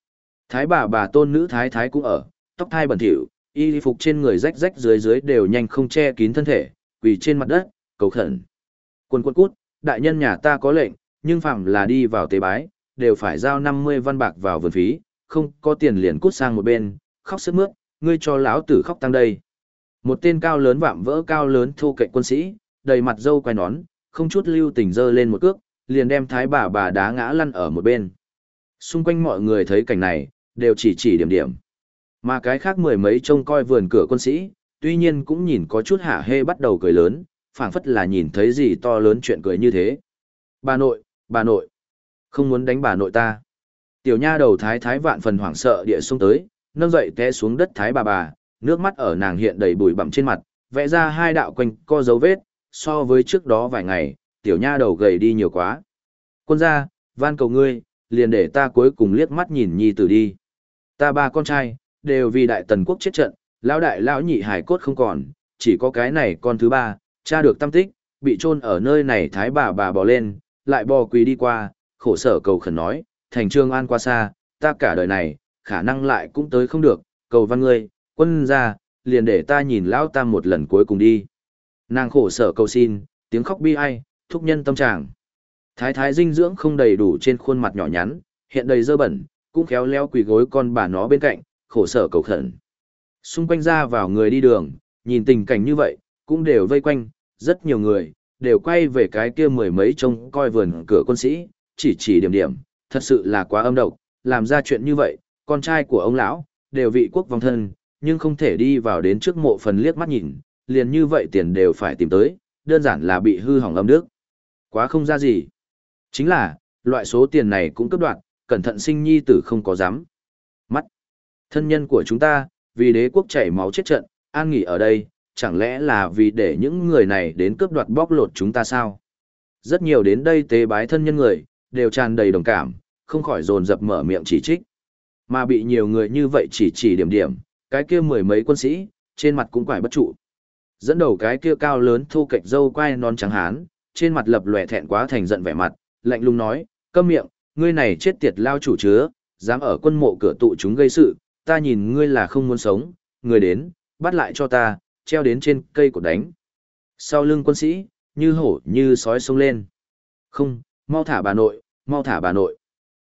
Thái bà tôn nữ thái thái cũng ở, tóc thai bẩn thỉu, y phục trên người rách rách dưới dưới đều nhanh không che kín thân thể, quỳ trên mặt đất, cầu khẩn. Quân quân cút, đại nhân nhà ta có lệnh, nhưng phạm là đi vào tế bái, đều phải giao 50 văn bạc vào vườn phí, không có tiền liền cút sang một bên, khóc sướt mướt, ngươi cho lão tử khóc tăng đây. Một tên cao lớn vạm vỡ cao lớn thô kệch quân sĩ, đầy mặt râu quai nón, không chút lưu tình giơ lên một cước, liền đem thái bà đá ngã lăn ở một bên. Xung quanh mọi người thấy cảnh này, đều chỉ điểm điểm. Mà cái khác mười mấy trông coi vườn cửa quân sĩ, tuy nhiên cũng nhìn có chút hả hê bắt đầu cười lớn, phảng phất là nhìn thấy gì to lớn chuyện cười như thế. Bà nội, không muốn đánh bà nội ta. Tiểu nha đầu thái thái vạn phần hoảng sợ địa xông tới, nâng dậy té xuống đất thái bà, nước mắt ở nàng hiện đầy bụi bặm trên mặt, vẽ ra hai đạo quanh co dấu vết, so với trước đó vài ngày, tiểu nha đầu gầy đi nhiều quá. Quân gia, van cầu ngươi, liền để ta cuối cùng liếc mắt nhìn nhi tử đi. Ta ba con trai, đều vì đại tần quốc chết trận, lão đại lão nhị hải cốt không còn, chỉ có cái này con thứ ba, cha được tâm tích, bị chôn ở nơi này thái bà bò lên, lại bò quỳ đi qua, khổ sở cầu khẩn nói, thành Trường An qua xa, ta cả đời này, khả năng lại cũng tới không được, cầu văn ngươi, quân gia, liền để ta nhìn lão tam một lần cuối cùng đi. Nàng khổ sở cầu xin, tiếng khóc bi ai, thúc nhân tâm trạng. Thái thái dinh dưỡng không đầy đủ trên khuôn mặt nhỏ nhắn, hiện đầy dơ bẩn, cũng khéo léo quỳ gối con bà nó bên cạnh, khổ sở cầu khẩn. Xung quanh ra vào người đi đường, nhìn tình cảnh như vậy, cũng đều vây quanh, rất nhiều người, đều quay về cái kia mười mấy trông coi vườn cửa quân sĩ, chỉ điểm, thật sự là quá âm độc, làm ra chuyện như vậy, con trai của ông lão, đều vị quốc vong thân, nhưng không thể đi vào đến trước mộ phần liếc mắt nhìn, liền như vậy tiền đều phải tìm tới, đơn giản là bị hư hỏng âm đức. Quá không ra gì. Chính là, loại số tiền này cũng cấp đoạt, cẩn thận sinh nhi tử không có dám. Mắt. Thân nhân của chúng ta, vì đế quốc chảy máu chết trận, an nghỉ ở đây, chẳng lẽ là vì để những người này đến cướp đoạt bóc lột chúng ta sao? Rất nhiều đến đây tế bái thân nhân người, đều tràn đầy đồng cảm, không khỏi dồn dập mở miệng chỉ trích. Mà bị nhiều người như vậy chỉ điểm, cái kia mười mấy quân sĩ, trên mặt cũng quải bất trụ. Dẫn đầu cái kia cao lớn thu kệch râu quai non trắng hán, trên mặt lập lòe thẹn quá thành giận vẻ mặt, lạnh lùng nói, câm miệng, ngươi này chết tiệt lao chủ chứa, dám ở quân mộ cửa tụ chúng gây sự, ta nhìn ngươi là không muốn sống, người đến, bắt lại cho ta, treo đến trên cây cột đánh. Sau lưng quân sĩ, như hổ như sói xông lên. Không, mau thả bà nội, mau thả bà nội.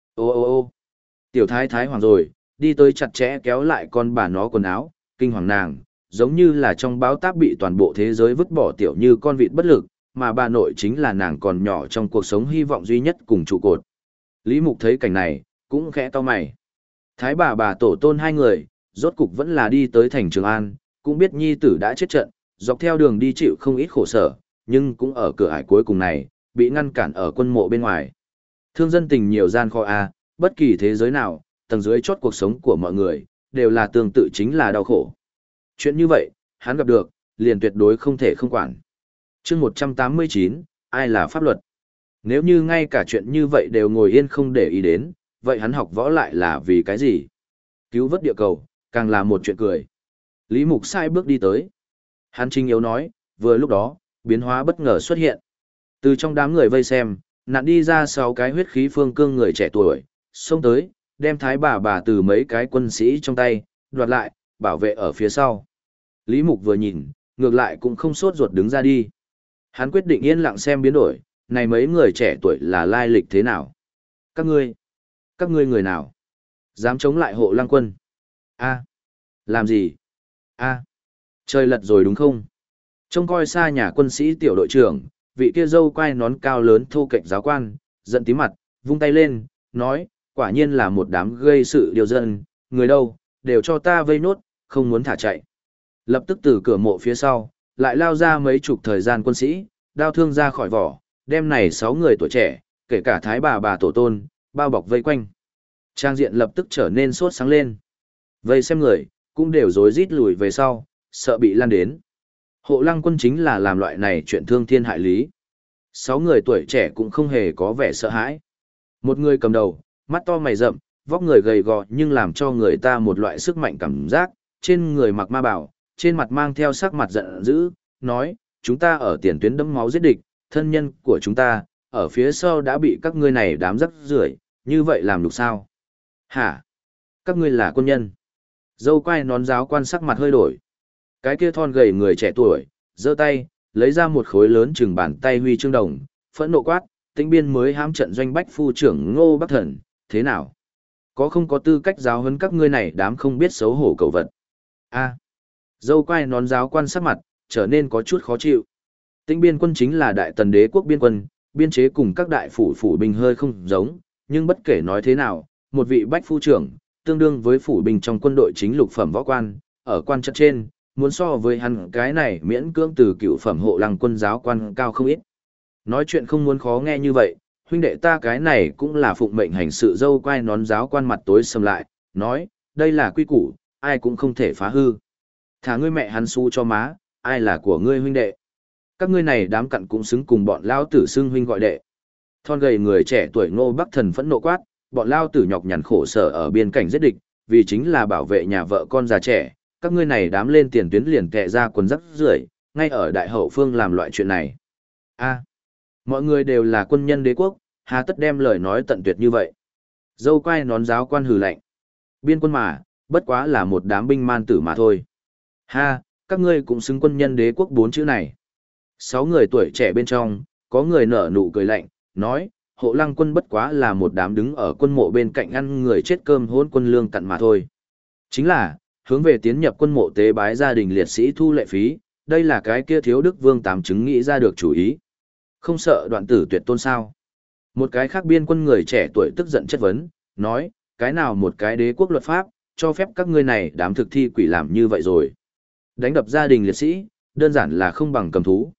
Ô, tiểu thái thái hoàng rồi, đi tới chặt chẽ kéo lại con bà nó quần áo, kinh hoàng nàng, giống như là trong báo táp bị toàn bộ thế giới vứt bỏ tiểu như con vịt bất lực, mà bà nội chính là nàng còn nhỏ trong cuộc sống hy vọng duy nhất cùng trụ cột. Lý Mục thấy cảnh này, cũng khẽ cau mày. Thái bà tổ tôn hai người, rốt cục vẫn là đi tới thành Trường An, cũng biết nhi tử đã chết trận, dọc theo đường đi chịu không ít khổ sở, nhưng cũng ở cửa ải cuối cùng này, bị ngăn cản ở quân mộ bên ngoài. Thương dân tình nhiều gian khó a, bất kỳ thế giới nào, tầng dưới chốt cuộc sống của mọi người, đều là tương tự chính là đau khổ. Chuyện như vậy, hắn gặp được, liền tuyệt đối không thể không quản. Chương 189, ai là pháp luật? Nếu như ngay cả chuyện như vậy đều ngồi yên không để ý đến, vậy hắn học võ lại là vì cái gì? Cứu vớt địa cầu, càng là một chuyện cười. Lý Mục sai bước đi tới. Hắn chính yếu nói, vừa lúc đó, biến hóa bất ngờ xuất hiện. Từ trong đám người vây xem, nạn đi ra 6 cái huyết khí phương cương người trẻ tuổi, xông tới, đem thái bà từ mấy cái quân sĩ trong tay, đoạt lại, bảo vệ ở phía sau. Lý Mục vừa nhìn, ngược lại cũng không sốt ruột đứng ra đi. Hắn quyết định yên lặng xem biến đổi, này mấy người trẻ tuổi là lai lịch thế nào? Các ngươi người nào? Dám chống lại Hộ Lăng quân? A, làm gì? A, trời lật rồi đúng không? Trông coi xa nhà quân sĩ tiểu đội trưởng, vị kia râu quai nón cao lớn thô kệch giáo quan, giận tím mặt, vung tay lên, nói, quả nhiên là một đám gây sự điều dân, người đâu, đều cho ta vây nốt, không muốn thả chạy. Lập tức từ cửa mộ phía sau, lại lao ra mấy chục thời gian quân sĩ, đao thương ra khỏi vỏ, đem này 6 người tuổi trẻ, kể cả thái bà tổ tôn, bao bọc vây quanh. Trang diện lập tức trở nên sốt sáng lên. Vây xem người, cũng đều rối rít lùi về sau, sợ bị lan đến. Hộ Lăng quân chính là làm loại này chuyện thương thiên hại lý. 6 người tuổi trẻ cũng không hề có vẻ sợ hãi. Một người cầm đầu, mắt to mày rậm, vóc người gầy gò nhưng làm cho người ta một loại sức mạnh cảm giác, trên người mặc ma bào, trên mặt mang theo sắc mặt giận dữ, nói, chúng ta ở tiền tuyến đẫm máu giết địch, thân nhân của chúng ta, ở phía sau đã bị các ngươi này đám rắc rưởi, như vậy làm được sao? Hả? Các ngươi là quân nhân. Dâu quai nón giáo quan sắc mặt hơi đổi. Cái kia thon gầy người trẻ tuổi, giơ tay, lấy ra một khối lớn chừng bàn tay huy chương đồng, phẫn nộ quát, Tĩnh Biên mới hãm trận doanh bách phu trưởng Ngô Bắc Thần, thế nào? Có không có tư cách giáo huấn các ngươi này đám không biết xấu hổ cầu vật? A. Dâu quai nón giáo quan sắc mặt, trở nên có chút khó chịu. Tĩnh Biên quân chính là đại tần đế quốc biên quân, biên chế cùng các đại phủ binh hơi không giống, nhưng bất kể nói thế nào, một vị bách phu trưởng, tương đương với phủ binh trong quân đội chính lục phẩm võ quan, ở quan trận trên, muốn so với hắn cái này miễn cưỡng từ cựu phẩm hộ lăng quân giáo quan cao không ít. Nói chuyện không muốn khó nghe như vậy, huynh đệ ta cái này cũng là phụng mệnh hành sự. Dâu quai nón giáo quan mặt tối sầm lại, nói, đây là quy củ, ai cũng không thể phá hư. Thả ngươi mẹ hắn xu cho má, ai là của ngươi huynh đệ. Các ngươi này đám cặn cũng xứng cùng bọn lao tử xưng huynh gọi đệ. Thon gầy người trẻ tuổi Ngô Bắc Thần phẫn nộ quát, bọn lao tử nhọc nhằn khổ sở ở biên cảnh giết địch, vì chính là bảo vệ nhà vợ con già trẻ, các ngươi này đám lên tiền tuyến liền kẹ ra quần rắc rưởi, ngay ở đại hậu phương làm loại chuyện này. A, mọi người đều là quân nhân đế quốc, hà tất đem lời nói tận tuyệt như vậy. Dâu quai nón giáo quan hừ lạnh. Biên quân mà, bất quá là một đám binh man tử mà thôi. Ha, các ngươi cũng xứng quân nhân đế quốc 4 chữ này. 6 người tuổi trẻ bên trong, có người nở nụ cười lạnh, nói, hộ lăng quân bất quá là một đám đứng ở quân mộ bên cạnh ăn người chết cơm hôn quân lương cặn mà thôi. Chính là, hướng về tiến nhập quân mộ tế bái gia đình liệt sĩ thu lệ phí, đây là cái kia thiếu đức vương tám chứng nghĩ ra được chủ ý. Không sợ đoạn tử tuyệt tôn sao. Một cái khác biên quân người trẻ tuổi tức giận chất vấn, nói, cái nào một cái đế quốc luật pháp, cho phép các ngươi này đám thực thi quỷ làm như vậy rồi. Đánh đập gia đình liệt sĩ, đơn giản là không bằng cầm thú.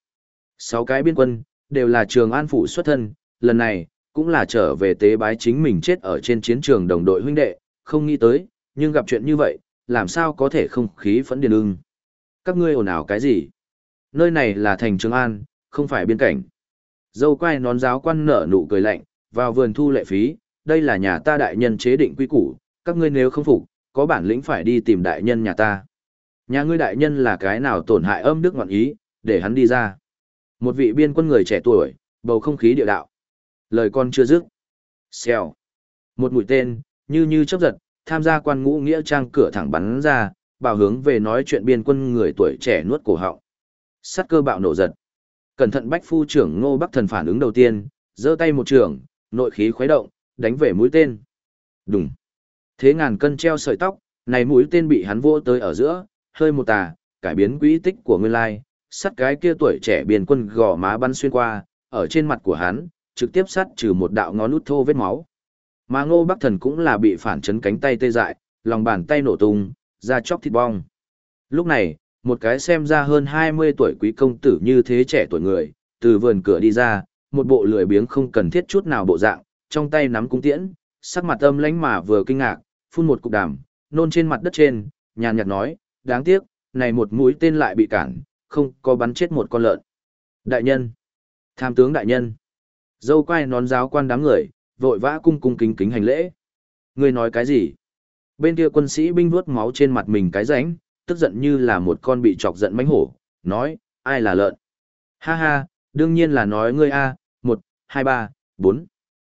6 cái biên quân, đều là Trường An phủ xuất thân, lần này, cũng là trở về tế bái chính mình chết ở trên chiến trường đồng đội huynh đệ, không nghĩ tới, nhưng gặp chuyện như vậy, làm sao có thể không khí phẫn điên ưng. Các ngươi ồn ào cái gì? Nơi này là thành Trường An, không phải biên cảnh. Dâu quai nón giáo quan nở nụ cười lạnh, vào vườn thu lệ phí, đây là nhà ta đại nhân chế định quy củ, các ngươi nếu không phục, có bản lĩnh phải đi tìm đại nhân nhà ta. Nhà ngươi đại nhân là cái nào tổn hại âm đức ngọn ý, để hắn đi ra. Một vị biên quân người trẻ tuổi, bầu không khí địa đạo. Lời con chưa dứt. Xèo. Một mũi tên, như chớp giật, tham gia quan ngũ nghĩa trang cửa thẳng bắn ra, bảo hướng về nói chuyện biên quân người tuổi trẻ nuốt cổ họng. Sắt cơ bạo nổ giật. Cẩn thận bách phu trưởng Ngô Bắc Thần phản ứng đầu tiên, giơ tay một trường, nội khí khuấy động, đánh về mũi tên. Đùng. Thế ngàn cân treo sợi tóc, này mũi tên bị hắn vỗ tới ở giữa, hơi một tà, cải biến quỹ tích của nguyên lai, sắt cái kia tuổi trẻ biên quân gò má bắn xuyên qua, ở trên mặt của hắn, trực tiếp sắt trừ một đạo ngón út thô vết máu. Mà Ngô Bắc Thần cũng là bị phản chấn cánh tay tê dại, lòng bàn tay nổ tung, da chóc thịt bong. Lúc này, một cái xem ra hơn 20 tuổi quý công tử như thế trẻ tuổi người, từ vườn cửa đi ra, một bộ lười biếng không cần thiết chút nào bộ dạng, trong tay nắm cung tiễn, sắc mặt âm lãnh mà vừa kinh ngạc, phun một cục đàm, nôn trên mặt đất trên, nhàn nhạt nói, đáng tiếc, này một mũi tên lại bị cản, không có bắn chết một con lợn. Đại nhân, tham tướng đại nhân, dâu quai nón giáo quan đám người, vội vã cung cung kính kính hành lễ. Người nói cái gì? Bên kia quân sĩ binh vuốt máu trên mặt mình cái rãnh, tức giận như là một con bị chọc giận mãnh hổ, nói, ai là lợn? Ha ha, đương nhiên là nói ngươi a, 1, 2, 3, 4,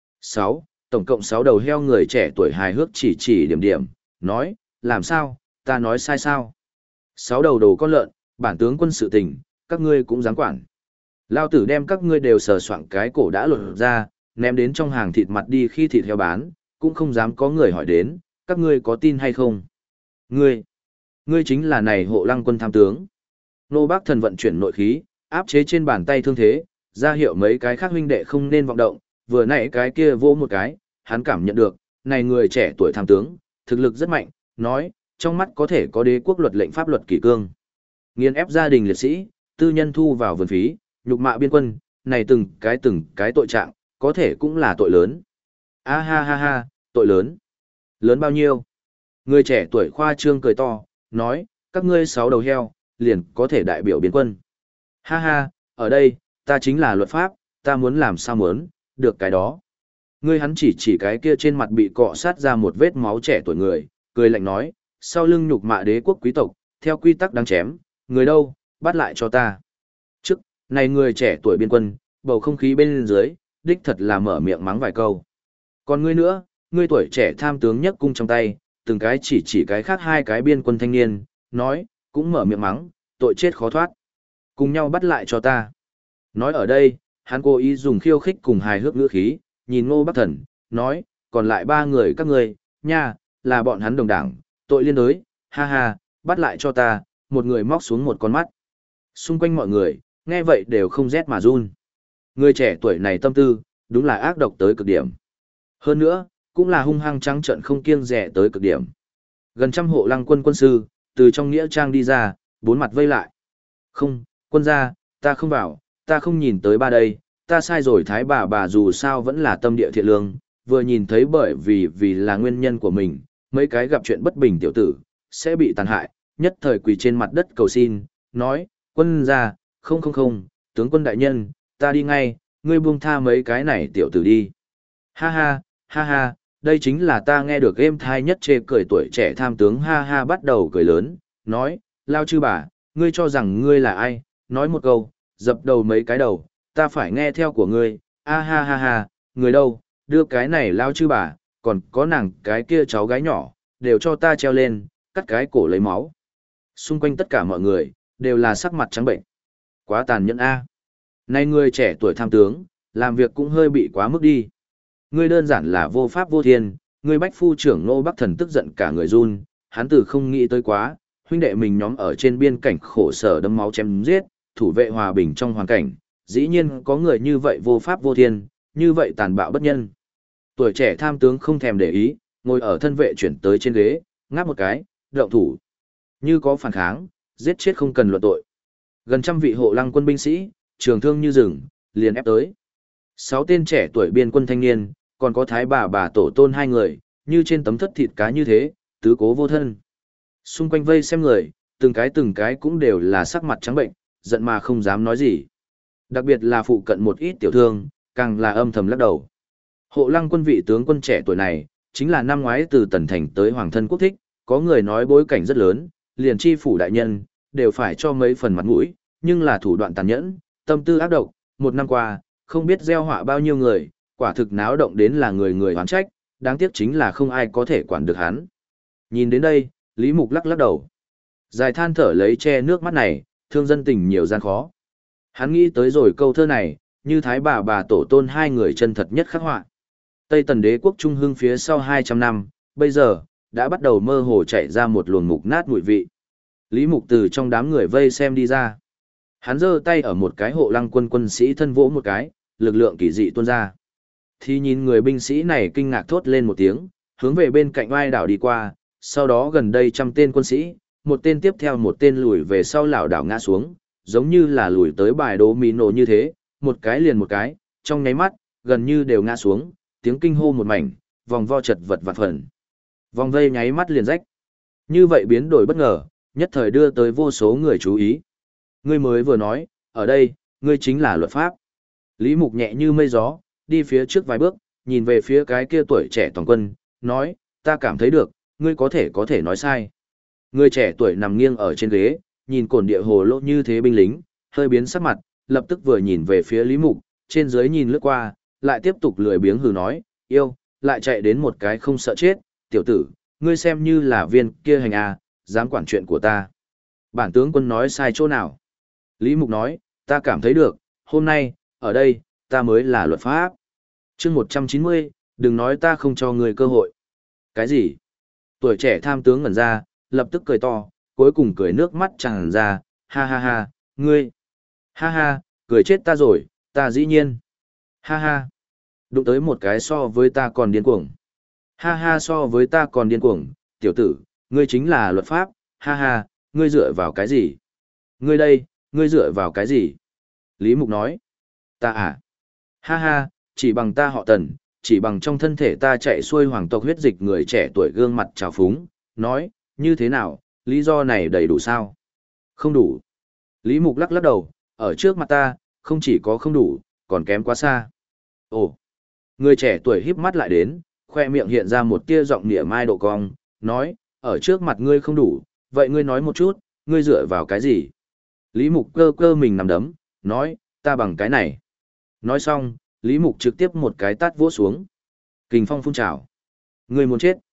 6, tổng cộng 6 đầu heo. Người trẻ tuổi hài hước chỉ điểm, nói, làm sao, ta nói sai sao? 6 đầu đồ con lợn, bản tướng quân sự tình, các ngươi cũng dám quản. Lao tử đem các ngươi đều sờ soạng cái cổ đã lột ra, ném đến trong hàng thịt mặt đi khi thịt heo bán, cũng không dám có người hỏi đến, các ngươi có tin hay không? Ngươi chính là này hộ lăng quân tham tướng. Nô Bác Thần vận chuyển nội khí, áp chế trên bàn tay thương thế, ra hiệu mấy cái khác huynh đệ không nên vọng động, vừa nãy cái kia vỗ một cái, hắn cảm nhận được, này người trẻ tuổi tham tướng, thực lực rất mạnh, nói, trong mắt có thể có đế quốc luật lệnh pháp luật kỷ cương. Nghiền ép gia đình liệt sĩ, tư nhân thu vào vườn phí, nhục mạ biên quân, này từng cái tội trạng, có thể cũng là tội lớn. A ha ha ha, tội lớn. Lớn bao nhiêu? Người trẻ tuổi khoa trương cười to, nói, các ngươi 6 đầu heo, liền có thể đại biểu biên quân. Ha ha, ở đây, ta chính là luật pháp, ta muốn làm sao muốn, được cái đó. Ngươi hắn chỉ cái kia trên mặt bị cọ sát ra một vết máu trẻ tuổi người, cười lạnh nói, sau lưng nhục mạ đế quốc quý tộc, theo quy tắc đáng chém, người đâu, bắt lại cho ta. Trước, này người trẻ tuổi biên quân, bầu không khí bên dưới, đích thật là mở miệng mắng vài câu. Còn ngươi nữa, ngươi tuổi trẻ tham tướng nhấc cung trong tay, từng cái chỉ chỉ cái khác hai cái biên quân thanh niên, nói, cũng mở miệng mắng, tội chết khó thoát. Cùng nhau bắt lại cho ta. Nói ở đây, hắn cố ý dùng khiêu khích cùng hài hước ngữ khí, nhìn Ngô Bắc Thần, nói, còn lại ba người các ngươi, nha, là bọn hắn đồng đảng, tội liên đới, ha ha, bắt lại cho ta, một người móc xuống một con mắt. Xung quanh mọi người, nghe vậy đều không rét mà run. Người trẻ tuổi này tâm tư, đúng là ác độc tới cực điểm. Hơn nữa, cũng là hung hăng trắng trợn không kiêng dè tới cực điểm. Gần trăm hộ lăng quân quân sư, từ trong nghĩa trang đi ra, bốn mặt vây lại. Không, quân gia, ta không vào, ta không nhìn tới ba đây, ta sai rồi thái bà dù sao vẫn là tâm địa thiện lương, vừa nhìn thấy bởi vì là nguyên nhân của mình, mấy cái gặp chuyện bất bình tiểu tử, sẽ bị tàn hại, nhất thời quỳ trên mặt đất cầu xin, nói, quân gia, không, tướng quân đại nhân, ta đi ngay, ngươi buông tha mấy cái này tiểu tử đi. Ha ha, đây chính là ta nghe được êm thai nhất chê cười tuổi trẻ tham tướng ha ha bắt đầu cười lớn, nói, lao chư bà, ngươi cho rằng ngươi là ai, nói một câu, dập đầu mấy cái đầu, ta phải nghe theo của ngươi, ha, người đâu, đưa cái này lao chư bà, còn có nàng cái kia cháu gái nhỏ, đều cho ta treo lên, cắt cái cổ lấy máu. Xung quanh tất cả mọi người, đều là sắc mặt trắng bệnh. Quá tàn nhẫn a. Này người trẻ tuổi tham tướng, làm việc cũng hơi bị quá mức đi. Ngươi đơn giản là vô pháp vô thiên, ngươi bách phu trưởng Ngô Bắc Thần tức giận cả người run, hắn từ không nghĩ tới quá, huynh đệ mình nhóm ở trên biên cảnh khổ sở đấm máu chém giết, thủ vệ hòa bình trong hoàn cảnh, dĩ nhiên có người như vậy vô pháp vô thiên, như vậy tàn bạo bất nhân. Tuổi trẻ tham tướng không thèm để ý, ngồi ở thân vệ chuyển tới trên ghế, ngáp một cái, động thủ. Như có phản kháng, giết chết không cần luận tội. Gần trăm vị hộ lăng quân binh sĩ, trường thương như rừng, liền ép tới. 6 tên trẻ tuổi biên quân thanh niên, còn có thái bà tổ tôn hai người, như trên tấm thất thịt cá như thế, tứ cố vô thân. Xung quanh vây xem người, từng cái cũng đều là sắc mặt trắng bệnh, giận mà không dám nói gì. Đặc biệt là phụ cận một ít tiểu thương, càng là âm thầm lắc đầu. Hộ lăng quân vị tướng quân trẻ tuổi này, chính là năm ngoái từ Tần Thành tới Hoàng thân quốc thích, có người nói bối cảnh rất lớn, liền chi phủ đại nhân, đều phải cho mấy phần mặt mũi, nhưng là thủ đoạn tàn nhẫn, tâm tư ác độc, một năm qua, không biết gieo họa bao nhiêu người, quả thực náo động đến là người người oán trách, đáng tiếc chính là không ai có thể quản được hắn. Nhìn đến đây, Lý Mục lắc lắc đầu. Dài than thở lấy che nước mắt này, thương dân tình nhiều gian khó. Hắn nghĩ tới rồi câu thơ này, như thái bà tổ tôn hai người chân thật nhất khắc họa. Tây Tần đế quốc trung hưng phía sau 200 năm, bây giờ, đã bắt đầu mơ hồ chạy ra một luồng mục nát mùi vị. Lý Mục từ trong đám người vây xem đi ra. Hắn giơ tay ở một cái hộ lăng quân quân sĩ thân vỗ một cái, lực lượng kỳ dị tuôn ra. Thì nhìn người binh sĩ này kinh ngạc thốt lên một tiếng, hướng về bên cạnh oai đảo đi qua, sau đó gần đây trăm tên quân sĩ, một tên tiếp theo một tên lùi về sau lảo đảo ngã xuống, giống như là lùi tới bài đố mí nổ như thế, một cái liền một cái, trong nháy mắt, gần như đều ngã xuống, tiếng kinh hô một mảnh, vòng vo chật vật vạn phần. Vòng vây nháy mắt liền rách. Như vậy biến đổi bất ngờ, nhất thời đưa tới vô số người chú ý. Ngươi mới vừa nói, ở đây, ngươi chính là luật pháp. Lý Mục nhẹ như mây gió, đi phía trước vài bước, nhìn về phía cái kia tuổi trẻ toàn quân, nói, ta cảm thấy được, ngươi có thể nói sai. Người trẻ tuổi nằm nghiêng ở trên ghế, nhìn cồn địa hồ lô như thế binh lính, hơi biến sắc mặt, lập tức vừa nhìn về phía Lý Mục, trên dưới nhìn lướt qua, lại tiếp tục lười biếng hừ nói, yêu, lại chạy đến một cái không sợ chết, tiểu tử, ngươi xem như là viên kia hành à, dám quản chuyện của ta. Bản tướng quân nói sai chỗ nào? Lý Mục nói, ta cảm thấy được, hôm nay, ở đây, ta mới là luật pháp. Chương 190, đừng nói ta không cho ngươi cơ hội. Cái gì? Tuổi trẻ tham tướng ngẩn ra, lập tức cười to, cuối cùng cười nước mắt tràn ra, ha, ngươi. Ha, cười chết ta rồi, ta dĩ nhiên. Ha. Đụng tới một cái so với ta còn điên cuồng. Ha, so với ta còn điên cuồng, tiểu tử, ngươi chính là luật pháp, ha, ngươi dựa vào cái gì? Ngươi đây, ngươi dựa vào cái gì? Lý Mục nói, ta à? Ha, chỉ bằng ta họ Tần, chỉ bằng trong thân thể ta chạy xuôi hoàng tộc huyết dịch. Người trẻ tuổi gương mặt trào phúng, nói, như thế nào, lý do này đầy đủ sao? Không đủ. Lý Mục lắc lắc đầu, ở trước mặt ta, không chỉ có không đủ, còn kém quá xa. Ồ, người trẻ tuổi híp mắt lại đến, khoe miệng hiện ra một tia giọng nịa mai độ cong, nói, ở trước mặt ngươi không đủ, vậy ngươi nói một chút, ngươi dựa vào cái gì? Lý Mục cơ mình nằm đấm, nói, ta bằng cái này. Nói xong, Lý Mục trực tiếp một cái tát vỗ xuống. Kình phong phun trào. Ngươi muốn chết.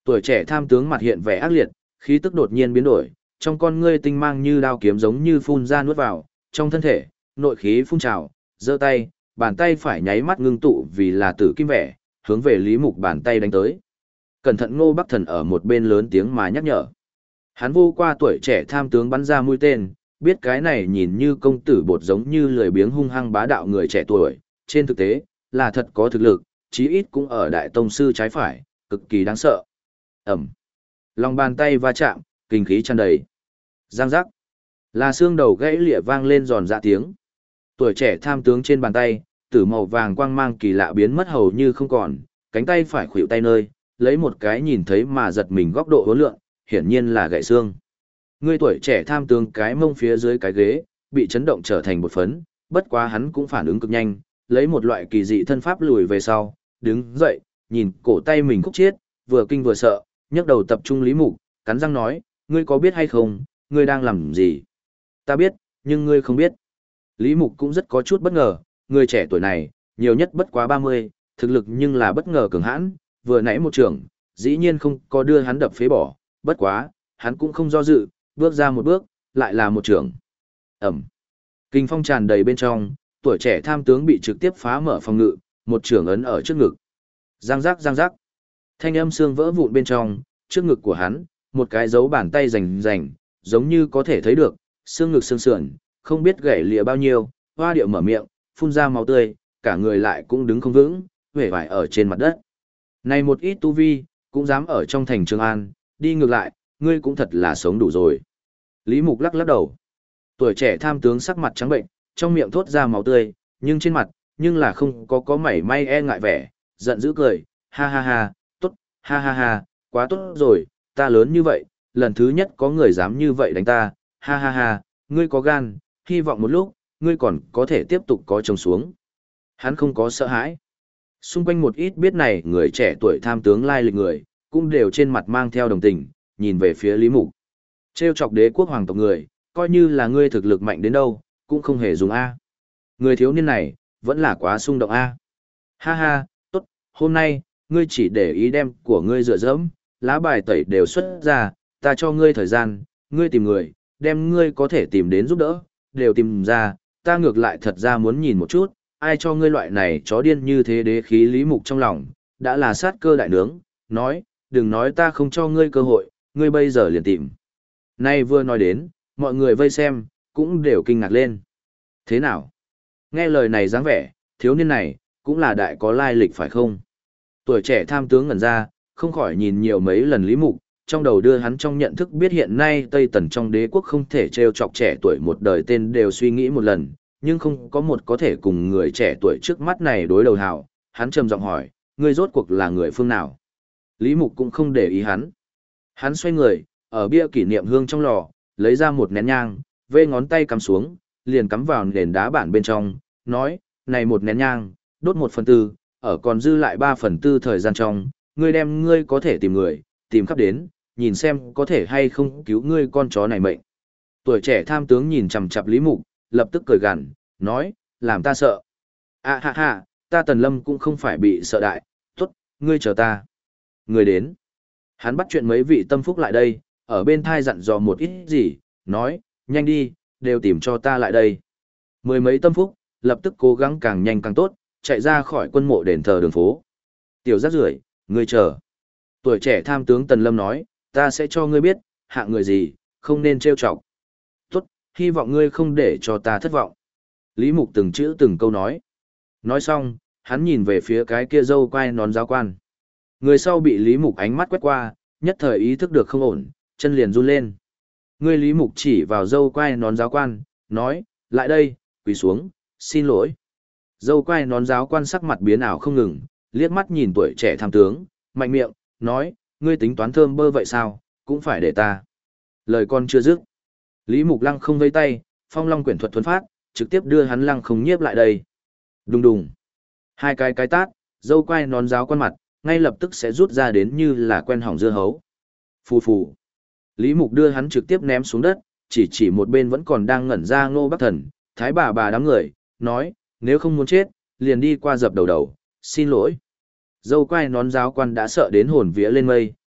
Tuổi trẻ tham tướng mặt hiện vẻ ác liệt, khí tức đột nhiên biến đổi, trong con ngươi tinh mang như đao kiếm giống như phun ra nuốt vào, trong thân thể, nội khí phun trào, giơ tay, bàn tay phải nháy mắt ngưng tụ vì là tử kim vẻ, hướng về Lý Mục bàn tay đánh tới. Cẩn thận Ngô Bắc Thần ở một bên lớn tiếng mà nhắc nhở. Hắn vô qua tuổi trẻ tham tướng bắn ra mũi tên, biết cái này nhìn như công tử bột giống như lười biếng hung hăng bá đạo người trẻ tuổi, trên thực tế, là thật có thực lực, chí ít cũng ở đại tông sư trái phải, cực kỳ đáng sợ. Ẩm. Lòng bàn tay va chạm, kinh khí tràn đầy. Giang giác. Là xương đầu gãy lịa vang lên giòn dạ tiếng. Tuổi trẻ tham tướng trên bàn tay, tử màu vàng quang mang kỳ lạ biến mất hầu như không còn, cánh tay phải khuỵu tay nơi, lấy một cái nhìn thấy mà giật mình góc độ hối lượng, hiển nhiên là gãy xương. Người tuổi trẻ tham tướng cái mông phía dưới cái ghế, bị chấn động trở thành bột phấn, bất quá hắn cũng phản ứng cực nhanh, lấy một loại kỳ dị thân pháp lùi về sau, đứng dậy, nhìn cổ tay mình khúc chiết, vừa kinh vừa sợ, nhấc đầu tập trung Lý Mục, cắn răng nói, ngươi có biết hay không, ngươi đang làm gì? Ta biết, nhưng ngươi không biết. Lý Mục cũng rất có chút bất ngờ, người trẻ tuổi này, nhiều nhất bất quá 30, thực lực nhưng là bất ngờ cường hãn, vừa nãy một trường, dĩ nhiên không có đưa hắn đập phế bỏ, bất quá, hắn cũng không do dự, bước ra một bước, lại là một trường. Ẩm. Kinh phong tràn đầy bên trong, tuổi trẻ tham tướng bị trực tiếp phá mở phòng ngự, một trường ấn ở trước ngực. Giang giác giang giác. Thanh âm xương vỡ vụn bên trong, trước ngực của hắn, một cái dấu bàn tay rành rành, giống như có thể thấy được, xương ngực xương sườn, không biết gãy lìa bao nhiêu, hoa điệu mở miệng, phun ra máu tươi, cả người lại cũng đứng không vững, huệ vải ở trên mặt đất. Này một ít tu vi, cũng dám ở trong thành Trường An, đi ngược lại, ngươi cũng thật là sống đủ rồi. Lý Mục lắc lắc đầu. Tuổi trẻ tham tướng sắc mặt trắng bệnh, trong miệng thốt ra máu tươi, nhưng trên mặt, nhưng là không có mảy may e ngại vẻ, giận dữ cười, ha ha ha, tốt, ha ha ha, quá tốt rồi, ta lớn như vậy, lần thứ nhất có người dám như vậy đánh ta, ha ha ha, ngươi có gan, hy vọng một lúc, ngươi còn có thể tiếp tục có chồng xuống. Hắn không có sợ hãi. Xung quanh một ít biết này người trẻ tuổi tham tướng lai lịch người, cũng đều trên mặt mang theo đồng tình, nhìn về phía Lý Mục. Trêu chọc đế quốc hoàng tộc người, coi như là ngươi thực lực mạnh đến đâu, cũng không hề dùng A. Người thiếu niên này, vẫn là quá xung động A. Ha ha, tốt, hôm nay, ngươi chỉ để ý đem của ngươi dựa dẫm, lá bài tẩy đều xuất ra, ta cho ngươi thời gian, ngươi tìm người, đem ngươi có thể tìm đến giúp đỡ, đều tìm ra, ta ngược lại thật ra muốn nhìn một chút, ai cho ngươi loại này chó điên như thế đế khí Lý Mục trong lòng, đã là sát cơ đại nướng, nói, đừng nói ta không cho ngươi cơ hội, ngươi bây giờ liền tìm. Nay vừa nói đến, mọi người vây xem, cũng đều kinh ngạc lên. Thế nào? Nghe lời này dáng vẻ, thiếu niên này, cũng là đại có lai lịch phải không? Tuổi trẻ tham tướng ngẩn ra, không khỏi nhìn nhiều mấy lần Lý Mục, trong đầu đưa hắn trong nhận thức biết hiện nay Tây Tần trong đế quốc không thể trêu chọc trẻ tuổi một đời tên đều suy nghĩ một lần, nhưng không có một có thể cùng người trẻ tuổi trước mắt này đối đầu hào. Hắn trầm giọng hỏi, ngươi rốt cuộc là người phương nào? Lý Mục cũng không để ý hắn. Hắn xoay người, ở bia kỷ niệm hương trong lò, lấy ra một nén nhang, vê ngón tay cắm xuống, liền cắm vào nền đá bản bên trong, nói, này một nén nhang, đốt 1/4, ở còn dư lại 3/4 thời gian trong, ngươi đem ngươi có thể tìm người, tìm khắp đến, nhìn xem có thể hay không cứu ngươi con chó này mệnh. Tuổi trẻ tham tướng nhìn chằm chằm Lý Mục, lập tức cười gằn, nói, làm ta sợ. À ha ha, ta Tần Lâm cũng không phải bị sợ đại, tốt, ngươi chờ ta. Người đến. Hắn bắt chuyện mấy vị tâm phúc lại đây, ở bên thai dặn dò một ít gì, nói, nhanh đi, đều tìm cho ta lại đây. Mười mấy tâm phúc, lập tức cố gắng càng nhanh càng tốt, chạy ra khỏi quân mộ đền thờ đường phố. Tiểu rác rưởi, ngươi chờ. Tuổi trẻ tham tướng Tần Lâm nói, ta sẽ cho ngươi biết, hạng người gì, không nên trêu chọc. Tốt, hy vọng ngươi không để cho ta thất vọng. Lý Mục từng chữ từng câu nói. Nói xong, hắn nhìn về phía cái kia dâu quai nón giáo quan. Người sau bị Lý Mục ánh mắt quét qua, nhất thời ý thức được không ổn, chân liền run lên. Người Lý Mục chỉ vào dâu quai nón giáo quan, nói, lại đây, quỳ xuống, xin lỗi. Dâu quai nón giáo quan sắc mặt biến ảo không ngừng, liếc mắt nhìn tuổi trẻ tham tướng, mạnh miệng, nói, ngươi tính toán thơm bơ vậy sao, cũng phải để ta. Lời con chưa dứt. Lý Mục lăng không vây tay, phong long quyển thuật thuần phát, trực tiếp đưa hắn lăng không nhiếp lại đây. Đùng đùng. Hai cái tát, dâu quai nón giáo quan mặt, ngay lập tức sẽ rút ra đến như là quen hỏng dưa hấu. Phù phù. Lý Mục đưa hắn trực tiếp ném xuống đất, chỉ một bên vẫn còn đang ngẩn ra Ngô Bắc Thần, thái bà đám người, nói, nếu không muốn chết, liền đi qua dập đầu, xin lỗi. Dâu quai nón giáo quan đã sợ đến hồn vía lên mây,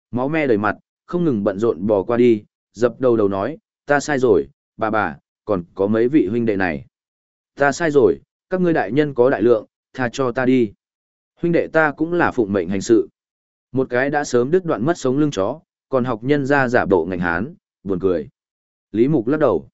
máu me đầy mặt, không ngừng bận rộn bò qua đi, dập đầu đầu nói, ta sai rồi, bà, còn có mấy vị huynh đệ này. Ta sai rồi, các ngươi đại nhân có đại lượng, tha cho ta đi. Huynh đệ ta cũng là phụng mệnh hành sự. Một cái đã sớm đứt đoạn mất sống lưng chó, còn học nhân ra giả bộ ngành hán, buồn cười. Lý Mục lắc đầu.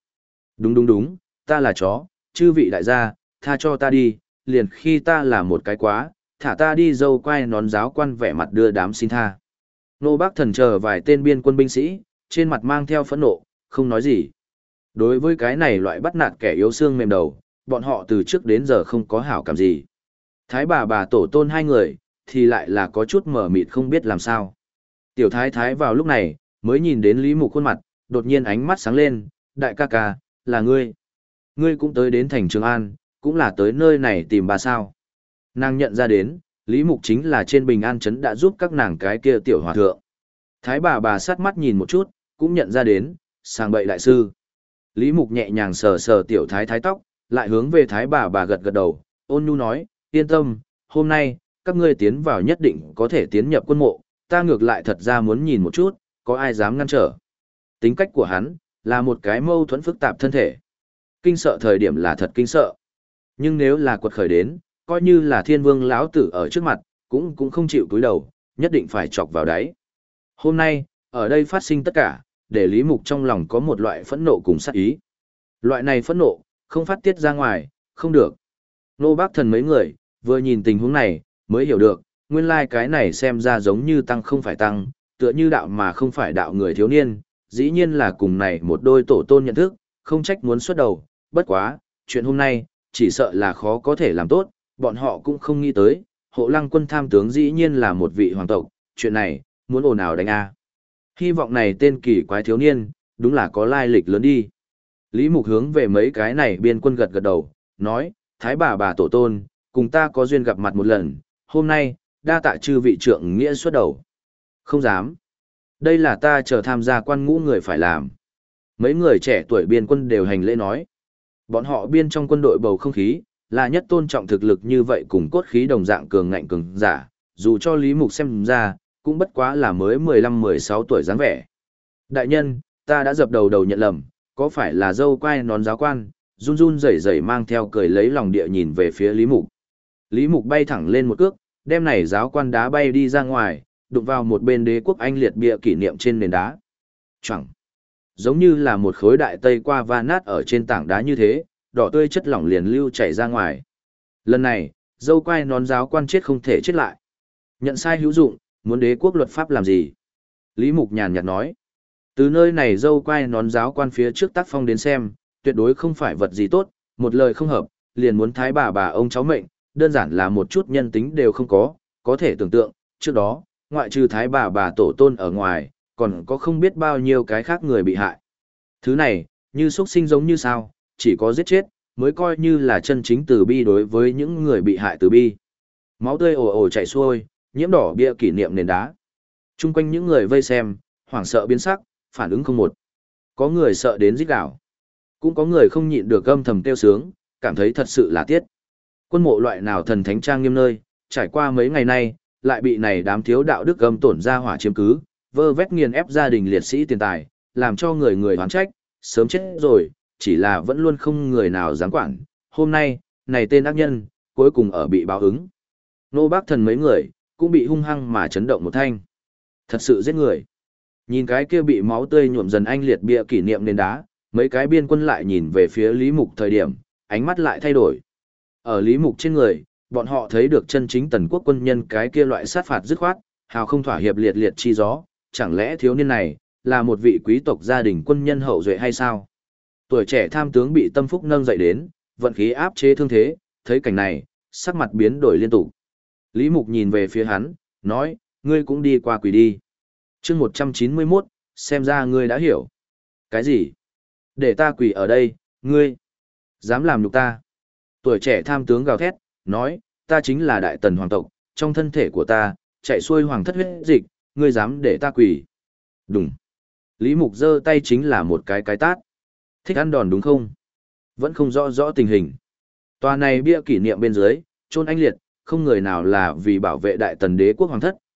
Đúng, ta là chó, chư vị đại gia, tha cho ta đi, liền khi ta là một cái quá, thả ta đi dâu quai nón giáo quan vẻ mặt đưa đám xin tha. Nô Bác Thần chờ vài tên biên quân binh sĩ, trên mặt mang theo phẫn nộ, không nói gì. Đối với cái này loại bắt nạt kẻ yếu xương mềm đầu, bọn họ từ trước đến giờ không có hảo cảm gì. Thái bà tổ tôn hai người, thì lại là có chút mở mịt không biết làm sao. Tiểu thái vào lúc này, mới nhìn đến Lý Mục khuôn mặt, đột nhiên ánh mắt sáng lên, đại ca ca, là ngươi. Ngươi cũng tới đến thành Trường An, cũng là tới nơi này tìm bà sao. Nàng nhận ra đến, Lý Mục chính là trên Bình An Trấn đã giúp các nàng cái kia tiểu hòa thượng. Thái bà sát mắt nhìn một chút, cũng nhận ra đến, sang bậy đại sư. Lý Mục nhẹ nhàng sờ tiểu thái tóc, lại hướng về thái bà gật gật đầu, ôn nhu nói, yên tâm, hôm nay, các ngươi tiến vào nhất định có thể tiến nhập quân mộ, ta ngược lại thật ra muốn nhìn một chút, có ai dám ngăn trở. Tính cách của hắn, là một cái mâu thuẫn phức tạp thân thể. Kinh sợ thời điểm là thật kinh sợ. Nhưng nếu là quật khởi đến, coi như là thiên vương lão tử ở trước mặt, cũng không chịu cúi đầu, nhất định phải chọc vào đáy. Hôm nay, ở đây phát sinh tất cả, để Lý Mục trong lòng có một loại phẫn nộ cùng sát ý. Loại này phẫn nộ, không phát tiết ra ngoài, không được. Nô Bác Thần mấy người, vừa nhìn tình huống này, mới hiểu được, nguyên lai cái này xem ra giống như tăng không phải tăng, tựa như đạo mà không phải đạo người thiếu niên, dĩ nhiên là cùng này một đôi tổ tôn nhận thức, không trách muốn xuất đầu, bất quá, chuyện hôm nay, chỉ sợ là khó có thể làm tốt, bọn họ cũng không nghĩ tới, hộ lăng quân tham tướng dĩ nhiên là một vị hoàng tộc, chuyện này, muốn ồn ào đánh a. Hy vọng này tên kỳ quái thiếu niên, đúng là có lai lịch lớn đi. Lý Mục hướng về mấy cái này biên quân gật gật đầu, nói, thái bà tổ tôn, cùng ta có duyên gặp mặt một lần, hôm nay, đa tạ chư vị trượng nghĩa xuất đầu. Không dám. Đây là ta chờ tham gia quan ngũ người phải làm. Mấy người trẻ tuổi biên quân đều hành lễ nói. Bọn họ biên trong quân đội bầu không khí, là nhất tôn trọng thực lực như vậy cùng cốt khí đồng dạng cường ngạnh cường giả, dù cho Lý Mục xem ra, cũng bất quá là mới 15-16 tuổi dáng vẻ. Đại nhân, ta đã dập đầu nhận lầm, có phải là dâu quai nón giáo quan, run rẩy mang theo cười lấy lòng địa nhìn về phía Lý Mục. Lý Mục bay thẳng lên một cước, đem này giáo quan đá bay đi ra ngoài, đụng vào một bên đế quốc Anh liệt bia kỷ niệm trên nền đá. Chẳng, giống như là một khối đại tây qua va nát ở trên tảng đá như thế, đỏ tươi chất lỏng liền lưu chảy ra ngoài. Lần này, dâu quai nón giáo quan chết không thể chết lại. Nhận sai hữu dụng, muốn đế quốc luật pháp làm gì? Lý Mục nhàn nhạt nói. Từ nơi này dâu quai nón giáo quan phía trước tác phong đến xem, tuyệt đối không phải vật gì tốt, một lời không hợp, liền muốn thái bà ông cháu mệnh, đơn giản là một chút nhân tính đều không có thể tưởng tượng, trước đó, ngoại trừ thái bà tổ tôn ở ngoài, còn có không biết bao nhiêu cái khác người bị hại. Thứ này, như xuất sinh giống như sao, chỉ có giết chết, mới coi như là chân chính từ bi đối với những người bị hại từ bi. Máu tươi ồ ồ chảy xuôi, nhiễm đỏ bia kỷ niệm nền đá. Trung quanh những người vây xem, hoảng sợ biến sắc, phản ứng không một. Có người sợ đến rít gào, cũng có người không nhịn được âm thầm kêu sướng, cảm thấy thật sự là tiếc. Quân mộ loại nào thần thánh trang nghiêm nơi, trải qua mấy ngày nay, lại bị này đám thiếu đạo đức âm tổn ra hỏa chiếm cứ, vơ vét nghiền ép gia đình liệt sĩ tiền tài, làm cho người oán trách, sớm chết rồi, chỉ là vẫn luôn không người nào dám quản. Hôm nay, này tên ác nhân, cuối cùng ở bị báo ứng. Nô Bác Thần mấy người, cũng bị hung hăng mà chấn động một thanh. Thật sự giết người. Nhìn cái kia bị máu tươi nhuộm dần anh liệt bia kỷ niệm nền đá, mấy cái biên quân lại nhìn về phía Lý Mục thời điểm, ánh mắt lại thay đổi. Ở Lý Mục trên người, bọn họ thấy được chân chính tần quốc quân nhân cái kia loại sát phạt dứt khoát, hào không thỏa hiệp liệt liệt chi gió, chẳng lẽ thiếu niên này là một vị quý tộc gia đình quân nhân hậu duệ hay sao? Tuổi trẻ tham tướng bị tâm phúc nâng dậy đến, vận khí áp chế thương thế, thấy cảnh này, sắc mặt biến đổi liên tục. Lý Mục nhìn về phía hắn, nói, ngươi cũng đi qua quỷ đi. Chương 191, xem ra ngươi đã hiểu. Cái gì? Để ta quỷ ở đây, ngươi dám làm nhục ta? Tuổi trẻ tham tướng gào thét, nói, ta chính là đại tần hoàng tộc, trong thân thể của ta chạy xuôi hoàng thất huyết dịch, ngươi dám để ta quỷ? Đúng. Lý Mục giơ tay chính là một cái tát. Thích ăn đòn đúng không? Vẫn không rõ tình hình. Tòa này bia kỷ niệm bên dưới, chôn anh liệt, không người nào là vì bảo vệ đại tần đế quốc hoàng thất,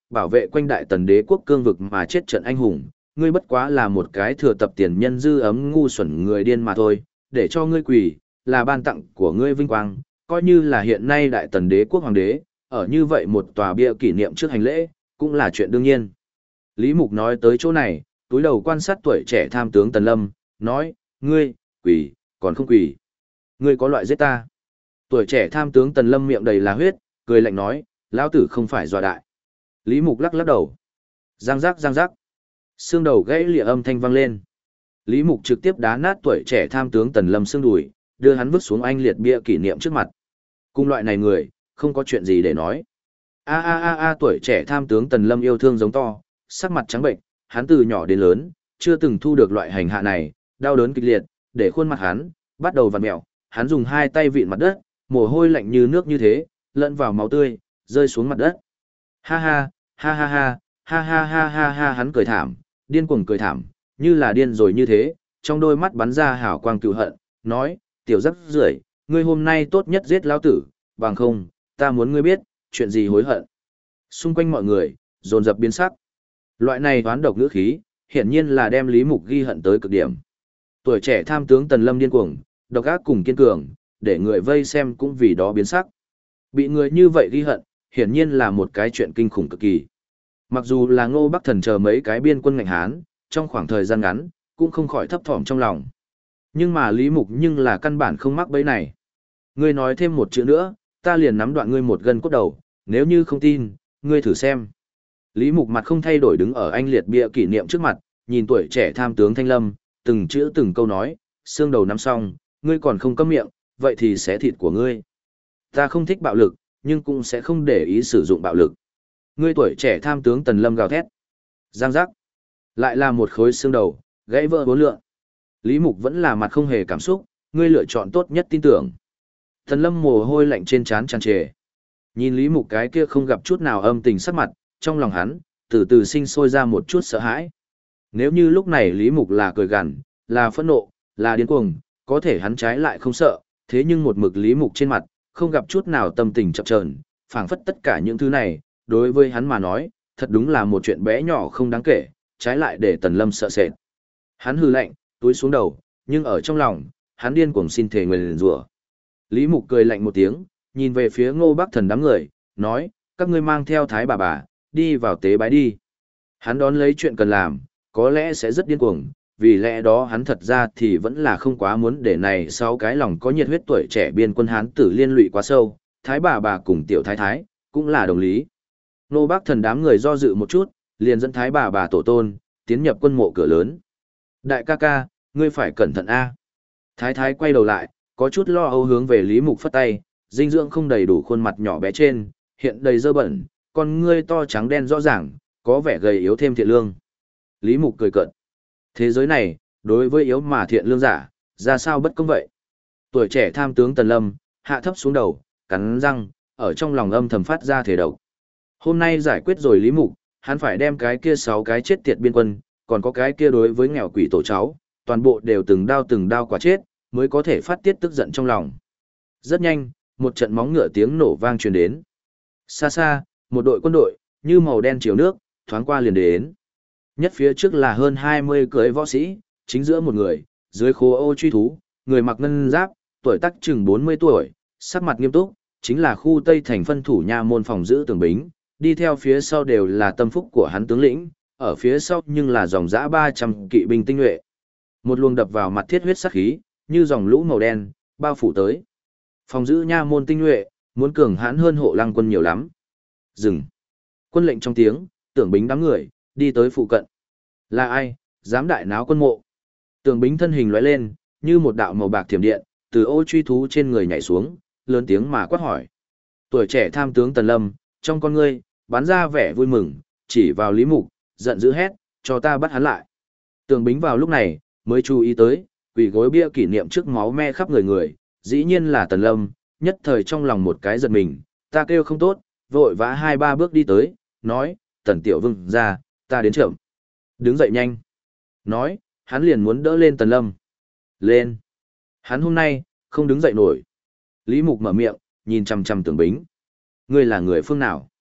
bảo vệ quanh đại tần đế quốc cương vực mà chết trận anh hùng, ngươi bất quá là một cái thừa tập tiền nhân dư ấm ngu xuẩn người điên mà thôi, để cho ngươi quỳ, là ban tặng của ngươi vinh quang, coi như là hiện nay đại tần đế quốc hoàng đế, ở như vậy một tòa bia kỷ niệm trước hành lễ, cũng là chuyện đương nhiên. Lý Mục nói tới chỗ này, túi đầu quan sát tuổi trẻ tham tướng Tần Lâm, nói, ngươi, quỳ, còn không quỳ. Ngươi có loại giết ta. Tuổi trẻ tham tướng Tần Lâm miệng đầy là huyết, cười lạnh nói, lão tử không phải dọa đại. Lý Mục lắc lắc đầu. Giang giác giang giác. Xương đầu gãy lìa âm thanh vang lên. Lý Mục trực tiếp đá nát tuổi trẻ tham tướng Tần Lâm xương đùi, đưa hắn vứt xuống anh liệt bia kỷ niệm trước mặt. Cùng loại này người, không có chuyện gì để nói. Tuổi trẻ tham tướng Tần Lâm yêu thương giống to, sắc mặt trắng bệnh, hắn từ nhỏ đến lớn, chưa từng thu được loại hành hạ này, đau đớn kịch liệt, để khuôn mặt hắn bắt đầu vặn mèo, hắn dùng hai tay vịn mặt đất, mồ hôi lạnh như nước như thế, lẫn vào máu tươi, rơi xuống mặt đất. Ha ha, ha ha ha, ha ha ha ha ha, hắn cười thảm, điên cuồng cười thảm, như là điên rồi như thế, trong đôi mắt bắn ra hào quang cừu hận, nói, tiểu rắc rưởi, ngươi hôm nay tốt nhất giết lão tử, bằng không, ta muốn ngươi biết, chuyện gì hối hận. Xung quanh mọi người, dồn dập biến sắc. Loại này toán độc ngữ khí, hiển nhiên là đem Lý Mục ghi hận tới cực điểm. Tuổi trẻ tham tướng Tần Lâm điên cuồng, độc ác cùng kiên cường, để người vây xem cũng vì đó biến sắc. Bị người như vậy ghi hận, hiển nhiên là một cái chuyện kinh khủng cực kỳ. Mặc dù là Ngô Bắc Thần chờ mấy cái biên quân ngạnh Hán, trong khoảng thời gian ngắn, cũng không khỏi thấp thỏm trong lòng. Nhưng mà Lý Mục nhưng là căn bản không mắc bẫy này. Ngươi nói thêm một chữ nữa, ta liền nắm đoạn ngươi một gân cốt đầu, nếu như không tin, ngươi thử xem. Lý Mục mặt không thay đổi đứng ở anh liệt bia kỷ niệm trước mặt, nhìn tuổi trẻ tham tướng Thanh Lâm, từng chữ từng câu nói, xương đầu nắm xong, ngươi còn không câm miệng, vậy thì xé thịt của ngươi. Ta không thích bạo lực, nhưng cũng sẽ không để ý sử dụng bạo lực. Ngươi tuổi trẻ tham tướng Tần Lâm gào thét. Giang giác. Lại là một khối xương đầu, gãy vỡ bốn lượng. Lý Mục vẫn là mặt không hề cảm xúc, ngươi lựa chọn tốt nhất tin tưởng. Tần Lâm mồ hôi lạnh trên trán tràn trề. Nhìn Lý Mục cái kia không gặp chút nào âm tình sắc mặt, trong lòng hắn, từ từ sinh sôi ra một chút sợ hãi. Nếu như lúc này Lý Mục là cười gằn, là phẫn nộ, là điên cuồng, có thể hắn trái lại không sợ, thế nhưng một mực Lý Mục trên mặt, không gặp chút nào tâm tình chập chờn, phảng phất tất cả những thứ này, đối với hắn mà nói, thật đúng là một chuyện bé nhỏ không đáng kể, trái lại để Tần Lâm sợ sệt. Hắn hừ lạnh, túi xuống đầu, nhưng ở trong lòng, hắn điên cuồng xin thề nguyền rủa. Lý Mục cười lạnh một tiếng, nhìn về phía Ngô Bắc Thần đám người, nói, các ngươi mang theo thái bà, đi vào tế bái đi. Hắn đón lấy chuyện cần làm, có lẽ sẽ rất điên cuồng, vì lẽ đó hắn thật ra thì vẫn là không quá muốn để này sau cái lòng có nhiệt huyết tuổi trẻ biên quân Hán tử liên lụy quá sâu, thái bà cùng tiểu thái thái, cũng là đồng lý. Ngô Bắc Thần đám người do dự một chút, liền dẫn thái bà tổ tôn, tiến nhập quân mộ cửa lớn. Đại ca ca, ngươi phải cẩn thận a. Thái thái quay đầu lại, có chút lo âu hướng về Lý Mục phất tay, dinh dưỡng không đầy đủ khuôn mặt nhỏ bé trên, hiện đầy dơ bẩn, con ngươi to trắng đen rõ ràng, có vẻ gầy yếu thêm thiện lương. Lý Mục cười cợt. Thế giới này, đối với yếu mà thiện lương giả, ra sao bất công vậy? Tuổi trẻ tham tướng Tần Lâm, hạ thấp xuống đầu, cắn răng, ở trong lòng âm thầm phát ra thể độc. Hôm nay giải quyết rồi Lý Mục, hắn phải đem cái kia 6 cái chết tiệt biên quân, còn có cái kia đối với nghèo quỷ tổ cháu, toàn bộ đều từng đao quả chết, mới có thể phát tiết tức giận trong lòng. Rất nhanh, một trận móng ngựa tiếng nổ vang truyền đến. Xa xa, một đội quân đội, như màu đen chiều nước, thoáng qua liền đến. Nhất phía trước là hơn 20 cưỡi võ sĩ, chính giữa một người, dưới khố ô truy thú, người mặc ngân giáp, tuổi tác chừng 40 tuổi, sắc mặt nghiêm túc, chính là khu Tây thành phân thủ nha môn phòng giữ tường bính, đi theo phía sau đều là tâm phúc của hắn tướng lĩnh, ở phía sau nhưng là dòng dã 300 kỵ binh tinh nhuệ. Một luồng đập vào mặt thiết huyết sắc khí, như dòng lũ màu đen, bao phủ tới. Phòng giữ nha môn tinh nhuệ, muốn cường hãn hơn hộ lăng quân nhiều lắm. Dừng. Quân lệnh trong tiếng, tưởng bính đám người, đi tới phụ cận. Là ai, dám đại náo quân mộ? Tưởng bính thân hình lóe lên, như một đạo màu bạc thiểm điện, từ ô truy thú trên người nhảy xuống, lớn tiếng mà quát hỏi. Tuổi trẻ tham tướng Tần Lâm, trong con ngươi, bắn ra vẻ vui mừng, chỉ vào Lý Mục, giận dữ hét, cho ta bắt hắn lại. Tưởng bính vào lúc này, mới chú ý tới, quỷ gối bia kỷ niệm trước máu me khắp người người, dĩ nhiên là Tần Lâm, nhất thời trong lòng một cái giật mình, ta kêu không tốt, vội vã 2-3 bước đi tới, nói, Tần Tiểu Vương ra, ta đến chậm. Đứng dậy nhanh. Nói, hắn liền muốn đỡ lên Tần Lâm. Lên. Hắn hôm nay, không đứng dậy nổi. Lý Mục mở miệng, nhìn chằm chằm Tưởng Bính. Ngươi là người phương nào?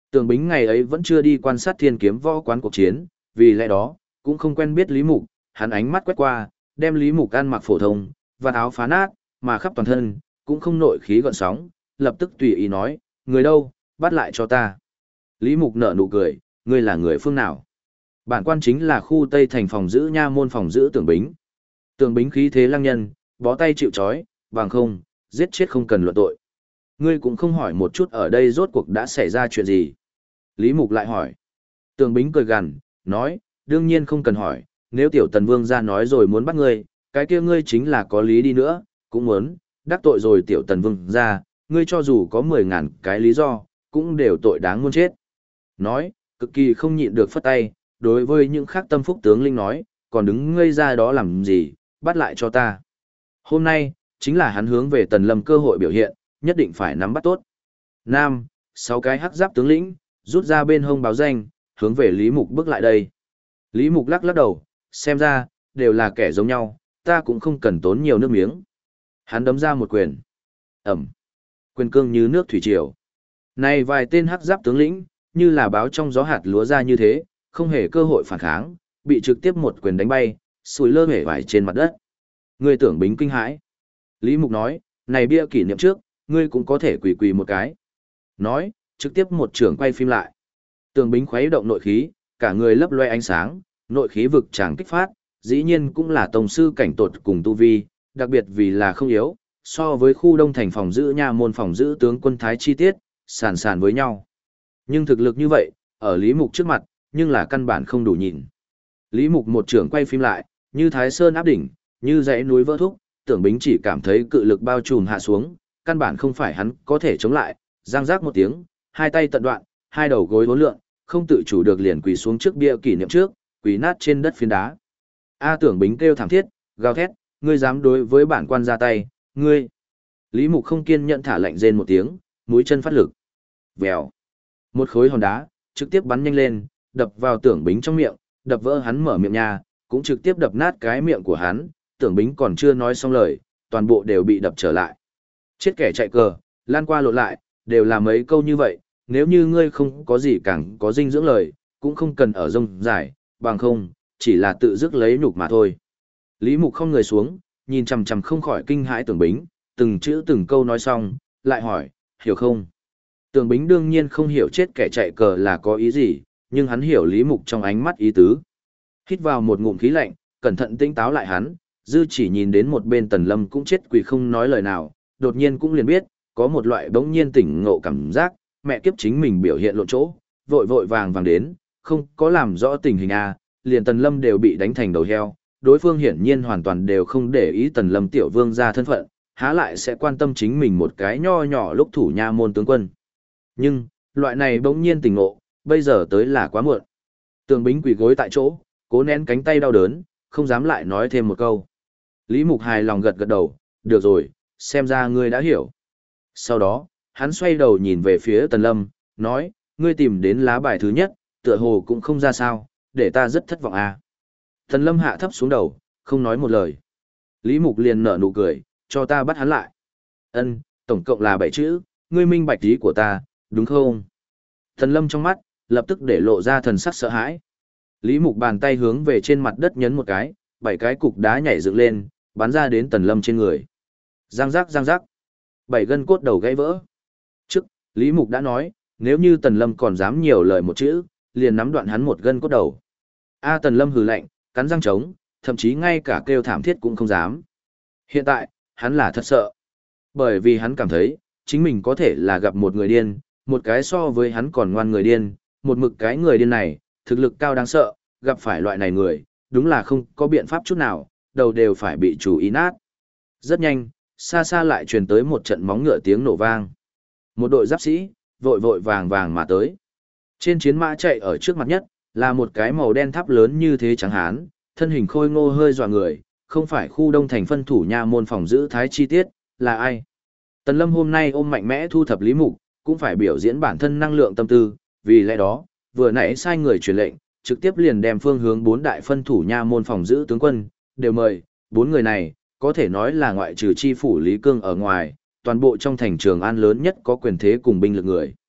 Tưởng Bính ngày ấy vẫn chưa đi quan sát Thiên Kiếm Võ quán cuộc chiến, vì lẽ đó, cũng không quen biết Lý Mục, hắn ánh mắt quét qua, đem Lý Mục ăn mặc phổ thông, và áo phá nát, mà khắp toàn thân, cũng không nổi khí gợn sóng, lập tức tùy ý nói, người đâu, bắt lại cho ta. Lý Mục nở nụ cười, ngươi là người phương nào? Bản quan chính là khu Tây Thành phòng giữ nha môn phòng giữ Tưởng Bính. Tưởng Bính khí thế lăng nhân, bó tay chịu trói, bằng không, giết chết không cần luận tội. Ngươi cũng không hỏi một chút ở đây rốt cuộc đã xảy ra chuyện gì. Lý Mục lại hỏi. Tưởng Bính cười gằn, nói, đương nhiên không cần hỏi, nếu tiểu tần vương ra nói rồi muốn bắt ngươi, cái kia ngươi chính là có lý đi nữa, cũng muốn, đắc tội rồi tiểu tần vương ra, ngươi cho dù có 10.000 cái lý do, cũng đều tội đáng muôn chết. Nói, cực kỳ không nhịn được phất tay, đối với những khác tâm phúc tướng linh nói, còn đứng ngây ra đó làm gì, bắt lại cho ta. Hôm nay, chính là hắn hướng về Tần Lâm cơ hội biểu hiện, nhất định phải nắm bắt tốt. Nam, 6 cái hắc giáp tướng lĩnh, rút ra bên hông báo danh, hướng về Lý Mục bước lại đây. Lý Mục lắc lắc đầu, xem ra, đều là kẻ giống nhau, ta cũng không cần tốn nhiều nước miếng. Hắn đấm ra một quyền. Ẩm. Quyền cương như nước thủy triều. Này vài tên hắc giáp tướng lĩnh, như là báo trong gió hạt lúa ra như thế, không hề cơ hội phản kháng, bị trực tiếp một quyền đánh bay, sùi lơ hể vải trên mặt đất. Ngươi Tưởng Bính kinh hãi. Lý Mục nói, này bia kỷ niệm trước, ngươi cũng có thể quỳ quỳ một cái. Nói, trực tiếp một trường quay phim lại. Tưởng Bính khuấy động nội khí, cả người lấp loe ánh sáng, nội khí vực tràng kích phát, dĩ nhiên cũng là tông sư cảnh tột cùng tu vi, đặc biệt vì là không yếu, so với khu Đông Thành phòng giữ nha môn phòng giữ tướng quân Thái chi tiết, sàn sàn với nhau. Nhưng thực lực như vậy, ở Lý Mục trước mặt, nhưng là căn bản không đủ nhìn. Lý Mục một trường quay phim lại, như Thái Sơn áp đỉnh, như dãy núi vỡ thúc, Tưởng Bính chỉ cảm thấy cự lực bao trùm hạ xuống, căn bản không phải hắn có thể chống lại, giang giác một tiếng, hai tay tận đoạn, hai đầu gối uốn lượn, không tự chủ được liền quỳ xuống trước bia kỷ niệm trước, quỳ nát trên đất phiến đá. Tưởng Bính kêu thảm thiết, gào thét, ngươi dám đối với bản quan ra tay, ngươi. Lý Mục không kiên nhẫn thả lệnh rên một tiếng, mũi chân phát lực. Vèo. Một khối hòn đá, trực tiếp bắn nhanh lên, đập vào Tưởng Bính trong miệng, đập vỡ hắn mở miệng nha, cũng trực tiếp đập nát cái miệng của hắn, Tưởng Bính còn chưa nói xong lời, toàn bộ đều bị đập trở lại. Chết kẻ chạy cờ, lan qua lộn lại, đều là mấy câu như vậy, nếu như ngươi không có gì càng có dinh dưỡng lời, cũng không cần ở rông dài, bằng không, chỉ là tự dứt lấy nhục mà thôi. Lý Mục không người xuống, nhìn chằm chằm không khỏi kinh hãi Tưởng Bính, từng chữ từng câu nói xong, lại hỏi, hiểu không? Tưởng Bính đương nhiên không hiểu chết kẻ chạy cờ là có ý gì, nhưng hắn hiểu Lý Mục trong ánh mắt ý tứ. Hít vào một ngụm khí lạnh, cẩn thận tinh táo lại hắn, dư chỉ nhìn đến một bên Tần Lâm cũng chết quỳ không nói lời nào, đột nhiên cũng liền biết, có một loại bỗng nhiên tỉnh ngộ cảm giác, mẹ kiếp chính mình biểu hiện lộn chỗ, vội vội vàng vàng đến, không có làm rõ tình hình liền Tần Lâm đều bị đánh thành đầu heo, đối phương hiển nhiên hoàn toàn đều không để ý Tần Lâm tiểu vương ra thân phận, há lại sẽ quan tâm chính mình một cái nho nhỏ lúc thủ nha môn tướng quân. Nhưng, loại này bỗng nhiên tỉnh ngộ, bây giờ tới là quá muộn. Tưởng Bính quỳ gối tại chỗ, cố nén cánh tay đau đớn, không dám lại nói thêm một câu. Lý Mục hài lòng gật gật đầu, được rồi, xem ra ngươi đã hiểu. Sau đó, hắn xoay đầu nhìn về phía Tần Lâm, nói, ngươi tìm đến lá bài thứ nhất, tựa hồ cũng không ra sao, để ta rất thất vọng Tần Lâm hạ thấp xuống đầu, không nói một lời. Lý Mục liền nở nụ cười, cho ta bắt hắn lại. Ân, tổng cộng là 7 chữ, ngươi minh bạch ý của ta, đúng không? Tần Lâm trong mắt, lập tức để lộ ra thần sắc sợ hãi. Lý Mục bàn tay hướng về trên mặt đất nhấn một cái, 7 cái cục đá nhảy dựng lên, bắn ra đến Tần Lâm trên người. Giang giác giang giác. 7 gân cốt đầu gãy vỡ. Trước, Lý Mục đã nói, nếu như Tần Lâm còn dám nhiều lời một chữ, liền nắm đoạn hắn một gân cốt đầu. Tần Lâm hừ lạnh, cắn răng trống, thậm chí ngay cả kêu thảm thiết cũng không dám. Hiện tại, hắn là thật sợ. Bởi vì hắn cảm thấy, chính mình có thể là gặp một người điên, một cái so với hắn còn ngoan người điên, một mực cái người điên này, thực lực cao đáng sợ, gặp phải loại này người, đúng là không có biện pháp chút nào, đầu đều phải bị chủ ý nát. Rất nhanh, xa xa lại truyền tới một trận móng ngựa tiếng nổ vang. Một đội giáp sĩ, vội vội vàng vàng mà tới. Trên chiến mã chạy ở trước mặt nhất, là một cái màu đen tháp lớn như thế trắng hán, thân hình khôi ngô hơi dọa người, không phải khu Đông Thành phân thủ nha môn phòng giữ Thái chi tiết, là ai? Tần Lâm hôm nay ôm mạnh mẽ thu thập Lý Mục, cũng phải biểu diễn bản thân năng lượng tâm tư, vì lẽ đó, vừa nãy sai người truyền lệnh, trực tiếp liền đem phương hướng 4 đại phân thủ nha môn phòng giữ tướng quân, đều mời, 4 người này, có thể nói là ngoại trừ chi phủ Lý Cương ở ngoài, toàn bộ trong thành Trường An lớn nhất có quyền thế cùng binh lực người.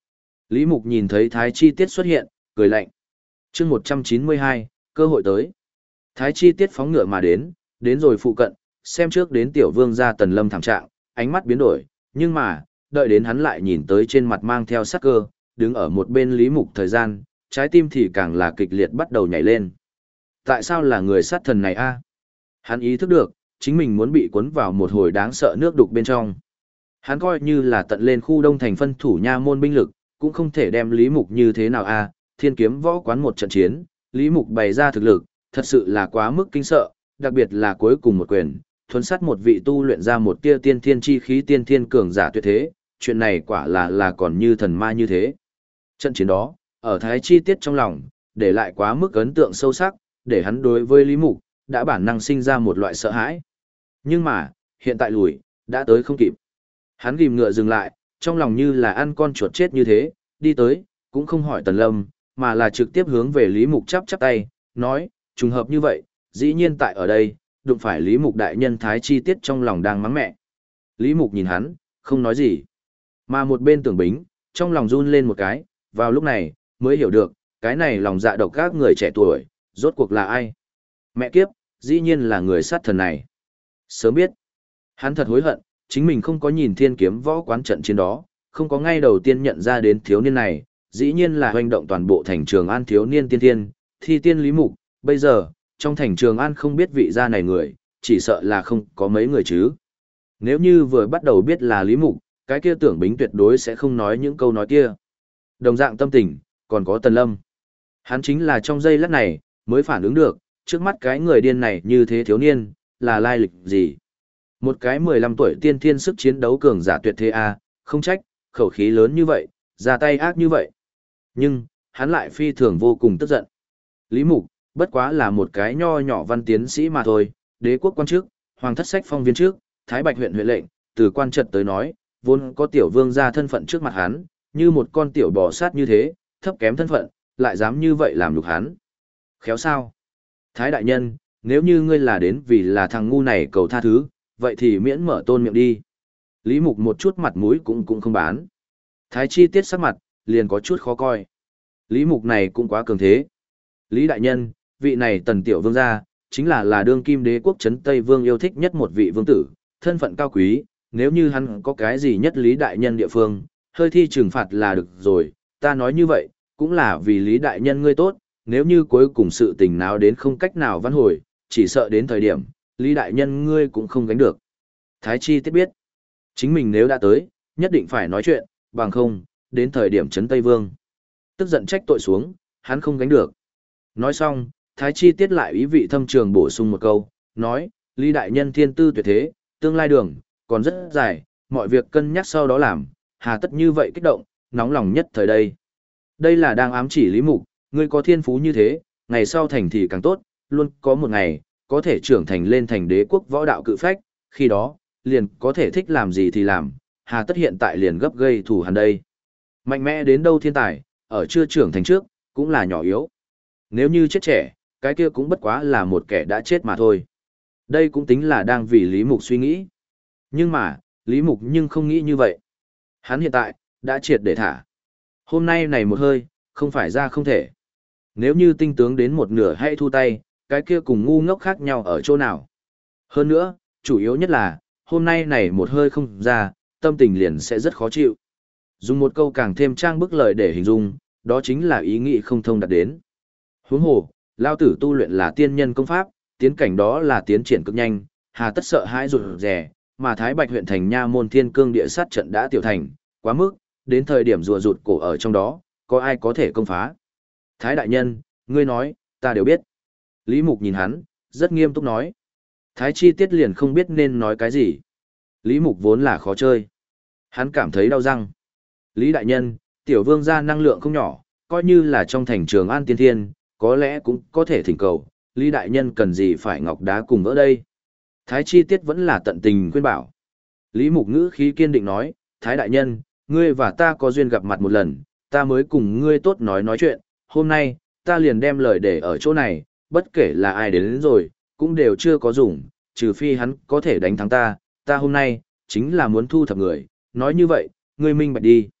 Lý Mục nhìn thấy Thái Chi Tiết xuất hiện, cười lạnh. chương 192, cơ hội tới. Thái Chi Tiết phóng ngựa mà đến rồi phụ cận, xem trước đến tiểu vương gia Tần Lâm thảm trạng, ánh mắt biến đổi, nhưng mà, đợi đến hắn lại nhìn tới trên mặt mang theo sắc cơ, đứng ở một bên Lý Mục thời gian, trái tim thì càng là kịch liệt bắt đầu nhảy lên. Tại sao là người sát thần này a? Hắn ý thức được, chính mình muốn bị cuốn vào một hồi đáng sợ nước đục bên trong. Hắn coi như là tận lên khu đông thành phân thủ nha môn binh lực, cũng không thể đem Lý Mục như thế nào a. Thiên kiếm võ quán một trận chiến, Lý Mục bày ra thực lực, thật sự là quá mức kinh sợ, đặc biệt là cuối cùng một quyền, thuấn sát một vị tu luyện ra một tia tiên thiên chi khí tiên thiên cường giả tuyệt thế, chuyện này quả là còn như thần ma như thế. Trận chiến đó, ở Thái Chi Tiết trong lòng, để lại quá mức ấn tượng sâu sắc, để hắn đối với Lý Mục, đã bản năng sinh ra một loại sợ hãi. Nhưng mà, hiện tại lùi, đã tới không kịp. Hắn ghim ngựa dừng lại, trong lòng như là ăn con chuột chết như thế, đi tới, cũng không hỏi Tần Lâm, mà là trực tiếp hướng về Lý Mục chắp tay, nói, trùng hợp như vậy, dĩ nhiên tại ở đây, đụng phải Lý Mục đại nhân Thái Chi Tiết trong lòng đang mắng mẹ. Lý Mục nhìn hắn, không nói gì. Mà một bên Tưởng Bính, trong lòng run lên một cái, vào lúc này, mới hiểu được, cái này lòng dạ độc các người trẻ tuổi, rốt cuộc là ai. Mẹ kiếp, dĩ nhiên là người sát thần này. Sớm biết, hắn thật hối hận, chính mình không có nhìn Thiên Kiếm võ quán trận chiến đó, không có ngay đầu tiên nhận ra đến thiếu niên này, dĩ nhiên là hoành động toàn bộ thành Trường An thiếu niên tiên tiên, thi tiên Lý Mục, bây giờ, trong thành Trường An không biết vị gia này người, chỉ sợ là không có mấy người chứ. Nếu như vừa bắt đầu biết là Lý Mục, cái kia Tưởng Bính tuyệt đối sẽ không nói những câu nói kia. Đồng dạng tâm tình, còn có Tần Lâm. Hắn chính là trong giây lát này, mới phản ứng được, trước mắt cái người điên này như thế thiếu niên, là lai lịch gì. Một cái 15 tuổi tiên thiên sức chiến đấu cường giả tuyệt thế a, không trách, khẩu khí lớn như vậy, ra tay ác như vậy. Nhưng, hắn lại phi thường vô cùng tức giận. Lý Mục, bất quá là một cái nho nhỏ văn tiến sĩ mà thôi, đế quốc quan chức, hoàng thất sách phong viên trước, Thái Bạch huyện huyện lệnh, từ quan trật tới nói, vốn có tiểu vương gia thân phận trước mặt hắn, như một con tiểu bò sát như thế, thấp kém thân phận, lại dám như vậy làm nhục hắn. Khéo sao? Thái đại nhân, nếu như ngươi là đến vì là thằng ngu này cầu tha thứ, vậy thì miễn mở tôn miệng đi. Lý Mục một chút mặt mũi cũng không bán. Thái Chi Tiết sắc mặt, liền có chút khó coi. Lý Mục này cũng quá cường thế. Lý đại nhân, vị này Tần tiểu vương gia, chính là đương kim đế quốc trấn Tây Vương yêu thích nhất một vị vương tử, thân phận cao quý, nếu như hắn có cái gì nhất Lý đại nhân địa phương, hơi thi trừng phạt là được rồi, ta nói như vậy, cũng là vì Lý đại nhân ngươi tốt, nếu như cuối cùng sự tình nào đến không cách nào vãn hồi, chỉ sợ đến thời điểm, Lý đại nhân ngươi cũng không gánh được. Thái Chi Tiết biết, chính mình nếu đã tới, nhất định phải nói chuyện, bằng không, đến thời điểm trấn Tây Vương. Tức giận trách tội xuống, hắn không gánh được. Nói xong, Thái Chi Tiết lại ý vị thâm trường bổ sung một câu, nói, Lý đại nhân thiên tư tuyệt thế, tương lai đường, còn rất dài, mọi việc cân nhắc sau đó làm, hà tất như vậy kích động, nóng lòng nhất thời đây. Đây là đang ám chỉ Lý Mục, ngươi có thiên phú như thế, ngày sau thành thì càng tốt, luôn có một ngày, có thể trưởng thành lên thành đế quốc võ đạo cự phách, khi đó, liền có thể thích làm gì thì làm, hà tất hiện tại liền gấp gây thù hằn đây. Mạnh mẽ đến đâu thiên tài, ở chưa trưởng thành trước, cũng là nhỏ yếu. Nếu như chết trẻ, cái kia cũng bất quá là một kẻ đã chết mà thôi. Đây cũng tính là đang vì Lý Mục suy nghĩ. Nhưng mà, Lý Mục nhưng không nghĩ như vậy. Hắn hiện tại, đã triệt để thả. Hôm nay này một hơi, không phải ra không thể. Nếu như tinh tướng đến một nửa hay thu tay, cái kia cùng ngu ngốc khác nhau ở chỗ nào. Hơn nữa, chủ yếu nhất là, hôm nay này một hơi không ra, tâm tình liền sẽ rất khó chịu. Dùng một câu càng thêm trang bức lời để hình dung, đó chính là ý nghĩ không thông đạt đến. Huống hồ, lao tử tu luyện là tiên nhân công pháp, tiến cảnh đó là tiến triển cực nhanh, hà tất sợ hãi rụt rè, mà Thái Bạch huyện thành nha môn thiên cương địa sát trận đã tiểu thành, quá mức, đến thời điểm rùa rụt cổ ở trong đó, có ai có thể công phá. Thái đại nhân, ngươi nói, ta đều biết. Lý Mục nhìn hắn, rất nghiêm túc nói. Thái Chi Tiết liền không biết nên nói cái gì. Lý Mục vốn là khó chơi. Hắn cảm thấy đau răng. Lý đại nhân, tiểu vương gia năng lượng không nhỏ, coi như là trong thành Trường An tiên thiên, có lẽ cũng có thể thỉnh cầu. Lý đại nhân cần gì phải ngọc đá cùng vỡ đây. Thái Chi Tiết vẫn là tận tình khuyên bảo. Lý Mục ngữ khí kiên định nói, Thái đại nhân, ngươi và ta có duyên gặp mặt một lần, ta mới cùng ngươi tốt nói chuyện, hôm nay, ta liền đem lời để ở chỗ này, bất kể là ai đến rồi, cũng đều chưa có dùng, trừ phi hắn có thể đánh thắng ta, ta hôm nay, chính là muốn thu thập người, nói như vậy, ngươi minh bạch đi.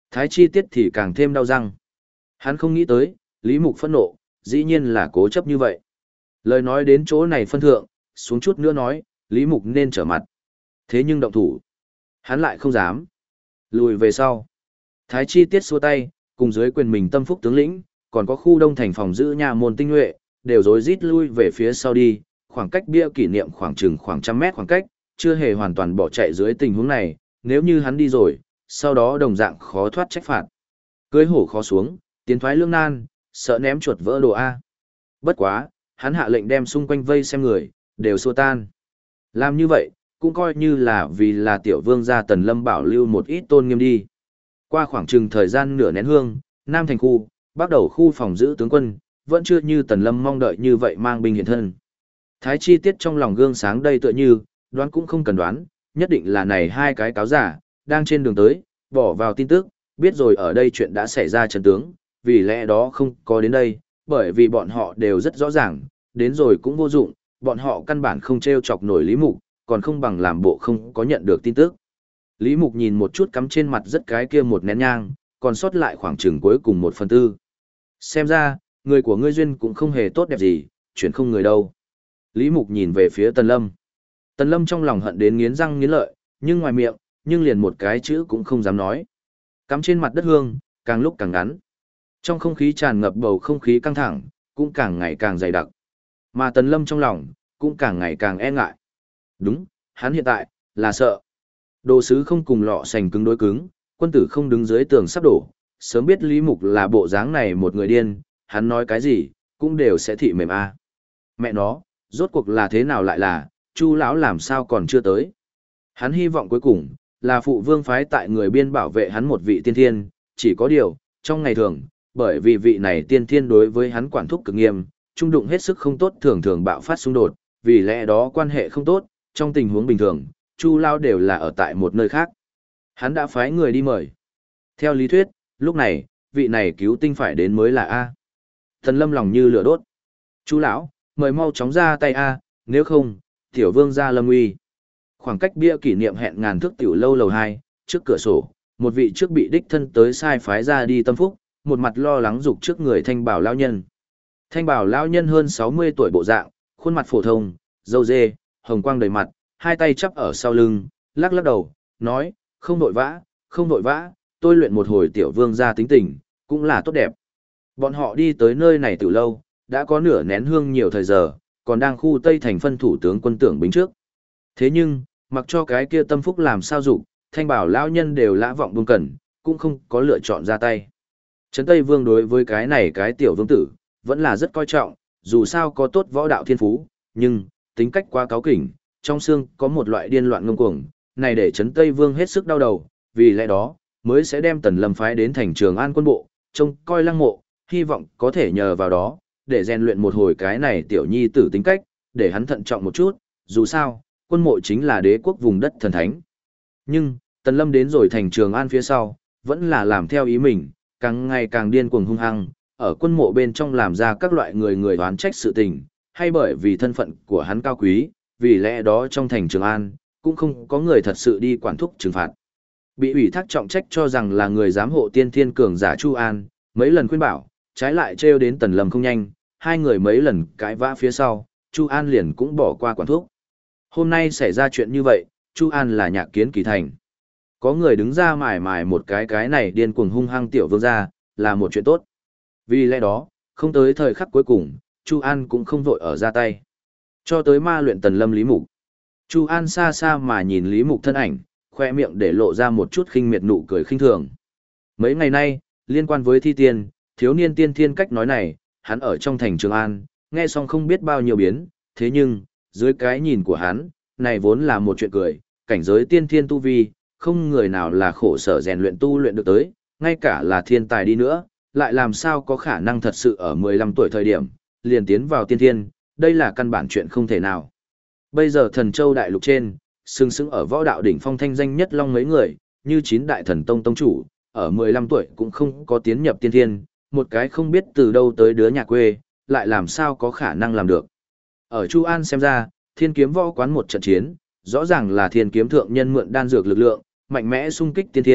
Thái chi tiết thì càng thêm đau răng. Hắn không nghĩ tới, Lý Mục phẫn nộ, dĩ nhiên là cố chấp như vậy. Lời nói đến chỗ này phân thượng, xuống chút nữa nói, Lý Mục nên trở mặt. Thế nhưng động thủ, hắn lại không dám. Lùi về sau. Thái chi tiết xua tay, cùng dưới quyền mình tâm phúc tướng lĩnh, còn có khu đông thành phòng giữ nhà môn tinh nhuệ, đều rối rít lui về phía sau đi, khoảng cách bia kỷ niệm khoảng chừng khoảng trăm mét khoảng cách, chưa hề hoàn toàn bỏ chạy dưới tình huống này, nếu như hắn đi rồi, sau đó đồng dạng khó thoát trách phạt. Cưới hổ khó xuống, tiến thoái lương nan, sợ ném chuột vỡ đồ A. Bất quá, hắn hạ lệnh đem xung quanh vây xem người, đều xua tan. Làm như vậy, cũng coi như là vì là tiểu vương gia Tần Lâm bảo lưu một ít tôn nghiêm đi. Qua khoảng chừng thời gian nửa nén hương, Nam thành khu, bắt đầu khu phòng giữ tướng quân, vẫn chưa như Tần Lâm mong đợi như vậy mang binh hiện thân. Thái chi tiết trong lòng gương sáng đây tựa như, đoán cũng không cần đoán, nhất định là này hai cái cáo giả, đang trên đường tới, bỏ vào tin tức, biết rồi ở đây chuyện đã xảy ra trận tướng, vì lẽ đó không có đến đây, bởi vì bọn họ đều rất rõ ràng, đến rồi cũng vô dụng, bọn họ căn bản không treo chọc nổi Lý Mục, còn không bằng làm bộ không có nhận được tin tức. Lý Mục nhìn một chút cắm trên mặt rất cái kia một nén nhang, còn sót lại khoảng chừng cuối cùng 1/4. Xem ra, người của ngươi duyên cũng không hề tốt đẹp gì, chuyển không người đâu. Lý Mục nhìn về phía Tần Lâm. Tần Lâm trong lòng hận đến nghiến răng nghiến lợi, nhưng ngoài miệng, nhưng liền một cái chữ cũng không dám nói. Cắm trên mặt đất hương, càng lúc càng ngắn. Trong không khí tràn ngập bầu không khí căng thẳng, cũng càng ngày càng dày đặc. Mà Tần Lâm trong lòng, cũng càng ngày càng e ngại. Đúng, hắn hiện tại, là sợ. Đồ sứ không cùng lọ sành cứng đối cứng, quân tử không đứng dưới tường sắp đổ. Sớm biết Lý Mục là bộ dáng này một người điên, hắn nói cái gì, cũng đều sẽ thị mềm a. Mẹ nó, rốt cuộc là thế nào lại là, Chu lão làm sao còn chưa tới. Hắn hy vọng cuối cùng, là phụ vương phái tại người biên bảo vệ hắn một vị tiên thiên, chỉ có điều, trong ngày thường, bởi vì vị này tiên thiên đối với hắn quản thúc cực nghiêm, trung đụng hết sức không tốt thường thường bạo phát xung đột, vì lẽ đó quan hệ không tốt, trong tình huống bình thường, Chu lão đều là ở tại một nơi khác. Hắn đã phái người đi mời. Theo lý thuyết, lúc này, vị này cứu tinh phải đến mới là A. Thần Lâm lòng như lửa đốt. Chu lão, mời mau chóng ra tay A, nếu không, tiểu vương gia lâm uy. Khoảng cách bia kỷ niệm hẹn ngàn thước tiểu lâu lầu 2, trước cửa sổ, một vị trước bị đích thân tới sai phái ra đi tâm phúc, một mặt lo lắng dục trước người thanh bảo lão nhân. Thanh bảo lão nhân hơn 60 tuổi bộ dạng, khuôn mặt phổ thông, râu dê, hồng quang đầy mặt, hai tay chắp ở sau lưng, lắc lắc đầu, nói, không vội vã, không vội vã, tôi luyện một hồi tiểu vương gia tính tình, cũng là tốt đẹp. Bọn họ đi tới nơi này từ lâu, đã có nửa nén hương nhiều thời giờ, còn đang khu Tây thành phân thủ tướng quân tưởng bính trước. Thế nhưng, mặc cho cái kia tâm phúc làm sao dục, thanh bảo lão nhân đều lã vọng buông cẩn, cũng không có lựa chọn ra tay. Trấn Tây Vương đối với cái này cái tiểu vương tử, vẫn là rất coi trọng, dù sao có tốt võ đạo thiên phú, nhưng, tính cách quá cáu kỉnh, trong xương có một loại điên loạn ngông cuồng, này để Trấn Tây Vương hết sức đau đầu, vì lẽ đó, mới sẽ đem Tần Lâm phái đến thành Trường An quân bộ, trông coi lăng mộ, hy vọng có thể nhờ vào đó, để rèn luyện một hồi cái này tiểu nhi tử tính cách, để hắn thận trọng một chút, dù sao, quân mộ chính là đế quốc vùng đất thần thánh. Nhưng, Tần Lâm đến rồi thành Trường An phía sau, vẫn là làm theo ý mình, càng ngày càng điên cuồng hung hăng, ở quân mộ bên trong làm ra các loại người oán trách sự tình, hay bởi vì thân phận của hắn cao quý, vì lẽ đó trong thành Trường An, cũng không có người thật sự đi quản thúc trừng phạt. Bị ủy thác trọng trách cho rằng là người giám hộ tiên thiên cường giả Chu An, mấy lần khuyên bảo, trái lại trêu đến Tần Lâm không nhanh, hai người mấy lần cãi vã phía sau, Chu An liền cũng bỏ qua quản thúc. Hôm nay xảy ra chuyện như vậy, Chu An là nhạc kiến kỳ thành. Có người đứng ra mải mải một cái này điên cuồng hung hăng tiểu vương gia, là một chuyện tốt. Vì lẽ đó, không tới thời khắc cuối cùng, Chu An cũng không vội ở ra tay. Cho tới ma luyện Tần Lâm Lý Mục. Chu An xa xa mà nhìn Lý Mục thân ảnh, khoe miệng để lộ ra một chút khinh miệt nụ cười khinh thường. Mấy ngày nay, liên quan với thi tiên, thiếu niên tiên thiên cách nói này, hắn ở trong thành Trường An, nghe xong không biết bao nhiêu biến, thế nhưng, dưới cái nhìn của hắn, này vốn là một chuyện cười, cảnh giới tiên thiên tu vi, không người nào là khổ sở rèn luyện tu luyện được tới, ngay cả là thiên tài đi nữa, lại làm sao có khả năng thật sự ở 15 tuổi thời điểm, liền tiến vào tiên thiên, đây là căn bản chuyện không thể nào. Bây giờ thần châu đại lục trên, sừng sững ở võ đạo đỉnh phong thanh danh nhất long mấy người, như 9 đại thần tông tông chủ, ở 15 tuổi cũng không có tiến nhập tiên thiên, một cái không biết từ đâu tới đứa nhà quê, lại làm sao có khả năng làm được. Ở Chu An xem ra, thiên kiếm võ quán một trận chiến, rõ ràng là thiên kiếm thượng nhân mượn đan dược lực lượng, mạnh mẽ xung kích tiên thiên,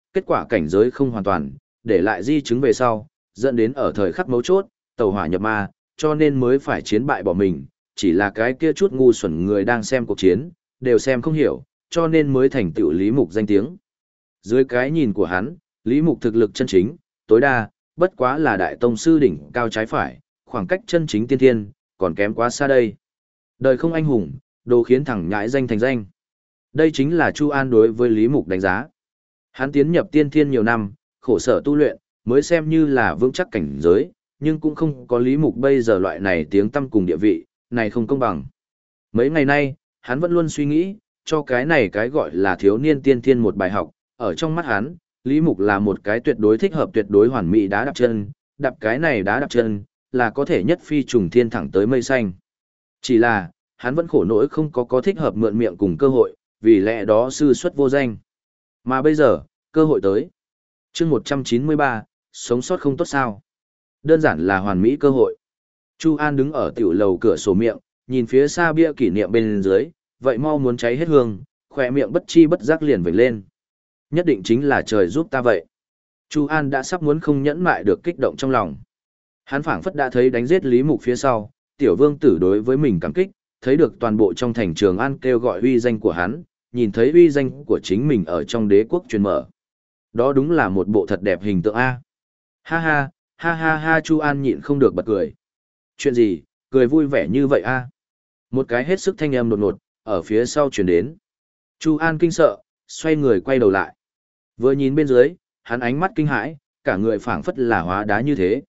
kết quả cảnh giới không hoàn toàn, để lại di chứng về sau, dẫn đến ở thời khắc mấu chốt, tàu hỏa nhập ma, cho nên mới phải chiến bại bỏ mình, chỉ là cái kia chút ngu xuẩn người đang xem cuộc chiến, đều xem không hiểu, cho nên mới thành tựu Lý Mục danh tiếng. Dưới cái nhìn của hắn, Lý Mục thực lực chân chính, tối đa, bất quá là đại tông sư đỉnh cao trái phải, khoảng cách chân chính tiên thiên, còn kém quá xa đây. Đời không anh hùng, đồ khiến thẳng nhãi danh thành danh. Đây chính là Chu An đối với Lý Mục đánh giá. Hắn tiến nhập tiên thiên nhiều năm, khổ sở tu luyện, mới xem như là vững chắc cảnh giới, nhưng cũng không có Lý Mục bây giờ loại này tiếng tăm cùng địa vị, này không công bằng. Mấy ngày nay, hắn vẫn luôn suy nghĩ, cho cái này cái gọi là thiếu niên tiên thiên một bài học, ở trong mắt hắn, Lý Mục là một cái tuyệt đối thích hợp tuyệt đối hoàn mỹ đá đạp chân, đạp cái này đá đạp chân, là có thể nhất phi trùng thiên thẳng tới mây xanh. Chỉ là, hắn vẫn khổ nỗi không có thích hợp mượn miệng cùng cơ hội, vì lẽ đó sư xuất vô danh. Mà bây giờ, cơ hội tới. Chương 193, sống sót không tốt sao? Đơn giản là hoàn mỹ cơ hội. Chu An đứng ở tiểu lầu cửa sổ miệng, nhìn phía xa bia kỷ niệm bên dưới, vậy mau muốn cháy hết hương, khỏe miệng bất chi bất giác liền vểnh lên. Nhất định chính là trời giúp ta vậy. Chu An đã sắp muốn không nhẫn mại được kích động trong lòng. Hắn phảng phất đã thấy đánh giết Lý Mục phía sau, tiểu vương tử đối với mình cảm kích, thấy được toàn bộ trong thành Trường An kêu gọi uy danh của hắn, nhìn thấy uy danh của chính mình ở trong đế quốc truyền mở. Đó đúng là một bộ thật đẹp hình tượng A. Ha ha, ha ha ha, Chu An nhịn không được bật cười. Chuyện gì, cười vui vẻ như vậy A? Một cái hết sức thanh âm đột ngột, ở phía sau truyền đến. Chu An kinh sợ, xoay người quay đầu lại. Vừa nhìn bên dưới, hắn ánh mắt kinh hãi, cả người phảng phất là hóa đá như thế.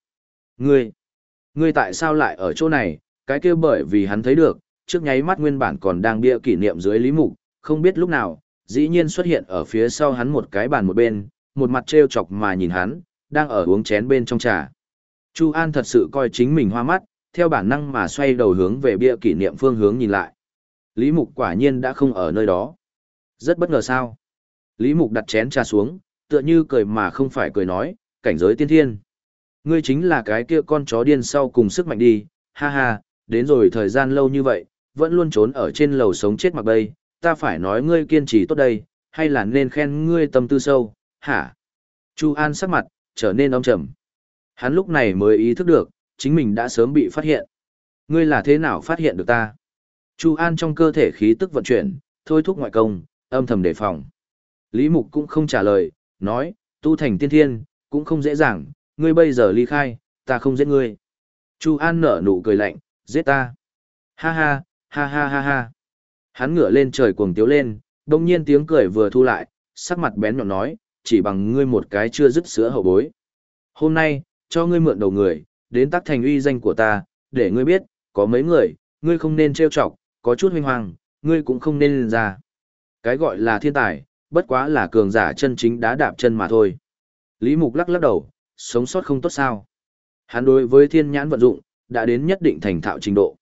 Ngươi tại sao lại ở chỗ này? Cái kia bởi vì hắn thấy được, trước nháy mắt nguyên bản còn đang bia kỷ niệm dưới Lý Mục, không biết lúc nào, dĩ nhiên xuất hiện ở phía sau hắn một cái bàn một bên, một mặt trêu chọc mà nhìn hắn, đang ở uống chén bên trong trà. Chu An thật sự coi chính mình hoa mắt, theo bản năng mà xoay đầu hướng về bia kỷ niệm phương hướng nhìn lại. Lý Mục quả nhiên đã không ở nơi đó. Rất bất ngờ sao? Lý Mục đặt chén trà xuống, tựa như cười mà không phải cười nói, cảnh giới tiên thiên. Ngươi chính là cái kia con chó điên sau cùng sức mạnh đi, ha ha, đến rồi thời gian lâu như vậy, vẫn luôn trốn ở trên lầu sống chết mặc bây, ta phải nói ngươi kiên trì tốt đây, hay là nên khen ngươi tâm tư sâu, hả? Chu An sắc mặt, trở nên âm trầm. Hắn lúc này mới ý thức được, chính mình đã sớm bị phát hiện. Ngươi là thế nào phát hiện được ta? Chu An trong cơ thể khí tức vận chuyển, thôi thúc ngoại công, âm thầm đề phòng. Lý Mục cũng không trả lời, nói, tu thành tiên thiên, cũng không dễ dàng, ngươi bây giờ ly khai, ta không giết ngươi. Chu An nở nụ cười lạnh, giết ta. Ha ha, ha ha ha ha. Hắn ngửa lên trời cuồng tiếu lên, đồng nhiên tiếng cười vừa thu lại, sắc mặt bén nhọn nói, chỉ bằng ngươi một cái chưa dứt sữa hậu bối. Hôm nay, cho ngươi mượn đầu người, đến tác thành uy danh của ta, để ngươi biết, có mấy người, ngươi không nên trêu chọc, có chút huynh hoàng, ngươi cũng không nên lên ra. Cái gọi là thiên tài, bất quá là cường giả chân chính đá đạp chân mà thôi. Lý Mục lắc lắc đầu, sống sót không tốt sao. Hắn đối với thiên nhãn vận dụng, đã đến nhất định thành thạo trình độ.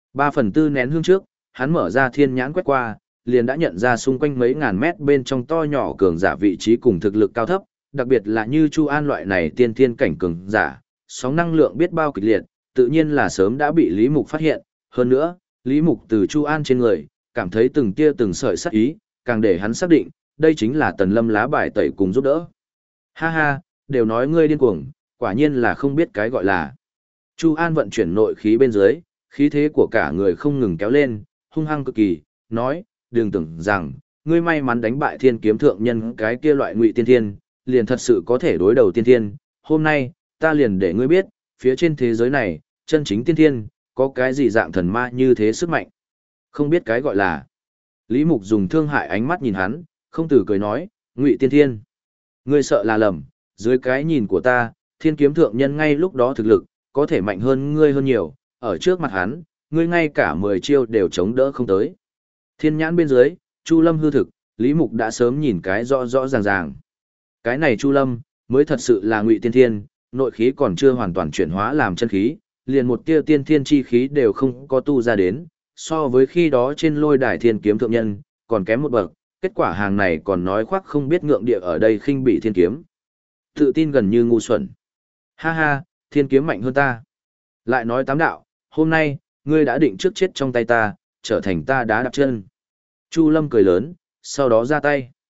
3/4 nén hương trước, hắn mở ra thiên nhãn quét qua, liền đã nhận ra xung quanh mấy ngàn mét bên trong to nhỏ cường giả vị trí cùng thực lực cao thấp, đặc biệt là như Chu An loại này tiên thiên cảnh cường giả, sóng năng lượng biết bao kịch liệt, tự nhiên là sớm đã bị Lý Mục phát hiện. Hơn nữa, Lý Mục từ Chu An trên người, cảm thấy từng tia từng sợi sát ý, càng để hắn xác định, đây chính là Tần Lâm lá bài tẩy cùng giúp đỡ. Ha ha, đều nói ngươi điên cuồng, quả nhiên là không biết cái gọi là. Chu An vận chuyển nội khí bên dưới, khí thế của cả người không ngừng kéo lên, hung hăng cực kỳ, nói, đừng tưởng rằng, ngươi may mắn đánh bại thiên kiếm thượng nhân cái kia loại ngụy tiên thiên, liền thật sự có thể đối đầu tiên thiên. Hôm nay, ta liền để ngươi biết, phía trên thế giới này, chân chính tiên thiên, có cái gì dạng thần ma như thế sức mạnh. Không biết cái gọi là. Lý Mục dùng thương hại ánh mắt nhìn hắn, không từ cười nói, ngụy tiên thiên. Ngươi sợ là lầm, dưới cái nhìn của ta, thiên kiếm thượng nhân ngay lúc đó thực lực, có thể mạnh hơn ngươi hơn nhiều, ở trước mặt hắn, ngươi ngay cả 10 chiêu đều chống đỡ không tới. Thiên nhãn bên dưới, Chu Lâm hư thực, Lý Mục đã sớm nhìn cái rõ rõ ràng ràng. Cái này Chu Lâm, mới thật sự là ngụy tiên thiên, nội khí còn chưa hoàn toàn chuyển hóa làm chân khí, liền một tia tiên thiên chi khí đều không có tu ra đến, so với khi đó trên lôi đài thiên kiếm thượng nhân, còn kém một bậc, kết quả hàng này còn nói khoác không biết ngượng địa ở đây khinh bị thiên kiếm. Tự tin gần như ngu xuẩn. Ha ha, thiên kiếm mạnh hơn ta. Lại nói tám đạo, hôm nay, ngươi đã định trước chết trong tay ta, trở thành ta đá đạp chân. Chu Lâm cười lớn, sau đó ra tay.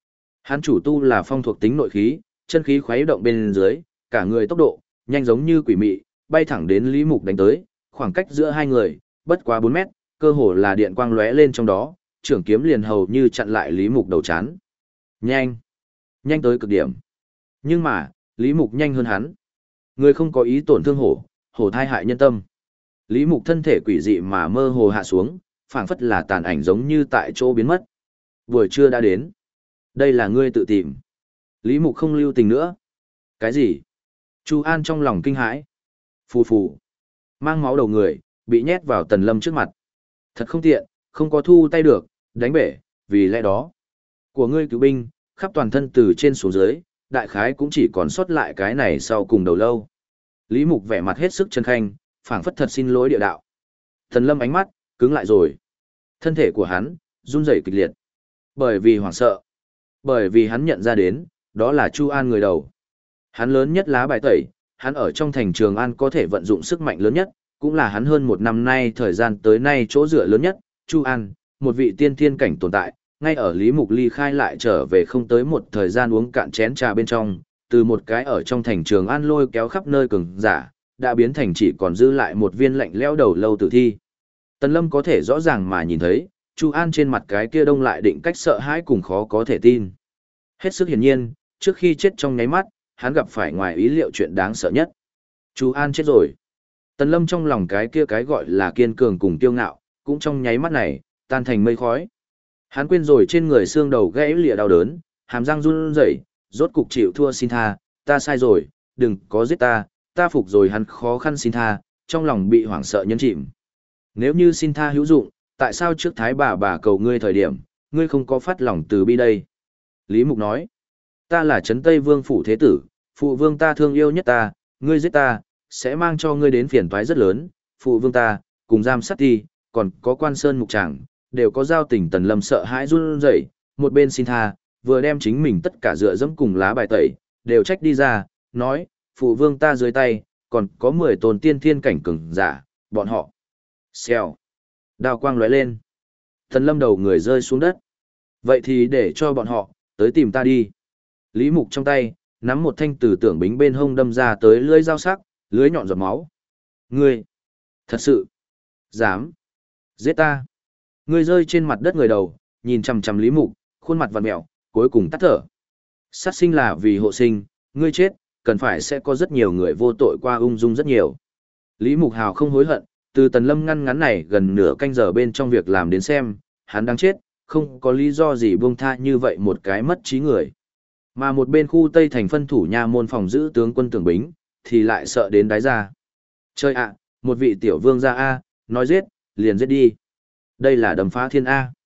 Hắn chủ tu là phong thuộc tính nội khí, chân khí khuấy động bên dưới, cả người tốc độ, nhanh giống như quỷ mị, bay thẳng đến Lý Mục đánh tới, khoảng cách giữa hai người, bất quá 4 mét, cơ hồ là điện quang lóe lên trong đó, trưởng kiếm liền hầu như chặn lại Lý Mục đầu chán. Nhanh, nhanh tới cực điểm. Nhưng mà, Lý Mục nhanh hơn hắn. Người không có ý tổn thương hổ, hổ thai hại nhân tâm. Lý Mục thân thể quỷ dị mà mơ hồ hạ xuống, phảng phất là tàn ảnh giống như tại chỗ biến mất. Buổi trưa đã đến. Đây là ngươi tự tìm. Lý Mục không lưu tình nữa. Cái gì? Chu An trong lòng kinh hãi. Phù phù. Mang máu đầu người, bị nhét vào Tần Lâm trước mặt. Thật không tiện, không có thu tay được, đánh bể, vì lẽ đó. Của ngươi cứu binh, khắp toàn thân từ trên xuống dưới, đại khái cũng chỉ còn sót lại cái này sau cùng đầu lâu. Lý Mục vẻ mặt hết sức chân khanh, phảng phất thật xin lỗi địa đạo. Tần Lâm ánh mắt, cứng lại rồi. Thân thể của hắn, run rẩy kịch liệt. Bởi vì hoảng sợ. Bởi vì hắn nhận ra đến, đó là Chu An người đầu. Hắn lớn nhất lá bài tẩy, hắn ở trong thành Trường An có thể vận dụng sức mạnh lớn nhất, cũng là hắn hơn 1 năm nay thời gian tới nay chỗ dựa lớn nhất, Chu An, một vị tiên thiên cảnh tồn tại, ngay ở Lý Mục ly khai lại trở về không tới một thời gian uống cạn chén trà bên trong, từ một cái ở trong thành Trường An lôi kéo khắp nơi cường giả, đã biến thành chỉ còn dư lại một viên lạnh lẽo đầu lâu tử thi. Tần Lâm có thể rõ ràng mà nhìn thấy, Chu An trên mặt cái kia đông lại định cách sợ hãi cùng khó có thể tin. Hết sức hiển nhiên, trước khi chết trong nháy mắt, hắn gặp phải ngoài ý liệu chuyện đáng sợ nhất. Chu An chết rồi. Tần Lâm trong lòng cái kia cái gọi là kiên cường cùng kiêu ngạo, cũng trong nháy mắt này, tan thành mây khói. Hắn quên rồi trên người xương đầu gãy lìa đau đớn, hàm răng run rẩy, rốt cục chịu thua xin tha, ta sai rồi, đừng có giết ta, ta phục rồi. Hắn khó khăn xin tha, trong lòng bị hoảng sợ nhấn chìm. Nếu như xin tha hữu dụng, tại sao trước thái bà cầu ngươi thời điểm, ngươi không có phát lòng từ bi đây? Lý Mục nói, ta là Trấn Tây Vương phủ thế tử, phụ vương ta thương yêu nhất ta, ngươi giết ta, sẽ mang cho ngươi đến phiền toái rất lớn, phụ vương ta, cùng giam sát ti, còn có quan sơn mục tràng, đều có giao tình. Tần Lâm sợ hãi run rẩy, một bên xin tha, vừa đem chính mình tất cả dựa dẫm cùng lá bài tẩy, đều trách đi ra, nói, phụ vương ta dưới tay, còn có 10 tôn tiên thiên cảnh cường giả, bọn họ. Xèo. Đao quang lóe lên. Tần Lâm đầu người rơi xuống đất. Vậy thì để cho bọn họ, tới tìm ta đi. Lý Mục trong tay, nắm một thanh từ tưởng bính bên hông đâm ra tới lưỡi dao sắc, lưỡi nhọn giọt máu. Ngươi, thật sự, dám, giết ta. Ngươi rơi trên mặt đất người đầu, nhìn chằm chằm Lý Mục, khuôn mặt vặn mẹo, cuối cùng tắt thở. Sát sinh là vì hộ sinh, ngươi chết, cần phải sẽ có rất nhiều người vô tội qua ung dung rất nhiều. Lý Mục hào không hối hận, từ Tần Lâm ngăn ngắn này gần nửa canh giờ bên trong việc làm đến xem, hắn đang chết, không có lý do gì buông tha như vậy một cái mất trí người. Mà một bên khu Tây thành phân thủ nha môn phòng giữ tướng quân Tưởng Bính, thì lại sợ đến đáy ra. Chơi ạ, một vị tiểu vương gia A, nói giết, liền giết đi. Đây là đầm phá thiên A.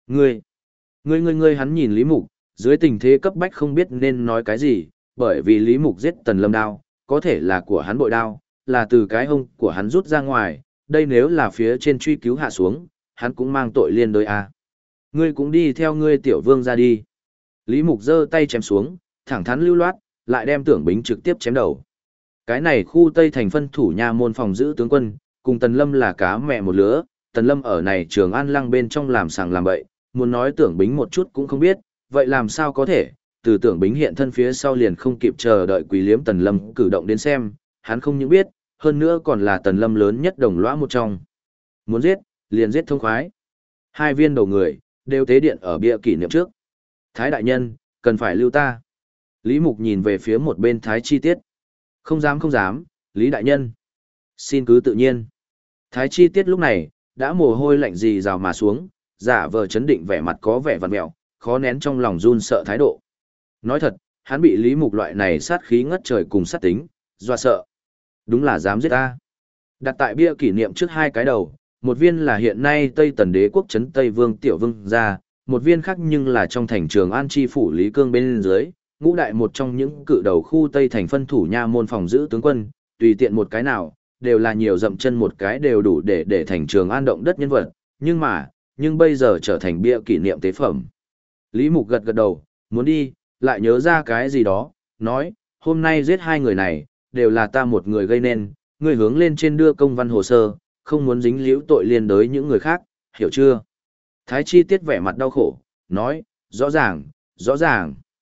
Ngươi hắn nhìn Lý Mục, dưới tình thế cấp bách không biết nên nói cái gì, bởi vì Lý Mục giết Tần Lâm đao, có thể là của hắn bội đao, là từ cái hông của hắn rút ra ngoài, đây nếu là phía trên truy cứu hạ xuống, hắn cũng mang tội liên đôi A. Ngươi cũng đi theo ngươi tiểu vương ra đi. Lý Mục giơ tay chém xuống, thẳng thắn lưu loát, lại đem Tưởng Bính trực tiếp chém đầu. Cái này khu Tây thành phân thủ nha môn phòng giữ tướng quân, cùng Tần Lâm là cá mẹ một lứa, Tần Lâm ở này Trường An Lăng bên trong làm sàng làm bậy, muốn nói Tưởng Bính một chút cũng không biết, vậy làm sao có thể, từ Tưởng Bính hiện thân phía sau liền không kịp chờ đợi Quỳ Liếm Tần Lâm cử động đến xem, hắn không những biết, hơn nữa còn là Tần Lâm lớn nhất đồng lõa một trong. Muốn giết, liền giết thông khoái. 2 viên đầu người, đều tế điện ở bia kỷ niệm trước. Thái đại nhân, cần phải lưu ta. Lý Mục nhìn về phía một bên Thái Chi Tiết. Không dám, Lý đại nhân. Xin cứ tự nhiên. Thái Chi Tiết lúc này, đã mồ hôi lạnh rì rào mà xuống, giả vờ chấn định vẻ mặt có vẻ vặn mẹo, khó nén trong lòng run sợ thái độ. Nói thật, hắn bị Lý Mục loại này sát khí ngất trời cùng sát tính, dọa sợ. Đúng là dám giết ta. Đặt tại bia kỷ niệm trước 2 cái đầu, một viên là hiện nay Tây Tần Đế quốc Trấn Tây Vương Tiểu Vương gia, một viên khác nhưng là trong thành Trường An chi phủ Lý Cương bên dưới, ngũ đại một trong những cự đầu khu Tây thành phân thủ nha môn phòng giữ tướng quân, tùy tiện một cái nào, đều là nhiều dậm chân một cái đều đủ để thành Trường An động đất nhân vật, nhưng bây giờ trở thành bia kỷ niệm tế phẩm. Lý Mục gật gật đầu, muốn đi, lại nhớ ra cái gì đó, nói, hôm nay giết 2 người này, đều là ta một người gây nên, người hướng lên trên đưa công văn hồ sơ, không muốn dính líu tội liên đới những người khác, hiểu chưa? Thái Chi Tiết vẻ mặt đau khổ, nói, rõ ràng.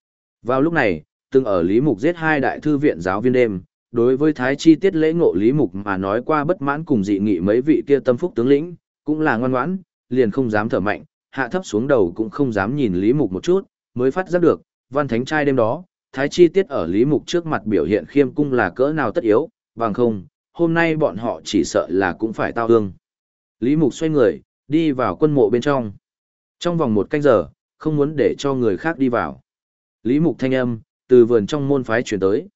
Vào lúc này, từng ở Lý Mục giết hai đại thư viện giáo viên đêm, đối với thái chi tiết lễ ngộ Lý Mục mà nói qua bất mãn cùng dị nghị mấy vị kia tâm phúc tướng lĩnh, cũng là ngoan ngoãn, liền không dám thở mạnh, hạ thấp xuống đầu cũng không dám nhìn Lý Mục một chút, mới phát giác được, văn thánh trai đêm đó, thái chi tiết ở Lý Mục trước mặt biểu hiện khiêm cung là cỡ nào tất yếu, bằng không, hôm nay bọn họ chỉ sợ là cũng phải tao ương. Lý Mục xoay người, đi vào quân mộ bên trong. Trong vòng 1 canh giờ, không muốn để cho người khác đi vào. Lý Mục thanh âm, từ vườn trong môn phái chuyển tới.